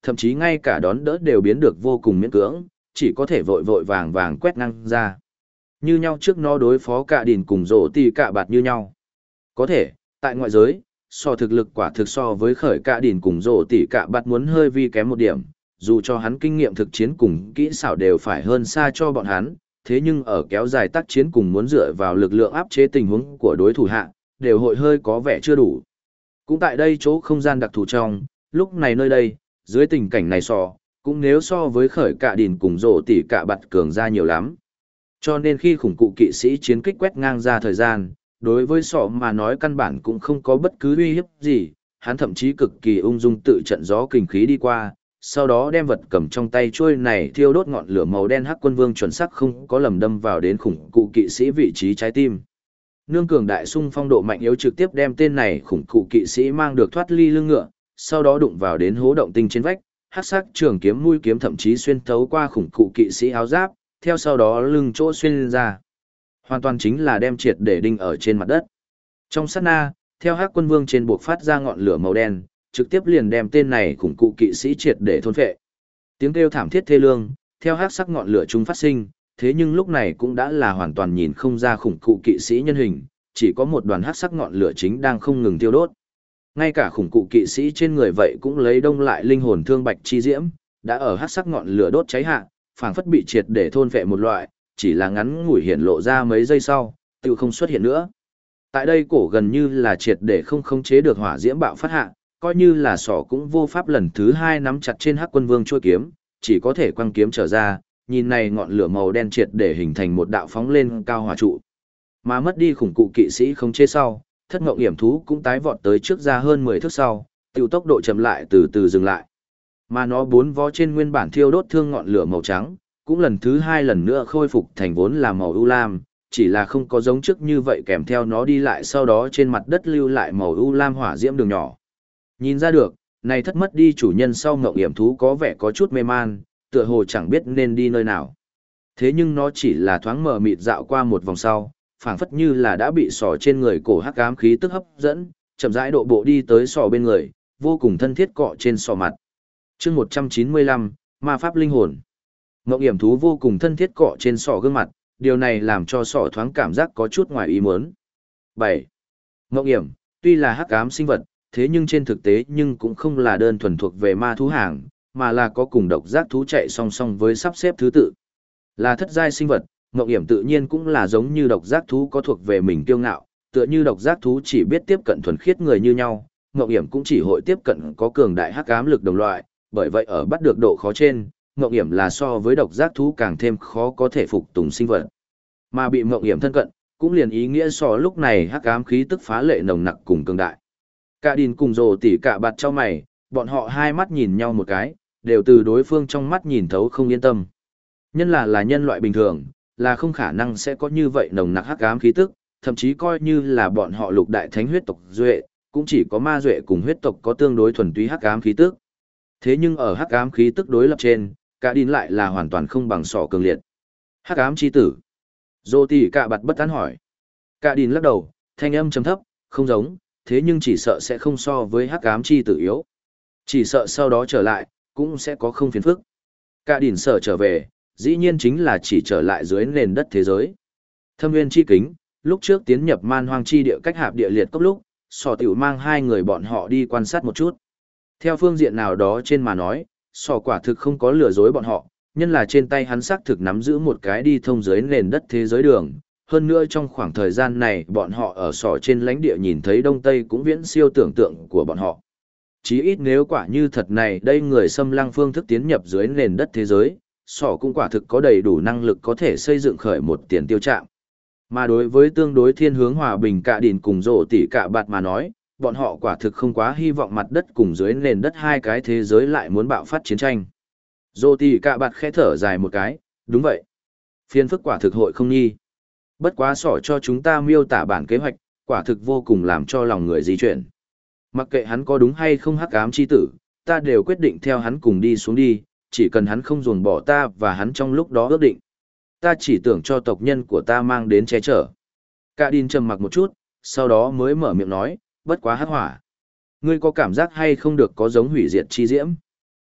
thậm chí ngay cả đón đỡ đều biến được vô cùng miễn cưỡng, chỉ có thể vội vội vàng vàng quét ngang ra. Như nhau trước nó đối phó cả đìn cùng rổ tỉ cả bạt như nhau. Có thể, tại ngoại giới, thực lực quả thực so với khởi cả đìn cùng rổ tỉ cả bạt muốn hơi vi kém một điểm, dù cho hắn kinh nghiệm thực chiến cùng kỹ xảo đều phải hơn xa cho bọn hắn, thế nhưng ở kéo dài tác chiến cùng muốn dựa vào lực lượng áp chế tình huống của đối thủ hạ, đều hội hơi có vẻ chưa đủ. Cũng tại đây chỗ không gian đặc thù trong, lúc này nơi đây, dưới tình cảnh này cũng nếu so với khởi cả đìn cùng rổ tỉ cả bạt cường ra nhiều lắm. Cho nên khi khủng cụ kỵ sĩ chiến kích quét ngang ra thời gian, đối với mà nói căn bản cũng không có bất cứ uy hiếp gì, hắn thậm chí cực kỳ ung dung tự trận gió kình khí đi qua, sau đó đem vật cầm trong tay chuôi này thiêu đốt ngọn lửa màu đen hắc quân vương chuẩn xác không có lầm đâm vào đến khủng cụ kỵ sĩ vị trí trái tim. Nương cường đại xung phong độ mạnh yếu trực tiếp đem tên này khủng cụ kỵ sĩ mang được thoát ly lưng ngựa, sau đó đụng vào đến hố động tinh trên vách, hắc sắc trường kiếm mũi kiếm thậm chí xuyên thấu qua khủng cụ kỵ sĩ áo giáp, theo sau đó lưng chỗ xuyên ra. Hoàn toàn chính là đem triệt để đinh ở trên mặt đất. Trong sát na, theo hắc quân vương trên buộc phát ra ngọn lửa màu đen, trực tiếp liền đem tên này khủng cụ kỵ sĩ triệt để thôn phệ. Tiếng kêu thảm thiết thê lương, theo hắc sắc ngọn lửa chúng phát sinh, thế nhưng lúc này cũng đã là hoàn toàn nhìn không ra khủng cụ kỵ sĩ nhân hình, chỉ có một đoàn hắc sắc ngọn lửa chính đang không ngừng tiêu đốt. Ngay cả khủng cụ kỵ sĩ trên người vậy cũng lấy đông lại linh hồn thương bạch chi diễm, đã ở hắc sắc ngọn lửa đốt cháy hạ, phảng phất bị triệt để thôn phệ một loại, chỉ là ngắn ngủi hiện lộ ra mấy giây sau, tiêu không xuất hiện nữa. Tại đây cổ gần như là triệt để không khống chế được hỏa diễm bạo phát hạ, coi như là cũng vô pháp lần thứ hai nắm chặt trên hắc quân vương chuôi kiếm, chỉ có thể quăng kiếm trở ra, nhìn này ngọn lửa màu đen triệt để hình thành một đạo phóng lên cao hỏa trụ. Mà mất đi khủng cụ kỵ sĩ không chế sau, thất ngộng hiểm thú cũng tái vọt tới trước ra hơn 10 thước sau, tiêu tốc độ chậm lại từ từ dừng lại. Mà nó bốn vó trên nguyên bản thiêu đốt thương ngọn lửa màu trắng, cũng lần thứ hai lần nữa khôi phục thành vốn là màu ưu lam, chỉ là không có giống trước như vậy kèm theo nó đi lại sau đó trên mặt đất lưu lại màu ưu lam hỏa diễm đường nhỏ. Nhìn ra được, này thất mất đi chủ nhân sau ngộng hiểm thú có vẻ có chút mê man, tựa hồ chẳng biết nên đi nơi nào. Thế nhưng nó chỉ là thoáng mờ mịt dạo qua một vòng sau, phảng phất như là đã bị trên người cổ hắc ám khí tức hấp dẫn, chậm rãi độ bộ đi tới bên người, vô cùng thân thiết cọ trên mặt. Chương 195, Ma pháp linh hồn. Ngộng hiểm thú vô cùng thân thiết cọ trên gương mặt, điều này làm cho thoáng cảm giác có chút ngoài ý muốn. 7. Ngộng hiểm, tuy là hắc ám sinh vật, thế nhưng trên thực tế nhưng cũng không là đơn thuần thuộc về ma thú hàng, mà là có cùng độc giác thú chạy song song với sắp xếp thứ tự. Là thất giai sinh vật, ngộng hiểm tự nhiên cũng là giống như độc giác thú có thuộc về mình kiêu ngạo, tựa như độc giác thú chỉ biết tiếp cận thuần khiết người như nhau, ngộng hiểm cũng chỉ hội tiếp cận có cường đại hắc ám lực đồng loại, bởi vậy ở bắt được độ khó trên, ngộng hiểm là so với độc giác thú càng thêm khó có thể phục tùng sinh vật. Mà bị ngộng hiểm thân cận, cũng liền ý nghĩa lúc này hắc ám khí tức phá lệ nồng nặc cùng cường đại. Cả Đìn cùng rồ tỉ cả bạt cho mày, bọn họ hai mắt nhìn nhau một cái, đều từ đối phương trong mắt nhìn thấu không yên tâm. Nhân là nhân loại bình thường, là không khả năng sẽ có như vậy nồng nặc hắc ám khí tức, thậm chí coi như là bọn họ lục đại thánh huyết tộc duệ, cũng chỉ có ma duệ cùng huyết tộc có tương đối thuần túy hắc ám khí tức. Thế nhưng ở hắc ám khí tức đối lập trên, Cả Đìn lại là hoàn toàn không bằng cường liệt. Hắc ám chi tử. Rồ tỉ cả bạt bất tán hỏi. Cả Đìn lắc đầu, thanh âm trầm thấp, không giống, thế nhưng chỉ sợ sẽ không so với hắc ám chi tử yếu. Chỉ sợ sau đó trở lại, cũng sẽ có không phiền phức. Cả Đìn sợ trở về, dĩ nhiên chính là chỉ trở lại dưới nền đất thế giới. Thâm nguyên chi kính, lúc trước tiến nhập man hoang chi địa cách hạp địa liệt cốc lúc, tiểu mang hai người bọn họ đi quan sát một chút. Theo phương diện nào đó trên mà nói, quả thực không có lừa dối bọn họ, nhân là trên tay hắn xác thực nắm giữ một cái đi thông dưới nền đất thế giới đường. Hơn nữa trong khoảng thời gian này bọn họ ở trên lãnh địa nhìn thấy đông tây cũng viễn siêu tưởng tượng của bọn họ. Chí ít nếu quả như thật này đây người xâm lăng phương thức tiến nhập dưới nền đất thế giới, cũng quả thực có đầy đủ năng lực có thể xây dựng khởi một tiền tiêu trạm. Mà đối với tương đối thiên hướng hòa bình Cả Đìn cùng rồ tỉ cả bạt mà nói, bọn họ quả thực không quá hy vọng mặt đất cùng dưới nền đất hai cái thế giới lại muốn bạo phát chiến tranh. Rồ tỉ cả bạt khẽ thở dài một cái, đúng vậy. Phiên phức quả thực hội không nghi. Bất quá cho chúng ta miêu tả bản kế hoạch, quả thực vô cùng làm cho lòng người di chuyển. Mặc kệ hắn có đúng hay không hắc ám chi tử, ta đều quyết định theo hắn cùng đi xuống đi, chỉ cần hắn không ruồng bỏ ta và hắn trong lúc đó ước định. Ta chỉ tưởng cho tộc nhân của ta mang đến che chở. Cả Đìn trầm mặc một chút, sau đó mới mở miệng nói, bất quá hắc hỏa. Ngươi có cảm giác hay không được có giống hủy diệt chi diễm?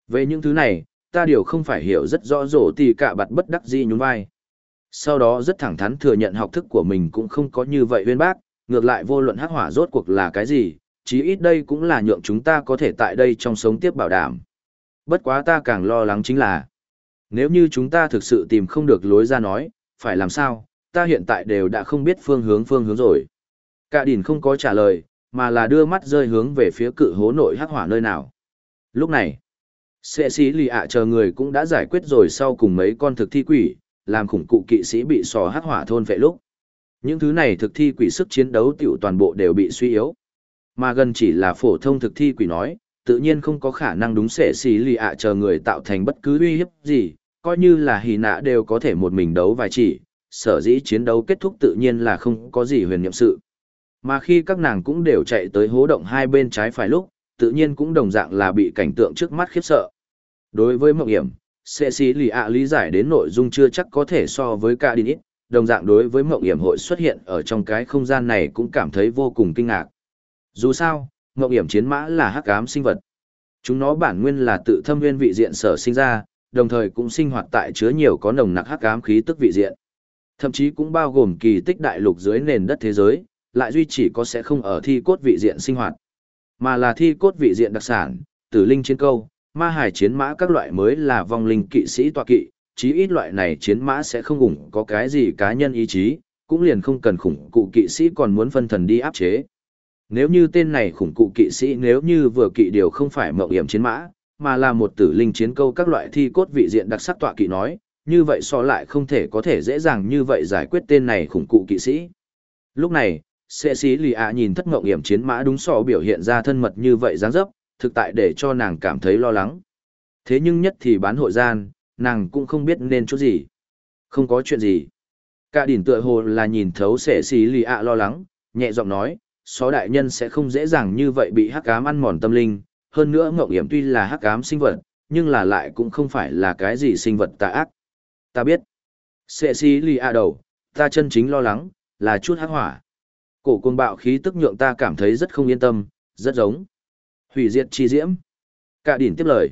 Về những thứ này, ta điều không phải hiểu rất rõ rổ thì cả bặt bất đắc dĩ nhún vai. Sau đó rất thẳng thắn thừa nhận học thức của mình cũng không có như vậy uyên bác, ngược lại vô luận hắc hỏa rốt cuộc là cái gì, chí ít đây cũng là nhượng chúng ta có thể tại đây trong sống tiếp bảo đảm. Bất quá ta càng lo lắng chính là, nếu như chúng ta thực sự tìm không được lối ra nói, phải làm sao, ta hiện tại đều đã không biết phương hướng rồi. Cả đỉn không có trả lời, mà là đưa mắt rơi hướng về phía cự hố nội hắc hỏa nơi nào. Lúc này, Sệ sĩ lì ạ chờ người cũng đã giải quyết rồi sau cùng mấy con thực thi quỷ, làm khủng cụ kỵ sĩ bị sò hắc hỏa thôn vệ lúc. Những thứ này thực thi quỷ sức chiến đấu tiểu toàn bộ đều bị suy yếu. Mà gần chỉ là phổ thông thực thi quỷ nói, tự nhiên không có khả năng đúng sệ sĩ lì ạ chờ người tạo thành bất cứ uy hiếp gì, coi như là hì nạ đều có thể một mình đấu vài chỉ, sở dĩ chiến đấu kết thúc tự nhiên là không có gì huyền nhiệm sự. Mà khi các nàng cũng đều chạy tới hố động hai bên trái phải lúc, tự nhiên cũng đồng dạng là bị cảnh tượng trước mắt khiếp sợ. Đối với mộng hiểm, sệ sĩ lì ạ lý giải đến nội dung chưa chắc có thể so với cả đi ít, đồng dạng đối với mộng hiểm hội xuất hiện ở trong cái không gian này cũng cảm thấy vô cùng kinh ngạc. Dù sao, mộng hiểm chiến mã là hắc ám sinh vật. Chúng nó bản nguyên là tự thâm nguyên vị diện sở sinh ra, đồng thời cũng sinh hoạt tại chứa nhiều có nồng nặc hắc ám khí tức vị diện. Thậm chí cũng bao gồm kỳ tích đại lục dưới nền đất thế giới, lại duy chỉ có sẽ không ở thi cốt vị diện sinh hoạt, mà là thi cốt vị diện đặc sản, tử linh chiến câu, ma hải chiến mã các loại mới là vong linh kỵ sĩ tọa kỵ, chí ít loại này chiến mã sẽ không ủng có cái gì cá nhân ý chí, cũng liền không cần khủng cụ kỵ sĩ còn muốn phân thần đi áp chế. Nếu như tên này khủng cụ kỵ sĩ nếu như vừa kỵ điều không phải mộng hiểm chiến mã, mà là một tử linh chiến câu các loại thi cốt vị diện đặc sắc tọa kỵ nói, như vậy so lại không thể có thể dễ dàng như vậy giải quyết tên này khủng cụ kỵ sĩ. Lúc này, Sệ sĩ lì ạ nhìn thất mộng hiểm chiến mã đúng so biểu hiện ra thân mật như vậy dáng dấp, thực tại để cho nàng cảm thấy lo lắng. Thế nhưng nhất thì bán hội gian, nàng cũng không biết nên chút gì. Không có chuyện gì. Cả đỉnh tựa hồ là nhìn thấu Sệ sĩ lì ạ lo lắng, nhẹ giọng nói, xó đại nhân sẽ không dễ dàng như vậy bị hắc ám ăn mòn tâm linh, hơn nữa mộng hiểm tuy là hắc ám sinh vật, nhưng là lại cũng không phải là cái gì sinh vật tà ác. Ta biết. Sệ sĩ lì ạ đầu, ta chân chính lo lắng, là chút hắc hỏa. Cổ cuồng bạo khí tức nhượng ta cảm thấy rất không yên tâm, rất giống hủy diệt chi diễm. Cả đỉnh tiếp lời.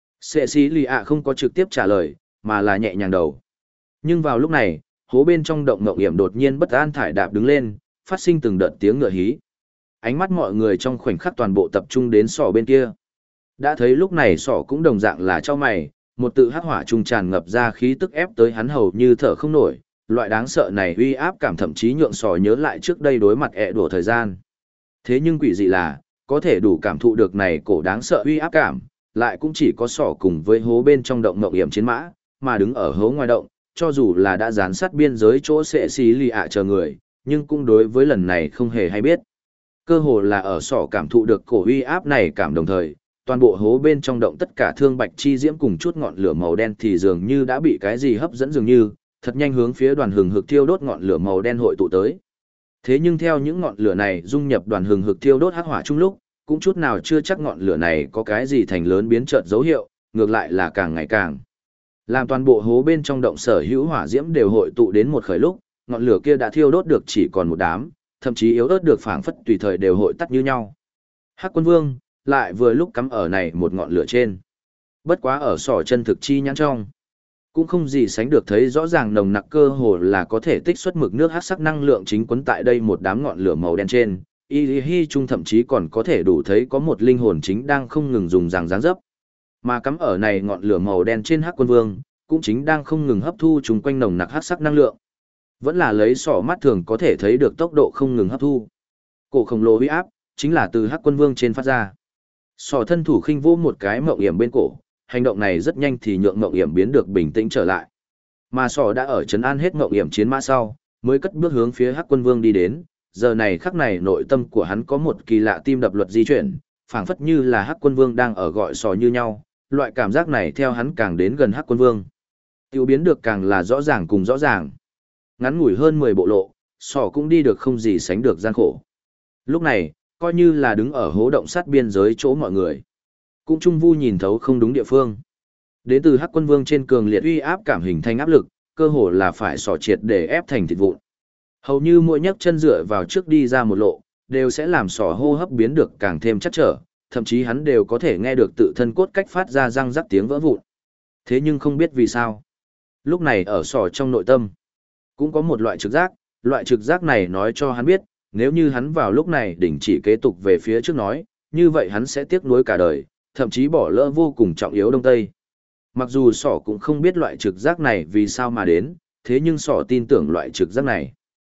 Sệ sĩ lì ạ không có trực tiếp trả lời, mà là nhẹ nhàng đầu. Nhưng vào lúc này, hố bên trong động mộng hiểm đột nhiên bất an thải đạp đứng lên, phát sinh từng đợt tiếng ngựa hí. Ánh mắt mọi người trong khoảnh khắc toàn bộ tập trung đến sỏ bên kia. Đã thấy lúc này sỏ cũng đồng dạng là cho mày, một tự hắc hỏa trung tràn ngập ra khí tức ép tới hắn hầu như thở không nổi, loại đáng sợ này uy áp cảm thậm chí nhượng sỏ nhớ lại trước đây đối mặt ẹ đổ thời gian. Thế nhưng quỷ dị là, có thể đủ cảm thụ được này cổ đáng sợ uy áp cảm, lại cũng chỉ có sỏ cùng với hố bên trong động mộng hiểm chiến mã, mà đứng ở hố ngoài động, cho dù là đã dán sát biên giới chỗ Sệ sĩ lì ạ chờ người, nhưng cũng đối với lần này không hề hay biết. Cơ hồ là ở sỏ cảm thụ được cổ uy áp này cảm đồng thời, toàn bộ hố bên trong động tất cả thương bạch chi diễm cùng chút ngọn lửa màu đen thì dường như đã bị cái gì hấp dẫn dường như, thật nhanh hướng phía đoàn hừng hực thiêu đốt ngọn lửa màu đen hội tụ tới. Thế nhưng theo những ngọn lửa này dung nhập đoàn hừng hực thiêu đốt hắc hỏa chung lúc, cũng chút nào chưa chắc ngọn lửa này có cái gì thành lớn biến chợt dấu hiệu, ngược lại là càng ngày càng. Làm toàn bộ hố bên trong động sở hữu hỏa diễm đều hội tụ đến một khởi lúc, ngọn lửa kia đã thiêu đốt được chỉ còn một đám, thậm chí yếu ớt được phảng phất tùy thời đều hội tắt như nhau. Hắc Quân Vương lại vừa lúc cắm ở này một ngọn lửa trên. Bất quá ở sỏ chân thực chi nhãn trong, cũng không gì sánh được thấy rõ ràng nồng nặc cơ hồ là có thể tích xuất mực nước hắc sắc năng lượng chính quấn tại đây một đám ngọn lửa màu đen trên. Y Hi Trung thậm chí còn có thể đủ thấy có một linh hồn chính đang không ngừng dùng dáng dấp. Mà cắm ở này ngọn lửa màu đen trên Hắc Quân Vương, cũng chính đang không ngừng hấp thu chung quanh nồng nặc hắc sắc năng lượng. Vẫn là lấy sỏ mắt thường có thể thấy được tốc độ không ngừng hấp thu. Cổ khổng lồ uy áp, chính là từ Hắc Quân Vương trên phát ra. Sỏ thân thủ khinh vô một cái mộng hiểm bên cổ, hành động này rất nhanh thì nhượng mộng hiểm biến được bình tĩnh trở lại. Mà sỏ đã ở trấn an hết mộng hiểm chiến mã sau, mới cất bước hướng phía Hắc Quân Vương đi đến. Giờ này khắc này nội tâm của hắn có một kỳ lạ tim đập luật di chuyển, phảng phất như là Hắc Quân Vương đang ở gọi sỏ như nhau. Loại cảm giác này theo hắn càng đến gần Hắc Quân Vương, tiêu biến được càng là rõ ràng cùng rõ ràng. Ngắn ngủi hơn 10 bộ lộ, sỏ cũng đi được không gì sánh được gian khổ. Lúc này, coi như là đứng ở hố động sát biên giới chỗ mọi người, cũng trung vu nhìn thấu không đúng địa phương. Đến từ Hắc Quân Vương trên cường liệt uy áp cảm hình thành áp lực, cơ hồ là phải sỏ triệt để ép thành thịt vụn. Hầu như mỗi nhấc chân dựa vào trước đi ra một lộ, đều sẽ làm sỏ hô hấp biến được càng thêm chắc trở, thậm chí hắn đều có thể nghe được tự thân cốt cách phát ra răng rắc tiếng vỡ vụn. Thế nhưng không biết vì sao. Lúc này ở sỏ trong nội tâm, cũng có một loại trực giác này nói cho hắn biết, nếu như hắn vào lúc này đình chỉ kế tục về phía trước nói, như vậy hắn sẽ tiếc nuối cả đời, thậm chí bỏ lỡ vô cùng trọng yếu Đông Tây. Mặc dù sỏ cũng không biết loại trực giác này vì sao mà đến, thế nhưng sỏ tin tưởng loại trực giác này.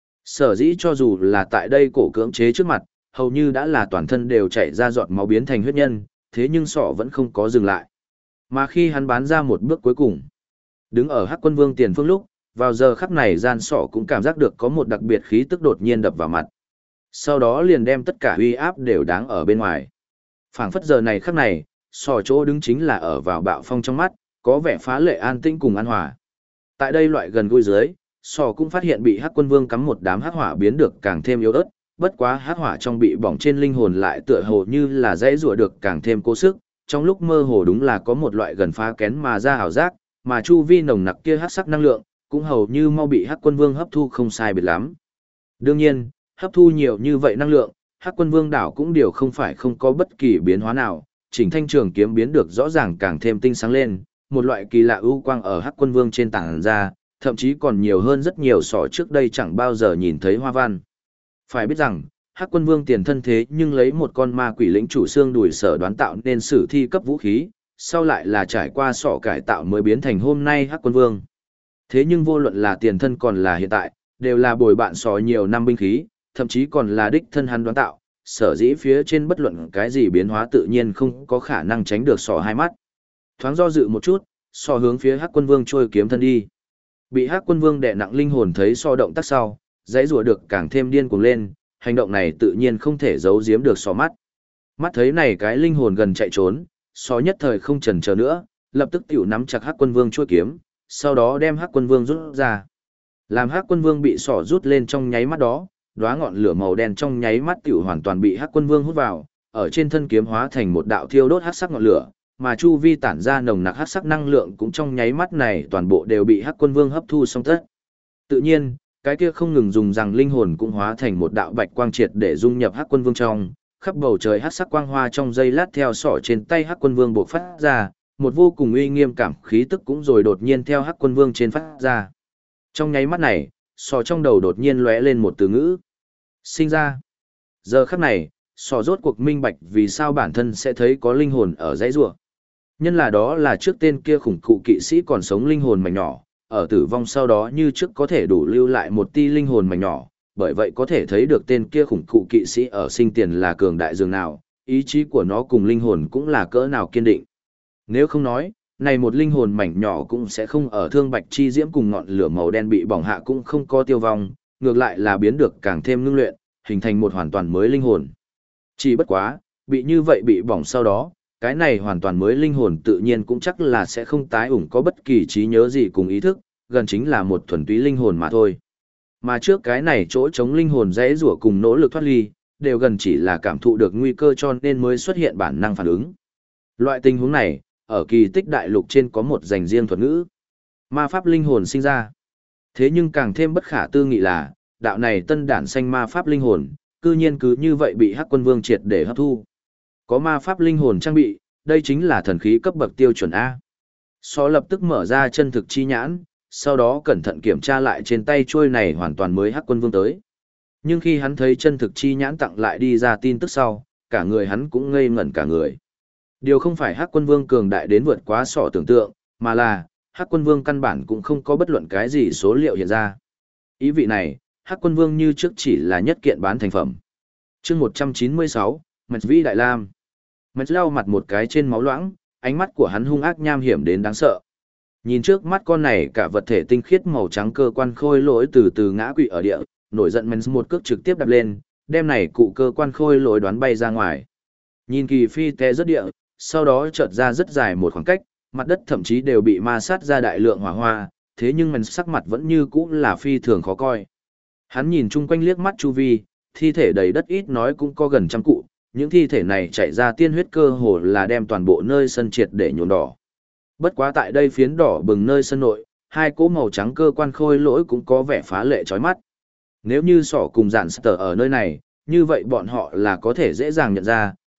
Sở dĩ cho dù là tại đây cổ cưỡng chế trước mặt, hầu như đã là toàn thân đều chảy ra giọt máu biến thành huyết nhân, thế nhưng sỏ vẫn không có dừng lại. Mà khi hắn bán ra một bước cuối cùng, đứng ở Hắc Quân Vương tiền phương lúc, vào giờ khắc này gian sỏ cũng cảm giác được có một đặc biệt khí tức đột nhiên đập vào mặt. Sau đó liền đem tất cả uy áp đều đáng ở bên ngoài. Phảng phất giờ này khắc này, sỏ chỗ đứng chính là ở vào bạo phong trong mắt, có vẻ phá lệ an tĩnh cùng an hòa. Tại đây loại gần gũi dưới, sỏ cũng phát hiện bị Hắc Quân Vương cắm một đám hắc hỏa biến được càng thêm yếu ớt, bất quá hắc hỏa trong bị bỏng trên linh hồn lại tựa hồ như là dãy rủa được càng thêm cố sức, trong lúc mơ hồ đúng là có một loại gần phá kén mà ra ảo giác, mà chu vi nồng nặc kia hắc sắc năng lượng, cũng hầu như mau bị Hắc Quân Vương hấp thu không sai biệt lắm. Đương nhiên, hấp thu nhiều như vậy năng lượng, Hắc Quân Vương đảo cũng điều không phải không có bất kỳ biến hóa nào, chỉnh thanh trường kiếm biến được rõ ràng càng thêm tinh sáng lên, một loại kỳ lạ ưu quang ở Hắc Quân Vương trên tảng ra, thậm chí còn nhiều hơn rất nhiều sỏ trước đây chẳng bao giờ nhìn thấy hoa văn. Phải biết rằng, Hắc Quân Vương tiền thân thế nhưng lấy một con ma quỷ lĩnh chủ xương đùi sở đoán tạo nên sử thi cấp vũ khí, sau lại là trải qua sỏ cải tạo mới biến thành hôm nay Hắc Quân Vương. Thế nhưng vô luận là tiền thân còn là hiện tại, đều là bồi bạn sỏ nhiều năm binh khí, thậm chí còn là đích thân hắn đoán tạo, sở dĩ phía trên bất luận cái gì biến hóa tự nhiên không có khả năng tránh được sỏ hai mắt. Thoáng do dự một chút, sỏ hướng phía Hắc Quân Vương trôi kiếm thân đi. Bị Hắc Quân Vương đè nặng linh hồn thấy sỏ động tác sau, dãy rủa được càng thêm điên cuồng lên, hành động này tự nhiên không thể giấu giếm được sỏ mắt. Mắt thấy này cái linh hồn gần chạy trốn, sỏ nhất thời không chần chờ nữa, lập tức tiểu nắm chặt Hắc Quân Vương chuôi kiếm, sau đó đem Hắc Quân Vương rút ra. Làm Hắc Quân Vương bị sỏ rút lên trong nháy mắt đó, đóa ngọn lửa màu đen trong nháy mắt tiểu hoàn toàn bị Hắc Quân Vương hút vào, ở trên thân kiếm hóa thành một đạo thiêu đốt hắc sắc ngọn lửa, mà chu vi tản ra nồng nặc hắc sắc năng lượng cũng trong nháy mắt này toàn bộ đều bị Hắc Quân Vương hấp thu xong tất. Tự nhiên, cái kia không ngừng dùng rằng linh hồn cũng hóa thành một đạo bạch quang triệt để dung nhập Hắc Quân Vương trong, khắp bầu trời hắc sắc quang hoa trong giây lát theo sỏ trên tay Hắc Quân Vương bộc phát ra, một vô cùng uy nghiêm cảm khí tức cũng rồi đột nhiên theo Hắc Quân Vương trên phát ra. Trong nháy mắt này, sỏ trong đầu đột nhiên lóe lên một từ ngữ. Sinh ra. Giờ khắc này, sỏ rốt cuộc minh bạch vì sao bản thân sẽ thấy có linh hồn ở dãy rùa. Nhân là đó là trước tên kia khủng cụ kỵ sĩ còn sống linh hồn mảnh nhỏ, ở tử vong sau đó như trước có thể đủ lưu lại một ti linh hồn mảnh nhỏ, bởi vậy có thể thấy được tên kia khủng cụ kỵ sĩ ở sinh tiền là cường đại dường nào, ý chí của nó cùng linh hồn cũng là cỡ nào kiên định. Nếu không nói, này một linh hồn mảnh nhỏ cũng sẽ không ở thương bạch chi diễm cùng ngọn lửa màu đen bị bỏng hạ cũng không có tiêu vong, ngược lại là biến được càng thêm ngưng luyện, hình thành một hoàn toàn mới linh hồn. Chỉ bất quá, bị như vậy bị bỏng sau đó, cái này hoàn toàn mới linh hồn tự nhiên cũng chắc là sẽ không tái ủng có bất kỳ trí nhớ gì cùng ý thức, gần chính là một thuần túy linh hồn mà thôi. Mà trước cái này chỗ chống linh hồn dễ rủa cùng nỗ lực thoát ly, đều gần chỉ là cảm thụ được nguy cơ cho nên mới xuất hiện bản năng phản ứng. Loại tình huống này, ở kỳ tích đại lục trên có một dành riêng thuật ngữ. Ma pháp linh hồn sinh ra. Thế nhưng càng thêm bất khả tư nghị là, đạo này tân đản xanh ma pháp linh hồn, cư nhiên cứ như vậy bị Hắc Quân Vương triệt để hấp thu. Có ma pháp linh hồn trang bị, đây chính là thần khí cấp bậc tiêu chuẩn A. Só lập tức mở ra chân thực chi nhãn, sau đó cẩn thận kiểm tra lại trên tay chuôi này hoàn toàn mới Hắc Quân Vương tới. Nhưng khi hắn thấy chân thực chi nhãn tặng lại đi ra tin tức sau, cả người hắn cũng ngây ngẩn cả người. Điều không phải Hắc Quân Vương cường đại đến vượt quá sỏ tưởng tượng, mà là Hắc Quân Vương căn bản cũng không có bất luận cái gì số liệu hiện ra. Ý vị này, Hắc Quân Vương như trước chỉ là nhất kiện bán thành phẩm. Chương 196, Mạch Vĩ Đại Lam. Mạch lau mặt một cái trên máu loãng, ánh mắt của hắn hung ác nham hiểm đến đáng sợ. Nhìn trước mắt con này cả vật thể tinh khiết màu trắng cơ quan khôi lỗi từ từ ngã quỵ ở địa, nổi giận Mạch một cước trực tiếp đạp lên, đem này cụ cơ quan khôi lỗi đoán bay ra ngoài. Nhìn kỳ phi té rất địa, sau đó chợt ra rất dài một khoảng cách, mặt đất thậm chí đều bị ma sát ra đại lượng hỏa hoa, thế nhưng Mạch sắc mặt vẫn như cũ là phi thường khó coi. Hắn nhìn chung quanh liếc mắt chu vi, thi thể đầy đất ít nói cũng có gần trăm cụ, những thi thể này chảy ra tiên huyết cơ hồ là đem toàn bộ nơi sân triệt để nhuộm đỏ. Bất quá tại đây phiến đỏ bừng nơi sân nội, hai cỗ màu trắng cơ quan khôi lỗi cũng có vẻ phá lệ chói mắt. Nếu như sỏ cùng dạn sở ở nơi này, như vậy bọn họ là có thể dễ dàng nhận ra,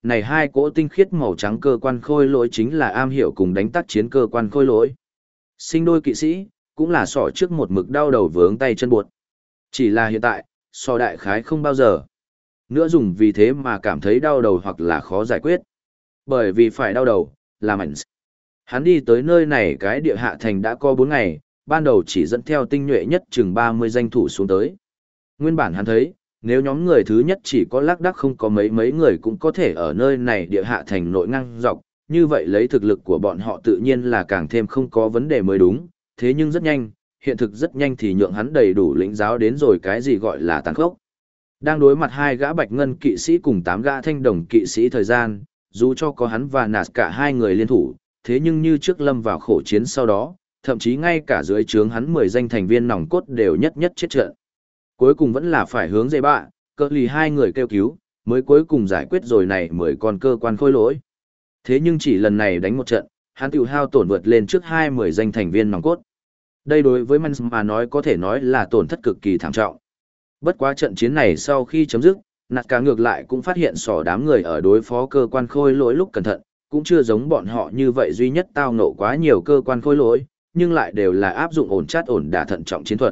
này hai cỗ tinh khiết màu trắng cơ quan khôi lỗi chính là am hiểu cùng đánh tác chiến cơ quan khôi lỗi. Sinh đôi kỵ sĩ, cũng là sỏ trước một mực đau đầu vướng tay chân buột. Chỉ là hiện tại, sỏ đại khái không bao giờ nữa dùng vì thế mà cảm thấy đau đầu hoặc là khó giải quyết. Bởi vì phải đau đầu, là mạnh. Hắn đi tới nơi này cái địa hạ thành đã có 4 ngày, ban đầu chỉ dẫn theo tinh nhuệ nhất chừng 30 danh thủ xuống tới. Nguyên bản hắn thấy, nếu nhóm người thứ nhất chỉ có lác đác không có mấy người cũng có thể ở nơi này địa hạ thành nội ngang dọc, như vậy lấy thực lực của bọn họ tự nhiên là càng thêm không có vấn đề mới đúng, thế nhưng rất nhanh, hiện thực rất nhanh thì nhượng hắn đầy đủ lĩnh giáo đến rồi cái gì gọi là tàn khốc. Đang đối mặt 2 gã bạch ngân kỵ sĩ cùng 8 gã thanh đồng kỵ sĩ thời gian, dù cho có hắn và nạt cả 2 người liên thủ, thế nhưng như trước lâm vào khổ chiến sau đó, thậm chí ngay cả dưới trướng hắn 10 danh thành viên nòng cốt đều nhất chết trận. Cuối cùng vẫn là phải hướng dây bạ, cỡ lì 2 người kêu cứu, mới cuối cùng giải quyết rồi này 10 con cơ quan khôi lỗi. Thế nhưng chỉ lần này đánh một trận, hắn tiêu hao tổn vượt lên trước 20 danh thành viên nòng cốt. Đây đối với Mans mà nói có thể nói là tổn thất cực kỳ thảm trọng. Bất quá trận chiến này sau khi chấm dứt, nạt cả ngược lại cũng phát hiện sỏ đám người ở đối phó cơ quan khôi lỗi lúc cẩn thận, cũng chưa giống bọn họ như vậy duy nhất tao ngộ quá nhiều cơ quan khôi lỗi, nhưng lại đều là áp dụng ổn chát ổn đả thận trọng chiến thuật.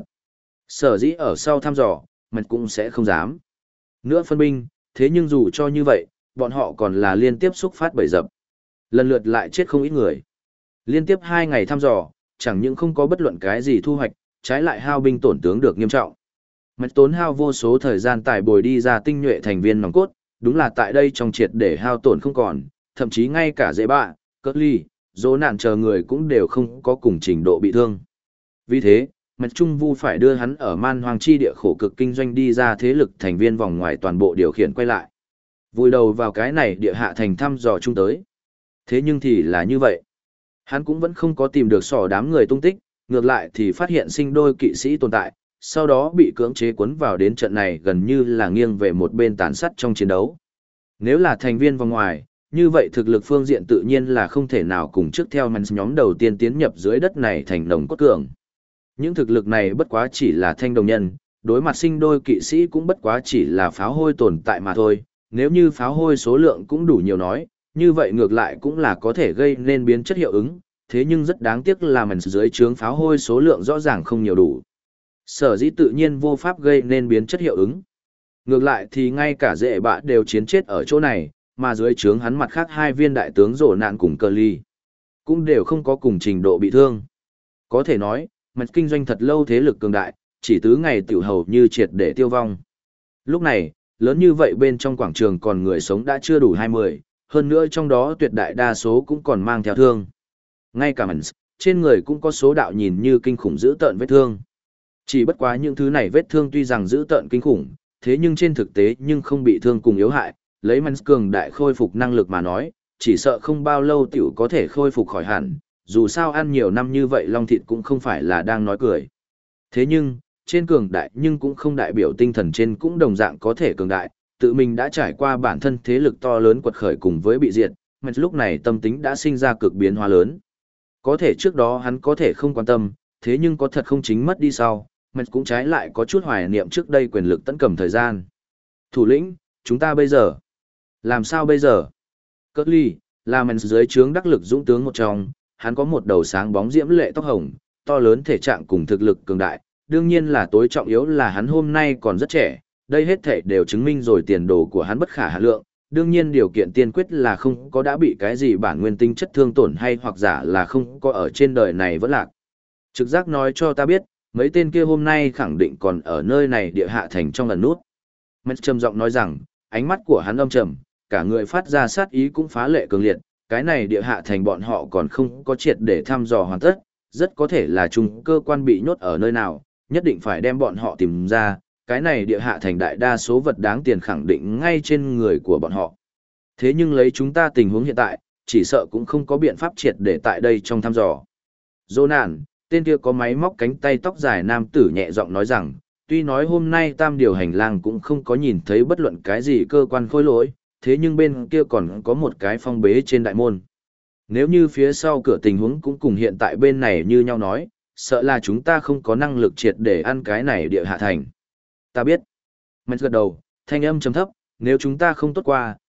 Sở dĩ ở sau thăm dò, mình cũng sẽ không dám nữa phân binh, thế nhưng dù cho như vậy, bọn họ còn là liên tiếp xúc phát bầy dập. Lần lượt lại chết không ít người. Liên tiếp 2 ngày thăm dò, chẳng những không có bất luận cái gì thu hoạch, trái lại hao binh tổn tướng được nghiêm trọng. Mạch tốn hao vô số thời gian tải bồi đi ra tinh nhuệ thành viên nòng cốt, đúng là tại đây trong triệt để hao tổn không còn, thậm chí ngay cả dễ bạ, cất ly, dỗ nạn chờ người cũng đều không có cùng trình độ bị thương. Vì thế, Mạch Trung Vu phải đưa hắn ở man hoang chi địa khổ cực kinh doanh đi ra thế lực thành viên vòng ngoài toàn bộ điều khiển quay lại. Vùi đầu vào cái này địa hạ thành thăm dò chung tới. Thế nhưng thì là như vậy. Hắn cũng vẫn không có tìm được sỏ đám người tung tích, ngược lại thì phát hiện sinh đôi kỵ sĩ tồn tại, sau đó bị cưỡng chế cuốn vào đến trận này gần như là nghiêng về một bên tàn sát trong chiến đấu. Nếu là thành viên vòng ngoài, như vậy thực lực phương diện tự nhiên là không thể nào cùng trước theo Mans nhóm đầu tiên tiến nhập dưới đất này thành đồng cốt cường. Những thực lực này bất quá chỉ là thanh đồng nhân, đối mặt sinh đôi kỵ sĩ cũng bất quá chỉ là pháo hôi tồn tại mà thôi, nếu như pháo hôi số lượng cũng đủ nhiều nói, như vậy ngược lại cũng là có thể gây nên biến chất hiệu ứng, thế nhưng rất đáng tiếc là Mans dưới trướng pháo hôi số lượng rõ ràng không nhiều đủ. Sở dĩ tự nhiên vô pháp gây nên biến chất hiệu ứng. Ngược lại thì ngay cả dễ bạ đều chiến chết ở chỗ này, mà dưới trướng hắn mặt khác 2 viên đại tướng rổ nạn cùng cơ ly, cũng đều không có cùng trình độ bị thương. Có thể nói, Mạch kinh doanh thật lâu thế lực cường đại, chỉ tứ ngày tiểu hầu như triệt để tiêu vong. Lúc này, lớn như vậy bên trong quảng trường còn người sống đã chưa đủ 20, hơn nữa trong đó tuyệt đại đa số cũng còn mang theo thương. Ngay cả Mans, trên người cũng có số đạo nhìn như kinh khủng dữ tợn vết thương. Chỉ bất quá những thứ này vết thương tuy rằng dữ tợn kinh khủng, thế nhưng trên thực tế nhưng không bị thương cùng yếu hại, lấy Mans cường đại khôi phục năng lực mà nói, chỉ sợ không bao lâu tiểu có thể khôi phục khỏi hẳn, dù sao ăn nhiều năm như vậy long thịt cũng không phải là đang nói cười. Thế nhưng, trên cường đại nhưng cũng không đại biểu tinh thần trên cũng đồng dạng có thể cường đại, tự mình đã trải qua bản thân thế lực to lớn quật khởi cùng với bị diệt, Mans lúc này tâm tính đã sinh ra cực biến hóa lớn. Có thể trước đó hắn có thể không quan tâm, thế nhưng có thật không chính mất đi sau, Mans cũng trái lại có chút hoài niệm trước đây quyền lực tấn cầm thời gian. Thủ lĩnh, chúng ta bây giờ? Làm sao bây giờ? Cất ly, là Mans dưới trướng đắc lực dũng tướng một trong, hắn có một đầu sáng bóng diễm lệ tóc hồng, to lớn thể trạng cùng thực lực cường đại, đương nhiên là tối trọng yếu là hắn hôm nay còn rất trẻ, đây hết thể đều chứng minh rồi tiền đồ của hắn bất khả hạn lượng, đương nhiên điều kiện tiên quyết là không có đã bị cái gì bản nguyên tinh chất thương tổn hay hoặc giả là không có ở trên đời này vẫn lạc. Trực giác nói cho ta biết, mấy tên kia hôm nay khẳng định còn ở nơi này địa hạ thành trong ẩn nút. Mans trầm giọng nói rằng, ánh mắt của hắn âm trầm, cả người phát ra sát ý cũng phá lệ cường liệt, cái này địa hạ thành bọn họ còn không có triệt để thăm dò hoàn tất, rất có thể là chung cơ quan bị nhốt ở nơi nào, nhất định phải đem bọn họ tìm ra, cái này địa hạ thành đại đa số vật đáng tiền khẳng định ngay trên người của bọn họ. Thế nhưng lấy chúng ta tình huống hiện tại, chỉ sợ cũng không có biện pháp triệt để tại đây trong thăm dò. Dô nản, tên kia có máy móc cánh tay tóc dài nam tử nhẹ giọng nói rằng, tuy nói hôm nay tam điều hành lang cũng không có nhìn thấy bất luận cái gì cơ quan khôi lỗi, thế nhưng bên kia còn có một cái phong bế trên đại môn. Nếu như phía sau cửa tình huống cũng cùng hiện tại bên này như nhau nói, sợ là chúng ta không có năng lực triệt để ăn cái này địa hạ thành. Ta biết. Mans gật đầu, thanh âm trầm thấp, nếu chúng ta không tốt qua,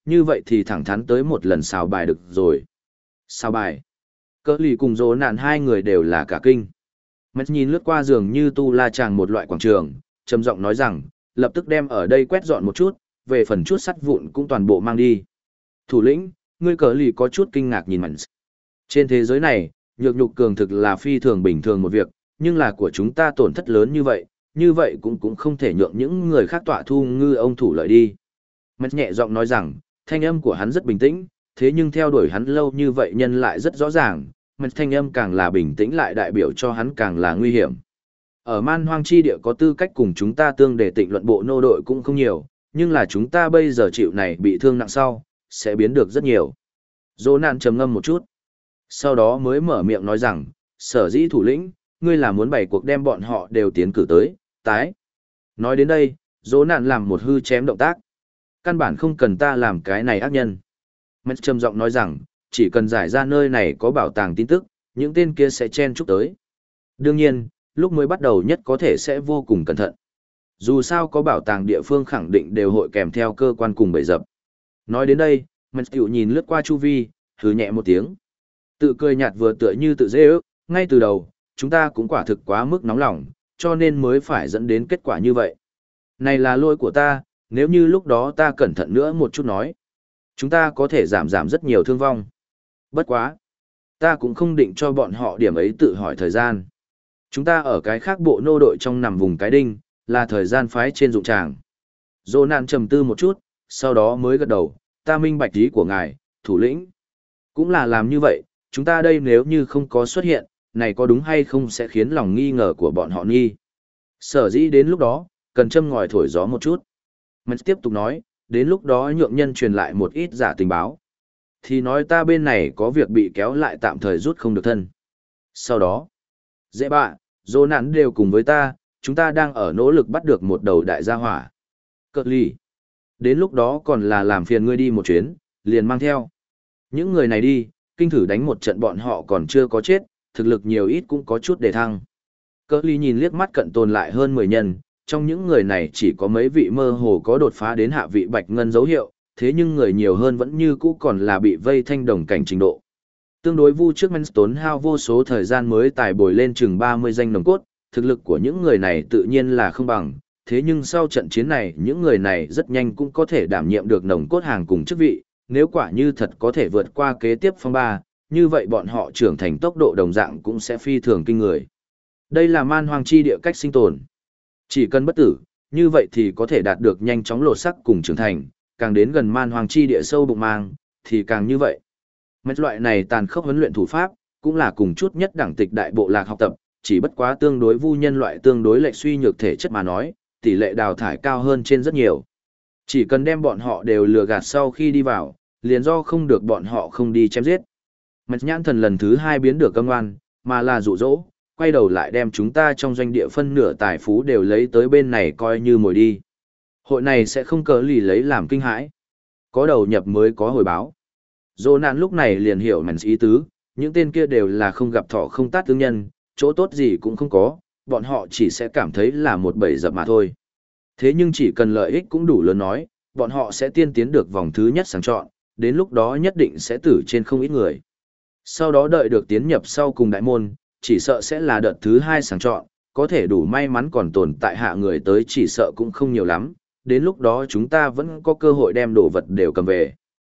như vậy thì thẳng thắn tới một lần xào bài được rồi. Xào bài. Cỡ lì cùng dỗ nạn hai người đều là cả kinh. Mets nhìn lướt qua giường như tu la chàng một loại quảng trường, trầm giọng nói rằng, lập tức đem ở đây quét dọn một chút, về phần chút sắt vụn cũng toàn bộ mang đi. Thủ lĩnh, ngươi cỡ lì có chút kinh ngạc nhìn Mets. Trên thế giới này, nhược nhục cường thực là phi thường bình thường một việc, nhưng là của chúng ta tổn thất lớn như vậy cũng không thể nhượng những người khác tọa thu ngư ông thủ lợi đi. Mets nhẹ giọng nói rằng, thanh âm của hắn rất bình tĩnh, thế nhưng theo đuổi hắn lâu như vậy nhân lại rất rõ ràng, Mets thanh âm càng là bình tĩnh lại đại biểu cho hắn càng là nguy hiểm. Ở man hoang chi địa có tư cách cùng chúng ta tương để tịnh luận bộ nô đội cũng không nhiều, nhưng là chúng ta bây giờ chịu này bị thương nặng sau, sẽ biến được rất nhiều. Dô nạn trầm ngâm một chút. Sau đó mới mở miệng nói rằng, sở dĩ thủ lĩnh, ngươi là muốn bày cuộc đem bọn họ đều tiến cử tới, tái. Nói đến đây, dỗ nạn làm một hư chém động tác. Căn bản không cần ta làm cái này ác nhân. Mets trầm giọng nói rằng, chỉ cần giải ra nơi này có bảo tàng tin tức, những tên kia sẽ chen chúc tới. Đương nhiên, lúc mới bắt đầu nhất có thể sẽ vô cùng cẩn thận. Dù sao có bảo tàng địa phương khẳng định đều hội kèm theo cơ quan cùng bầy dập. Nói đến đây, Mets tiểu nhìn lướt qua chu vi, hứ nhẹ một tiếng. Tự cười nhạt vừa tựa như tự dễ ước, ngay từ đầu, chúng ta cũng quả thực quá mức nóng lòng, cho nên mới phải dẫn đến kết quả như vậy. Này là lỗi của ta, nếu như lúc đó ta cẩn thận nữa một chút nói, chúng ta có thể giảm rất nhiều thương vong. Bất quá. Ta cũng không định cho bọn họ điểm ấy tự hỏi thời gian. Chúng ta ở cái khác bộ nô đội trong nằm vùng cái đinh, là thời gian phái trên dụng tràng. Dô nạn trầm tư một chút, sau đó mới gật đầu, ta minh bạch ý của ngài, thủ lĩnh. Cũng là làm như vậy, chúng ta đây nếu như không có xuất hiện, này có đúng hay không sẽ khiến lòng nghi ngờ của bọn họ nghi. Sở dĩ đến lúc đó, cần châm ngòi thổi gió một chút. Mình tiếp tục nói, đến lúc đó nhượng nhân truyền lại một ít giả tình báo. Thì nói ta bên này có việc bị kéo lại tạm thời rút không được thân. Sau đó, dễ bạ, dô nạn đều cùng với ta, chúng ta đang ở nỗ lực bắt được một đầu đại gia hỏa. Cợt lì. Đến lúc đó còn là làm phiền ngươi đi một chuyến, liền mang theo. Những người này đi, kinh thử đánh một trận bọn họ còn chưa có chết, thực lực nhiều ít cũng có chút để thăng. Cợt lì nhìn liếc mắt cận tồn lại hơn 10 nhân, trong những người này chỉ có mấy vị mơ hồ có đột phá đến hạ vị bạch ngân dấu hiệu, thế nhưng người nhiều hơn vẫn như cũ còn là bị vây thanh đồng cảnh trình độ. Tương đối vu trước Mens tốn hao vô số thời gian mới tài bồi lên chừng 30 danh nồng cốt, thực lực của những người này tự nhiên là không bằng, thế nhưng sau trận chiến này những người này rất nhanh cũng có thể đảm nhiệm được nồng cốt hàng cùng chức vị, nếu quả như thật có thể vượt qua kế tiếp phong ba, như vậy bọn họ trưởng thành tốc độ đồng dạng cũng sẽ phi thường kinh người. Đây là man hoang chi địa cách sinh tồn. Chỉ cần bất tử, như vậy thì có thể đạt được nhanh chóng lột sắc cùng trưởng thành, càng đến gần man hoang chi địa sâu bụng mang, thì càng như vậy. Mấy loại này tàn khốc huấn luyện thủ pháp, cũng là cùng chút nhất đẳng tịch đại bộ lạc học tập, chỉ bất quá tương đối vu nhân loại tương đối lệch suy nhược thể chất mà nói, tỷ lệ đào thải cao hơn trên rất nhiều. Chỉ cần đem bọn họ đều lừa gạt sau khi đi vào, liền do không được bọn họ không đi chém giết. Mạch nhãn thần lần thứ 2 biến được câm ngoan, mà là dụ dỗ, quay đầu lại đem chúng ta trong doanh địa phân nửa tài phú đều lấy tới bên này coi như mồi đi. Hội này sẽ không cớ lì lấy làm kinh hãi. Có đầu nhập mới có hồi báo. Dô nạn lúc này liền hiểu mảnh ý tứ, những tên kia đều là không gặp thọ không tát tương nhân, chỗ tốt gì cũng không có, bọn họ chỉ sẽ cảm thấy là một bầy dập mà thôi. Thế nhưng chỉ cần lợi ích cũng đủ lớn nói, bọn họ sẽ tiên tiến được vòng thứ nhất sàng chọn, đến lúc đó nhất định sẽ tử trên không ít người. Sau đó đợi được tiến nhập sau cùng đại môn, chỉ sợ sẽ là đợt thứ 2 sàng chọn, có thể đủ may mắn còn tồn tại hạ người tới chỉ sợ cũng không nhiều lắm, đến lúc đó chúng ta vẫn có cơ hội đem đồ vật đều cầm về.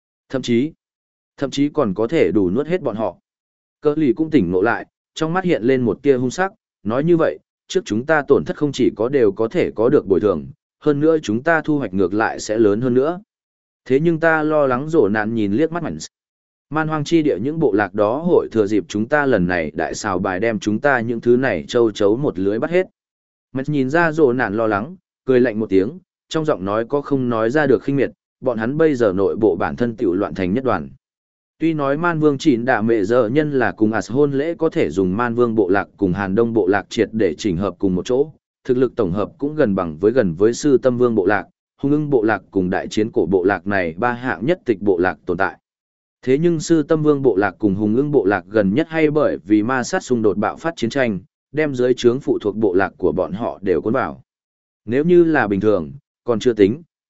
Thậm chí còn có thể đủ nuốt hết bọn họ. Cơ lì cũng tỉnh ngộ lại, trong mắt hiện lên một tia hung sắc, nói như vậy, trước chúng ta tổn thất không chỉ có đều có thể có được bồi thường, hơn nữa chúng ta thu hoạch ngược lại sẽ lớn hơn nữa. Thế nhưng ta lo lắng rổ nạn nhìn liếc mắt mảnh. Man hoang chi địa những bộ lạc đó hội thừa dịp chúng ta lần này đại xào bài đem chúng ta những thứ này châu chấu một lưới bắt hết. Mạch nhìn ra rổ nạn lo lắng, cười lạnh một tiếng, trong giọng nói có không nói ra được khinh miệt, bọn hắn bây giờ nội bộ bản thân tiểu loạn thành nhất đoàn. Tuy nói Man Vương Chỉn Đạ Mệ Giờ nhân là cùng As hôn lễ có thể dùng Man Vương bộ lạc cùng Hàn Đông bộ lạc triệt để chỉnh hợp cùng một chỗ, thực lực tổng hợp cũng gần với Sư Tâm Vương bộ lạc, Hùng Ưng bộ lạc cùng đại chiến cổ bộ lạc này ba hạng nhất tịch bộ lạc tồn tại. Thế nhưng Sư Tâm Vương bộ lạc cùng Hùng Ưng bộ lạc gần nhất hay bởi vì ma sát xung đột bạo phát chiến tranh, đem dưới trướng phụ thuộc bộ lạc của bọn họ đều cuốn vào. Nếu như là bình thường, còn chưa tính,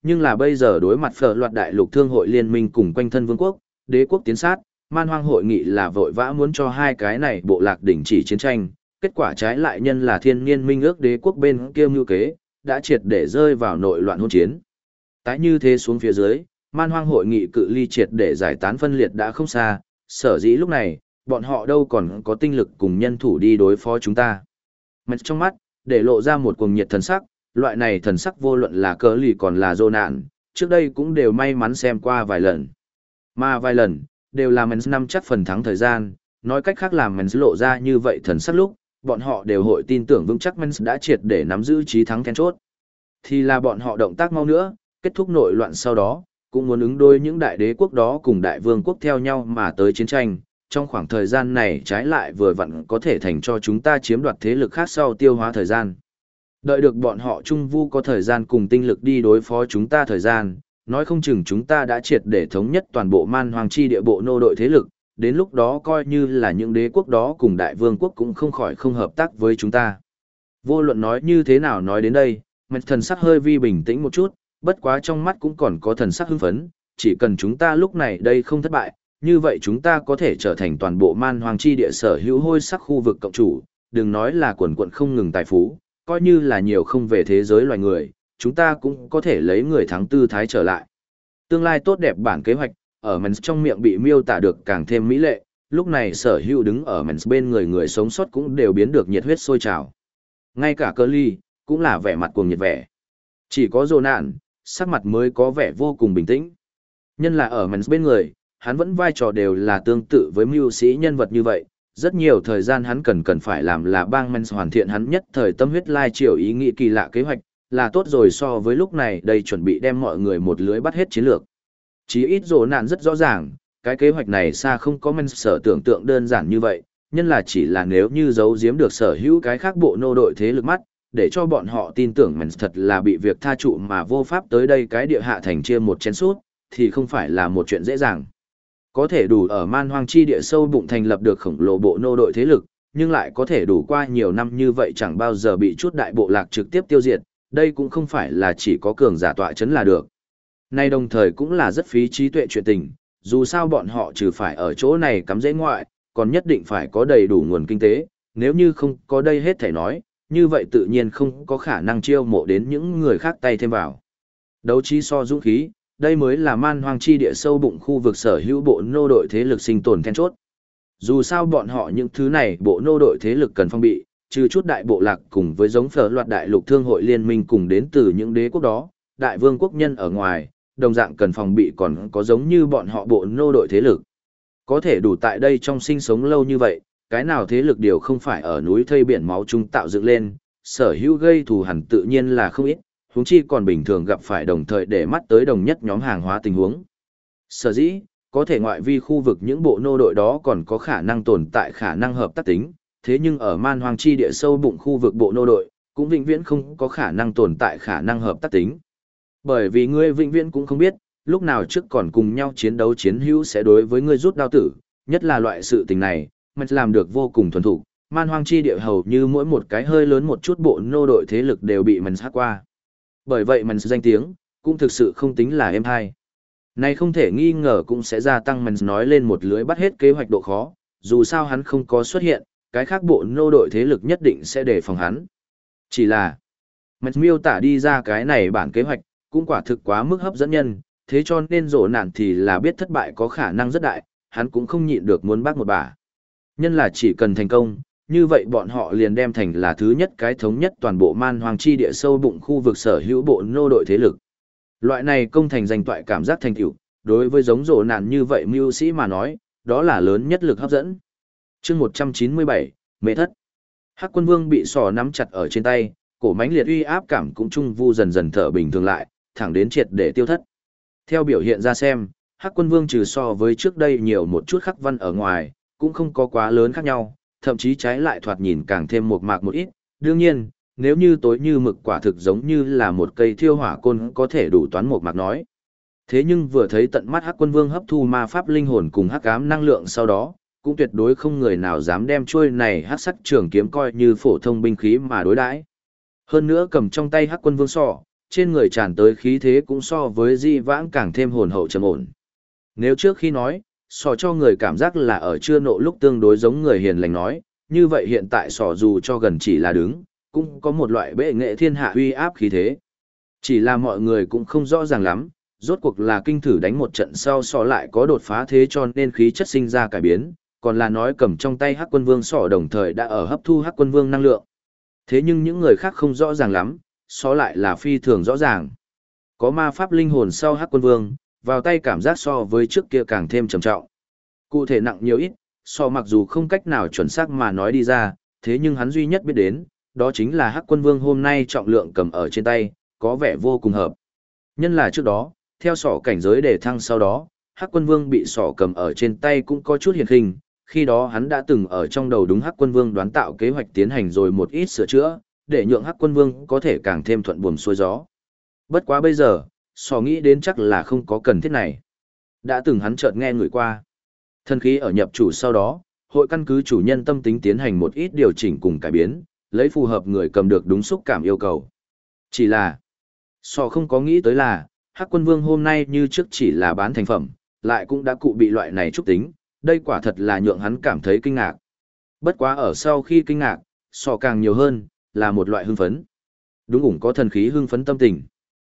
Nhưng là bây giờ đối mặt phở loạt đại lục thương hội liên minh cùng quanh thân vương quốc, đế quốc tiến sát, man hoang hội nghị là vội vã muốn cho hai cái này bộ lạc đình chỉ chiến tranh, kết quả trái lại nhân là thiên niên minh ước đế quốc bên kia mưu kế, đã triệt để rơi vào nội loạn hôn chiến. Tái như thế xuống phía dưới, man hoang hội nghị cự ly triệt để giải tán phân liệt đã không xa, sở dĩ lúc này, bọn họ đâu còn có tinh lực cùng nhân thủ đi đối phó chúng ta. Mạch trong mắt, để lộ ra một cuồng nhiệt thần sắc, loại này thần sắc vô luận là cớ lì còn là dô nạn, trước đây cũng đều may mắn xem qua vài lần. Mà vài lần, đều là Mens năm chắc phần thắng thời gian, nói cách khác làm Mens lộ ra như vậy thần sắc lúc, bọn họ đều hội tin tưởng vững chắc Mens đã triệt để nắm giữ chí thắng then chốt. Thì là bọn họ động tác mau nữa, kết thúc nội loạn sau đó, cũng muốn ứng đối những đại đế quốc đó cùng đại vương quốc theo nhau mà tới chiến tranh. Trong khoảng thời gian này trái lại vừa vặn có thể thành cho chúng ta chiếm đoạt thế lực khác sau tiêu hóa thời gian. Đợi được bọn họ trung vu có thời gian cùng tinh lực đi đối phó chúng ta thời gian, nói không chừng chúng ta đã triệt để thống nhất toàn bộ man hoàng chi địa bộ nô đội thế lực, đến lúc đó coi như là những đế quốc đó cùng đại vương quốc cũng không khỏi không hợp tác với chúng ta. Vô luận nói như thế nào nói đến đây, mạch thần sắc hơi vi bình tĩnh một chút, bất quá trong mắt cũng còn có thần sắc hưng phấn, chỉ cần chúng ta lúc này đây không thất bại, như vậy chúng ta có thể trở thành toàn bộ man hoàng chi địa sở hữu hôi sắc khu vực cộng chủ, đừng nói là quần quận không ngừng tài phú, coi như là nhiều không về thế giới loài người, chúng ta cũng có thể lấy người thắng tư thái trở lại. Tương lai tốt đẹp bản kế hoạch, ở Mens trong miệng bị miêu tả được càng thêm mỹ lệ, lúc này sở hữu đứng ở Mens bên người người sống sót cũng đều biến được nhiệt huyết sôi trào. Ngay cả cơ ly, cũng là vẻ mặt cuồng nhiệt vẻ. Chỉ có dồ nạn, sắc mặt mới có vẻ vô cùng bình tĩnh. Nhân là ở Mens bên người, hắn vẫn vai trò đều là tương tự với mưu sĩ nhân vật như vậy, rất nhiều thời gian hắn cần phải làm là bang Mens hoàn thiện hắn nhất thời tâm huyết lai triều ý nghĩ kỳ lạ kế hoạch, là tốt rồi so với lúc này đây chuẩn bị đem mọi người một lưới bắt hết chiến lược. Chí ít rồ nạn rất rõ ràng, cái kế hoạch này xa không có Mens sở tưởng tượng đơn giản như vậy, nhân là chỉ là nếu như giấu giếm được sở hữu cái khác bộ nô đội thế lực mắt, để cho bọn họ tin tưởng Mens thật là bị việc tha trụ mà vô pháp tới đây cái địa hạ thành chia một chén sút, thì không phải là một chuyện dễ dàng. Có thể đủ ở man hoang chi địa sâu bụng thành lập được khổng lồ bộ nô đội thế lực, nhưng lại có thể đủ qua nhiều năm như vậy chẳng bao giờ bị chút đại bộ lạc trực tiếp tiêu diệt, đây cũng không phải là chỉ có cường giả tọa chấn là được. Nay đồng thời cũng là rất phí trí tuệ chuyện tình, dù sao bọn họ trừ phải ở chỗ này cắm rễ ngoại, còn nhất định phải có đầy đủ nguồn kinh tế, nếu như không có đây hết thể nói, như vậy tự nhiên không có khả năng chiêu mộ đến những người khác tay thêm vào. Đấu trí so dũng khí, đây mới là man hoang chi địa sâu bụng khu vực sở hữu bộ nô đội thế lực sinh tồn then chốt. Dù sao bọn họ những thứ này bộ nô đội thế lực cần phong bị, trừ chút đại bộ lạc cùng với giống phở loạt đại lục thương hội liên minh cùng đến từ những đế quốc đó, đại vương quốc nhân ở ngoài, đồng dạng cần phòng bị còn có giống như bọn họ bộ nô đội thế lực. Có thể đủ tại đây trong sinh sống lâu như vậy, cái nào thế lực đều không phải ở núi thây biển máu chung tạo dựng lên, sở hữu gây thù hẳn tự nhiên là không ít, huống chi còn bình thường gặp phải đồng thời để mắt tới đồng nhất nhóm hàng hóa tình huống. Sở dĩ, có thể ngoại vi khu vực những bộ nô đội đó còn có khả năng tồn tại khả năng hợp tác tính, thế nhưng ở man hoang chi địa sâu bụng khu vực bộ nô đội, cũng vĩnh viễn không có khả năng tồn tại khả năng hợp tác tính. Bởi vì ngươi vĩnh viễn cũng không biết, lúc nào trước còn cùng nhau chiến đấu chiến hữu sẽ đối với ngươi rút đao tử, nhất là loại sự tình này, mình làm được vô cùng thuần thục, man hoang chi địa hầu như mỗi một cái hơi lớn một chút bộ nô đội thế lực đều bị mình hát qua. Bởi vậy mình danh tiếng, cũng thực sự không tính là êm hay. Này không thể nghi ngờ cũng sẽ gia tăng mình nói lên một lưới bắt hết kế hoạch độ khó, dù sao hắn không có xuất hiện, cái khác bộ nô đội thế lực nhất định sẽ đề phòng hắn. Chỉ là, mình miêu tả đi ra cái này bản kế hoạch, cũng quả thực quá mức hấp dẫn nhân, thế cho nên rộ nạn thì là biết thất bại có khả năng rất đại, hắn cũng không nhịn được muốn bác một bà. Nhân là chỉ cần thành công, như vậy bọn họ liền đem thành là thứ nhất cái thống nhất toàn bộ man hoàng chi địa sâu bụng khu vực sở hữu bộ nô đội thế lực. Loại này công thành danh toại cảm giác thành tựu, đối với giống rộ nạn như vậy mưu sĩ mà nói, đó là lớn nhất lực hấp dẫn. Chương 197, Mê thất. Hắc Quân Vương bị sò nắm chặt ở trên tay, cổ mãnh liệt uy áp cảm cũng trung vu dần dần thở bình thường lại, thẳng đến triệt để tiêu thất. Theo biểu hiện ra xem, Hắc Quân Vương trừ so với trước đây nhiều một chút khắc văn ở ngoài, cũng không có quá lớn khác nhau, thậm chí trái lại thoạt nhìn càng thêm một mạc một ít. Đương nhiên, nếu như tối như mực quả thực giống như là một cây thiêu hỏa côn có thể đủ toán một mạc nói. Thế nhưng vừa thấy tận mắt Hắc Quân Vương hấp thu ma pháp linh hồn cùng hắc ám năng lượng sau đó, cũng tuyệt đối không người nào dám đem chuôi này hắc sắc trường kiếm coi như phổ thông binh khí mà đối đãi. Hơn nữa cầm trong tay Hắc Quân Vương sọ, trên người tràn tới khí thế cũng so với di vãng càng thêm hồn hậu trầm ổn. Nếu trước khi nói, sò cho người cảm giác là ở chưa nộ lúc tương đối giống người hiền lành nói, như vậy hiện tại sò dù cho gần chỉ là đứng, cũng có một loại bệ nghệ thiên hạ uy áp khí thế. Chỉ là mọi người cũng không rõ ràng lắm, rốt cuộc là kinh thử đánh một trận sau sò lại có đột phá thế cho nên khí chất sinh ra cải biến, còn là nói cầm trong tay Hắc Quân Vương sò đồng thời đã ở hấp thu Hắc Quân Vương năng lượng. Thế nhưng những người khác không rõ ràng lắm, sò lại là phi thường rõ ràng. Có ma pháp linh hồn sau Hắc Quân Vương, vào tay cảm giác so với trước kia càng thêm trầm trọng. Cụ thể nặng nhiều ít, sò mặc dù không cách nào chuẩn xác mà nói đi ra, thế nhưng hắn duy nhất biết đến, đó chính là Hắc Quân Vương hôm nay trọng lượng cầm ở trên tay, có vẻ vô cùng hợp. Nhân là trước đó, theo sỏ cảnh giới đề thăng sau đó, Hắc Quân Vương bị sỏ cầm ở trên tay cũng có chút hiền khinh, khi đó hắn đã từng ở trong đầu đúng Hắc Quân Vương đoán tạo kế hoạch tiến hành rồi một ít sửa chữa, để nhượng Hắc Quân Vương có thể càng thêm thuận buồm xuôi gió. Bất quá bây giờ, sỏ nghĩ đến chắc là không có cần thiết này. Đã từng hắn chợt nghe người qua. Thần khí ở nhập chủ sau đó, hội căn cứ chủ nhân tâm tính tiến hành một ít điều chỉnh cùng cải biến, lấy phù hợp người cầm được đúng xúc cảm yêu cầu. Chỉ là, sò không có nghĩ tới là, Hắc Quân Vương hôm nay như trước chỉ là bán thành phẩm, lại cũng đã cụ bị loại này trúc tính, đây quả thật là nhượng hắn cảm thấy kinh ngạc. Bất quá ở sau khi kinh ngạc, sò càng nhiều hơn, là một loại hưng phấn. Đúng ủng có thần khí hưng phấn tâm tình.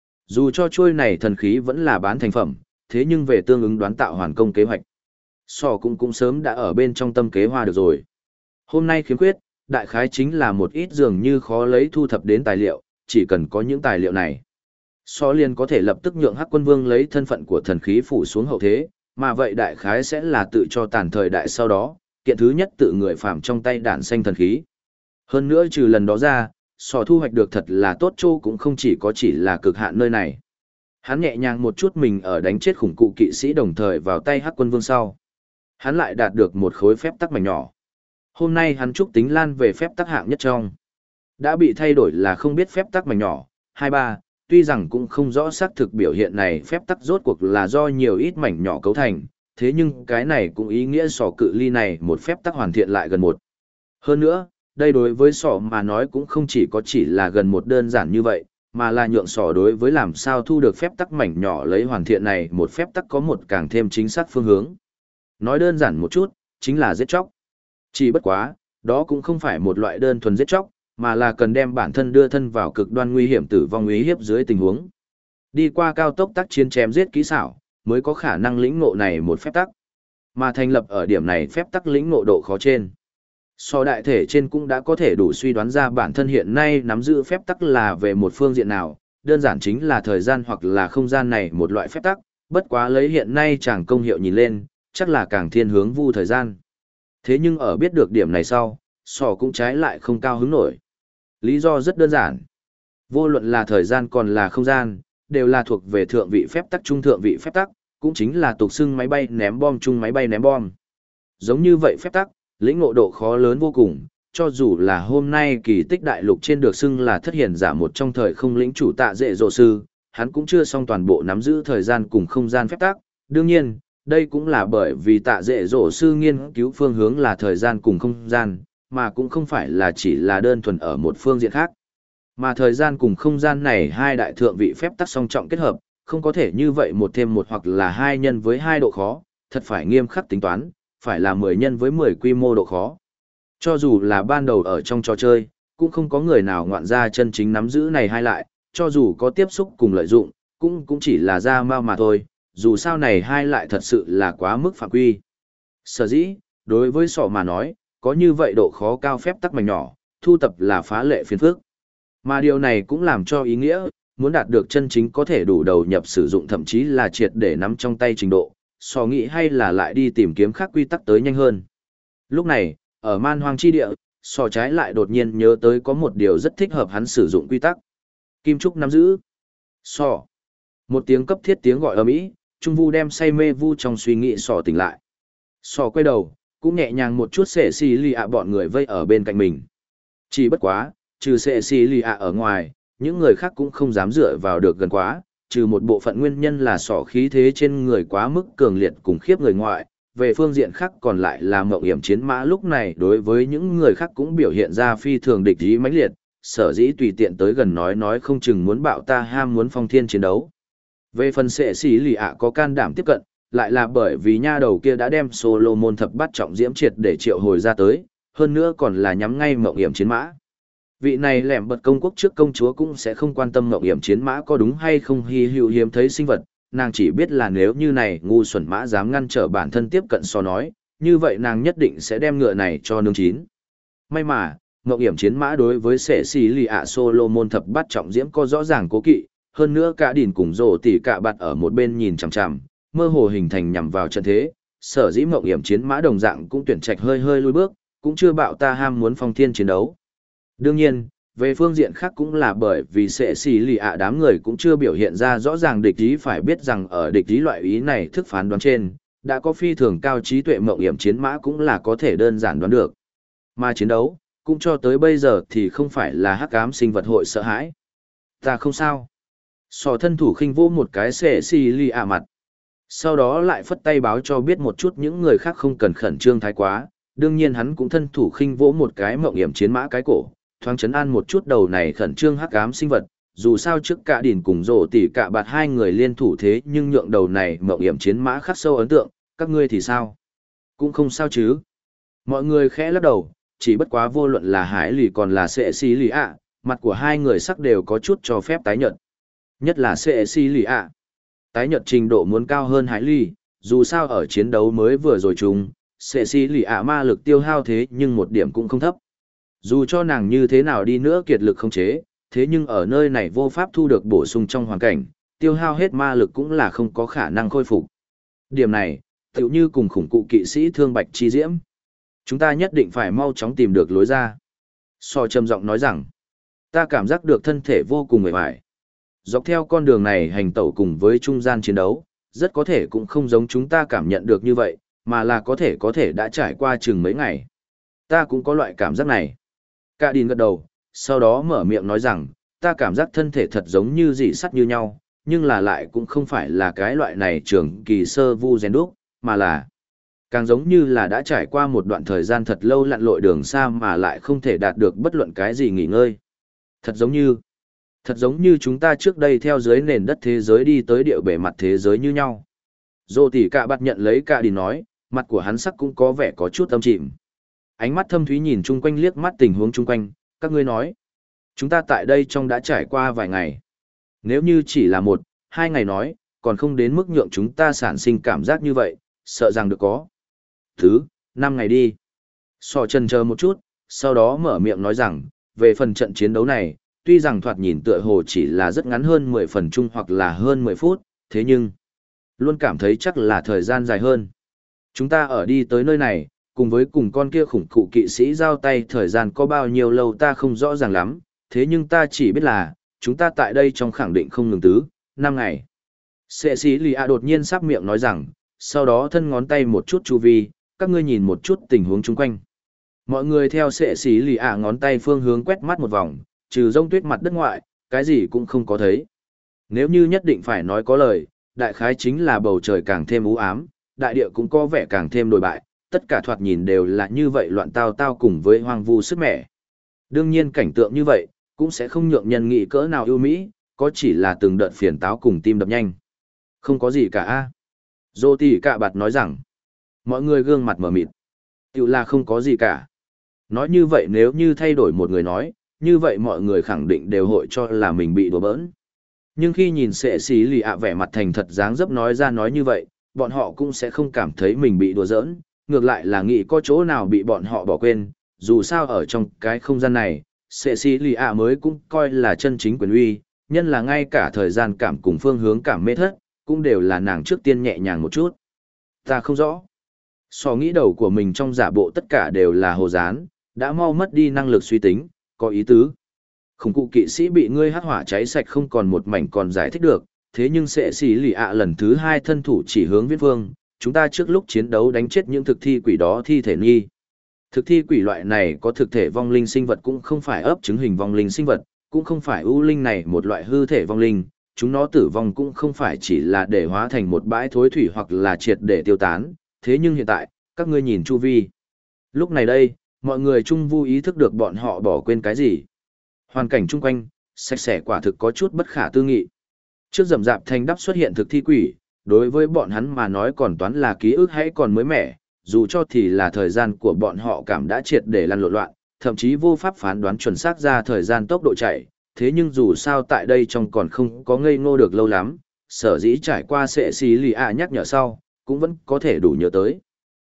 Dù cho chuôi này thần khí vẫn là bán thành phẩm, thế nhưng về tương ứng đoán tạo hoàn công kế hoạch, sò cũng sớm đã ở bên trong tâm kế hoa được rồi. Hôm nay khiếm khuyết, đại khái chính là một ít dường như khó lấy thu thập đến tài liệu, chỉ cần có những tài liệu này. Sò liền có thể lập tức nhượng Hắc Quân Vương lấy thân phận của thần khí phủ xuống hậu thế, mà vậy đại khái sẽ là tự cho tàn thời đại sau đó, kiện thứ nhất tự người phạm trong tay đản xanh thần khí. Hơn nữa trừ lần đó ra, sò thu hoạch được thật là tốt chỗ cũng không chỉ là cực hạn nơi này. Hắn nhẹ nhàng một chút mình ở đánh chết khủng cụ kỵ sĩ đồng thời vào tay Hắc Quân Vương sau. Hắn lại đạt được một khối phép tắc mảnh nhỏ. Hôm nay hắn chúc tính lan về phép tắc hạng nhất trong. Đã bị thay đổi là không biết phép tắc mảnh nhỏ, 23, tuy rằng cũng không rõ xác thực biểu hiện này phép tắc rốt cuộc là do nhiều ít mảnh nhỏ cấu thành, thế nhưng cái này cũng ý nghĩa sò cự ly này một phép tắc hoàn thiện lại gần một. Hơn nữa, đây đối với sò mà nói cũng không chỉ là gần một đơn giản như vậy, mà là nhượng sò đối với làm sao thu được phép tắc mảnh nhỏ lấy hoàn thiện này một phép tắc có một càng thêm chính xác phương hướng. Nói đơn giản một chút, chính là giết chóc. Chỉ bất quá, đó cũng không phải một loại đơn thuần giết chóc, mà là cần đem bản thân đưa thân vào cực đoan nguy hiểm tử vong uy hiếp dưới tình huống. Đi qua cao tốc tác chiến chém giết kỹ xảo, mới có khả năng lĩnh ngộ này một phép tắc. Mà thành lập ở điểm này phép tắc lĩnh ngộ độ khó trên. So đại thể trên cũng đã có thể đủ suy đoán ra bản thân hiện nay nắm giữ phép tắc là về một phương diện nào, đơn giản chính là thời gian hoặc là không gian này một loại phép tắc, bất quá lấy hiện nay chàng công hiệu nhìn lên, chắc là càng thiên hướng vu thời gian. Thế nhưng ở biết được điểm này sau, sò cũng trái lại không cao hứng nổi. Lý do rất đơn giản. Vô luận là thời gian còn là không gian, đều là thuộc về thượng vị phép tắc trung thượng vị phép tắc, cũng chính là tục xưng máy bay ném bom chung máy bay ném bom. Giống như vậy phép tắc, lĩnh ngộ độ khó lớn vô cùng, cho dù là hôm nay kỳ tích đại lục trên được xưng là thất hiển giả một trong thời không lĩnh chủ Tạ Dệ Dỗ Sư, hắn cũng chưa xong toàn bộ nắm giữ thời gian cùng không gian phép tắc. Đương nhiên, đây cũng là bởi vì Tạ Dệ Dỗ Sư nghiên cứu phương hướng là thời gian cùng không gian, mà cũng không phải là chỉ là đơn thuần ở một phương diện khác. Mà thời gian cùng không gian này hai đại thượng vị phép tắc song trọng kết hợp, không có thể như vậy một thêm một hoặc là hai nhân với hai độ khó, thật phải nghiêm khắc tính toán, phải là 10 nhân với 10 quy mô độ khó. Cho dù là ban đầu ở trong trò chơi, cũng không có người nào ngoạn ra chân chính nắm giữ này hai lại, cho dù có tiếp xúc cùng lợi dụng, cũng chỉ là ra mau mà thôi, dù sao này hai lại thật sự là quá mức phạm quy. Sở dĩ, đối với sọ mà nói, có như vậy độ khó cao phép tắc mảnh nhỏ, thu tập là phá lệ phiền phức. Mà điều này cũng làm cho ý nghĩa, muốn đạt được chân chính có thể đủ đầu nhập sử dụng thậm chí là triệt để nắm trong tay trình độ, sò nghĩ hay là lại đi tìm kiếm khác quy tắc tới nhanh hơn. Lúc này, ở man hoang chi địa, sò trái lại đột nhiên nhớ tới có một điều rất thích hợp hắn sử dụng quy tắc. Kim Trúc nắm giữ. Sò. Một tiếng cấp thiết tiếng gọi ầm ĩ, Trung Vu đem say mê vu trong suy nghĩ sò tỉnh lại. Sò quay đầu, cũng nhẹ nhàng một chút xệ xì lì ạ bọn người vây ở bên cạnh mình. Chỉ bất quá, trừ xệ xì lì ạ ở ngoài, những người khác cũng không dám dựa vào được gần quá, trừ một bộ phận nguyên nhân là sọ khí thế trên người quá mức cường liệt cùng khiếp người ngoại, về phương diện khác còn lại là mộng hiểm chiến mã lúc này đối với những người khác cũng biểu hiện ra phi thường địch ý mãnh liệt, sở dĩ tùy tiện tới gần nói không chừng muốn bạo ta ham muốn phong thiên chiến đấu. Về phần sệ xỉ lì ạ có can đảm tiếp cận, lại là bởi vì nha đầu kia đã đem Solomon thập bát trọng diễm triệt để triệu hồi ra tới, hơn nữa còn là nhắm ngay mộng hiểm chiến mã. Vị này lẻm bật công quốc trước công chúa cũng sẽ không quan tâm mộng hiểm chiến mã có đúng hay không hy hữu hiếm thấy sinh vật, nàng chỉ biết là nếu như này ngu xuẩn mã dám ngăn trở bản thân tiếp cận so nói, như vậy nàng nhất định sẽ đem ngựa này cho nướng chín. May mà, mộng hiểm chiến mã đối với sệ xì lì ạ Solomon thập bát trọng diễm có rõ ràng cố kỵ, hơn nữa cả đỉn cùng rổ tỉ cả bạt ở một bên nhìn chằm chằm, mơ hồ hình thành nhằm vào trận thế, sở dĩ mộng hiểm chiến mã đồng dạng cũng tuyển trạch hơi hơi lùi bước, cũng chưa bạo ta ham muốn phong thiên chiến đấu. Đương nhiên, về phương diện khác cũng là bởi vì sệ xì lì ạ đám người cũng chưa biểu hiện ra rõ ràng địch ý, phải biết rằng ở địch ý loại ý này thức phán đoán trên, đã có phi thường cao trí tuệ mộng hiểm chiến mã cũng là có thể đơn giản đoán được. Mà chiến đấu, cũng cho tới bây giờ thì không phải là hắc ám sinh vật hội sợ hãi. Ta không sao. Sò thân thủ khinh vô một cái sệ xì lì ạ mặt. Sau đó lại phất tay báo cho biết một chút những người khác không cần khẩn trương thái quá, đương nhiên hắn cũng thân thủ khinh vỗ một cái mộng hiểm chiến mã cái cổ, thoáng chấn an một chút đầu này khẩn trương hắc ám sinh vật, dù sao trước cả đỉn cùng rổ tỉ cả bạt hai người liên thủ thế nhưng nhượng đầu này mộng hiểm chiến mã khắc sâu ấn tượng, các ngươi thì sao? Cũng không sao chứ. Mọi người khẽ lắc đầu, chỉ bất quá vô luận là Hải Lì còn là Sệ Xì Lì ạ, mặt của hai người sắc đều có chút cho phép tái nhợt. Nhất là Sệ Xì Lì ạ. Tái nhợt trình độ muốn cao hơn Hải Lì, dù sao ở chiến đấu mới vừa rồi chúng, Sệ Xì Lì ạ ma lực tiêu hao thế nhưng một điểm cũng không thấp. Dù cho nàng như thế nào đi nữa kiệt lực không chế, thế nhưng ở nơi này vô pháp thu được bổ sung trong hoàn cảnh, tiêu hao hết ma lực cũng là không có khả năng khôi phục. Điểm này, tựu như cùng khủng cụ kỵ sĩ Thương Bạch Chi Diễm. Chúng ta nhất định phải mau chóng tìm được lối ra. So trầm giọng nói rằng, ta cảm giác được thân thể vô cùng mệt mỏi. Dọc theo con đường này hành tẩu cùng với trung gian chiến đấu, rất có thể cũng không giống chúng ta cảm nhận được như vậy, mà là có thể đã trải qua chừng mấy ngày. Ta cũng có loại cảm giác này. Cả Đin gật đầu, sau đó mở miệng nói rằng, ta cảm giác thân thể thật giống như dị sắt như nhau, nhưng là lại cũng không phải là cái loại này trường kỳ sơ vu rèn đúc, mà là càng giống như là đã trải qua một đoạn thời gian thật lâu lặn lội đường xa mà lại không thể đạt được bất luận cái gì nghỉ ngơi. Thật giống như chúng ta trước đây theo dưới nền đất thế giới đi tới địa bề mặt thế giới như nhau. Dô tỉ cả bạt nhận lấy cả Đin nói, mặt của hắn sắc cũng có vẻ có chút âm chìm. Ánh mắt thâm thúy nhìn chung quanh liếc mắt tình huống chung quanh, các ngươi nói. Chúng ta tại đây trong đã trải qua vài ngày. Nếu như chỉ là 1-2 ngày nói, còn không đến mức nhượng chúng ta sản sinh cảm giác như vậy, sợ rằng được có. 5 ngày đi. Sò chần chờ một chút, sau đó mở miệng nói rằng, về phần trận chiến đấu này, tuy rằng thoạt nhìn tựa hồ chỉ là rất ngắn hơn 10 phần chung hoặc là hơn 10 phút, thế nhưng, luôn cảm thấy chắc là thời gian dài hơn. Chúng ta ở đi tới nơi này, cùng với cùng con kia khủng cụ kỵ sĩ giao tay thời gian có bao nhiêu lâu ta không rõ ràng lắm, thế nhưng ta chỉ biết là, chúng ta tại đây trong khẳng định không ngừng 5 ngày. Sệ sĩ lì ạ đột nhiên sắp miệng nói rằng, sau đó thân ngón tay một chút chu vi, các ngươi nhìn một chút tình huống chung quanh. Mọi người theo sệ sĩ lì ạ ngón tay phương hướng quét mắt một vòng, trừ rông tuyết mặt đất ngoại, cái gì cũng không có thấy. Nếu như nhất định phải nói có lời, đại khái chính là bầu trời càng thêm u ám, đại địa cũng có vẻ càng thêm đồi bại, tất cả thoạt nhìn đều là như vậy loạn tao tao cùng với hoang vu sức mẻ. Đương nhiên cảnh tượng như vậy, cũng sẽ không nhượng nhân nghị cỡ nào ưu mỹ, có chỉ là từng đợt phiền táo cùng tim đập nhanh. Không có gì cả a. Dô tỉ cả bạt nói rằng, mọi người gương mặt mở mịt. Tiểu là không có gì cả. Nói như vậy nếu như thay đổi một người nói, như vậy mọi người khẳng định đều hội cho là mình bị đùa bỡn. Nhưng khi nhìn sệ xí lì ạ vẻ mặt thành thật dáng dấp nói ra nói như vậy, bọn họ cũng sẽ không cảm thấy mình bị đùa giỡn, ngược lại là nghĩ có chỗ nào bị bọn họ bỏ quên, dù sao ở trong cái không gian này, sệ xí lì ạ mới cũng coi là chân chính quyền uy, nhân là ngay cả thời gian cảm cùng phương hướng cảm mê thất, cũng đều là nàng trước tiên nhẹ nhàng một chút. Ta không rõ. So nghĩ đầu của mình trong giả bộ tất cả đều là hồ dán, đã mau mất đi năng lực suy tính, có ý tứ. Khủng cụ kỵ sĩ bị ngươi hắc hỏa cháy sạch không còn một mảnh còn giải thích được, thế nhưng sệ xỉ lì ạ lần thứ 2 thân thủ chỉ hướng viễn vương, chúng ta trước lúc chiến đấu đánh chết những thực thi quỷ đó thi thể nghi. Thực thi quỷ loại này có thực thể vong linh sinh vật cũng không phải ấp trứng hình vong linh sinh vật, cũng không phải ưu linh này một loại hư thể vong linh, chúng nó tử vong cũng không phải chỉ là để hóa thành một bãi thối thủy hoặc là triệt để tiêu tán, thế nhưng hiện tại, các ngươi nhìn chu vi. Lúc này đây, mọi người chung vui ý thức được bọn họ bỏ quên cái gì. Hoàn cảnh chung quanh, sạch sẽ quả thực có chút bất khả tư nghị. Trước rậm rạp thanh đắp xuất hiện thực thi quỷ, đối với bọn hắn mà nói còn toán là ký ức hay còn mới mẻ, dù cho thì là thời gian của bọn họ cảm đã triệt để lăn lộn loạn, thậm chí vô pháp phán đoán chuẩn xác ra thời gian tốc độ chạy, thế nhưng dù sao tại đây trong còn không có ngây ngô được lâu lắm, sở dĩ trải qua sệ xì lì ạ nhắc nhở sau, cũng vẫn có thể đủ nhớ tới.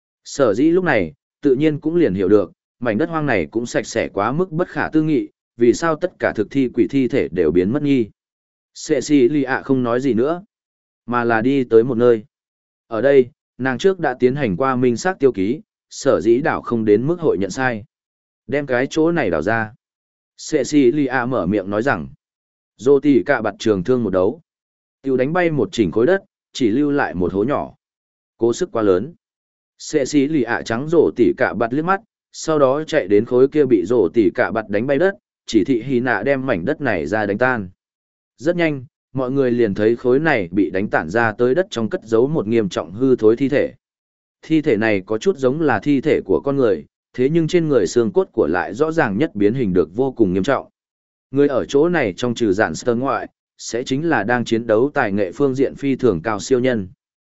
Sở dĩ lúc này, tự nhiên cũng liền hiểu được, mảnh đất hoang này cũng sạch sẽ quá mức bất khả tư nghị, vì sao tất cả thực thi quỷ thi thể đều biến mất nghi. Sệ xì lì ạ không nói gì nữa, mà là đi tới một nơi. Ở đây, nàng trước đã tiến hành qua minh xác tiêu ký, sở dĩ đảo không đến mức hội nhận sai. Đem cái chỗ này đảo ra. Sệ xì lì ạ mở miệng nói rằng, dô tỉ cả bạt trường thương một đấu. Tiêu đánh bay một chỉnh khối đất, chỉ lưu lại một hố nhỏ. Cố sức quá lớn. Sệ xì lì ạ trắng rổ tỉ cả bạt liếc mắt, sau đó chạy đến khối kia bị rổ tỉ cả bạt đánh bay đất, chỉ thị hy nạ đem mảnh đất này ra đánh tan. Rất nhanh, mọi người liền thấy khối này bị đánh tản ra tới đất trong cất giấu một nghiêm trọng hư thối thi thể. Thi thể này có chút giống là thi thể của con người, thế nhưng trên người xương cốt của lại rõ ràng nhất biến hình được vô cùng nghiêm trọng. Người ở chỗ này trong trừ dạn sơ ngoại, sẽ chính là đang chiến đấu tài nghệ phương diện phi thường cao siêu nhân.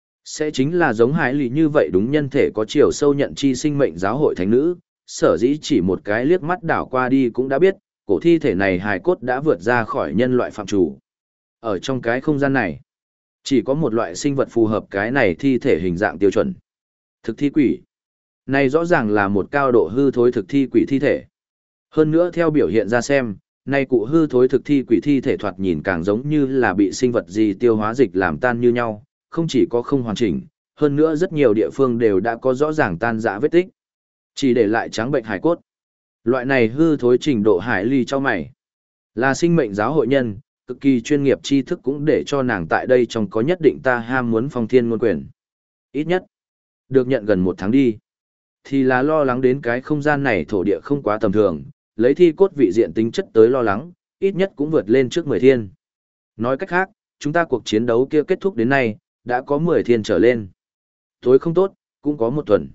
Sẽ chính là giống Hải Lì như vậy đúng nhân thể có chiều sâu nhận chi sinh mệnh giáo hội thánh nữ, sở dĩ chỉ một cái liếc mắt đảo qua đi cũng đã biết, cổ thi thể này hài cốt đã vượt ra khỏi nhân loại phạm chủ. Ở trong cái không gian này, chỉ có một loại sinh vật phù hợp cái này thi thể hình dạng tiêu chuẩn. Thực thi quỷ. Này rõ ràng là một cao độ hư thối thực thi quỷ thi thể. Hơn nữa theo biểu hiện ra xem, này cụ hư thối thực thi quỷ thi thể thoạt nhìn càng giống như là bị sinh vật gì tiêu hóa dịch làm tan như nhau, không chỉ có không hoàn chỉnh, hơn nữa rất nhiều địa phương đều đã có rõ ràng tan rã vết tích. Chỉ để lại trắng bệnh hải cốt. Loại này hư thối trình độ hải ly cho mày. Là sinh mệnh giáo hội nhân, cực kỳ chuyên nghiệp tri thức cũng để cho nàng tại đây trong có nhất định ta ham muốn phong thiên ngôn quyền. Ít nhất, được nhận gần một tháng đi. Thì là lo lắng đến cái không gian này thổ địa không quá tầm thường, lấy thi cốt vị diện tính chất tới lo lắng, ít nhất cũng vượt lên trước 10 thiên. Nói cách khác, chúng ta cuộc chiến đấu kia kết thúc đến nay, đã có 10 thiên trở lên. Tối không tốt, cũng có một tuần.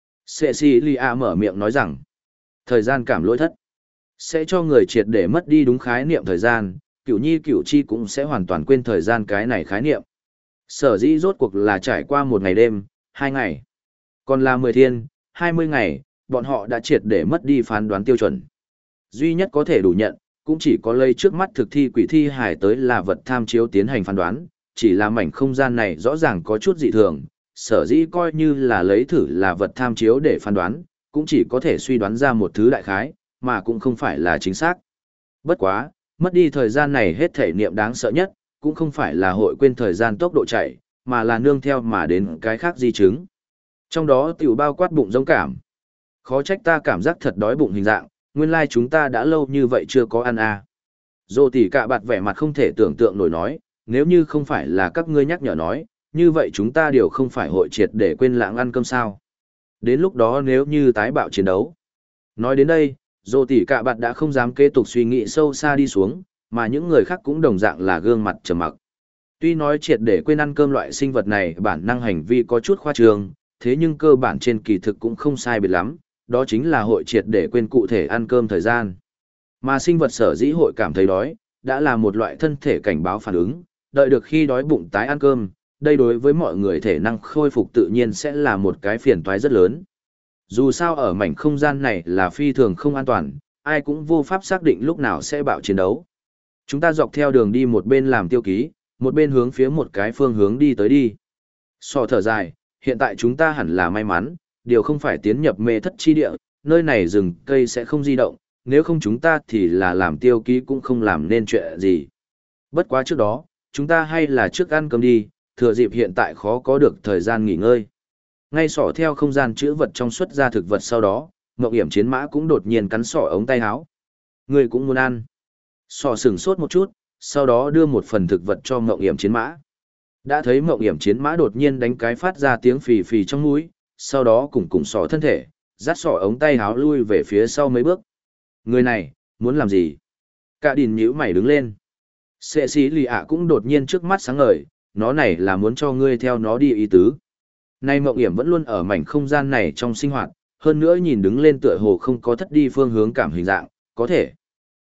Cecilia mở miệng nói rằng, thời gian cảm lỗi thất, sẽ cho người triệt để mất đi đúng khái niệm thời gian, cửu nhi cửu chi cũng sẽ hoàn toàn quên thời gian cái này khái niệm. Sở dĩ rốt cuộc là trải qua một ngày đêm, 2 ngày. Còn là 10 thiên, 20 ngày, bọn họ đã triệt để mất đi phán đoán tiêu chuẩn. Duy nhất có thể đủ nhận, cũng chỉ có lây trước mắt thực thi quỷ thi hải tới là vật tham chiếu tiến hành phán đoán, chỉ là mảnh không gian này rõ ràng có chút dị thường, sở dĩ coi như là lấy thử là vật tham chiếu để phán đoán, cũng chỉ có thể suy đoán ra một thứ đại khái, mà cũng không phải là chính xác. Bất quá, mất đi thời gian này hết thể niệm đáng sợ nhất, cũng không phải là hội quên thời gian tốc độ chạy, mà là nương theo mà đến cái khác di chứng. Trong đó tiểu bao quát bụng giống cảm. Khó trách ta cảm giác thật đói bụng hình dạng, nguyên lai chúng ta đã lâu như vậy chưa có ăn à. Dô tỉ cả bạt vẻ mặt không thể tưởng tượng nổi nói, nếu như không phải là các ngươi nhắc nhở nói, như vậy chúng ta đều không phải hội triệt để quên lãng ăn cơm sao. Đến lúc đó nếu như tái bạo chiến đấu. Nói đến đây, dô tỉ cả bạt đã không dám kế tục suy nghĩ sâu xa đi xuống, mà những người khác cũng đồng dạng là gương mặt trầm mặc. Tuy nói triệt để quên ăn cơm loại sinh vật này bản năng hành vi có chút khoa trương, thế nhưng cơ bản trên kỳ thực cũng không sai biệt lắm, đó chính là hội triệt để quên cụ thể ăn cơm thời gian. Mà sinh vật sở dĩ hội cảm thấy đói, đã là một loại thân thể cảnh báo phản ứng, đợi được khi đói bụng tái ăn cơm, đây đối với mọi người thể năng khôi phục tự nhiên sẽ là một cái phiền toái rất lớn. Dù sao ở mảnh không gian này là phi thường không an toàn, ai cũng vô pháp xác định lúc nào sẽ bạo chiến đấu. Chúng ta dọc theo đường đi một bên làm tiêu ký, một bên hướng phía một cái phương hướng đi tới đi. Sò thở dài, hiện tại chúng ta hẳn là may mắn, điều không phải tiến nhập mê thất chi địa, nơi này rừng cây sẽ không di động, nếu không chúng ta thì là làm tiêu ký cũng không làm nên chuyện gì. Bất quá trước đó, chúng ta hay là trước ăn cơm đi, thừa dịp hiện tại khó có được thời gian nghỉ ngơi. Ngay sỏ theo không gian chữ vật trong xuất ra thực vật sau đó, Ngọc Hiểm Chiến Mã cũng đột nhiên cắn sỏ ống tay áo. Người cũng muốn ăn. Sỏ sửng sốt một chút, sau đó đưa một phần thực vật cho Ngọc Hiểm Chiến Mã. Đã thấy Ngọc Hiểm Chiến Mã đột nhiên đánh cái phát ra tiếng phì phì trong mũi, sau đó cùng sỏ thân thể, dắt sỏ ống tay áo lui về phía sau mấy bước. Người này, muốn làm gì? Cả đìn nhíu mày đứng lên. Sệ sĩ lì ạ cũng đột nhiên trước mắt sáng ngời, nó này là muốn cho ngươi theo nó đi ý tứ. Nay Mộng Hiểm vẫn luôn ở mảnh không gian này trong sinh hoạt, hơn nữa nhìn đứng lên tựa hồ không có thất đi phương hướng cảm hình dạng, có thể.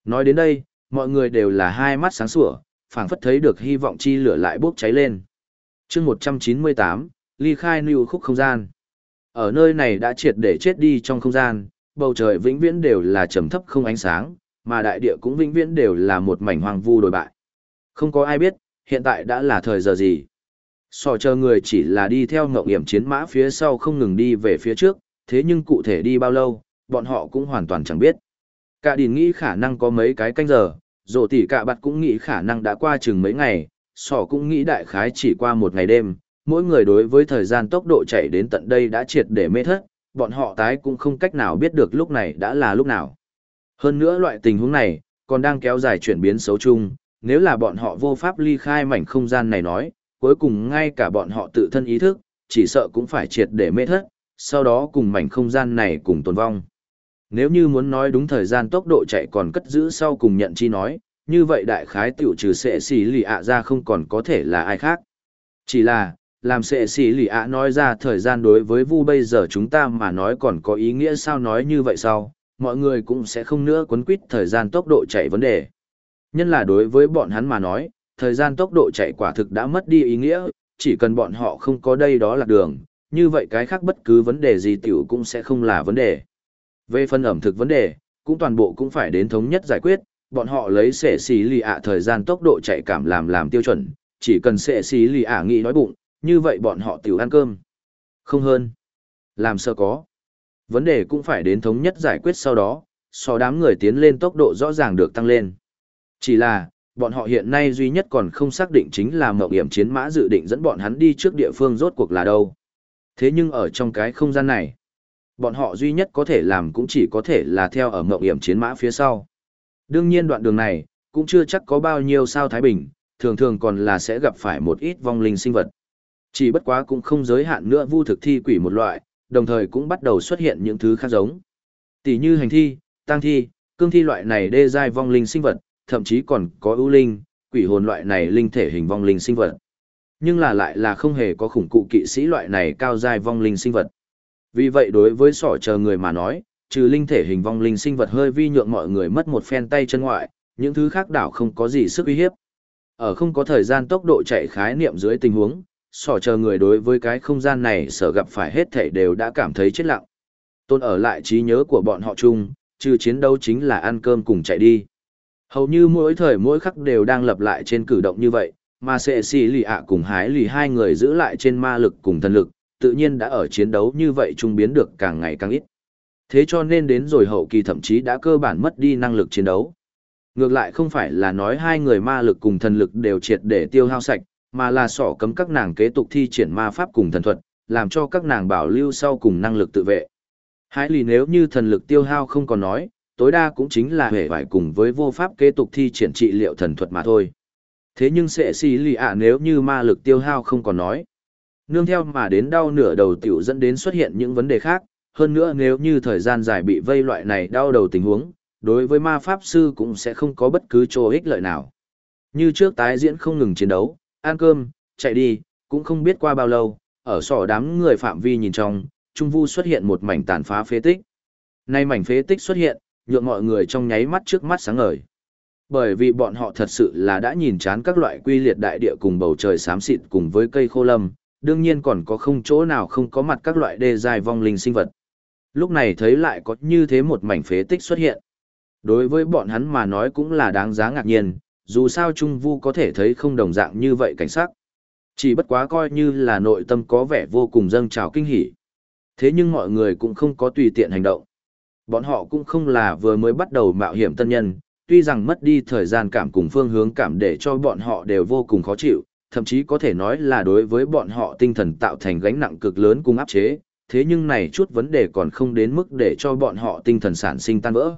Nói đến đây, mọi người đều là hai mắt sáng sủa, phảng phất thấy được hy vọng chi lửa lại bốc cháy lên. chương 198, ly khai lưu khúc không gian. Ở nơi này đã triệt để chết đi trong không gian, bầu trời vĩnh viễn đều là trầm thấp không ánh sáng, mà đại địa cũng vĩnh viễn đều là một mảnh hoang vu đồi bại. Không có ai biết, hiện tại đã là thời giờ gì. Sò chờ người chỉ là đi theo ngộng hiểm chiến mã phía sau không ngừng đi về phía trước, thế nhưng cụ thể đi bao lâu, bọn họ cũng hoàn toàn chẳng biết. Cả đình nghĩ khả năng có mấy cái canh giờ, rổ tỉ cả bạt cũng nghĩ khả năng đã qua chừng mấy ngày, sò cũng nghĩ đại khái chỉ qua một ngày đêm, mỗi người đối với thời gian tốc độ chạy đến tận đây đã triệt để mê thất, bọn họ tái cũng không cách nào biết được lúc này đã là lúc nào. Hơn nữa loại tình huống này, còn đang kéo dài chuyển biến xấu chung, nếu là bọn họ vô pháp ly khai mảnh không gian này nói, cuối cùng ngay cả bọn họ tự thân ý thức, chỉ sợ cũng phải triệt để mê thất, sau đó cùng mảnh không gian này cùng tồn vong. Nếu như muốn nói đúng thời gian tốc độ chạy còn cất giữ sau cùng nhận chi nói, như vậy đại khái tiểu trừ sệ xỉ lì ạ ra không còn có thể là ai khác. Chỉ là, làm sệ xỉ lì ạ nói ra thời gian đối với vu bây giờ chúng ta mà nói còn có ý nghĩa sao nói như vậy sau, mọi người cũng sẽ không nữa quấn quýt thời gian tốc độ chạy vấn đề. Nhân là đối với bọn hắn mà nói, thời gian tốc độ chạy quả thực đã mất đi ý nghĩa, chỉ cần bọn họ không có đây đó là đường, như vậy cái khác bất cứ vấn đề gì tiểu cũng sẽ không là vấn đề. Về phần ẩm thực vấn đề, cũng toàn bộ cũng phải đến thống nhất giải quyết, bọn họ lấy sệ xì lì ạ thời gian tốc độ chạy cảm làm tiêu chuẩn, chỉ cần sệ xì lì ạ nghĩ đói bụng, như vậy bọn họ tiểu ăn cơm. Không hơn. Làm sao có. Vấn đề cũng phải đến thống nhất giải quyết sau đó, so đám người tiến lên tốc độ rõ ràng được tăng lên. Chỉ là, bọn họ hiện nay duy nhất còn không xác định chính là mộng hiểm chiến mã dự định dẫn bọn hắn đi trước địa phương rốt cuộc là đâu. Thế nhưng ở trong cái không gian này, bọn họ duy nhất có thể làm cũng chỉ có thể là theo ở mộng hiểm chiến mã phía sau. Đương nhiên đoạn đường này, cũng chưa chắc có bao nhiêu sao thái bình, thường thường còn là sẽ gặp phải một ít vong linh sinh vật. Chỉ bất quá cũng không giới hạn nữa vu thực thi quỷ một loại, đồng thời cũng bắt đầu xuất hiện những thứ khác giống. Tỷ như hành thi, tang thi, cương thi loại này đê giai vong linh sinh vật, thậm chí còn có ưu linh, quỷ hồn loại này linh thể hình vong linh sinh vật. Nhưng là lại là không hề có khủng cụ kỵ sĩ loại này cao giai vong linh sinh vật. Vì vậy đối với sỏ chờ người mà nói, trừ linh thể hình vong linh sinh vật hơi vi nhượng mọi người mất một phen tay chân ngoại, những thứ khác đảo không có gì sức uy hiếp. Ở không có thời gian tốc độ chạy khái niệm dưới tình huống, sỏ chờ người đối với cái không gian này sợ gặp phải hết thảy đều đã cảm thấy chết lặng. Tôn ở lại trí nhớ của bọn họ chung, trừ chiến đấu chính là ăn cơm cùng chạy đi. Hầu như mỗi thời mỗi khắc đều đang lặp lại trên cử động như vậy, mà sệ xì lì ạ cùng hái lì hai người giữ lại trên ma lực cùng thần lực, tự nhiên đã ở chiến đấu như vậy trung biến được càng ngày càng ít. Thế cho nên đến rồi hậu kỳ thậm chí đã cơ bản mất đi năng lực chiến đấu. Ngược lại không phải là nói hai người ma lực cùng thần lực đều triệt để tiêu hao sạch, mà là sỏ cấm các nàng kế tục thi triển ma pháp cùng thần thuật, làm cho các nàng bảo lưu sau cùng năng lực tự vệ. Hái lì nếu như thần lực tiêu hao không còn nói, tối đa cũng chính là hề vải cùng với vô pháp kế tục thi triển trị liệu thần thuật mà thôi. Thế nhưng sẽ xì lì ạ nếu như ma lực tiêu hao không còn nói, nương theo mà đến đau nửa đầu tiểu dẫn đến xuất hiện những vấn đề khác, hơn nữa nếu như thời gian dài bị vây loại này đau đầu tình huống, đối với ma pháp sư cũng sẽ không có bất cứ chỗ ích lợi nào. Như trước tái diễn không ngừng chiến đấu, ăn cơm, chạy đi, cũng không biết qua bao lâu, ở sỏ đám người phạm vi nhìn trong, trung vu xuất hiện một mảnh tàn phá phế tích. Nay mảnh phế tích xuất hiện, nhượng mọi người trong nháy mắt trước mắt sáng ngời. Bởi vì bọn họ thật sự là đã nhìn chán các loại quy liệt đại địa cùng bầu trời xám xịt cùng với cây khô lâm, đương nhiên còn có không chỗ nào không có mặt các loại đê dài vong linh sinh vật. Lúc này thấy lại có như thế một mảnh phế tích xuất hiện. Đối với bọn hắn mà nói cũng là đáng giá ngạc nhiên, dù sao Trung Vu có thể thấy không đồng dạng như vậy cảnh sắc. Chỉ bất quá coi như là nội tâm có vẻ vô cùng dâng trào kinh hỉ. Thế nhưng mọi người cũng không có tùy tiện hành động. Bọn họ cũng không là vừa mới bắt đầu mạo hiểm tân nhân, tuy rằng mất đi thời gian cảm cùng phương hướng cảm để cho bọn họ đều vô cùng khó chịu, thậm chí có thể nói là đối với bọn họ tinh thần tạo thành gánh nặng cực lớn cùng áp chế, thế nhưng này chút vấn đề còn không đến mức để cho bọn họ tinh thần sản sinh tan vỡ.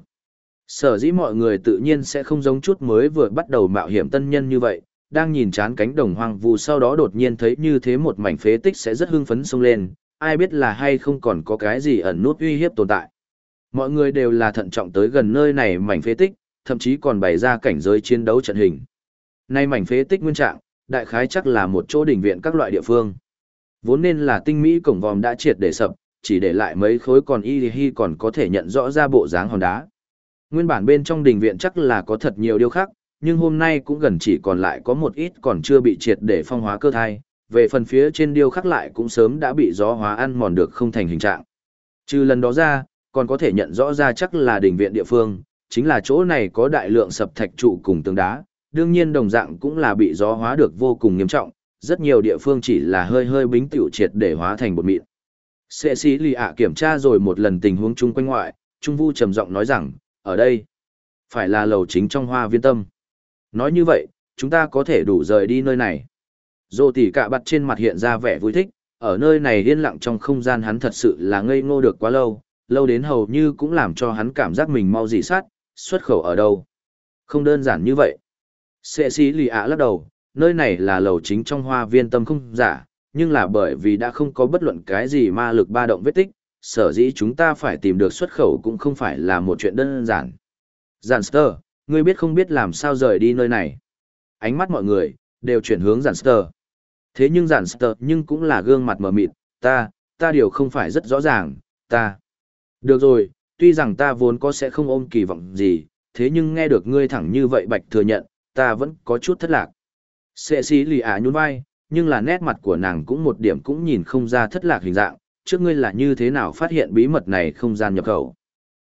Sở dĩ mọi người tự nhiên sẽ không giống chút mới vừa bắt đầu mạo hiểm tân nhân như vậy, đang nhìn chán cánh đồng hoang vu sau đó đột nhiên thấy như thế một mảnh phế tích sẽ rất hưng phấn xông lên, ai biết là hay không còn có cái gì ẩn nút uy hiếp tồn tại. Mọi người đều là thận trọng tới gần nơi này mảnh phế tích, thậm chí còn bày ra cảnh giới chiến đấu trận hình. Nay mảnh phế tích nguyên trạng, đại khái chắc là một chỗ đỉnh viện các loại địa phương. Vốn nên là tinh mỹ cổng vòm đã triệt để sập, chỉ để lại mấy khối còn y còn có thể nhận rõ ra bộ dáng hòn đá. Nguyên bản bên trong đình viện chắc là có thật nhiều điêu khắc, nhưng hôm nay cũng gần chỉ còn lại có một ít còn chưa bị triệt để phong hóa cơ thai, về phần phía trên điêu khắc lại cũng sớm đã bị gió hóa ăn mòn được không thành hình trạng. Trừ lần đó ra, còn có thể nhận rõ ra chắc là đình viện địa phương, chính là chỗ này có đại lượng sập thạch trụ cùng tường đá, đương nhiên đồng dạng cũng là bị gió hóa được vô cùng nghiêm trọng, rất nhiều địa phương chỉ là hơi hơi bính tiểu triệt để hóa thành bột mịn. Sệ sĩ lì ạ kiểm tra rồi một lần tình huống chung quanh ngoại, Trung Vu trầm giọng nói rằng, ở đây, phải là lầu chính trong hoa viên tâm. Nói như vậy, chúng ta có thể đủ rời đi nơi này. Dô tỉ cả bặt trên mặt hiện ra vẻ vui thích, ở nơi này yên lặng trong không gian hắn thật sự là ngây ngô được quá lâu, lâu đến hầu như cũng làm cho hắn cảm giác mình mau dị sát, xuất khẩu ở đâu. Không đơn giản như vậy. Sệ sĩ lì ạ lắc đầu, nơi này là lầu chính trong hoa viên tâm không giả, nhưng là bởi vì đã không có bất luận cái gì ma lực ba động vết tích, sở dĩ chúng ta phải tìm được xuất khẩu cũng không phải là một chuyện đơn giản. Giản ngươi biết không biết làm sao rời đi nơi này. Ánh mắt mọi người đều chuyển hướng Giản Thế nhưng Giản nhưng cũng là gương mặt mờ mịt, ta điều không phải rất rõ ràng, ta. Được rồi, tuy rằng ta vốn có sẽ không ôm kỳ vọng gì, thế nhưng nghe được ngươi thẳng như vậy bạch thừa nhận, ta vẫn có chút thất lạc. Sệ sĩ lì ả nhún vai, nhưng là nét mặt của nàng cũng một điểm cũng nhìn không ra thất lạc hình dạng, trước ngươi là như thế nào phát hiện bí mật này không gian nhập khẩu.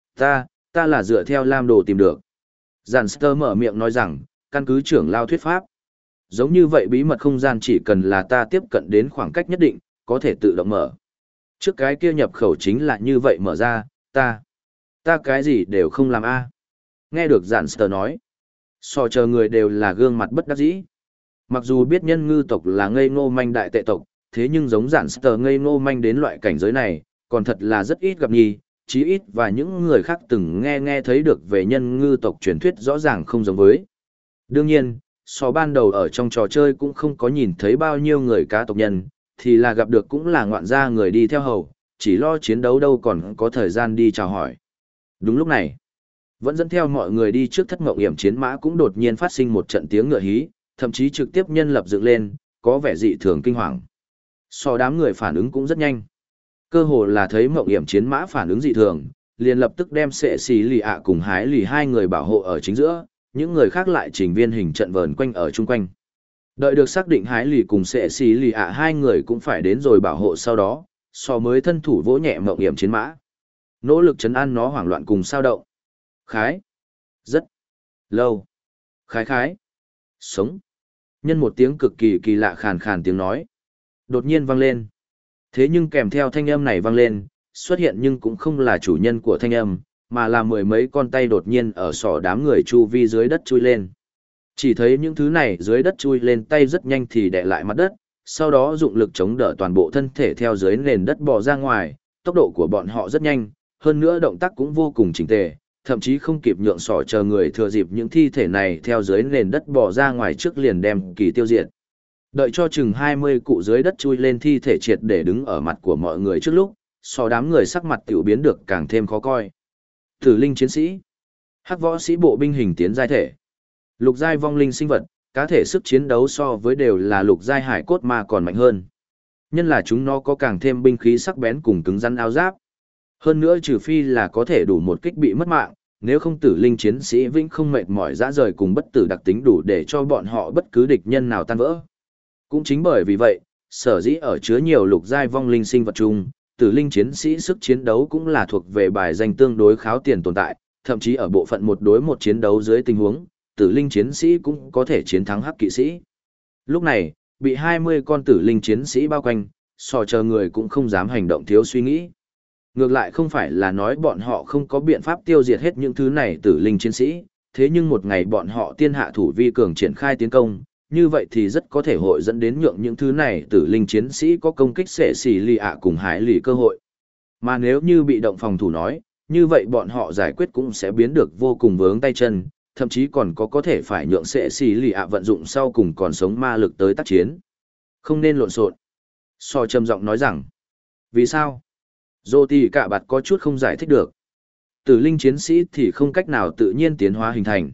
Ta là dựa theo lam đồ tìm được. Giản mở miệng nói rằng, căn cứ trưởng lao thuyết pháp. Giống như vậy bí mật không gian chỉ cần là ta tiếp cận đến khoảng cách nhất định, có thể tự động mở. Trước cái kia nhập khẩu chính là như vậy mở ra, ta cái gì đều không làm a. Nghe được Giản nói, so chờ người đều là gương mặt bất đắc dĩ. Mặc dù biết nhân ngư tộc là ngây ngô manh đại tệ tộc, thế nhưng giống Giản ngây ngô manh đến loại cảnh giới này, còn thật là rất ít gặp nhì, chí ít và những người khác từng nghe thấy được về nhân ngư tộc truyền thuyết rõ ràng không giống với. Đương nhiên, so ban đầu ở trong trò chơi cũng không có nhìn thấy bao nhiêu người cá tộc nhân, thì là gặp được cũng là ngoạn gia người đi theo hầu, chỉ lo chiến đấu đâu còn có thời gian đi chào hỏi. Đúng lúc này, vẫn dẫn theo mọi người đi trước thất ngộng hiểm chiến mã cũng đột nhiên phát sinh một trận tiếng ngựa hí, thậm chí trực tiếp nhân lập dựng lên, có vẻ dị thường kinh hoàng. So đám người phản ứng cũng rất nhanh. Cơ hồ là thấy mộng hiểm chiến mã phản ứng dị thường, liền lập tức đem sệ xì lì ạ cùng hái lì hai người bảo hộ ở chính giữa, những người khác lại chỉnh viên hình trận vờn quanh ở chung quanh. Đợi được xác định hái lì cùng sệ xì lì ạ hai người cũng phải đến rồi bảo hộ sau đó, so mới thân thủ vỗ nhẹ mộng hiểm chiến mã. Nỗ lực trấn an nó hoảng loạn cùng sao động. Khái. Rất. Lâu. Khái. Sống. Nhân một tiếng cực kỳ kỳ lạ khàn khàn tiếng nói. Đột nhiên vang lên. Thế nhưng kèm theo thanh âm này vang lên, xuất hiện nhưng cũng không là chủ nhân của thanh âm, mà là mười mấy con tay đột nhiên ở sọ đám người chu vi dưới đất chui lên. Chỉ thấy những thứ này dưới đất chui lên tay rất nhanh thì đè lại mặt đất, sau đó dụng lực chống đỡ toàn bộ thân thể theo dưới nền đất bò ra ngoài, tốc độ của bọn họ rất nhanh, hơn nữa động tác cũng vô cùng chỉnh tề, thậm chí không kịp nhượng sọ chờ người thừa dịp những thi thể này theo dưới nền đất bò ra ngoài trước liền đem kỳ tiêu diệt. Đợi cho chừng 20 cụ dưới đất chui lên thi thể triệt để đứng ở mặt của mọi người trước lúc, so đám người sắc mặt tiểu biến được càng thêm khó coi. Tử linh chiến sĩ, hắc võ sĩ bộ binh hình tiến giai thể, lục giai vong linh sinh vật, cá thể sức chiến đấu so với đều là lục giai hải cốt mà còn mạnh hơn. Nhân là chúng nó có càng thêm binh khí sắc bén cùng cứng rắn áo giáp. Hơn nữa trừ phi là có thể đủ một kích bị mất mạng, nếu không tử linh chiến sĩ vĩnh không mệt mỏi dã rời cùng bất tử đặc tính đủ để cho bọn họ bất cứ địch nhân nào tan vỡ. Cũng chính bởi vì vậy, sở dĩ ở chứa nhiều lục giai vong linh sinh vật chung, tử linh chiến sĩ sức chiến đấu cũng là thuộc về bài danh tương đối kháo tiền tồn tại, thậm chí ở bộ phận một đối một chiến đấu dưới tình huống, tử linh chiến sĩ cũng có thể chiến thắng hắc kỵ sĩ. Lúc này, bị 20 con tử linh chiến sĩ bao quanh, so chờ người cũng không dám hành động thiếu suy nghĩ. Ngược lại không phải là nói bọn họ không có biện pháp tiêu diệt hết những thứ này tử linh chiến sĩ, thế nhưng một ngày bọn họ tiên hạ thủ vi cường triển khai tiến công, như vậy thì rất có thể hội dẫn đến nhượng những thứ này tử linh chiến sĩ có công kích sệ xì lì ạ cùng hải lì cơ hội. Mà nếu như bị động phòng thủ nói, như vậy bọn họ giải quyết cũng sẽ biến được vô cùng vướng tay chân, thậm chí còn có thể phải nhượng sệ xì lì ạ vận dụng sau cùng còn sống ma lực tới tác chiến. Không nên lộn xộn. So trầm giọng nói rằng, vì sao? Dô tì cả bạt có chút không giải thích được. Tử linh chiến sĩ thì không cách nào tự nhiên tiến hóa hình thành.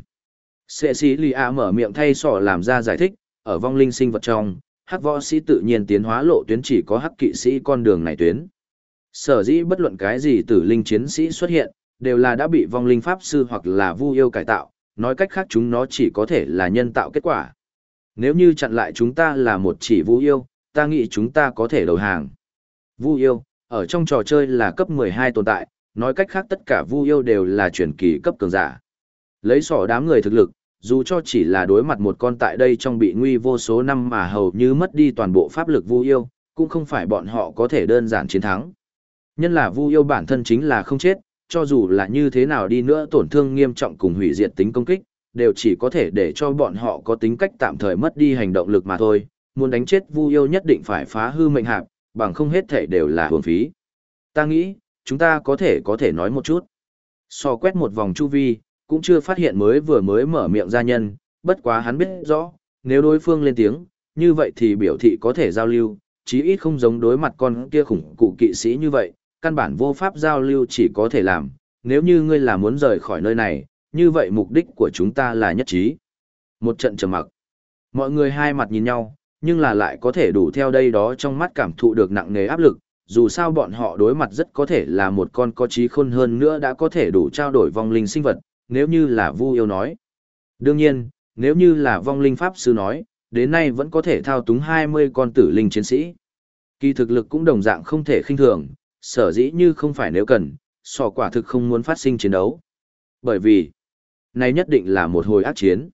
Sệ sĩ lì ạ mở miệng thay sỏ làm ra giải thích, ở vong linh sinh vật trong, hắc võ sĩ tự nhiên tiến hóa lộ tuyến chỉ có hắc kỵ sĩ con đường này tuyến. Sở dĩ bất luận cái gì tử linh chiến sĩ xuất hiện, đều là đã bị vong linh pháp sư hoặc là vu yêu cải tạo, nói cách khác chúng nó chỉ có thể là nhân tạo kết quả. Nếu như chặn lại chúng ta là một chỉ vu yêu, ta nghĩ chúng ta có thể đầu hàng. Vu yêu, ở trong trò chơi là cấp 12 tồn tại, nói cách khác tất cả vu yêu đều là truyền kỳ cấp cường giả. Lấy sỏ đám người thực lực, dù cho chỉ là đối mặt một con tại đây trong bị nguy vô số năm mà hầu như mất đi toàn bộ pháp lực vu yêu, cũng không phải bọn họ có thể đơn giản chiến thắng. Nhân là vu yêu bản thân chính là không chết, cho dù là như thế nào đi nữa tổn thương nghiêm trọng cùng hủy diệt tính công kích, đều chỉ có thể để cho bọn họ có tính cách tạm thời mất đi hành động lực mà thôi. Muốn đánh chết vu yêu nhất định phải phá hư mệnh hạp, bằng không hết thể đều là hưởng phí. Ta nghĩ, chúng ta có thể nói một chút. So quét một vòng chu vi, cũng chưa phát hiện vừa mới mở miệng gia nhân, bất quá hắn biết rõ, nếu đối phương lên tiếng, như vậy thì biểu thị có thể giao lưu, chí ít không giống đối mặt con kia khủng cụ kỵ sĩ như vậy, căn bản vô pháp giao lưu chỉ có thể làm, nếu như ngươi là muốn rời khỏi nơi này, như vậy mục đích của chúng ta là nhất trí. Một trận trầm mặc. Mọi người hai mặt nhìn nhau, nhưng là lại có thể đủ theo đây đó trong mắt cảm thụ được nặng nề áp lực, dù sao bọn họ đối mặt rất có thể là một con có trí khôn hơn nữa đã có thể đủ trao đổi vong linh sinh vật, nếu như là vu yêu nói. Đương nhiên, nếu như là vong linh pháp sư nói, đến nay vẫn có thể thao túng 20 con tử linh chiến sĩ. Kỳ thực lực cũng đồng dạng không thể khinh thường, sở dĩ như không phải nếu cần, sò quả thực không muốn phát sinh chiến đấu. Bởi vì, này nhất định là một hồi ác chiến.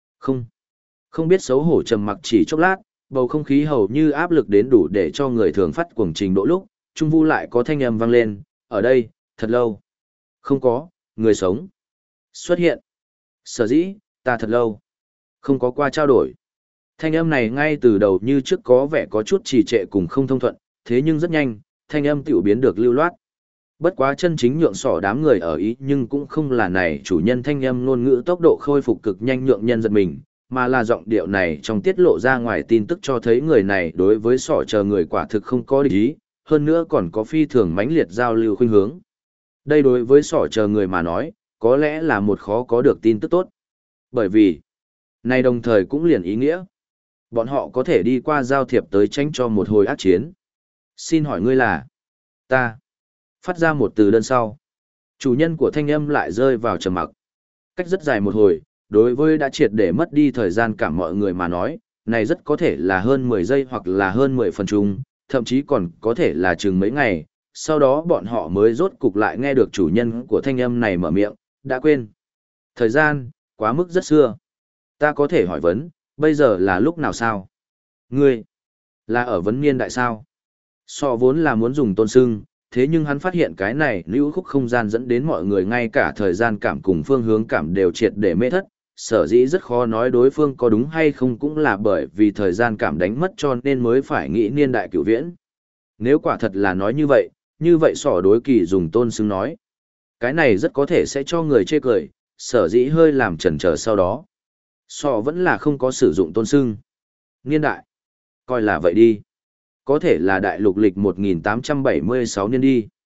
Không biết xấu hổ trầm mặc chỉ chốc lát, bầu không khí hầu như áp lực đến đủ để cho người thường phát cuồng trình độ lúc, trung vu lại có thanh âm vang lên, ở đây, thật lâu. Không có, người sống. Xuất hiện. Sở dĩ, ta thật lâu. Không có qua trao đổi. Thanh âm này ngay từ đầu như trước có vẻ có chút trì trệ cùng không thông thuận, thế nhưng rất nhanh, thanh âm tiểu biến được lưu loát. Bất quá chân chính nhượng sỏ đám người ở ý nhưng cũng không là này chủ nhân thanh âm ngôn ngữ tốc độ khôi phục cực nhanh nhượng nhân giật mình, mà là giọng điệu này trong tiết lộ ra ngoài tin tức cho thấy người này đối với sỏ chờ người quả thực không có địch ý, hơn nữa còn có phi thường mãnh liệt giao lưu khuynh hướng. Đây đối với sỏ chờ người mà nói, có lẽ là một khó có được tin tức tốt. Bởi vì, này đồng thời cũng liền ý nghĩa. Bọn họ có thể đi qua giao thiệp tới tránh cho một hồi ác chiến. Xin hỏi ngươi là? Ta. Phát ra một từ đơn sau. Chủ nhân của thanh âm lại rơi vào trầm mặc. Cách rất dài một hồi, đối với đã triệt để mất đi thời gian cả mọi người mà nói, này rất có thể là hơn 10 giây hoặc là hơn 10 phần chung, thậm chí còn có thể là chừng mấy ngày, sau đó bọn họ mới rốt cục lại nghe được chủ nhân của thanh âm này mở miệng, đã quên. Thời gian, quá mức rất xưa. Ta có thể hỏi vấn, bây giờ là lúc nào sao? Ngươi, là ở vấn niên đại sao? So vốn là muốn dùng tôn sưng, thế nhưng hắn phát hiện cái này lưu khúc không gian dẫn đến mọi người ngay cả thời gian cảm cùng phương hướng cảm đều triệt để mê thất, sở dĩ rất khó nói đối phương có đúng hay không cũng là bởi vì thời gian cảm đánh mất cho nên mới phải nghĩ niên đại cửu viễn. Nếu quả thật là nói như vậy sỏ đối kỳ dùng tôn xưng nói. Cái này rất có thể sẽ cho người chê cười, sở dĩ hơi làm chần chờ sau đó. Sỏ vẫn là không có sử dụng tôn xưng. Niên đại. Coi là vậy đi. Có thể là đại lục lịch 1876 niên đi.